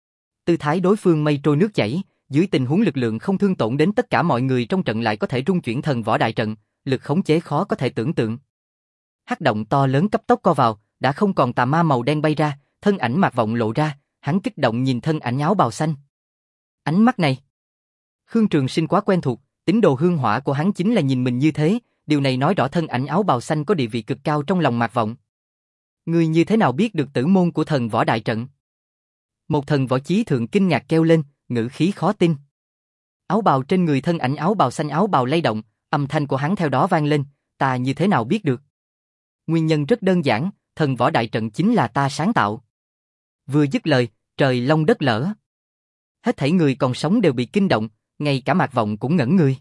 Tư thái đối phương mây trôi nước chảy, dưới tình huống lực lượng không thương tổn đến tất cả mọi người trong trận lại có thể rung chuyển thần võ đại trận, lực khống chế khó có thể tưởng tượng. Hắc động to lớn cấp tốc co vào, đã không còn tà ma màu đen bay ra, thân ảnh Mạc Vọng lộ ra, hắn kích động nhìn thân ảnh áo bào xanh. Ánh mắt này, Khương Trường Sinh quá quen thuộc, tín đồ hương hỏa của hắn chính là nhìn mình như thế, điều này nói rõ thân ảnh áo bào xanh có địa vị cực cao trong lòng Mạc Vọng. Ngươi như thế nào biết được tử môn của thần võ đại trận? Một thần võ chí thượng kinh ngạc kêu lên, ngữ khí khó tin. Áo bào trên người thân ảnh áo bào xanh áo bào lay động, âm thanh của hắn theo đó vang lên, ta như thế nào biết được? Nguyên nhân rất đơn giản, thần võ đại trận chính là ta sáng tạo. Vừa dứt lời, trời long đất lở. Hết thảy người còn sống đều bị kinh động, ngay cả Mạc Vọng cũng ngẩn người.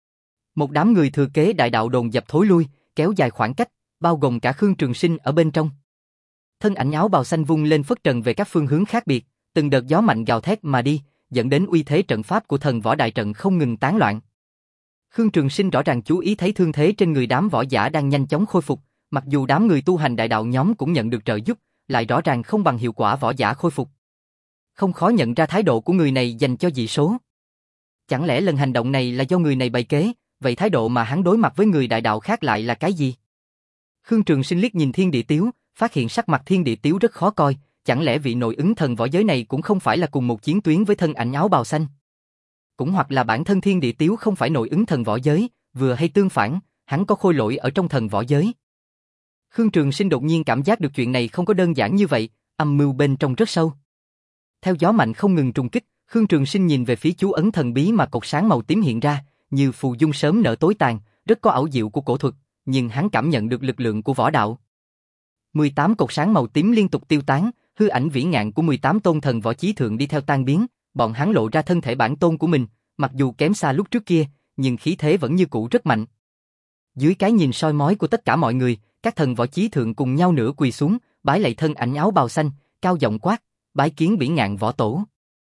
Một đám người thừa kế đại đạo đồn dập thối lui, kéo dài khoảng cách, bao gồm cả Khương Trường Sinh ở bên trong. Thân ảnh áo bào xanh vung lên phất trần về các phương hướng khác biệt, từng đợt gió mạnh gào thét mà đi, dẫn đến uy thế trận pháp của thần võ đại trận không ngừng tán loạn. Khương Trường Sinh rõ ràng chú ý thấy thương thế trên người đám võ giả đang nhanh chóng khôi phục, mặc dù đám người tu hành đại đạo nhóm cũng nhận được trợ giúp, lại rõ ràng không bằng hiệu quả võ giả khôi phục. Không khó nhận ra thái độ của người này dành cho dị số. Chẳng lẽ lần hành động này là do người này bày kế, vậy thái độ mà hắn đối mặt với người đại đạo khác lại là cái gì? Khương Trường Sinh liếc nhìn Thiên Địa Tiếu, phát hiện sắc mặt Thiên Địa Tiếu rất khó coi, chẳng lẽ vị nội ứng thần võ giới này cũng không phải là cùng một chiến tuyến với thân ảnh áo bào xanh? Cũng hoặc là bản thân Thiên Địa Tiếu không phải nội ứng thần võ giới, vừa hay tương phản, hắn có khôi lỗi ở trong thần võ giới. Khương Trường Sinh đột nhiên cảm giác được chuyện này không có đơn giản như vậy, âm mưu bên trong rất sâu. Theo gió mạnh không ngừng trùng kích, Khương Trường Sinh nhìn về phía chú ấn thần bí mà cột sáng màu tím hiện ra, như phù dung sớm nở tối tàn, rất có ảo diệu của cổ thuật, nhưng hắn cảm nhận được lực lượng của võ đạo. mười tám cột sáng màu tím liên tục tiêu tán, hư ảnh vĩ ngạn của mười tám tôn thần võ chí thượng đi theo tan biến, bọn hắn lộ ra thân thể bản tôn của mình, mặc dù kém xa lúc trước kia, nhưng khí thế vẫn như cũ rất mạnh. Dưới cái nhìn soi mói của tất cả mọi người, các thần võ chí thượng cùng nhau nửa quỳ xuống, bái lạy thân ảnh áo bào xanh, cao giọng quát, bái kiến Bỉ Ngạn võ tổ.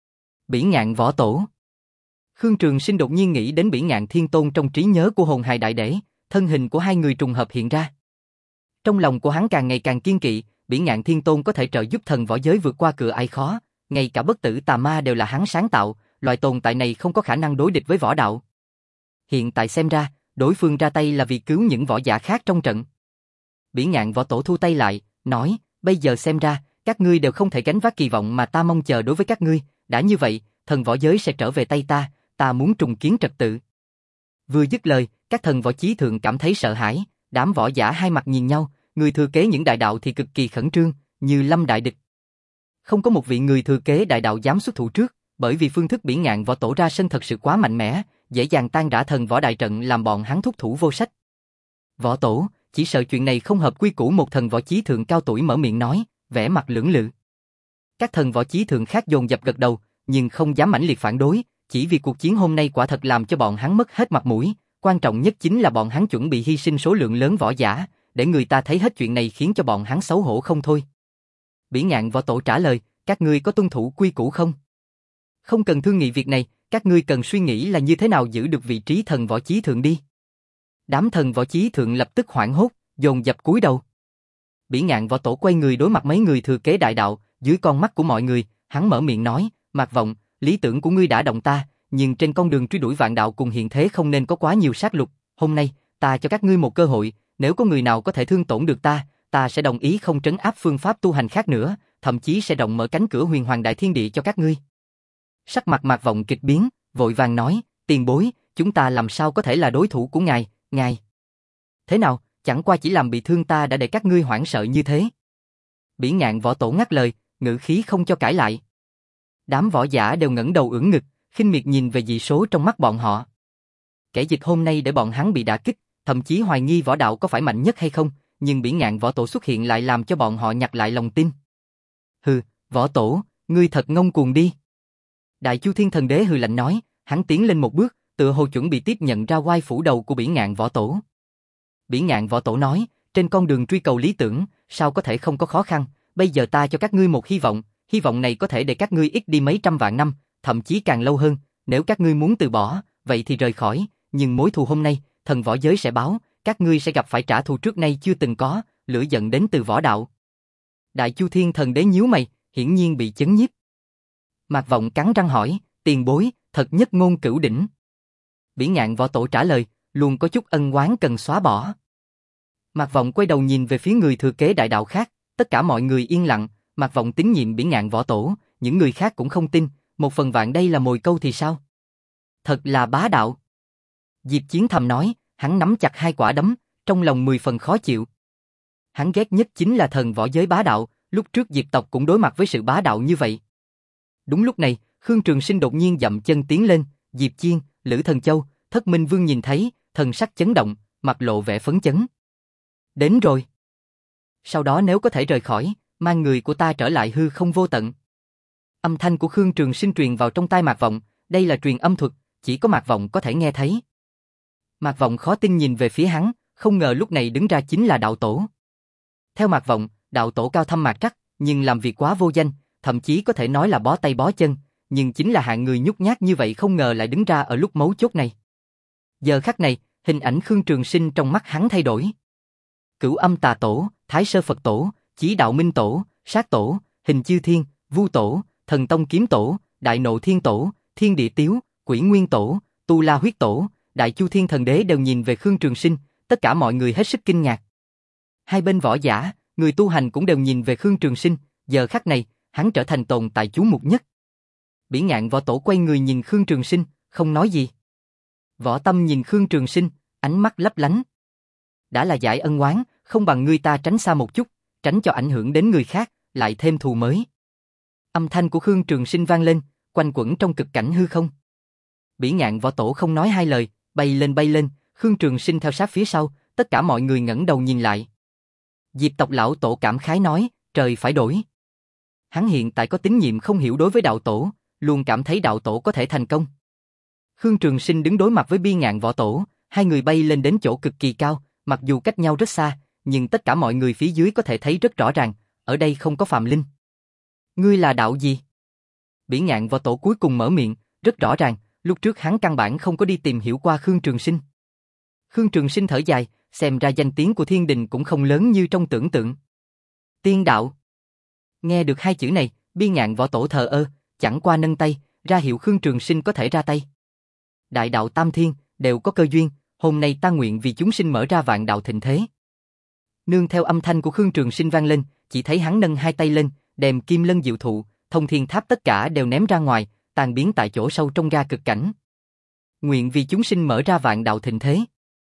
Bỉ Ngạn võ tổ. Khương Trường Sinh đột nhiên nghĩ đến Bỉ Ngạn Thiên Tôn trong trí nhớ của hồn hài đại đế, thân hình của hai người trùng hợp hiện ra. Trong lòng của hắn càng ngày càng kiên kỵ, Bỉ Ngạn Thiên Tôn có thể trợ giúp thần võ giới vượt qua cửa ải khó, ngay cả bất tử tà ma đều là hắn sáng tạo, loại tồn tại này không có khả năng đối địch với võ đạo. Hiện tại xem ra, đối phương ra tay là vì cứu những võ giả khác trong trận. Bỉ Ngạn võ tổ thu tay lại, nói, bây giờ xem ra, các ngươi đều không thể gánh vác kỳ vọng mà ta mong chờ đối với các ngươi, đã như vậy, thần võ giới sẽ trở về tay ta, ta muốn trùng kiến trật tự. Vừa dứt lời, các thần võ chí thượng cảm thấy sợ hãi, đám võ giả hai mặt nhìn nhau, người thừa kế những đại đạo thì cực kỳ khẩn trương, như lâm đại địch. Không có một vị người thừa kế đại đạo dám xuất thủ trước, bởi vì phương thức Bỉ Ngạn võ tổ ra sân thật sự quá mạnh mẽ, dễ dàng tan rã thần võ đại trận làm bọn hắn thúc thủ vô sách. Võ tổ, chỉ sợ chuyện này không hợp quy củ, một thần võ chí thượng cao tuổi mở miệng nói, vẻ mặt lưỡng lự. Các thần võ chí thượng khác dồn dập gật đầu, nhưng không dám mãnh liệt phản đối, chỉ vì cuộc chiến hôm nay quả thật làm cho bọn hắn mất hết mặt mũi, quan trọng nhất chính là bọn hắn chuẩn bị hy sinh số lượng lớn võ giả, để người ta thấy hết chuyện này khiến cho bọn hắn xấu hổ không thôi. Bỉ Ngạn võ tổ trả lời, các ngươi có tuân thủ quy củ không? Không cần thương nghị việc này, các ngươi cần suy nghĩ là như thế nào giữ được vị trí thần võ chí thượng đi. Đám thần võ chí thượng lập tức hoảng hốt, dồn dập cúi đầu. Bỉ Ngạn võ tổ quay người đối mặt mấy người thừa kế đại đạo, dưới con mắt của mọi người, hắn mở miệng nói, Mạc Vọng, lý tưởng của ngươi đã động ta, nhưng trên con đường truy đuổi vạn đạo cùng hiện thế không nên có quá nhiều sát lục, hôm nay, ta cho các ngươi một cơ hội, nếu có người nào có thể thương tổn được ta, ta sẽ đồng ý không trấn áp phương pháp tu hành khác nữa, thậm chí sẽ rộng mở cánh cửa huyền hoàng đại thiên địa cho các ngươi. Sắc mặt Mạc Vọng kịch biến, vội vàng nói, tiền bối, chúng ta làm sao có thể là đối thủ của ngài, ngài. Thế nào, chẳng qua chỉ làm bị thương ta đã để các ngươi hoảng sợ như thế. Bỉ Ngạn võ tổ ngắt lời, ngữ khí không cho cãi lại. Đám võ giả đều ngẩng đầu ưỡn ngực, khinh miệt nhìn về dị số trong mắt bọn họ. Kẻ dịch hôm nay để bọn hắn bị đả kích, thậm chí hoài nghi võ đạo có phải mạnh nhất hay không, nhưng Bỉ Ngạn võ tổ xuất hiện lại làm cho bọn họ nhặt lại lòng tin. Hừ, võ tổ, ngươi thật ngông cuồng đi. Đại Chu Thiên Thần Đế hừ lạnh nói, hắn tiến lên một bước, tựa hồ chuẩn bị tiếp nhận ra oai phủ đầu của Bỉ Ngạn võ tổ. Bỉ Ngạn võ tổ nói, trên con đường truy cầu lý tưởng, sao có thể không có khó khăn, bây giờ ta cho các ngươi một hy vọng, hy vọng này có thể để các ngươi ít đi mấy trăm vạn năm, thậm chí càng lâu hơn, nếu các ngươi muốn từ bỏ, vậy thì rời khỏi, nhưng mối thù hôm nay, thần võ giới sẽ báo, các ngươi sẽ gặp phải trả thù trước nay chưa từng có, lửa giận đến từ võ đạo. Đại Chu Thiên Thần Đế nhíu mày, hiển nhiên bị chấn nhiếp. Mạc Vọng cắn răng hỏi, tiền bối, thật nhất ngôn cửu đỉnh. Bỉ Ngạn võ tổ trả lời, luôn có chút ân oán cần xóa bỏ. Mạc Vọng quay đầu nhìn về phía người thừa kế đại đạo khác, tất cả mọi người yên lặng, Mạc Vọng tín nhiệm Bỉ Ngạn võ tổ, những người khác cũng không tin, một phần vạn đây là mồi câu thì sao? Thật là bá đạo. Diệp Chiến thầm nói, hắn nắm chặt hai quả đấm, trong lòng mười phần khó chịu. Hắn ghét nhất chính là thần võ giới bá đạo, lúc trước Diệp tộc cũng đối mặt với sự bá đạo như vậy. Đúng lúc này, Khương Trường Sinh đột nhiên dậm chân tiến lên, Diệp Chiên, Lữ Thần Châu, Thất Minh Vương nhìn thấy, thần sắc chấn động, mặt lộ vẻ phấn chấn. Đến rồi. Sau đó nếu có thể rời khỏi, mang người của ta trở lại hư không vô tận. Âm thanh của Khương Trường Sinh truyền vào trong tai Mạc Vọng, đây là truyền âm thuật, chỉ có Mạc Vọng có thể nghe thấy. Mạc Vọng khó tin nhìn về phía hắn, không ngờ lúc này đứng ra chính là đạo tổ. Theo Mạc Vọng, đạo tổ cao thâm mạc trắc, nhưng làm việc quá vô danh, thậm chí có thể nói là bó tay bó chân, nhưng chính là hạng người nhút nhát như vậy không ngờ lại đứng ra ở lúc mấu chốt này. Giờ khắc này, hình ảnh Khương Trường Sinh trong mắt hắn thay đổi. Cửu Âm Tà Tổ, Thái Sơ Phật Tổ, Chí Đạo Minh Tổ, Sát Tổ, Hình Chư Thiên, Vu Tổ, Thần Tông Kiếm Tổ, Đại Nộ Thiên Tổ, Thiên Địa Tiếu, Quỷ Nguyên Tổ, Tu La Huyết Tổ, Đại Chu Thiên Thần Đế đều nhìn về Khương Trường Sinh, tất cả mọi người hết sức kinh ngạc. Hai bên võ giả, người tu hành cũng đều nhìn về Khương Trường Sinh, giờ khắc này, hắn trở thành tồn tại chú mục nhất. Bỉ Ngạn võ tổ quay người nhìn Khương Trường Sinh, không nói gì. Võ Tâm nhìn Khương Trường Sinh, ánh mắt lấp lánh. Đã là giải ân oán, không bằng ngươi ta tránh xa một chút, tránh cho ảnh hưởng đến người khác, lại thêm thù mới. Âm thanh của Khương Trường Sinh vang lên, quanh quẩn trong cực cảnh hư không. Bỉ Ngạn võ tổ không nói hai lời, bay lên bay lên, Khương Trường Sinh theo sát phía sau, tất cả mọi người ngẩng đầu nhìn lại. Diệp tộc lão tổ cảm khái nói, trời phải đổi. Hắn hiện tại có tín nhiệm không hiểu đối với đạo tổ, luôn cảm thấy đạo tổ có thể thành công. Khương Trường Sinh đứng đối mặt với Bỉ Ngạn võ tổ, hai người bay lên đến chỗ cực kỳ cao, mặc dù cách nhau rất xa, nhưng tất cả mọi người phía dưới có thể thấy rất rõ ràng, ở đây không có phàm linh. Ngươi là đạo gì? Bỉ Ngạn võ tổ cuối cùng mở miệng, rất rõ ràng, lúc trước hắn căn bản không có đi tìm hiểu qua Khương Trường Sinh. Khương Trường Sinh thở dài, xem ra danh tiếng của thiên đình cũng không lớn như trong tưởng tượng. Tiên đạo. Nghe được hai chữ này, Bỉ Ngạn võ tổ thờ ơ, chẳng qua nâng tay, ra hiệu Khương Trường Sinh có thể ra tay. Đại đạo tam thiên, đều có cơ duyên, hôm nay ta nguyện vì chúng sinh mở ra vạn đạo thịnh thế. Nương theo âm thanh của Khương Trường Sinh vang lên, chỉ thấy hắn nâng hai tay lên, đem kim lân diệu thụ, thông thiên tháp tất cả đều ném ra ngoài, tan biến tại chỗ sâu trong ga cực cảnh. Nguyện vì chúng sinh mở ra vạn đạo thịnh thế.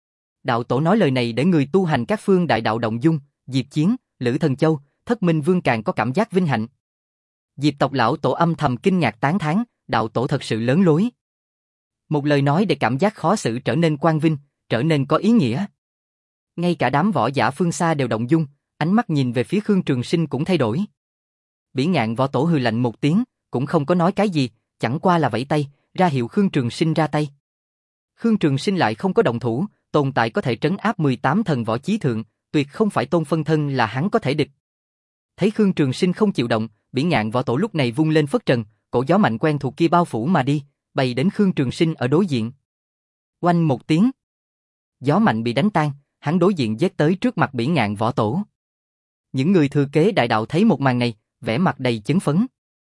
Đạo tổ nói lời này để người tu hành các phương đại đạo động dung, Diệp Chiến, Lữ Thần Châu, Thất Minh Vương càng có cảm giác vinh hạnh. Diệp tộc lão tổ âm thầm kinh ngạc tán thán, đạo tổ thật sự lớn lối. Một lời nói để cảm giác khó xử trở nên quang vinh, trở nên có ý nghĩa. Ngay cả đám võ giả phương xa đều động dung, ánh mắt nhìn về phía Khương Trường Sinh cũng thay đổi. Bỉ Ngạn võ tổ hừ lạnh một tiếng, cũng không có nói cái gì, chẳng qua là vẫy tay, ra hiệu Khương Trường Sinh ra tay. Khương Trường Sinh lại không có động thủ, tồn tại có thể trấn áp mười tám thần võ chí thượng, tuyệt không phải Tôn Phân Thân là hắn có thể địch. Thấy Khương Trường Sinh không chịu động, Bỉ Ngạn võ tổ lúc này vung lên phất trần, cổ gió mạnh quen thuộc kia bao phủ mà đi, bay đến Khương Trường Sinh ở đối diện. Oanh một tiếng, gió mạnh bị đánh tan, hắn đối diện giết tới trước mặt Bỉ Ngạn võ tổ. Những người thừa kế đại đạo thấy một màn này, vẻ mặt đầy chấn phấn.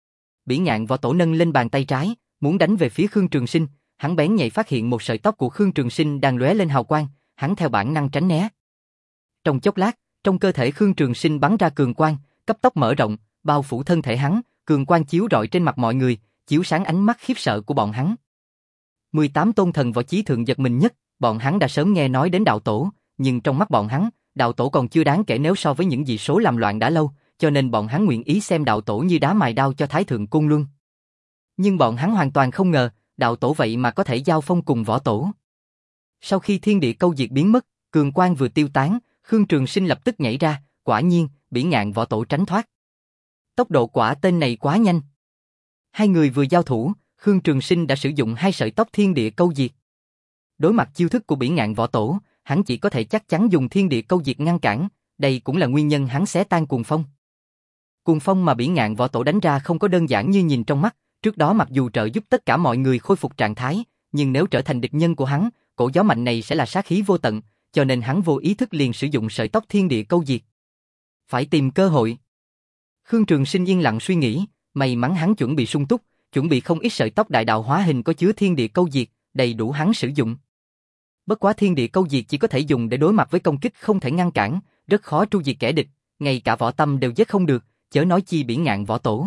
Bỉ Ngạn võ tổ nâng lên bàn tay trái, muốn đánh về phía Khương Trường Sinh, hắn bén nhạy phát hiện một sợi tóc của Khương Trường Sinh đang lóe lên hào quang, hắn theo bản năng tránh né. Trong chốc lát, trong cơ thể Khương Trường Sinh bắn ra cường quang, cấp tốc mở rộng, bao phủ thân thể hắn, cường quang chiếu rọi trên mặt mọi người, chiếu sáng ánh mắt khiếp sợ của bọn hắn. mười tám tôn thần võ chí thượng giật mình nhất, bọn hắn đã sớm nghe nói đến đạo tổ, nhưng trong mắt bọn hắn, đạo tổ còn chưa đáng kể nếu so với những dị số làm loạn đã lâu, cho nên bọn hắn nguyện ý xem đạo tổ như đá mài đao cho Thái Thượng Côn Luân. Nhưng bọn hắn hoàn toàn không ngờ, đạo tổ vậy mà có thể giao phong cùng võ tổ. Sau khi thiên địa câu diệt biến mất, cường quang vừa tiêu tán, Khương Trường Sinh lập tức nhảy ra, quả nhiên, Bỉ Ngạn võ tổ tránh thoát. Tốc độ quả tên này quá nhanh. Hai người vừa giao thủ, Khương Trường Sinh đã sử dụng hai sợi tóc thiên địa câu diệt. Đối mặt chiêu thức của Bỉ Ngạn võ tổ, hắn chỉ có thể chắc chắn dùng thiên địa câu diệt ngăn cản, đây cũng là nguyên nhân hắn xé tan cuồng phong. Cuồng phong mà Bỉ Ngạn võ tổ đánh ra không có đơn giản như nhìn trong mắt, trước đó mặc dù trợ giúp tất cả mọi người khôi phục trạng thái, nhưng nếu trở thành địch nhân của hắn, cổ gió mạnh này sẽ là sát khí vô tận, cho nên hắn vô ý thức liền sử dụng sợi tóc thiên địa câu diệt. Phải tìm cơ hội. Khương Trường Sinh yên lặng suy nghĩ, may mắn hắn chuẩn bị sung túc, chuẩn bị không ít sợi tóc đại đạo hóa hình có chứa thiên địa câu diệt, đầy đủ hắn sử dụng. Bất quá thiên địa câu diệt chỉ có thể dùng để đối mặt với công kích không thể ngăn cản, rất khó tru diệt kẻ địch, ngay cả võ tâm đều giết không được, chớ nói chi Bỉ Ngạn võ tổ.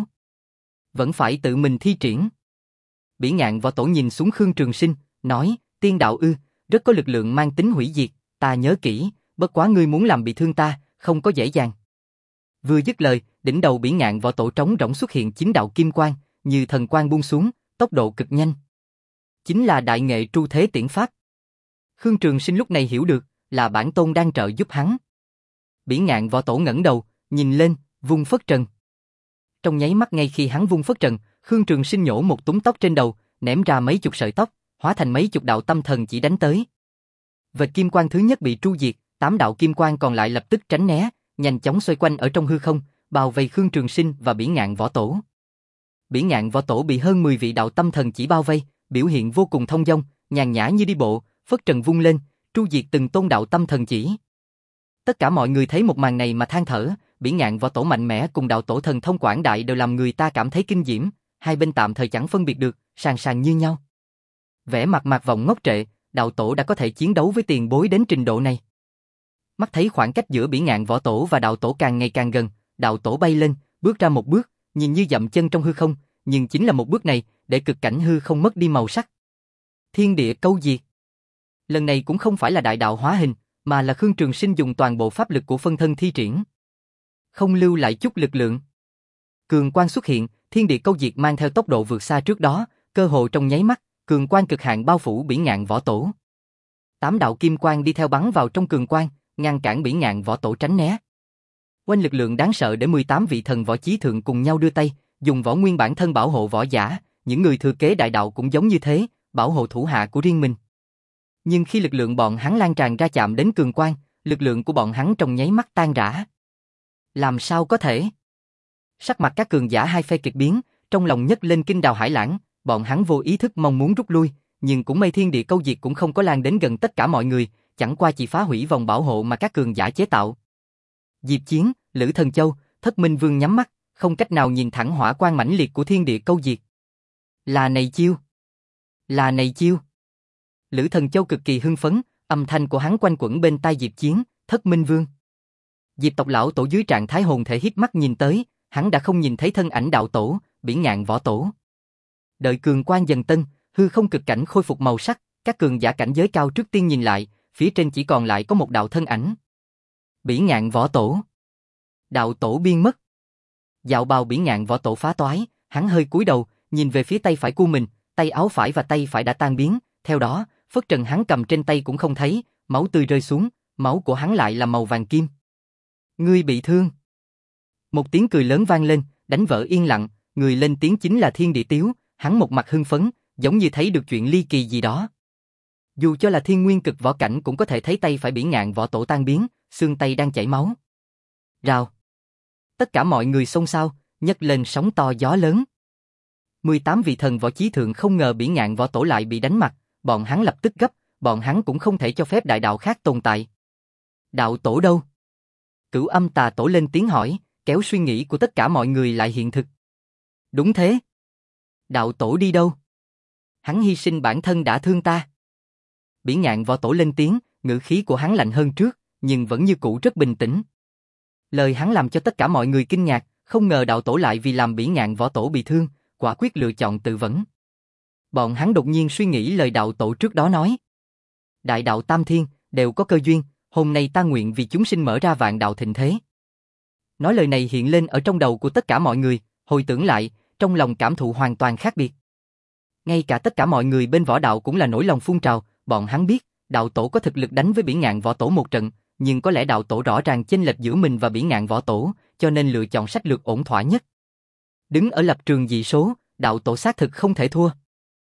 Vẫn phải tự mình thi triển. Bỉ Ngạn võ tổ nhìn xuống Khương Trường Sinh, nói, tiên đạo ư, rất có lực lượng mang tính hủy diệt, ta nhớ kỹ, bất quá ngươi muốn làm bị thương ta, không có dễ dàng. Vừa dứt lời, đỉnh đầu Bỉ Ngạn võ tổ trống rỗng xuất hiện chín đạo kim quang, như thần quang buông xuống, tốc độ cực nhanh. Chính là đại nghệ tru thế tiễn pháp. Khương Trường Sinh lúc này hiểu được, là bản tôn đang trợ giúp hắn. Bỉ Ngạn võ tổ ngẩng đầu, nhìn lên, vung phất trần. Trong nháy mắt ngay khi hắn vung phất trần, Khương Trường Sinh nhổ một túm tóc trên đầu, ném ra mấy chục sợi tóc, hóa thành mấy chục đạo tâm thần chỉ đánh tới. Vệt kim quang thứ nhất bị tru diệt, tám đạo kim quang còn lại lập tức tránh né, nhanh chóng xoay quanh ở trong hư không, bao vây Khương Trường Sinh và Bỉ Ngạn võ tổ. Bỉ Ngạn võ tổ bị hơn mười vị đạo tâm thần chỉ bao vây, biểu hiện vô cùng thông dong, nhàn nhã như đi bộ, phất trần vung lên, tru diệt từng tôn đạo tâm thần chỉ. Tất cả mọi người thấy một màn này mà than thở, Bỉ Ngạn võ tổ mạnh mẽ cùng đạo tổ thần thông quảng đại đều làm người ta cảm thấy kinh diễm, hai bên tạm thời chẳng phân biệt được, sàn sàn như nhau. Vẻ mặt mạc vọng ngốc trệ, đạo tổ đã có thể chiến đấu với tiền bối đến trình độ này. Mắt thấy khoảng cách giữa Bỉ Ngạn võ tổ và đạo tổ càng ngày càng gần, đạo tổ bay lên, bước ra một bước, nhìn như dậm chân trong hư không, nhưng chính là một bước này, để cực cảnh hư không mất đi màu sắc. Thiên địa câu diệt. Lần này cũng không phải là đại đạo hóa hình, mà là Khương Trường Sinh dùng toàn bộ pháp lực của phân thân thi triển. Không lưu lại chút lực lượng. Cường quang xuất hiện, thiên địa câu diệt mang theo tốc độ vượt xa trước đó, cơ hồ trong nháy mắt, cường quang cực hạn bao phủ Bỉ Ngạn võ tổ. Tám đạo kim quang đi theo bắn vào trong cường quang, ngăn cản Bỉ Ngạn võ tổ tránh né. Quanh lực lượng đáng sợ để mười tám vị thần võ chí thượng cùng nhau đưa tay, dùng võ nguyên bản thân bảo hộ võ giả, những người thừa kế đại đạo cũng giống như thế, bảo hộ thủ hạ của riêng mình. Nhưng khi lực lượng bọn hắn lan tràn ra chạm đến cường quang, lực lượng của bọn hắn trong nháy mắt tan rã. Làm sao có thể? Sắc mặt các cường giả hai phe kịch biến, trong lòng nhấc lên kinh đào hải lãng, bọn hắn vô ý thức mong muốn rút lui, nhưng cũng may thiên địa câu diệt cũng không có lan đến gần tất cả mọi người, chẳng qua chỉ phá hủy vòng bảo hộ mà các cường giả chế tạo. Diệp Chiến, Lữ Thần Châu, Thất Minh Vương nhắm mắt, không cách nào nhìn thẳng hỏa quang mãnh liệt của thiên địa câu diệt. Là này chiêu, là này chiêu. Lữ Thần Châu cực kỳ hưng phấn, âm thanh của hắn quanh quẩn bên tai Diệp Chiến, Thất Minh Vương. Diệp tộc lão tổ dưới trạng thái hồn thể hít mắt nhìn tới, hắn đã không nhìn thấy thân ảnh đạo tổ, Bỉ Ngạn võ tổ. Đợi cường quang dần tân, hư không cực cảnh khôi phục màu sắc, các cường giả cảnh giới cao trước tiên nhìn lại, phía trên chỉ còn lại có một đạo thân ảnh. Bỉ Ngạn võ tổ. Đạo tổ biên mất. Dạo bào Bỉ Ngạn võ tổ phá toái, hắn hơi cúi đầu, nhìn về phía tay phải của mình, tay áo phải và tay phải đã tan biến, theo đó, phất trần hắn cầm trên tay cũng không thấy, máu tươi rơi xuống, máu của hắn lại là màu vàng kim. Ngươi bị thương. Một tiếng cười lớn vang lên, đánh vỡ yên lặng, người lên tiếng chính là Thiên Địa Tiếu, hắn một mặt hưng phấn, giống như thấy được chuyện ly kỳ gì đó. Dù cho là thiên nguyên cực võ cảnh cũng có thể thấy tay phải Bỉ Ngạn võ tổ tan biến, xương tay đang chảy máu. Rào. Tất cả mọi người xôn xao, nhấc lên sóng to gió lớn. mười tám vị thần võ chí thượng không ngờ Bỉ Ngạn võ tổ lại bị đánh mặt, bọn hắn lập tức gấp, bọn hắn cũng không thể cho phép đại đạo khác tồn tại. Đạo tổ đâu? Cửu Âm Tà Tổ lên tiếng hỏi, kéo suy nghĩ của tất cả mọi người lại hiện thực. Đúng thế. Đạo tổ đi đâu? Hắn hy sinh bản thân đã thương ta. Bỉ Ngạn võ tổ lên tiếng, ngữ khí của hắn lạnh hơn trước, nhưng vẫn như cũ rất bình tĩnh. Lời hắn làm cho tất cả mọi người kinh ngạc, không ngờ đạo tổ lại vì làm Bỉ Ngạn võ tổ bị thương, quả quyết lựa chọn tự vẫn. Bọn hắn đột nhiên suy nghĩ lời đạo tổ trước đó nói. Đại đạo tam thiên, đều có cơ duyên, hôm nay ta nguyện vì chúng sinh mở ra vạn đạo thịnh thế. Nói lời này hiện lên ở trong đầu của tất cả mọi người, hồi tưởng lại, trong lòng cảm thụ hoàn toàn khác biệt. Ngay cả tất cả mọi người bên võ đạo cũng là nỗi lòng phun trào, bọn hắn biết, đạo tổ có thực lực đánh với Bỉ Ngạn võ tổ một trận, nhưng có lẽ đạo tổ rõ ràng chênh lệch giữa mình và Bỉ Ngạn võ tổ, cho nên lựa chọn sách lược ổn thỏa nhất. Đứng ở lập trường dị số, đạo tổ xác thực không thể thua.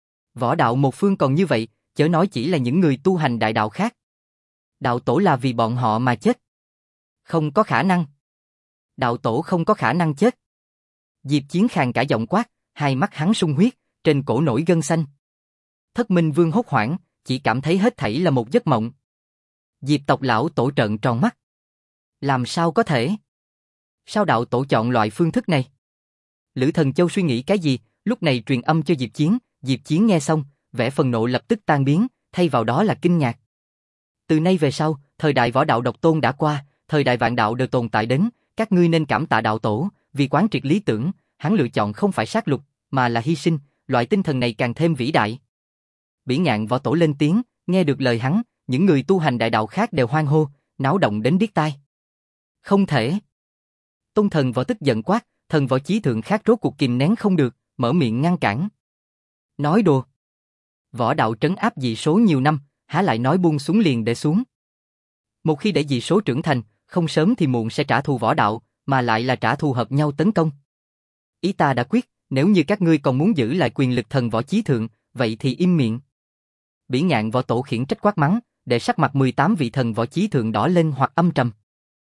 Võ đạo một phương còn như vậy, chớ nói chỉ là những người tu hành đại đạo khác. Đạo tổ là vì bọn họ mà chết. Không có khả năng. Đạo tổ không có khả năng chết. Diệp Chiến khàn cả giọng quát, hai mắt hắn sung huyết, trên cổ nổi gân xanh. Thất Minh Vương hốt hoảng, chỉ cảm thấy hết thảy là một giấc mộng. Diệp tộc lão tổ trợn tròn mắt. Làm sao có thể? Sao đạo tổ chọn loại phương thức này? Lữ Thần Châu suy nghĩ cái gì, lúc này truyền âm cho Diệp Chiến, Diệp Chiến nghe xong, vẻ phần nộ lập tức tan biến, thay vào đó là kinh ngạc. Từ nay về sau, thời đại võ đạo độc tôn đã qua, thời đại vạn đạo đều tồn tại đến, các ngươi nên cảm tạ đạo tổ, vì quán triệt lý tưởng, hắn lựa chọn không phải sát lục, mà là hy sinh, loại tinh thần này càng thêm vĩ đại. Bỉ Ngạn võ tổ lên tiếng, nghe được lời hắn, những người tu hành đại đạo khác đều hoan hô, náo động đến điếc tai. Không thể. Tôn thần võ tức giận quát, thần võ chí thượng khác rốt cuộc kìm nén không được, mở miệng ngăn cản. Nói đùa. Võ đạo trấn áp dị số nhiều năm, há lại nói buông xuống liền để xuống. Một khi để dị số trưởng thành, không sớm thì muộn sẽ trả thù võ đạo, mà lại là trả thù hợp nhau tấn công. Ý ta đã quyết, nếu như các ngươi còn muốn giữ lại quyền lực thần võ chí thượng, vậy thì im miệng. Bỉ Ngạn võ tổ khiển trách quát mắng, để sắc mặt mười tám vị thần võ chí thượng đỏ lên hoặc âm trầm.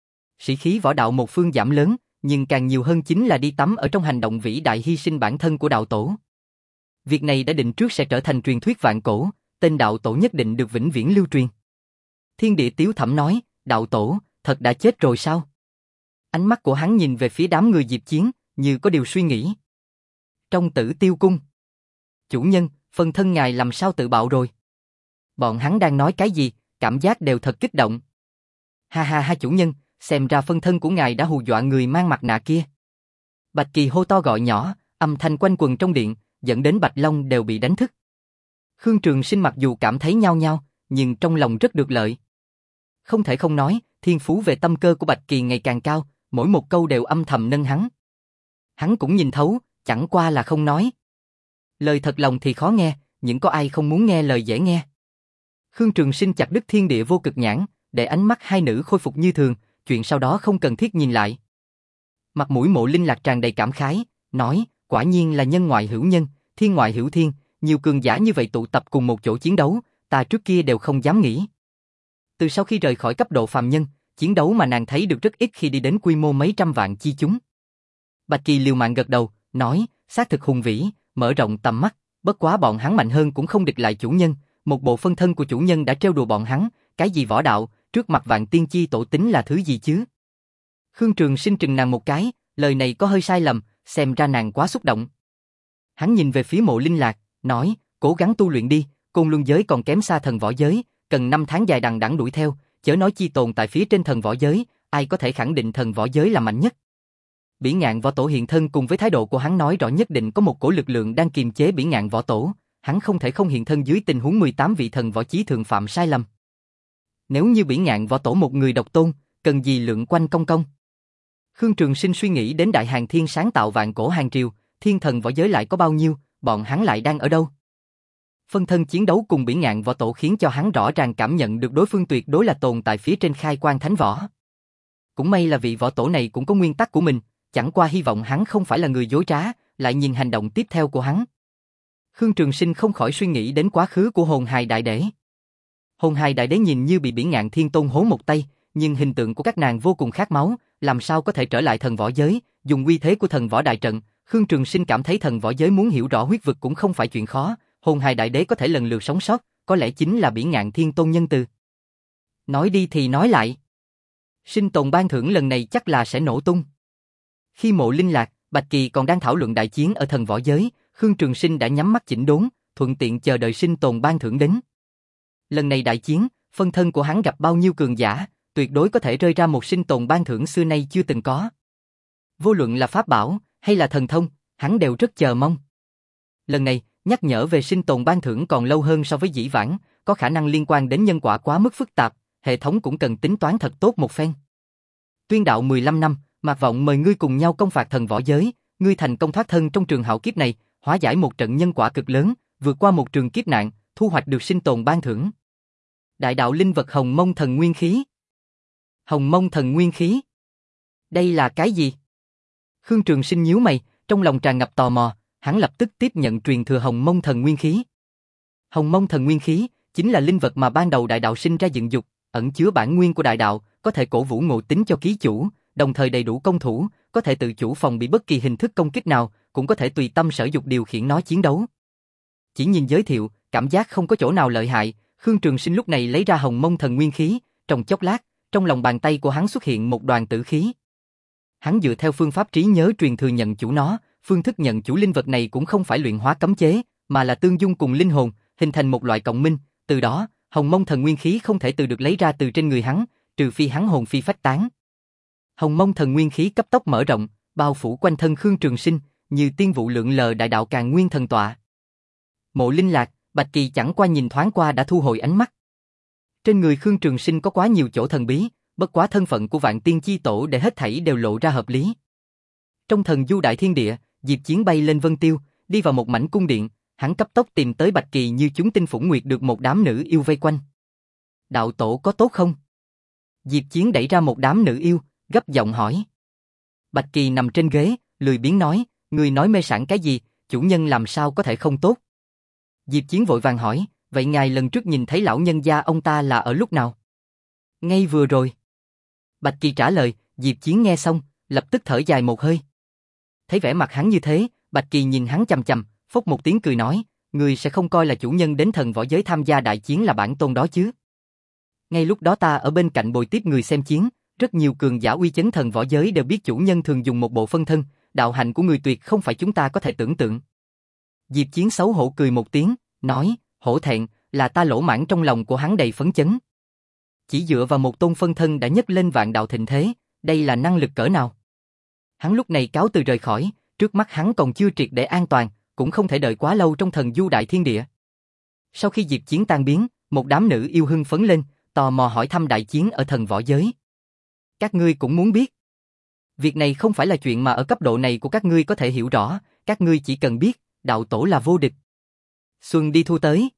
Sĩ khí võ đạo một phương giảm lớn, nhưng càng nhiều hơn chính là đi tắm ở trong hành động vĩ đại hy sinh bản thân của đạo tổ. Việc này đã định trước sẽ trở thành truyền thuyết vạn cổ, tên đạo tổ nhất định được vĩnh viễn lưu truyền. Thiên Địa Tiếu Thẩm nói, đạo tổ, thật đã chết rồi sao? Ánh mắt của hắn nhìn về phía đám người Diệp Chiến, như có điều suy nghĩ. Trong Tử Tiêu Cung. Chủ nhân, phần thân ngài làm sao tự bạo rồi? Bọn hắn đang nói cái gì, cảm giác đều thật kích động. Ha ha ha chủ nhân, xem ra phân thân của ngài đã hù dọa người mang mặt nạ kia. Bạch Kỳ hô to gọi nhỏ, âm thanh quanh quần trong điện, dẫn đến Bạch Long đều bị đánh thức. Khương Trường Sinh mặc dù cảm thấy nhao nhao, nhưng trong lòng rất được lợi. Không thể không nói, thiên phú về tâm cơ của Bạch Kỳ ngày càng cao, mỗi một câu đều âm thầm nâng hắn. Hắn cũng nhìn thấu, chẳng qua là không nói. Lời thật lòng thì khó nghe, nhưng có ai không muốn nghe lời dễ nghe. Khương Trường Sinh chặt đứt thiên địa vô cực nhãn, để ánh mắt hai nữ khôi phục như thường, chuyện sau đó không cần thiết nhìn lại. Mặt mũi Mộ Linh Lạc tràn đầy cảm khái, nói, quả nhiên là nhân ngoại hữu nhân, thiên ngoại hữu thiên, nhiều cường giả như vậy tụ tập cùng một chỗ chiến đấu, ta trước kia đều không dám nghĩ. Từ sau khi rời khỏi cấp độ phàm nhân, chiến đấu mà nàng thấy được rất ít khi đi đến quy mô mấy trăm vạn chi chúng. Bạch Kỳ liều mạng gật đầu, nói, xác thực hùng vĩ, mở rộng tầm mắt, bất quá bọn hắn mạnh hơn cũng không địch lại chủ nhân, một bộ phân thân của chủ nhân đã trêu đùa bọn hắn, cái gì võ đạo, trước mặt vạn tiên chi tổ tính là thứ gì chứ? Khương Trường Sinh trừng nàng một cái, lời này có hơi sai lầm, xem ra nàng quá xúc động. Hắn nhìn về phía Mộ Linh Lạc, nói, cố gắng tu luyện đi, Côn Luân giới còn kém xa thần võ giới, cần năm tháng dài đằng đẵng đuổi theo, chớ nói chi tồn tại phía trên thần võ giới, ai có thể khẳng định thần võ giới là mạnh nhất. Bỉ Ngạn võ tổ hiện thân cùng với thái độ của hắn nói rõ nhất định có một cổ lực lượng đang kiềm chế Bỉ Ngạn võ tổ, hắn không thể không hiện thân dưới tình huống mười tám vị thần võ chí thượng phạm sai lầm. Nếu như Bỉ Ngạn võ tổ một người độc tôn, cần gì lượng quanh công công? Khương Trường Sinh suy nghĩ đến Đại Hàn Thiên sáng tạo vạn cổ hàng triều, thiên thần võ giới lại có bao nhiêu, bọn hắn lại đang ở đâu? Phân thân chiến đấu cùng Bỉ Ngạn võ tổ khiến cho hắn rõ ràng cảm nhận được đối phương tuyệt đối là tồn tại phía trên khai quan thánh võ. Cũng may là vị võ tổ này cũng có nguyên tắc của mình, chẳng qua hy vọng hắn không phải là người dối trá, lại nhìn hành động tiếp theo của hắn. Khương Trường Sinh không khỏi suy nghĩ đến quá khứ của Hồn Hài Đại Đế. Hồn Hài Đại Đế nhìn như bị Bỉ Ngạn Thiên Tôn hố một tay, nhưng hình tượng của các nàng vô cùng khát máu, làm sao có thể trở lại thần võ giới, dùng uy thế của thần võ đại trận. Khương Trường Sinh cảm thấy thần võ giới muốn hiểu rõ huyết vực cũng không phải chuyện khó, Hồn Hài Đại Đế có thể lần lượt sống sót, có lẽ chính là Bỉ Ngạn Thiên Tôn nhân từ. Nói đi thì nói lại, sinh tồn ban thưởng lần này chắc là sẽ nổ tung. Khi Mộ Linh Lạc, Bạch Kỳ còn đang thảo luận đại chiến ở thần võ giới, Khương Trường Sinh đã nhắm mắt chỉnh đốn, thuận tiện chờ đợi sinh tồn ban thưởng đến. Lần này đại chiến, phân thân của hắn gặp bao nhiêu cường giả, tuyệt đối có thể rơi ra một sinh tồn ban thưởng xưa nay chưa từng có. Vô luận là pháp bảo hay là thần thông, hắn đều rất chờ mong. Lần này, nhắc nhở về sinh tồn ban thưởng còn lâu hơn so với dĩ vãng, có khả năng liên quan đến nhân quả quá mức phức tạp, hệ thống cũng cần tính toán thật tốt một phen. Tuyên đạo mười lăm năm, Mạc Vọng mời ngươi cùng nhau công phạt thần võ giới, ngươi thành công thoát thân trong trường hạo kiếp này, hóa giải một trận nhân quả cực lớn, vượt qua một trường kiếp nạn, thu hoạch được sinh tồn ban thưởng. Đại đạo linh vật Hồng Mông Thần Nguyên Khí. Hồng Mông Thần Nguyên Khí. Đây là cái gì? Khương Trường Sinh nhíu mày, trong lòng tràn ngập tò mò, hắn lập tức tiếp nhận truyền thừa Hồng Mông Thần Nguyên Khí. Hồng Mông Thần Nguyên Khí chính là linh vật mà ban đầu đại đạo sinh ra dựng dục, ẩn chứa bản nguyên của đại đạo, có thể cổ vũ ngộ tính cho ký chủ, đồng thời đầy đủ công thủ, có thể tự chủ phòng bị bất kỳ hình thức công kích nào, cũng có thể tùy tâm sở dục điều khiển nó chiến đấu. Chỉ nhìn giới thiệu, cảm giác không có chỗ nào lợi hại, Khương Trường Sinh lúc này lấy ra Hồng Mông Thần Nguyên Khí, trong chốc lát, trong lòng bàn tay của hắn xuất hiện một đoàn tử khí. Hắn dựa theo phương pháp trí nhớ truyền thừa nhận chủ nó, phương thức nhận chủ linh vật này cũng không phải luyện hóa cấm chế, mà là tương dung cùng linh hồn, hình thành một loại cộng minh, từ đó, Hồng Mông Thần Nguyên Khí không thể từ được lấy ra từ trên người hắn, trừ phi hắn hồn phi phách tán. Hồng Mông Thần Nguyên Khí cấp tốc mở rộng, bao phủ quanh thân Khương Trường Sinh, như tiên vụ lượn lờ đại đạo Càn Nguyên thần tọa. Mộ Linh Lạc, Bạch Kỳ chẳng qua nhìn thoáng qua đã thu hồi ánh mắt. Trên người Khương Trường Sinh có quá nhiều chỗ thần bí, bất quá thân phận của Vạn Tiên Chi Tổ để hết thảy đều lộ ra hợp lý. Trong Thần Du Đại Thiên Địa, Diệp Chiến bay lên vân tiêu, đi vào một mảnh cung điện, hắn cấp tốc tìm tới Bạch Kỳ như chúng tinh phủng nguyệt được một đám nữ yêu vây quanh. Đạo tổ có tốt không? Diệp Chiến đẩy ra một đám nữ yêu, gấp giọng hỏi. Bạch Kỳ nằm trên ghế, lười biếng nói, người nói mê sảng cái gì, chủ nhân làm sao có thể không tốt? Diệp Chiến vội vàng hỏi, vậy ngài lần trước nhìn thấy lão nhân gia ông ta là ở lúc nào? Ngay vừa rồi. Bạch Kỳ trả lời, Diệp Chiến nghe xong, lập tức thở dài một hơi. Thấy vẻ mặt hắn như thế, Bạch Kỳ nhìn hắn chằm chằm, phốc một tiếng cười nói, người sẽ không coi là chủ nhân đến thần võ giới tham gia đại chiến là bản tôn đó chứ? Ngay lúc đó ta ở bên cạnh bồi tiếp người xem chiến, rất nhiều cường giả uy chấn thần võ giới đều biết chủ nhân thường dùng một bộ phân thân, đạo hạnh của người tuyệt không phải chúng ta có thể tưởng tượng. Diệp Chiến xấu hổ cười một tiếng, nói, hổ thẹn, là ta lỗ mãng trong lòng của hắn đầy phấn chấn. Chỉ dựa vào một tôn phân thân đã nhấc lên vạn đạo thịnh thế, đây là năng lực cỡ nào? Hắn lúc này cáo từ rời khỏi, trước mắt hắn còn chưa triệt để an toàn, cũng không thể đợi quá lâu trong Thần Du Đại Thiên Địa. Sau khi Diệp Chiến tan biến, một đám nữ yêu hưng phấn lên, tò mò hỏi thăm đại chiến ở thần võ giới. Các ngươi cũng muốn biết. Việc này không phải là chuyện mà ở cấp độ này của các ngươi có thể hiểu rõ, các ngươi chỉ cần biết, đạo tổ là vô địch. Xuân đi thu tới.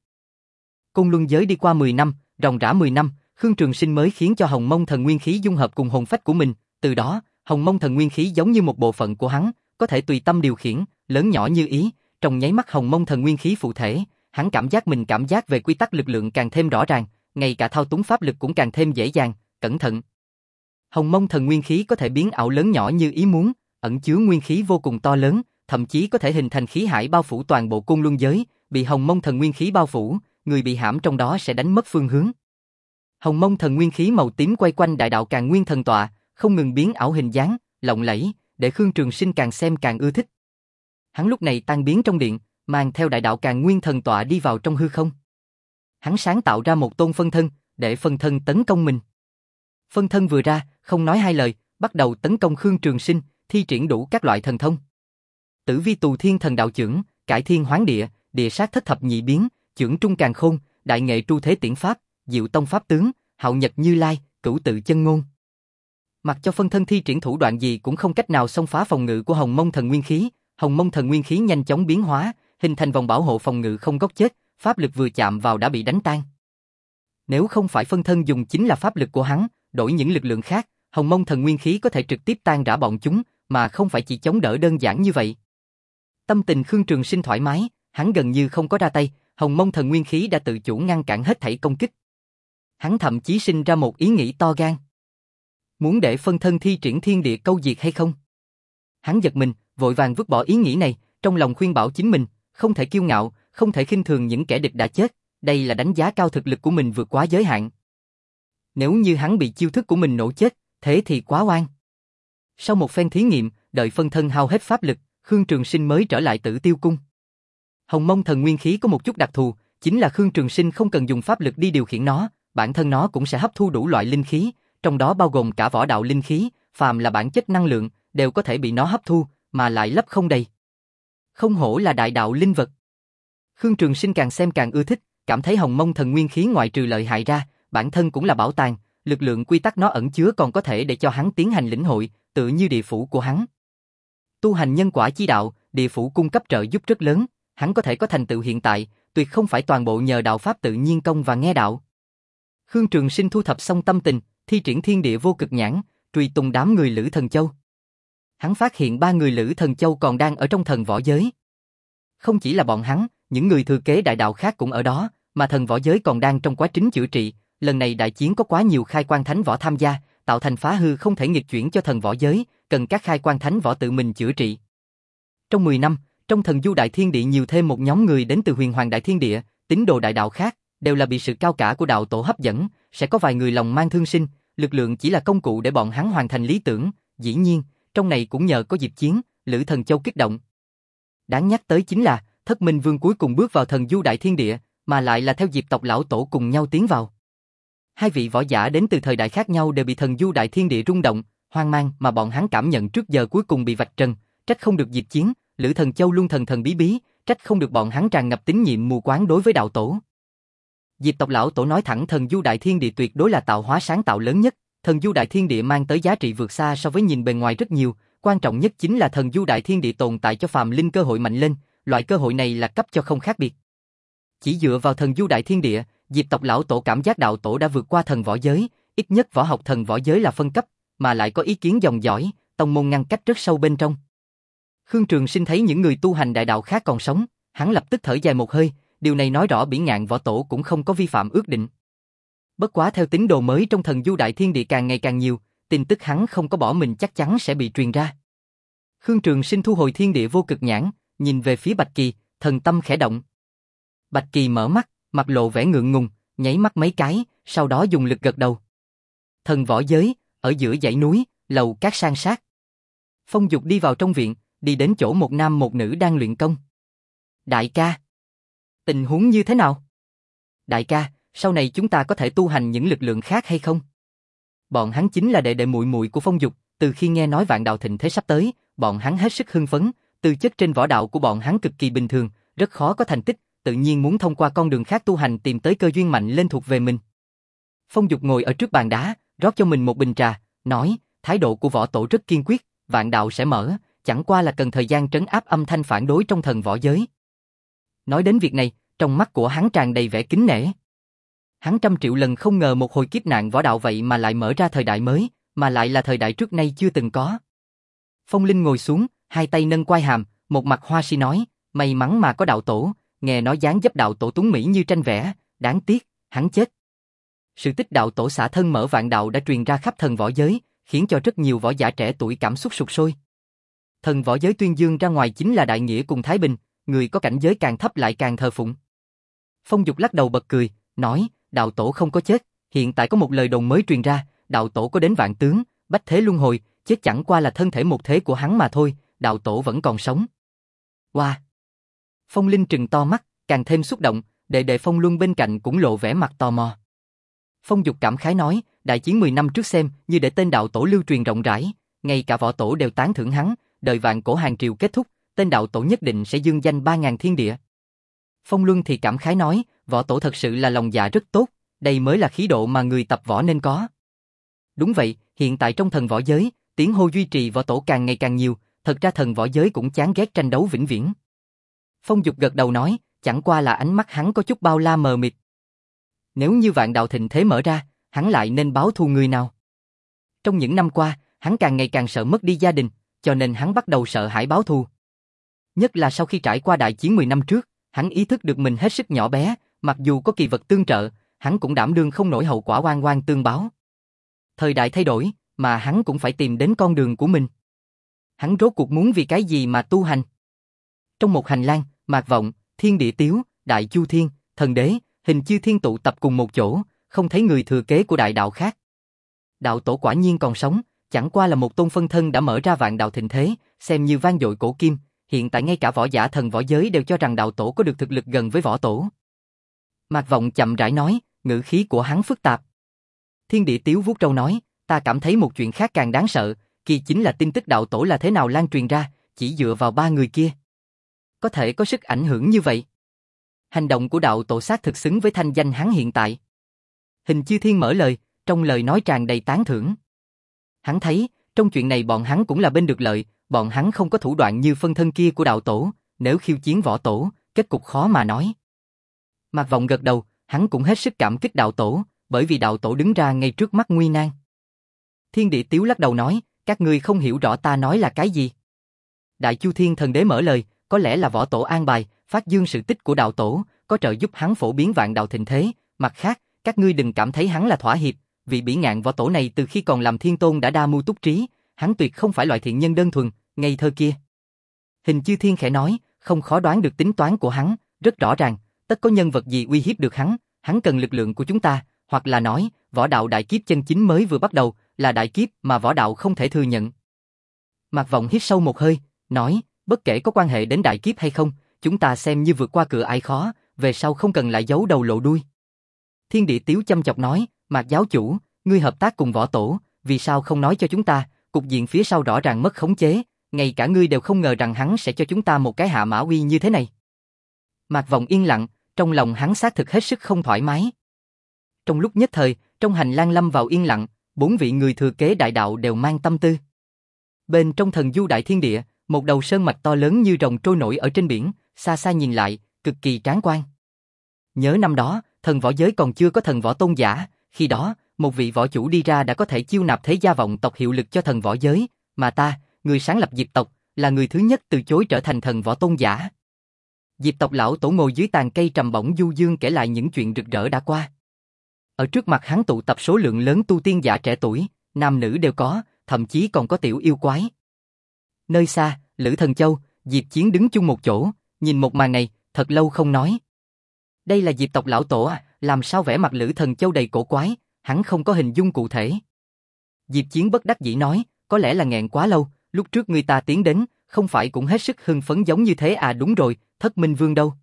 Côn Luân giới đi qua mười năm, ròng rã mười năm, Khương Trường Sinh mới khiến cho Hồng Mông Thần Nguyên Khí dung hợp cùng hồn phách của mình, từ đó, Hồng Mông Thần Nguyên Khí giống như một bộ phận của hắn, có thể tùy tâm điều khiển, lớn nhỏ như ý, trong nháy mắt Hồng Mông Thần Nguyên Khí phụ thể, hắn cảm giác mình cảm giác về quy tắc lực lượng càng thêm rõ ràng, ngay cả thao túng pháp lực cũng càng thêm dễ dàng, cẩn thận. Hồng Mông Thần Nguyên Khí có thể biến ảo lớn nhỏ như ý muốn, ẩn chứa nguyên khí vô cùng to lớn, thậm chí có thể hình thành khí hải bao phủ toàn bộ Côn Luân giới, bị Hồng Mông Thần Nguyên Khí bao phủ, người bị hãm trong đó sẽ đánh mất phương hướng. Hồng Mông Thần Nguyên Khí màu tím quay quanh đại đạo Càn Nguyên thần tọa, không ngừng biến ảo hình dáng, lộng lẫy, để Khương Trường Sinh càng xem càng ưa thích. Hắn lúc này tan biến trong điện, mang theo đại đạo Càn Nguyên thần tọa đi vào trong hư không. Hắn sáng tạo ra một tôn phân thân, để phân thân tấn công mình. Phân thân vừa ra, không nói hai lời, bắt đầu tấn công Khương Trường Sinh, thi triển đủ các loại thần thông. Tử Vi Tù Thiên Thần Đạo Chưởng, Cải Thiên Hoán Địa, Địa Sát Thất Thập Nhị Biến, Chưởng Trung Càn Khôn, Đại Nghệ Tru Thế Tiễn Pháp, Diệu Tông Pháp Tướng, Hạo Nhật Như Lai, Cửu Tự Chân Ngôn. Mặc cho phân thân thi triển thủ đoạn gì cũng không cách nào xông phá phòng ngự của Hồng Mông Thần Nguyên Khí. Hồng Mông Thần Nguyên Khí nhanh chóng biến hóa, hình thành vòng bảo hộ phòng ngự không góc chết, pháp lực vừa chạm vào đã bị đánh tan. Nếu không phải phân thân dùng chính là pháp lực của hắn, đổi những lực lượng khác, Hồng Mông Thần Nguyên Khí có thể trực tiếp tan rã bọn chúng, mà không phải chỉ chống đỡ đơn giản như vậy. Tâm tình Khương Trường Sinh thoải mái, hắn gần như không có ra tay, Hồng Mông Thần Nguyên Khí đã tự chủ ngăn cản hết thảy công kích. Hắn thậm chí sinh ra một ý nghĩ to gan. Muốn để phân thân thi triển thiên địa câu diệt hay không? Hắn giật mình, vội vàng vứt bỏ ý nghĩ này, trong lòng khuyên bảo chính mình, không thể kiêu ngạo, không thể khinh thường những kẻ địch đã chết, đây là đánh giá cao thực lực của mình vượt quá giới hạn. Nếu như hắn bị chiêu thức của mình nổ chết, thế thì quá oan. Sau một phen thí nghiệm, đợi phân thân hao hết pháp lực, Khương Trường Sinh mới trở lại Tử Tiêu Cung. Hồng Mông Thần Nguyên Khí có một chút đặc thù, chính là Khương Trường Sinh không cần dùng pháp lực đi điều khiển nó, bản thân nó cũng sẽ hấp thu đủ loại linh khí, trong đó bao gồm cả võ đạo linh khí, phàm là bản chất năng lượng, đều có thể bị nó hấp thu, mà lại lấp không đầy. Không hổ là đại đạo linh vật. Khương Trường Sinh càng xem càng ưa thích, cảm thấy Hồng Mông Thần Nguyên Khí ngoại trừ lợi hại ra, bản thân cũng là bảo tàng, lực lượng quy tắc nó ẩn chứa còn có thể để cho hắn tiến hành lĩnh hội, tựa như địa phủ của hắn. Tu hành nhân quả chi đạo, địa phủ cung cấp trợ giúp rất lớn, hắn có thể có thành tựu hiện tại, tuyệt không phải toàn bộ nhờ đạo pháp tự nhiên công và nghe đạo. Khương Trường Sinh thu thập xong tâm tình, thi triển thiên địa vô cực nhãn, truy tung đám người Lữ Thần Châu. Hắn phát hiện ba người Lữ Thần Châu còn đang ở trong thần võ giới. Không chỉ là bọn hắn, những người thừa kế đại đạo khác cũng ở đó, mà thần võ giới còn đang trong quá trình chữa trị. Lần này đại chiến có quá nhiều khai quan thánh võ tham gia, tạo thành phá hư không thể nghịch chuyển cho thần võ giới, cần các khai quan thánh võ tự mình chữa trị. Trong mười năm, trong thần du đại thiên địa nhiều thêm một nhóm người đến từ huyền hoàng đại thiên địa, tín đồ đại đạo khác, đều là bị sự cao cả của đạo tổ hấp dẫn, sẽ có vài người lòng mang thương sinh, lực lượng chỉ là công cụ để bọn hắn hoàn thành lý tưởng, dĩ nhiên, trong này cũng nhờ có Diệp Chiến, Lữ Thần Châu kích động. Đáng nhắc tới chính là, Thất Minh Vương cuối cùng bước vào thần du đại thiên địa, mà lại là theo Diệp tộc lão tổ cùng nhau tiến vào. Hai vị võ giả đến từ thời đại khác nhau đều bị thần du đại thiên địa rung động, hoang mang mà bọn hắn cảm nhận trước giờ cuối cùng bị vạch trần, trách không được Diệp Chiến, Lữ Thần Châu luôn thần thần bí bí, trách không được bọn hắn tràn ngập tín nhiệm mù quáng đối với đạo tổ. Diệp tộc lão tổ nói thẳng thần du đại thiên địa tuyệt đối là tạo hóa sáng tạo lớn nhất, thần du đại thiên địa mang tới giá trị vượt xa so với nhìn bề ngoài rất nhiều, quan trọng nhất chính là thần du đại thiên địa tồn tại cho phàm linh cơ hội mạnh lên, loại cơ hội này là cấp cho không khác biệt. Chỉ dựa vào thần du đại thiên địa, Diệp tộc lão tổ cảm giác đạo tổ đã vượt qua thần võ giới, ít nhất võ học thần võ giới là phân cấp, mà lại có ý kiến dòng dõi, tông môn ngăn cách rất sâu bên trong. Khương Trường Sinh thấy những người tu hành đại đạo khác còn sống, hắn lập tức thở dài một hơi, điều này nói rõ Bỉ Ngạn võ tổ cũng không có vi phạm ước định. Bất quá theo tín đồ mới trong thần du đại thiên địa càng ngày càng nhiều, tin tức hắn không có bỏ mình chắc chắn sẽ bị truyền ra. Khương Trường Sinh thu hồi thiên địa vô cực nhãn, nhìn về phía Bạch Kỳ, thần tâm khẽ động. Bạch Kỳ mở mắt, mặt lộ vẻ ngượng ngùng, nháy mắt mấy cái, sau đó dùng lực gật đầu. Thần võ giới, ở giữa dãy núi, lầu các san sát. Phong Dục đi vào trong viện, đi đến chỗ một nam một nữ đang luyện công. Đại ca, tình huống như thế nào? Đại ca, sau này chúng ta có thể tu hành những lực lượng khác hay không? Bọn hắn chính là đệ đệ muội muội của Phong Dục, từ khi nghe nói vạn đạo thịnh thế sắp tới, bọn hắn hết sức hưng phấn, tư chất trên võ đạo của bọn hắn cực kỳ bình thường, rất khó có thành tích, tự nhiên muốn thông qua con đường khác tu hành tìm tới cơ duyên mạnh lên thuộc về mình. Phong Dục ngồi ở trước bàn đá, rót cho mình một bình trà, nói, thái độ của võ tổ rất kiên quyết, vạn đạo sẽ mở, chẳng qua là cần thời gian trấn áp âm thanh phản đối trong thần võ giới. Nói đến việc này, trong mắt của hắn tràn đầy vẻ kính nể. Hắn trăm triệu lần không ngờ một hồi kiếp nạn võ đạo vậy mà lại mở ra thời đại mới, mà lại là thời đại trước nay chưa từng có. Phong Linh ngồi xuống, hai tay nâng quai hàm, một mặt hoa si nói, may mắn mà có đạo tổ, nghe nói dáng dấp đạo tổ tuấn mỹ như tranh vẽ, đáng tiếc, hắn chết. Sự tích đạo tổ xả thân mở vạn đạo đã truyền ra khắp thần võ giới, khiến cho rất nhiều võ giả trẻ tuổi cảm xúc sục sôi. Thần võ giới tuyên dương ra ngoài chính là đại nghĩa cùng thái bình, người có cảnh giới càng thấp lại càng thờ phụng. Phong Dục lắc đầu bật cười, nói, đạo tổ không có chết, hiện tại có một lời đồn mới truyền ra, đạo tổ có đến vạn tướng, bách thế luân hồi, chết chẳng qua là thân thể một thế của hắn mà thôi, đạo tổ vẫn còn sống. Wow! Phong Linh trừng to mắt, càng thêm xúc động, đệ đệ Phong Luân bên cạnh cũng lộ vẻ mặt tò mò. Phong Dục cảm khái nói, đại chiến mười năm trước xem như để tên đạo tổ lưu truyền rộng rãi, ngay cả võ tổ đều tán thưởng hắn, đợi vạn cổ hàng triều kết thúc, tên đạo tổ nhất định sẽ dương danh ba ngàn thiên địa. Phong Luân thì cảm khái nói, võ tổ thật sự là lòng dạ rất tốt, đây mới là khí độ mà người tập võ nên có. Đúng vậy, hiện tại trong thần võ giới, tiếng hô duy trì võ tổ càng ngày càng nhiều, thật ra thần võ giới cũng chán ghét tranh đấu vĩnh viễn. Phong Dục gật đầu nói, chẳng qua là ánh mắt hắn có chút bao la mờ mịt. Nếu như vạn đạo thịnh thế mở ra, hắn lại nên báo thù người nào? Trong những năm qua, hắn càng ngày càng sợ mất đi gia đình, cho nên hắn bắt đầu sợ hãi báo thù. Nhất là sau khi trải qua đại chiến mười năm trước, hắn ý thức được mình hết sức nhỏ bé, mặc dù có kỳ vật tương trợ, hắn cũng đảm đương không nổi hậu quả oan oan tương báo. Thời đại thay đổi, mà hắn cũng phải tìm đến con đường của mình. Hắn rốt cuộc muốn vì cái gì mà tu hành? Trong một hành lang, Mạc Vọng, Thiên Địa Tiếu, Đại Chu Thiên, Thần Đế, Hình Chư Thiên tụ tập cùng một chỗ, không thấy người thừa kế của đại đạo khác. Đạo tổ quả nhiên còn sống, chẳng qua là một tôn phân thân đã mở ra vạn đạo thịnh thế, xem như vang dội cổ kim, hiện tại ngay cả võ giả thần võ giới đều cho rằng đạo tổ có được thực lực gần với võ tổ. Mạc Vọng chậm rãi nói, ngữ khí của hắn phức tạp. Thiên Địa Tiếu vuốt râu nói, ta cảm thấy một chuyện khác càng đáng sợ, kia chính là tin tức đạo tổ là thế nào lan truyền ra, chỉ dựa vào ba người kia. Có thể có sức ảnh hưởng như vậy. Hành động của đạo tổ xác thực xứng với thanh danh hắn hiện tại. Hình Chư Thiên mở lời, trong lời nói tràn đầy tán thưởng. Hắn thấy, trong chuyện này bọn hắn cũng là bên được lợi, bọn hắn không có thủ đoạn như phân thân kia của đạo tổ, nếu khiêu chiến võ tổ, kết cục khó mà nói. Mạc Vọng gật đầu, hắn cũng hết sức cảm kích đạo tổ, bởi vì đạo tổ đứng ra ngay trước mắt nguy nan. Thiên Địa Tiếu lắc đầu nói, các ngươi không hiểu rõ ta nói là cái gì. Đại Chu Thiên Thần Đế mở lời, có lẽ là võ tổ an bài, phát dương sự tích của đạo tổ, có trợ giúp hắn phổ biến vạn đạo thịnh thế, mặt khác, các ngươi đừng cảm thấy hắn là thỏa hiệp, vị bỉ ngạn võ tổ này từ khi còn làm thiên tôn đã đa mưu túc trí, hắn tuyệt không phải loại thiện nhân đơn thuần, ngây thơ kia. Hình Chư Thiên khẽ nói, không khó đoán được tính toán của hắn, rất rõ ràng, tất có nhân vật gì uy hiếp được hắn, hắn cần lực lượng của chúng ta, hoặc là nói, võ đạo đại kiếp chân chính mới vừa bắt đầu, là đại kiếp mà võ đạo không thể thừa nhận. Mạc Vọng hít sâu một hơi, nói, bất kể có quan hệ đến đại kiếp hay không, chúng ta xem như vượt qua cửa ải khó, về sau không cần lại giấu đầu lộ đuôi. Thiên Địa Tiếu chăm chọc nói, Mạc giáo chủ, ngươi hợp tác cùng võ tổ, vì sao không nói cho chúng ta, cục diện phía sau rõ ràng mất khống chế, ngay cả ngươi đều không ngờ rằng hắn sẽ cho chúng ta một cái hạ mã uy như thế này. Mạc Vọng yên lặng, trong lòng hắn xác thực hết sức không thoải mái. Trong lúc nhất thời, trong hành lang lâm vào yên lặng, bốn vị người thừa kế đại đạo đều mang tâm tư. Bên trong thần du đại thiên địa, một đầu sơn mạch to lớn như rồng trôi nổi ở trên biển, xa xa nhìn lại, cực kỳ tráng quan. Nhớ năm đó, thần võ giới còn chưa có thần võ tôn giả, khi đó, một vị võ chủ đi ra đã có thể chiêu nạp thế gia vọng tộc hiệu lực cho thần võ giới, mà ta, người sáng lập Diệp tộc, là người thứ nhất từ chối trở thành thần võ tôn giả. Diệp tộc lão tổ ngồi dưới tàn cây trầm bổng du dương kể lại những chuyện rực rỡ đã qua. Ở trước mặt hắn tụ tập số lượng lớn tu tiên giả trẻ tuổi, nam nữ đều có, thậm chí còn có tiểu yêu quái. Nơi xa, Lữ Thần Châu, Diệp Chiến đứng chung một chỗ, nhìn một màn này, thật lâu không nói. Đây là Diệp tộc lão tổ à, làm sao vẻ mặt Lữ Thần Châu đầy cổ quái, hắn không có hình dung cụ thể. Diệp Chiến bất đắc dĩ nói, có lẽ là nghẹn quá lâu, lúc trước người ta tiến đến, không phải cũng hết sức hưng phấn giống như thế à, đúng rồi, Thất Minh Vương đâu?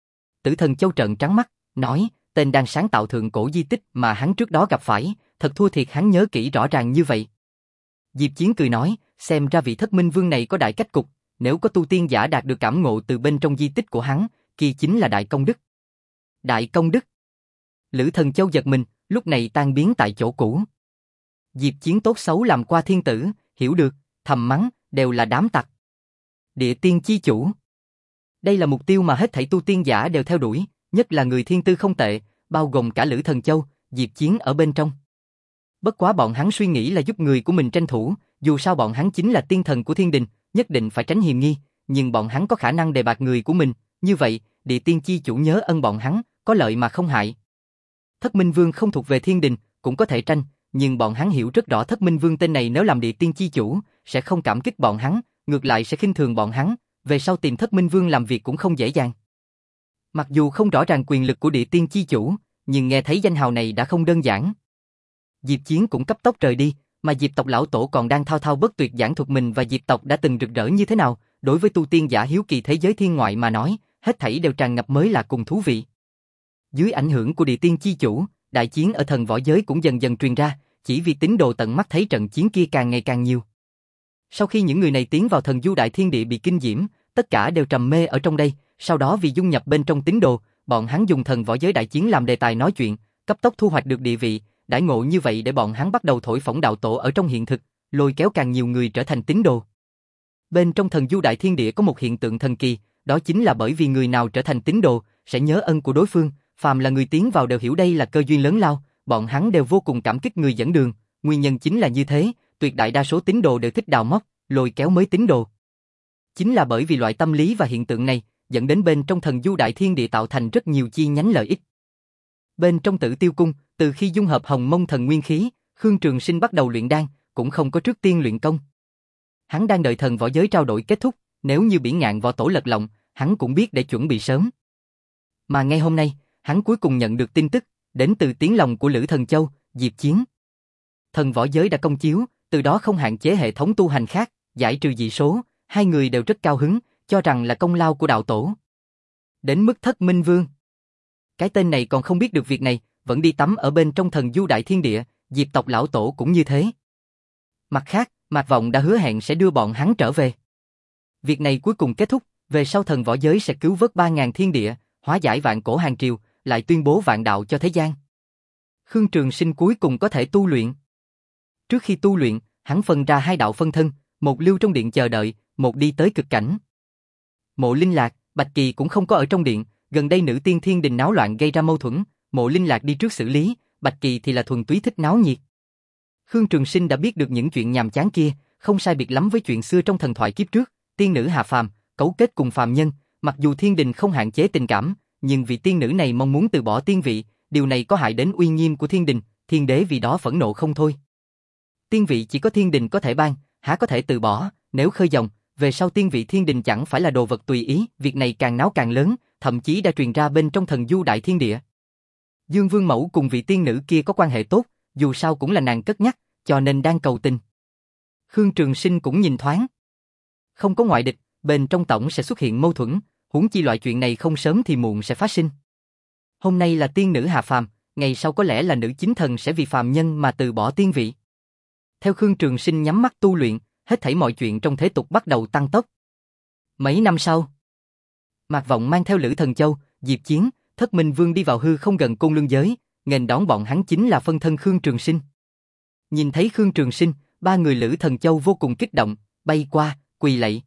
Tử Thần Châu trợn trắng mắt, nói, tên đang sáng tạo thượng cổ di tích mà hắn trước đó gặp phải, thật thua thiệt hắn nhớ kỹ rõ ràng như vậy. Diệp Chiến cười nói, xem ra vị Thất Minh Vương này có đại cách cục, nếu có tu tiên giả đạt được cảm ngộ từ bên trong di tích của hắn, kia chính là đại công đức. Đại công đức. Lữ Thần Châu giật mình, lúc này tan biến tại chỗ cũ. Diệp Chiến tốt xấu làm qua thiên tử, hiểu được, thầm mắng, đều là đám tặc. Địa tiên chi chủ. Đây là mục tiêu mà hết thảy tu tiên giả đều theo đuổi, nhất là người thiên tư không tệ, bao gồm cả Lữ Thần Châu, Diệp Chiến ở bên trong. Bất quá bọn hắn suy nghĩ là giúp người của mình tranh thủ, dù sao bọn hắn chính là tiên thần của thiên đình, nhất định phải tránh hiềm nghi, nhưng bọn hắn có khả năng đề bạt người của mình, như vậy, địa tiên chi chủ nhớ ân bọn hắn, có lợi mà không hại. Thất Minh Vương không thuộc về thiên đình, cũng có thể tranh, nhưng bọn hắn hiểu rất rõ Thất Minh Vương tên này nếu làm địa tiên chi chủ, sẽ không cảm kích bọn hắn, ngược lại sẽ khinh thường bọn hắn, về sau tìm Thất Minh Vương làm việc cũng không dễ dàng. Mặc dù không rõ ràng quyền lực của địa tiên chi chủ, nhưng nghe thấy danh hào này đã không đơn giản. Diệp Chiến cũng cấp tốc rời đi, mà Diệp tộc lão tổ còn đang thao thao bất tuyệt giảng thuật mình và Diệp tộc đã từng rực rỡ như thế nào, đối với tu tiên giả hiếu kỳ thế giới thiên ngoại mà nói, hết thảy đều tràn ngập mới lạ cùng thú vị. Dưới ảnh hưởng của địa tiên chi chủ, đại chiến ở thần võ giới cũng dần dần truyền ra, chỉ vì tín đồ tận mắt thấy trận chiến kia càng ngày càng nhiều. Sau khi những người này tiến vào thần du đại thiên địa bị kinh diễm, tất cả đều trầm mê ở trong đây, sau đó vì dung nhập bên trong tín đồ, bọn hắn dùng thần võ giới đại chiến làm đề tài nói chuyện, cấp tốc thu hoạch được địa vị, đãi ngộ như vậy để bọn hắn bắt đầu thổi phồng đạo tổ ở trong hiện thực, lôi kéo càng nhiều người trở thành tín đồ. Bên trong thần du đại thiên địa có một hiện tượng thần kỳ, đó chính là bởi vì người nào trở thành tín đồ, sẽ nhớ ân của đối phương, phàm là người tiến vào đều hiểu đây là cơ duyên lớn lao, bọn hắn đều vô cùng cảm kích người dẫn đường, nguyên nhân chính là như thế, tuyệt đại đa số tín đồ đều thích đào móc, lôi kéo mới tín đồ. Chính là bởi vì loại tâm lý và hiện tượng này, dẫn đến bên trong thần du đại thiên địa tạo thành rất nhiều chi nhánh lợi ích. Bên trong Tử Tiêu Cung, từ khi dung hợp Hồng Mông thần nguyên khí, Khương Trường Sinh bắt đầu luyện đan, cũng không có trước tiên luyện công. Hắn đang đợi thần võ giới trao đổi kết thúc, nếu như Bỉ Ngạn võ tổ lật lọng, hắn cũng biết để chuẩn bị sớm. Mà ngay hôm nay, hắn cuối cùng nhận được tin tức, đến từ tiếng lòng của Lữ Thần Châu, Diệp Chiến. Thần võ giới đã công chiếu, từ đó không hạn chế hệ thống tu hành khác, giải trừ dị số, hai người đều rất cao hứng, cho rằng là công lao của đạo tổ. Đến mức Thất Minh Vương. Cái tên này còn không biết được việc này, vẫn đi tắm ở bên trong thần du đại thiên địa, Diệp tộc lão tổ cũng như thế. Mặt khác, Mạc Vọng đã hứa hẹn sẽ đưa bọn hắn trở về. Việc này cuối cùng kết thúc, về sau thần võ giới sẽ cứu vớt ba ngàn thiên địa, hóa giải vạn cổ hàng triều, lại tuyên bố vạn đạo cho thế gian. Khương Trường Sinh cuối cùng có thể tu luyện. Trước khi tu luyện, hắn phân ra hai đạo phân thân, một lưu trong điện chờ đợi, một đi tới cực cảnh. Mộ Linh Lạc, Bạch Kỳ cũng không có ở trong điện, gần đây nữ tiên thiên đình náo loạn gây ra mâu thuẫn, Mộ Linh Lạc đi trước xử lý, Bạch Kỳ thì là thuần túy thích náo nhiệt. Khương Trường Sinh đã biết được những chuyện nhàm chán kia, không sai biệt lắm với chuyện xưa trong thần thoại kiếp trước, tiên nữ hạ phàm, cấu kết cùng phàm nhân, mặc dù thiên đình không hạn chế tình cảm, nhưng vị tiên nữ này mong muốn từ bỏ tiên vị, điều này có hại đến uy nghiêm của thiên đình, thiên đế vì đó phẫn nộ không thôi. Tiên vị chỉ có thiên đình có thể ban, há có thể từ bỏ, nếu khơi dòng, về sau tiên vị thiên đình chẳng phải là đồ vật tùy ý, việc này càng náo càng lớn, thậm chí đã truyền ra bên trong thần du đại thiên địa. Dương Vương Mẫu cùng vị tiên nữ kia có quan hệ tốt, dù sao cũng là nàng cất nhắc, cho nên đang cầu tình. Khương Trường Sinh cũng nhìn thoáng. Không có ngoại địch, bên trong tổng sẽ xuất hiện mâu thuẫn, huống chi loại chuyện này không sớm thì muộn sẽ phát sinh. Hôm nay là tiên nữ hạ phàm, ngày sau có lẽ là nữ chính thần sẽ vì phàm nhân mà từ bỏ tiên vị. Theo Khương Trường Sinh nhắm mắt tu luyện, hết thảy mọi chuyện trong thế tục bắt đầu tăng tốc. Mấy năm sau, Mạc Vọng mang theo Lữ Thần Châu, Diệp Chiến, Thất Minh Vương đi vào hư không gần Côn Luân giới, nghênh đón bọn hắn chính là phân thân Khương Trường Sinh. Nhìn thấy Khương Trường Sinh, ba người Lữ Thần Châu vô cùng kích động, bay qua, quỳ lạy.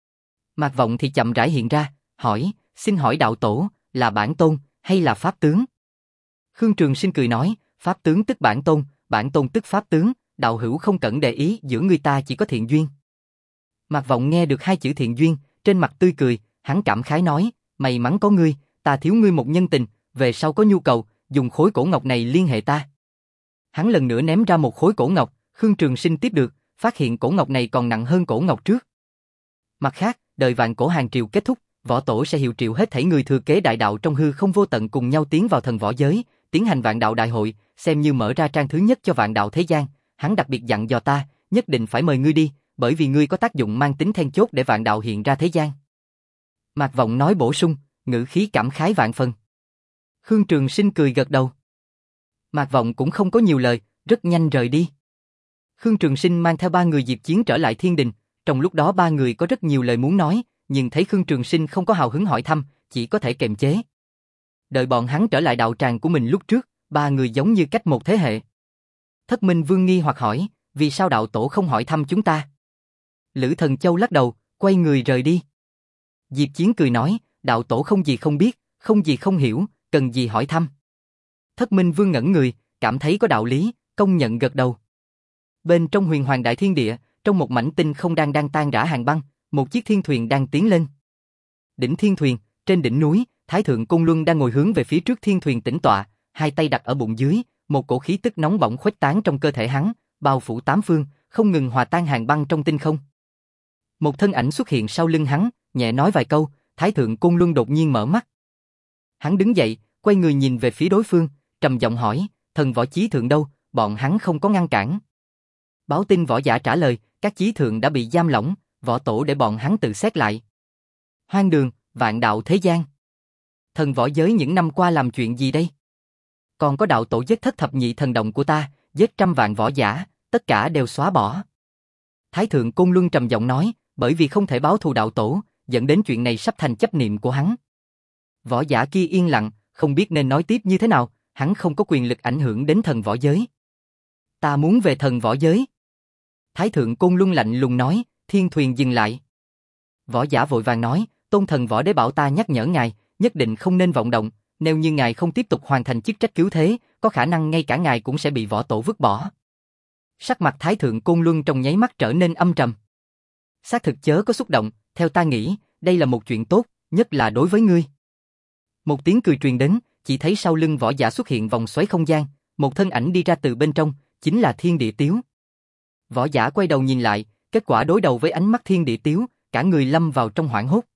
Mạc Vọng thì chậm rãi hiện ra, hỏi, xin hỏi đạo tổ, là bản tôn, hay là pháp tướng? Khương Trường Sinh cười nói, pháp tướng tức bản tôn, bản tôn tức pháp tướng, đạo hữu không cần để ý, giữa người ta chỉ có thiện duyên. Mạc Vọng nghe được hai chữ thiện duyên, trên mặt tươi cười, hắn cảm khái nói, may mắn có ngươi, ta thiếu ngươi một nhân tình, về sau có nhu cầu, dùng khối cổ ngọc này liên hệ ta. Hắn lần nữa ném ra một khối cổ ngọc, Khương Trường Sinh tiếp được, phát hiện cổ ngọc này còn nặng hơn cổ ngọc trước. Mặt khác, đời vạn cổ hàng triều kết thúc, võ tổ sẽ hiệu triệu hết thảy người thừa kế đại đạo trong hư không vô tận cùng nhau tiến vào thần võ giới, tiến hành vạn đạo đại hội, xem như mở ra trang thứ nhất cho vạn đạo thế gian. Hắn đặc biệt dặn dò ta, nhất định phải mời ngươi đi, bởi vì ngươi có tác dụng mang tính then chốt để vạn đạo hiện ra thế gian. Mạc Vọng nói bổ sung, ngữ khí cảm khái vạn phần. Khương Trường Sinh cười gật đầu. Mạc Vọng cũng không có nhiều lời, rất nhanh rời đi. Khương Trường Sinh mang theo ba người Diệp Chiến trở lại thiên đình, trong lúc đó ba người có rất nhiều lời muốn nói, nhưng thấy Khương Trường Sinh không có hào hứng hỏi thăm, chỉ có thể kiềm chế. Đợi bọn hắn trở lại đạo tràng của mình lúc trước, ba người giống như cách một thế hệ. Thất Minh Vương nghi hoặc hỏi, vì sao đạo tổ không hỏi thăm chúng ta? Lữ Thần Châu lắc đầu, quay người rời đi. Diệp Chiến cười nói, đạo tổ không gì không biết, không gì không hiểu, cần gì hỏi thăm. Thất Minh Vương ngẩn người, cảm thấy có đạo lý, công nhận gật đầu. Bên trong huyền hoàng đại thiên địa, trong một mảnh tinh không đang đang tan rã hàng băng, một chiếc thiên thuyền đang tiến lên. Đỉnh thiên thuyền, trên đỉnh núi, Thái thượng Côn Luân đang ngồi hướng về phía trước thiên thuyền tĩnh tọa, hai tay đặt ở bụng dưới, một cổ khí tức nóng bỏng khuếch tán trong cơ thể hắn, bao phủ tám phương, không ngừng hòa tan hàng băng trong tinh không. Một thân ảnh xuất hiện sau lưng hắn, nhẹ nói vài câu, Thái thượng Côn Luân đột nhiên mở mắt. Hắn đứng dậy, quay người nhìn về phía đối phương, trầm giọng hỏi, thần võ chí thượng đâu? Bọn hắn không có ngăn cản. Báo tin võ giả trả lời, các chí thượng đã bị giam lỏng, võ tổ để bọn hắn tự xét lại. Hoang đường, vạn đạo thế gian. Thần võ giới những năm qua làm chuyện gì đây? Còn có đạo tổ giết thất thập nhị thần động của ta, giết trăm vạn võ giả, tất cả đều xóa bỏ. Thái thượng Côn Luân trầm giọng nói, bởi vì không thể báo thù đạo tổ, dẫn đến chuyện này sắp thành chấp niệm của hắn. Võ giả kia yên lặng, không biết nên nói tiếp như thế nào, hắn không có quyền lực ảnh hưởng đến thần võ giới. Ta muốn về thần võ giới. Thái thượng Côn Luân lạnh lùng nói, thiên thuyền dừng lại. Võ giả vội vàng nói, tôn thần võ đế bảo ta nhắc nhở ngài, nhất định không nên vọng động, nếu như ngài không tiếp tục hoàn thành chức trách cứu thế, có khả năng ngay cả ngài cũng sẽ bị võ tổ vứt bỏ. Sắc mặt Thái thượng Côn Luân trong nháy mắt trở nên âm trầm. Xác thực chớ có xúc động, theo ta nghĩ, đây là một chuyện tốt, nhất là đối với ngươi. Một tiếng cười truyền đến, chỉ thấy sau lưng võ giả xuất hiện vòng xoáy không gian, một thân ảnh đi ra từ bên trong, chính là Thiên Địa Tiếu. Võ giả quay đầu nhìn lại, kết quả đối đầu với ánh mắt Thiên Địa Tiếu, cả người lâm vào trong hoảng hốt.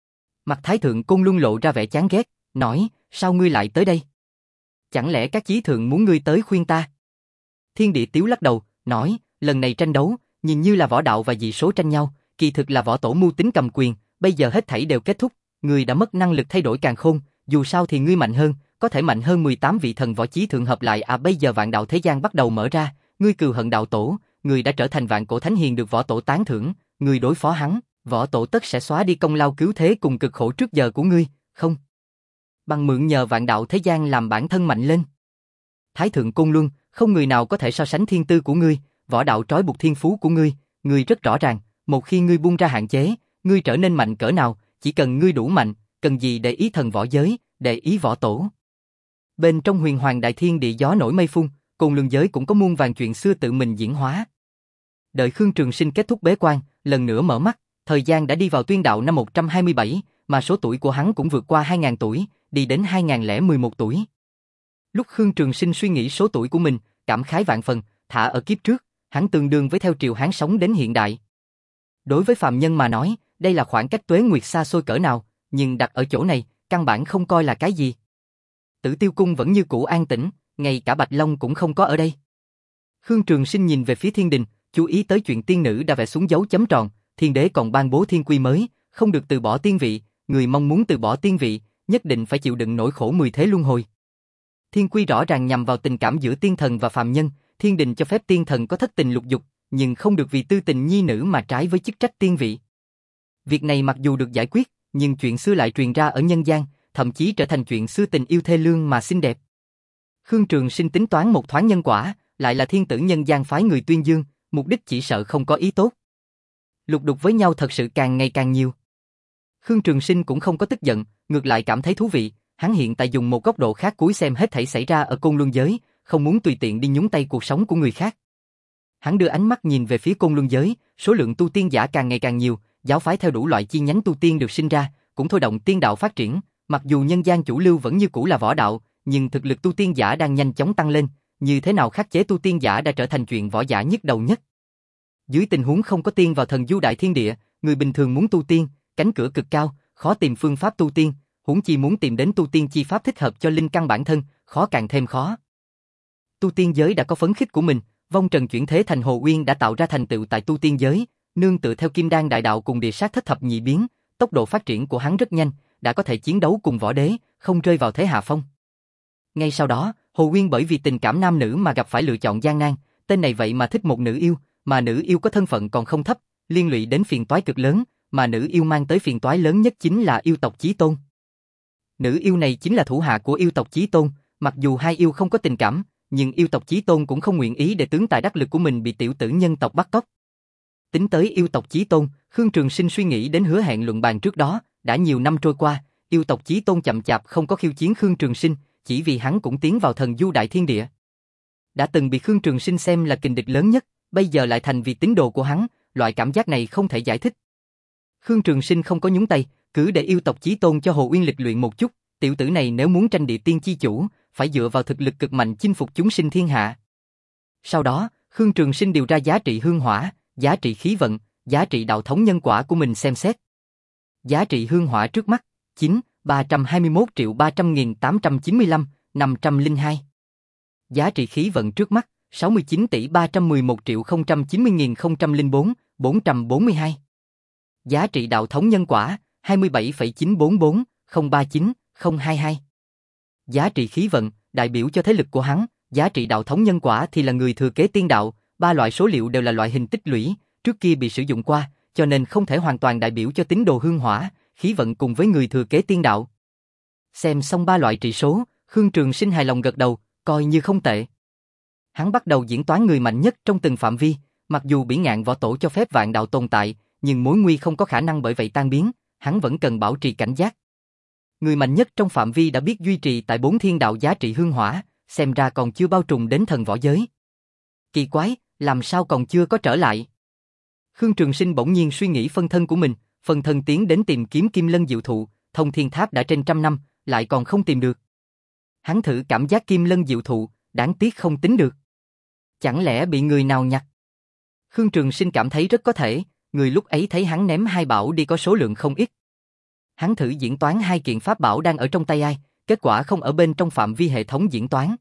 Mặt Thái thượng Côn Luân lộ ra vẻ chán ghét, nói, sao ngươi lại tới đây? Chẳng lẽ các chí thượng muốn ngươi tới khuyên ta? Thiên Địa Tiếu lắc đầu, nói, lần này tranh đấu, nhìn như là võ đạo và dị số tranh nhau, kỳ thực là võ tổ mưu tính cầm quyền, bây giờ hết thảy đều kết thúc, ngươi đã mất năng lực thay đổi càn khôn, dù sao thì ngươi mạnh hơn, có thể mạnh hơn mười tám vị thần võ chí thượng hợp lại à bây giờ vạn đạo thế gian bắt đầu mở ra, ngươi cừu hận đạo tổ, ngươi đã trở thành vạn cổ thánh hiền được võ tổ tán thưởng, ngươi đối phó hắn, võ tổ tất sẽ xóa đi công lao cứu thế cùng cực khổ trước giờ của ngươi, không? Bằng mượn nhờ vạn đạo thế gian làm bản thân mạnh lên. Thái thượng Côn Luân, không người nào có thể so sánh thiên tư của ngươi, võ đạo trói buộc thiên phú của ngươi, ngươi rất rõ ràng, một khi ngươi buông ra hạn chế, ngươi trở nên mạnh cỡ nào, chỉ cần ngươi đủ mạnh, cần gì để ý thần võ giới, để ý võ tổ. Bên trong huyền hoàng đại thiên địa gió nổi mây phun, Côn Luân giới cũng có muôn vàn chuyện xưa tự mình diễn hóa. Đợi Khương Trường Sinh kết thúc bế quan, lần nữa mở mắt, thời gian đã đi vào tuyên đạo năm một trăm hai mươi bảy, mà số tuổi của hắn cũng vượt qua hai nghìn tuổi, đi đến hai nghìn lẻ mười một tuổi. Lúc Khương Trường Sinh suy nghĩ số tuổi của mình, cảm khái vạn phần, thả ở kiếp trước, hắn tương đương với theo triều Hán sống đến hiện đại. Đối với phàm nhân mà nói, đây là khoảng cách tuế nguyệt xa xôi cỡ nào, nhưng đặt ở chỗ này, căn bản không coi là cái gì. Tử Tiêu Cung vẫn như cũ an tĩnh, ngay cả Bạch Long cũng không có ở đây. Khương Trường Sinh nhìn về phía thiên đình, chú ý tới chuyện tiên nữ đã vẽ xuống dấu chấm tròn, thiên đế còn ban bố thiên quy mới, không được từ bỏ tiên vị, người mong muốn từ bỏ tiên vị, nhất định phải chịu đựng nỗi khổ mười thế luân hồi. Thiên quy rõ ràng nhằm vào tình cảm giữa tiên thần và phàm nhân, thiên đình cho phép tiên thần có thất tình lục dục, nhưng không được vì tư tình nhi nữ mà trái với chức trách tiên vị. Việc này mặc dù được giải quyết, nhưng chuyện xưa lại truyền ra ở nhân gian, thậm chí trở thành chuyện xưa tình yêu thê lương mà xinh đẹp. Khương Trường Sinh tính toán một thoáng nhân quả, lại là thiên tử nhân gian phái người tuyên dương, mục đích chỉ sợ không có ý tốt. Lục đục với nhau thật sự càng ngày càng nhiều. Khương Trường Sinh cũng không có tức giận, ngược lại cảm thấy thú vị, hắn hiện tại dùng một góc độ khác cúi xem hết thảy xảy ra ở Côn Luân giới, không muốn tùy tiện đi nhúng tay cuộc sống của người khác. Hắn đưa ánh mắt nhìn về phía Côn Luân giới, số lượng tu tiên giả càng ngày càng nhiều, giáo phái theo đủ loại chi nhánh tu tiên được sinh ra, cũng thôi động tiên đạo phát triển, mặc dù nhân gian chủ lưu vẫn như cũ là võ đạo, nhưng thực lực tu tiên giả đang nhanh chóng tăng lên, như thế nào khắc chế tu tiên giả đã trở thành chuyện võ giả nhức đầu nhất. Dưới tình huống không có tiên vào thần du đại thiên địa, người bình thường muốn tu tiên, cánh cửa cực cao, khó tìm phương pháp tu tiên, huống chi muốn tìm đến tu tiên chi pháp thích hợp cho linh căn bản thân, khó càng thêm khó. Tu tiên giới đã có phấn khích của mình, vong trần chuyển thế thành Hồ Uyên đã tạo ra thành tựu tại tu tiên giới, nương tựa theo Kim Đan đại đạo cùng địa sát thất thập nhị biến, tốc độ phát triển của hắn rất nhanh, đã có thể chiến đấu cùng võ đế, không rơi vào thế hạ phong. Ngay sau đó, Hồ Uyên bởi vì tình cảm nam nữ mà gặp phải lựa chọn gian nan, tên này vậy mà thích một nữ yêu, mà nữ yêu có thân phận còn không thấp, liên lụy đến phiền toái cực lớn, mà nữ yêu mang tới phiền toái lớn nhất chính là yêu tộc Chí Tôn. Nữ yêu này chính là thủ hạ của yêu tộc Chí Tôn, mặc dù hai yêu không có tình cảm, nhưng yêu tộc Chí Tôn cũng không nguyện ý để tướng tài đắc lực của mình bị tiểu tử nhân tộc bắt cóc. Tính tới yêu tộc Chí Tôn, Khương Trường Sinh suy nghĩ đến hứa hẹn luận bàn trước đó, đã nhiều năm trôi qua, yêu tộc Chí Tôn chậm chạp không có khiêu chiến Khương Trường Sinh, chỉ vì hắn cũng tiến vào thần du đại thiên địa. Đã từng bị Khương Trường Sinh xem là kình địch lớn nhất, bây giờ lại thành vì tín đồ của hắn, loại cảm giác này không thể giải thích. Khương Trường Sinh không có nhúng tay, cứ để yêu tộc Chí Tôn cho Hồ Uyên lịch luyện một chút, tiểu tử này nếu muốn tranh địa tiên chi chủ, phải dựa vào thực lực cực mạnh chinh phục chúng sinh thiên hạ. Sau đó, Khương Trường Sinh điều ra giá trị hương hỏa, giá trị khí vận, giá trị đạo thống nhân quả của mình xem xét. Giá trị hương hỏa trước mắt, chín, ba trăm hai mươi mốt triệu ba trăm nghìn tám trăm chín mươi lăm, năm trăm lẻ hai. Giá trị khí vận trước mắt, sáu mươi chín tỷ ba trăm mười một triệu không trăm chín mươi nghìn không trăm lẻ bốn, bốn trăm bốn mươi hai. Giá trị đạo thống nhân quả, hai mươi bảy phẩy chín bốn bốn, không ba chín, không hai hai. Giá trị khí vận, đại biểu cho thế lực của hắn, giá trị đạo thống nhân quả thì là người thừa kế tiên đạo, ba loại số liệu đều là loại hình tích lũy, trước kia bị sử dụng qua, cho nên không thể hoàn toàn đại biểu cho tín đồ hương hỏa, khí vận cùng với người thừa kế tiên đạo. Xem xong ba loại trị số, Khương Trường Sinh hài lòng gật đầu, coi như không tệ. Hắn bắt đầu diễn toán người mạnh nhất trong từng phạm vi, mặc dù Bỉ Ngạn Võ Tổ cho phép vạn đạo tồn tại, nhưng mối nguy không có khả năng bởi vậy tan biến, hắn vẫn cần bảo trì cảnh giác. Người mạnh nhất trong phạm vi đã biết duy trì tại bốn thiên đạo giá trị hương hỏa, xem ra còn chưa bao trùm đến thần võ giới. Kỳ quái, làm sao còn chưa có trở lại? Khương Trường Sinh bỗng nhiên suy nghĩ phân thân của mình, phân thân tiến đến tìm kiếm Kim Lân Diệu Thụ, Thông Thiên Tháp đã trên trăm năm, lại còn không tìm được. Hắn thử cảm giác Kim Lân Diệu Thụ, đáng tiếc không tính được. Chẳng lẽ bị người nào nhặt? Khương Trường Sinh cảm thấy rất có thể, người lúc ấy thấy hắn ném hai bảo đi có số lượng không ít. Hắn thử diễn toán hai kiện pháp bảo đang ở trong tay ai, kết quả không ở bên trong phạm vi hệ thống diễn toán.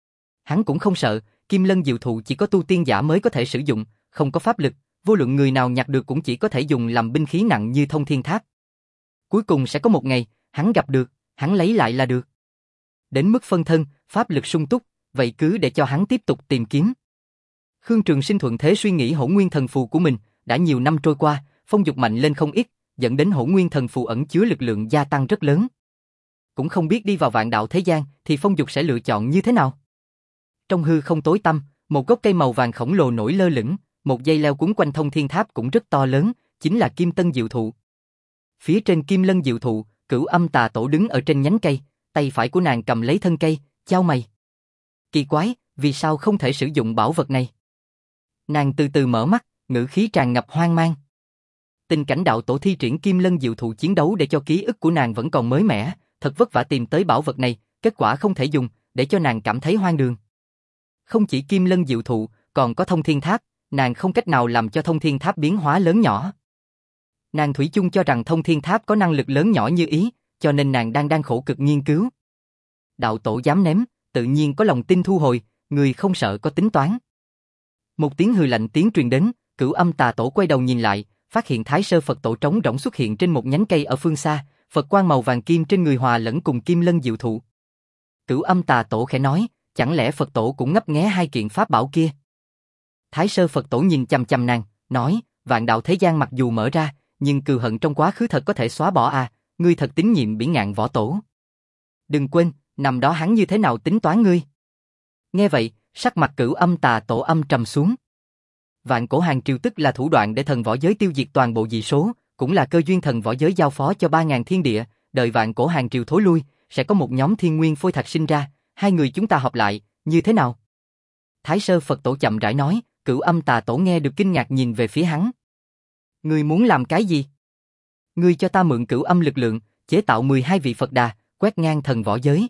Hắn cũng không sợ, Kim Lân Diệu Thụ chỉ có tu tiên giả mới có thể sử dụng, không có pháp lực, vô luận người nào nhặt được cũng chỉ có thể dùng làm binh khí nặng như Thông Thiên Tháp. Cuối cùng sẽ có một ngày, hắn gặp được, hắn lấy lại là được. Đến mức phân thân, pháp lực sung túc, vậy cứ để cho hắn tiếp tục tìm kiếm. Khương Trường Sinh thuận thế suy nghĩ Hỗn Nguyên Thần Phù của mình, đã nhiều năm trôi qua, phong dục mạnh lên không ít, dẫn đến Hỗn Nguyên Thần Phù ẩn chứa lực lượng gia tăng rất lớn. Cũng không biết đi vào vạn đạo thế gian thì phong dục sẽ lựa chọn như thế nào. Trong hư không tối tăm, một gốc cây màu vàng khổng lồ nổi lơ lửng, một dây leo quấn quanh Thông Thiên Tháp cũng rất to lớn, chính là Kim Tân Diệu Thụ. Phía trên Kim Lân Diệu Thụ, Cửu Âm Tà Tổ đứng ở trên nhánh cây, tay phải của nàng cầm lấy thân cây, chau mày. Kỳ quái, vì sao không thể sử dụng bảo vật này? Nàng từ từ mở mắt, ngữ khí tràn ngập hoang mang. Tình cảnh đạo tổ thi triển Kim Lân Diệu Thụ chiến đấu để cho ký ức của nàng vẫn còn mới mẻ, thật vất vả tìm tới bảo vật này, kết quả không thể dùng, để cho nàng cảm thấy hoang đường. Không chỉ Kim Lân Diệu Thụ, còn có Thông Thiên Tháp, nàng không cách nào làm cho Thông Thiên Tháp biến hóa lớn nhỏ. Nàng thủy chung cho rằng Thông Thiên Tháp có năng lực lớn nhỏ như ý, cho nên nàng đang đang khổ cực nghiên cứu. Đạo tổ dám ném, tự nhiên có lòng tin thu hồi, người không sợ có tính toán. Một tiếng hừ lạnh tiếng truyền đến, Cửu Âm Tà Tổ quay đầu nhìn lại, phát hiện Thái Sơ Phật Tổ trống rỗng xuất hiện trên một nhánh cây ở phương xa, Phật quang màu vàng kim trên người hòa lẫn cùng Kim Lân Diệu Thụ. Cửu Âm Tà Tổ khẽ nói, chẳng lẽ Phật Tổ cũng ngấp nghé hai kiện pháp bảo kia? Thái Sơ Phật Tổ nhìn chằm chằm nàng, nói, vạn đạo thế gian mặc dù mở ra, nhưng cừu hận trong quá khứ thật có thể xóa bỏ à, ngươi thật tín nhiệm Bỉ Ngạn Võ Tổ. Đừng quên, năm đó hắn như thế nào tính toán ngươi? Nghe vậy, sắc mặt Cửu Âm Tà Tổ âm trầm xuống. Vạn Cổ Hàng Triều tức là thủ đoạn để thần võ giới tiêu diệt toàn bộ dị số, cũng là cơ duyên thần võ giới giao phó cho ba ngàn thiên địa, đợi Vạn Cổ Hàng Triều thối lui, sẽ có một nhóm thiên nguyên phôi thạch sinh ra, hai người chúng ta hợp lại, như thế nào? Thái Sơ Phật Tổ chậm rãi nói, Cửu Âm Tà Tổ nghe được kinh ngạc nhìn về phía hắn. Ngươi muốn làm cái gì? Ngươi cho ta mượn cửu âm lực lượng, chế tạo mười hai vị Phật Đà, quét ngang thần võ giới.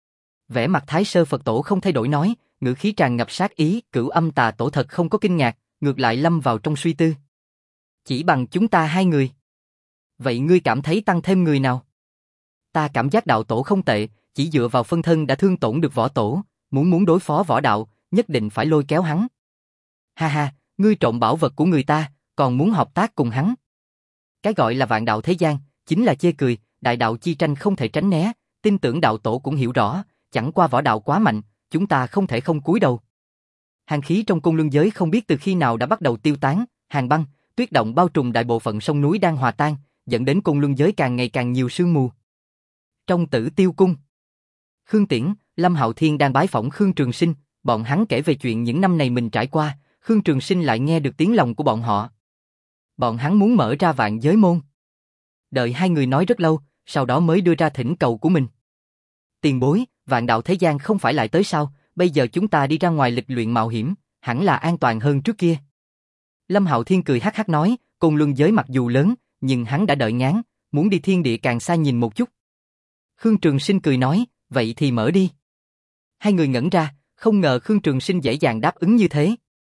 Vẻ mặt Thái Sơ Phật Tổ không thay đổi nói, ngữ khí tràn ngập sát ý, Cửu Âm Tà Tổ thật không có kinh ngạc, ngược lại lâm vào trong suy tư. Chỉ bằng chúng ta hai người. Vậy ngươi cảm thấy tăng thêm người nào? Ta cảm giác đạo tổ không tệ, chỉ dựa vào phân thân đã thương tổn được võ tổ, muốn muốn đối phó võ đạo, nhất định phải lôi kéo hắn. Ha ha, ngươi trộm bảo vật của người ta, còn muốn hợp tác cùng hắn. Cái gọi là vạn đạo thế gian, chính là chê cười, đại đạo chi tranh không thể tránh né, tin tưởng đạo tổ cũng hiểu rõ, chẳng qua võ đạo quá mạnh, chúng ta không thể không cúi đầu. Hàn khí trong Côn Luân giới không biết từ khi nào đã bắt đầu tiêu tán, hàn băng, tuyết động bao trùm đại bộ phận sông núi đang hòa tan, dẫn đến Côn Luân giới càng ngày càng nhiều sương mù. Trong Tử Tiêu Cung, Khương Tiễn, Lâm Hạo Thiên đang bái phỏng Khương Trường Sinh, bọn hắn kể về chuyện những năm này mình trải qua, Khương Trường Sinh lại nghe được tiếng lòng của bọn họ. Bọn hắn muốn mở ra vạn giới môn. Đợi hai người nói rất lâu, sau đó mới đưa ra thỉnh cầu của mình. Tiền bối, vạn đạo thế gian không phải lại tới sao, bây giờ chúng ta đi ra ngoài lịch luyện mạo hiểm, hẳn là an toàn hơn trước kia. Lâm Hạo Thiên cười hắc hắc nói, Côn Luân giới mặc dù lớn, nhưng hắn đã đợi ngán, muốn đi thiên địa càng xa nhìn một chút. Khương Trường Sinh cười nói, vậy thì mở đi. Hai người ngẩn ra, không ngờ Khương Trường Sinh dễ dàng đáp ứng như thế.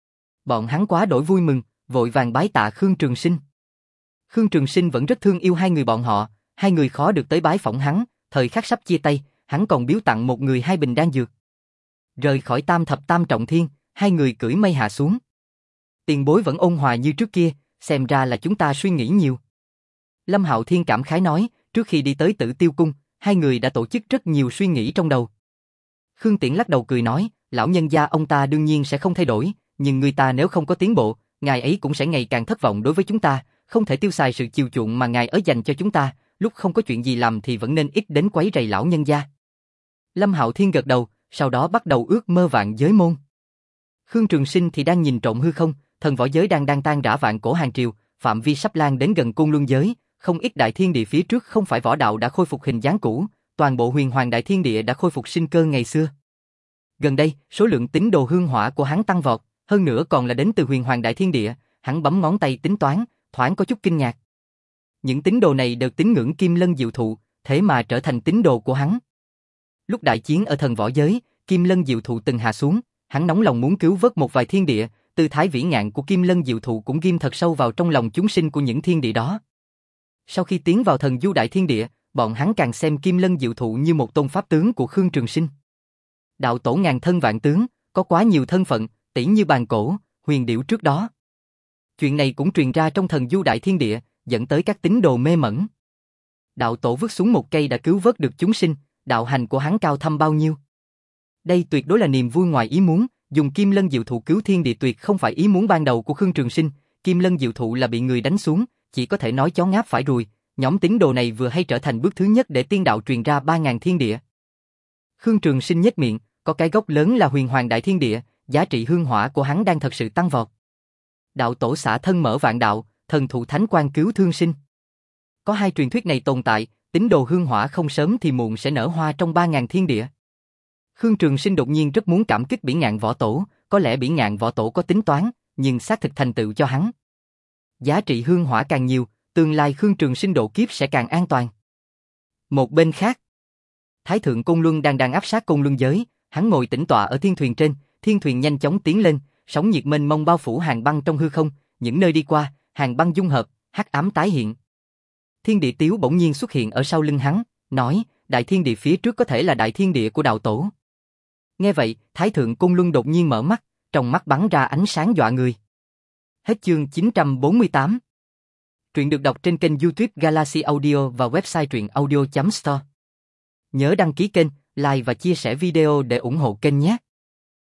Bọn hắn quá đổi vui mừng, vội vàng bái tạ Khương Trường Sinh. Khương Trường Sinh vẫn rất thương yêu hai người bọn họ, hai người khó được tới bái phỏng hắn, thời khắc sắp chia tay, hắn còn biếu tặng một người hai bình đan dược. Rời khỏi Tam Thập Tam Trọng Thiên, hai người cưỡi mây hạ xuống. Tiền bối vẫn ôn hòa như trước kia, xem ra là chúng ta suy nghĩ nhiều. Lâm Hạo Thiên cảm khái nói, trước khi đi tới Tử Tiêu Cung, hai người đã tổ chức rất nhiều suy nghĩ trong đầu. Khương Tiễn lắc đầu cười nói, lão nhân gia ông ta đương nhiên sẽ không thay đổi, nhưng người ta nếu không có tiến bộ, ngài ấy cũng sẽ ngày càng thất vọng đối với chúng ta, không thể tiêu xài sự chiều chuộng mà ngài ấy dành cho chúng ta, lúc không có chuyện gì làm thì vẫn nên ít đến quấy rầy lão nhân gia. Lâm Hạo Thiên gật đầu, sau đó bắt đầu ước mơ vạn giới môn. Khương Trường Sinh thì đang nhìn trộm hư không, thần võ giới đang đang tan rã vạn cổ hàng triều, phạm vi sắp lan đến gần Côn Luân giới, không ít đại thiên địa phía trước không phải võ đạo đã khôi phục hình dáng cũ, toàn bộ huyền hoàng đại thiên địa đã khôi phục sinh cơ ngày xưa. Gần đây, số lượng tín đồ hương hỏa của hắn tăng vọt, hơn nữa còn là đến từ huyền hoàng đại thiên địa, hắn bấm ngón tay tính toán, thoáng có chút kinh ngạc. Những tín đồ này đều tín ngưỡng Kim Lân Diệu Thụ, thế mà trở thành tín đồ của hắn. Lúc đại chiến ở thần võ giới, Kim Lân Diệu Thụ từng hạ xuống, hắn nóng lòng muốn cứu vớt một vài thiên địa, tư thái vĩ ngạn của Kim Lân Diệu Thụ cũng ghim thật sâu vào trong lòng chúng sinh của những thiên địa đó. Sau khi tiến vào thần du đại thiên địa, bọn hắn càng xem Kim Lân Diệu Thụ như một tôn pháp tướng của Khương Trường Sinh. Đạo tổ ngàn thân vạn tướng, có quá nhiều thân phận, tỷ như bàn cổ, huyền điểu trước đó. Chuyện này cũng truyền ra trong thần du đại thiên địa, dẫn tới các tín đồ mê mẩn. Đạo tổ vứt xuống một cây đã cứu vớt được chúng sinh, đạo hành của hắn cao thâm bao nhiêu. Đây tuyệt đối là niềm vui ngoài ý muốn, dùng Kim Lân Diệu Thụ cứu thiên địa tuyệt không phải ý muốn ban đầu của Khương Trường Sinh, Kim Lân Diệu Thụ là bị người đánh xuống, chỉ có thể nói chó ngáp phải ruồi, nhóm tín đồ này vừa hay trở thành bước thứ nhất để tiên đạo truyền ra ba ngàn thiên địa. Khương Trường Sinh nhếch miệng, có cái gốc lớn là huyền hoàng đại thiên địa, giá trị hương hỏa của hắn đang thật sự tăng vọt. Đạo tổ xả thân mở vạn đạo, thần thụ thánh quan cứu thương sinh. Có hai truyền thuyết này tồn tại, tín đồ hương hỏa không sớm thì muộn sẽ nở hoa trong ba ngàn thiên địa. Khương Trường Sinh đột nhiên rất muốn cảm kích Bỉ Ngạn Võ Tổ, có lẽ Bỉ Ngạn Võ Tổ có tính toán, nhưng xác thực thành tựu cho hắn. Giá trị hương hỏa càng nhiều, tương lai Khương Trường Sinh độ kiếp sẽ càng an toàn. Một bên khác, Thái thượng Côn Luân đang đang áp sát Côn Luân giới, hắn ngồi tĩnh tọa ở thiên thuyền trên, thiên thuyền nhanh chóng tiến lên, sóng nhiệt mênh mông bao phủ hàng băng trong hư không, những nơi đi qua, hàng băng dung hợp, hắc ám tái hiện. Thiên địa tiếu bỗng nhiên xuất hiện ở sau lưng hắn, nói, đại thiên địa phía trước có thể là đại thiên địa của đạo tổ. Nghe vậy, Thái thượng Côn Luân đột nhiên mở mắt, trong mắt bắn ra ánh sáng dọa người. Hết chương chín trăm bốn mươi tám. Truyện được đọc trên kênh YouTube Galaxy Audio và website truyện audio chấm store. Nhớ đăng ký kênh, like và chia sẻ video để ủng hộ kênh nhé.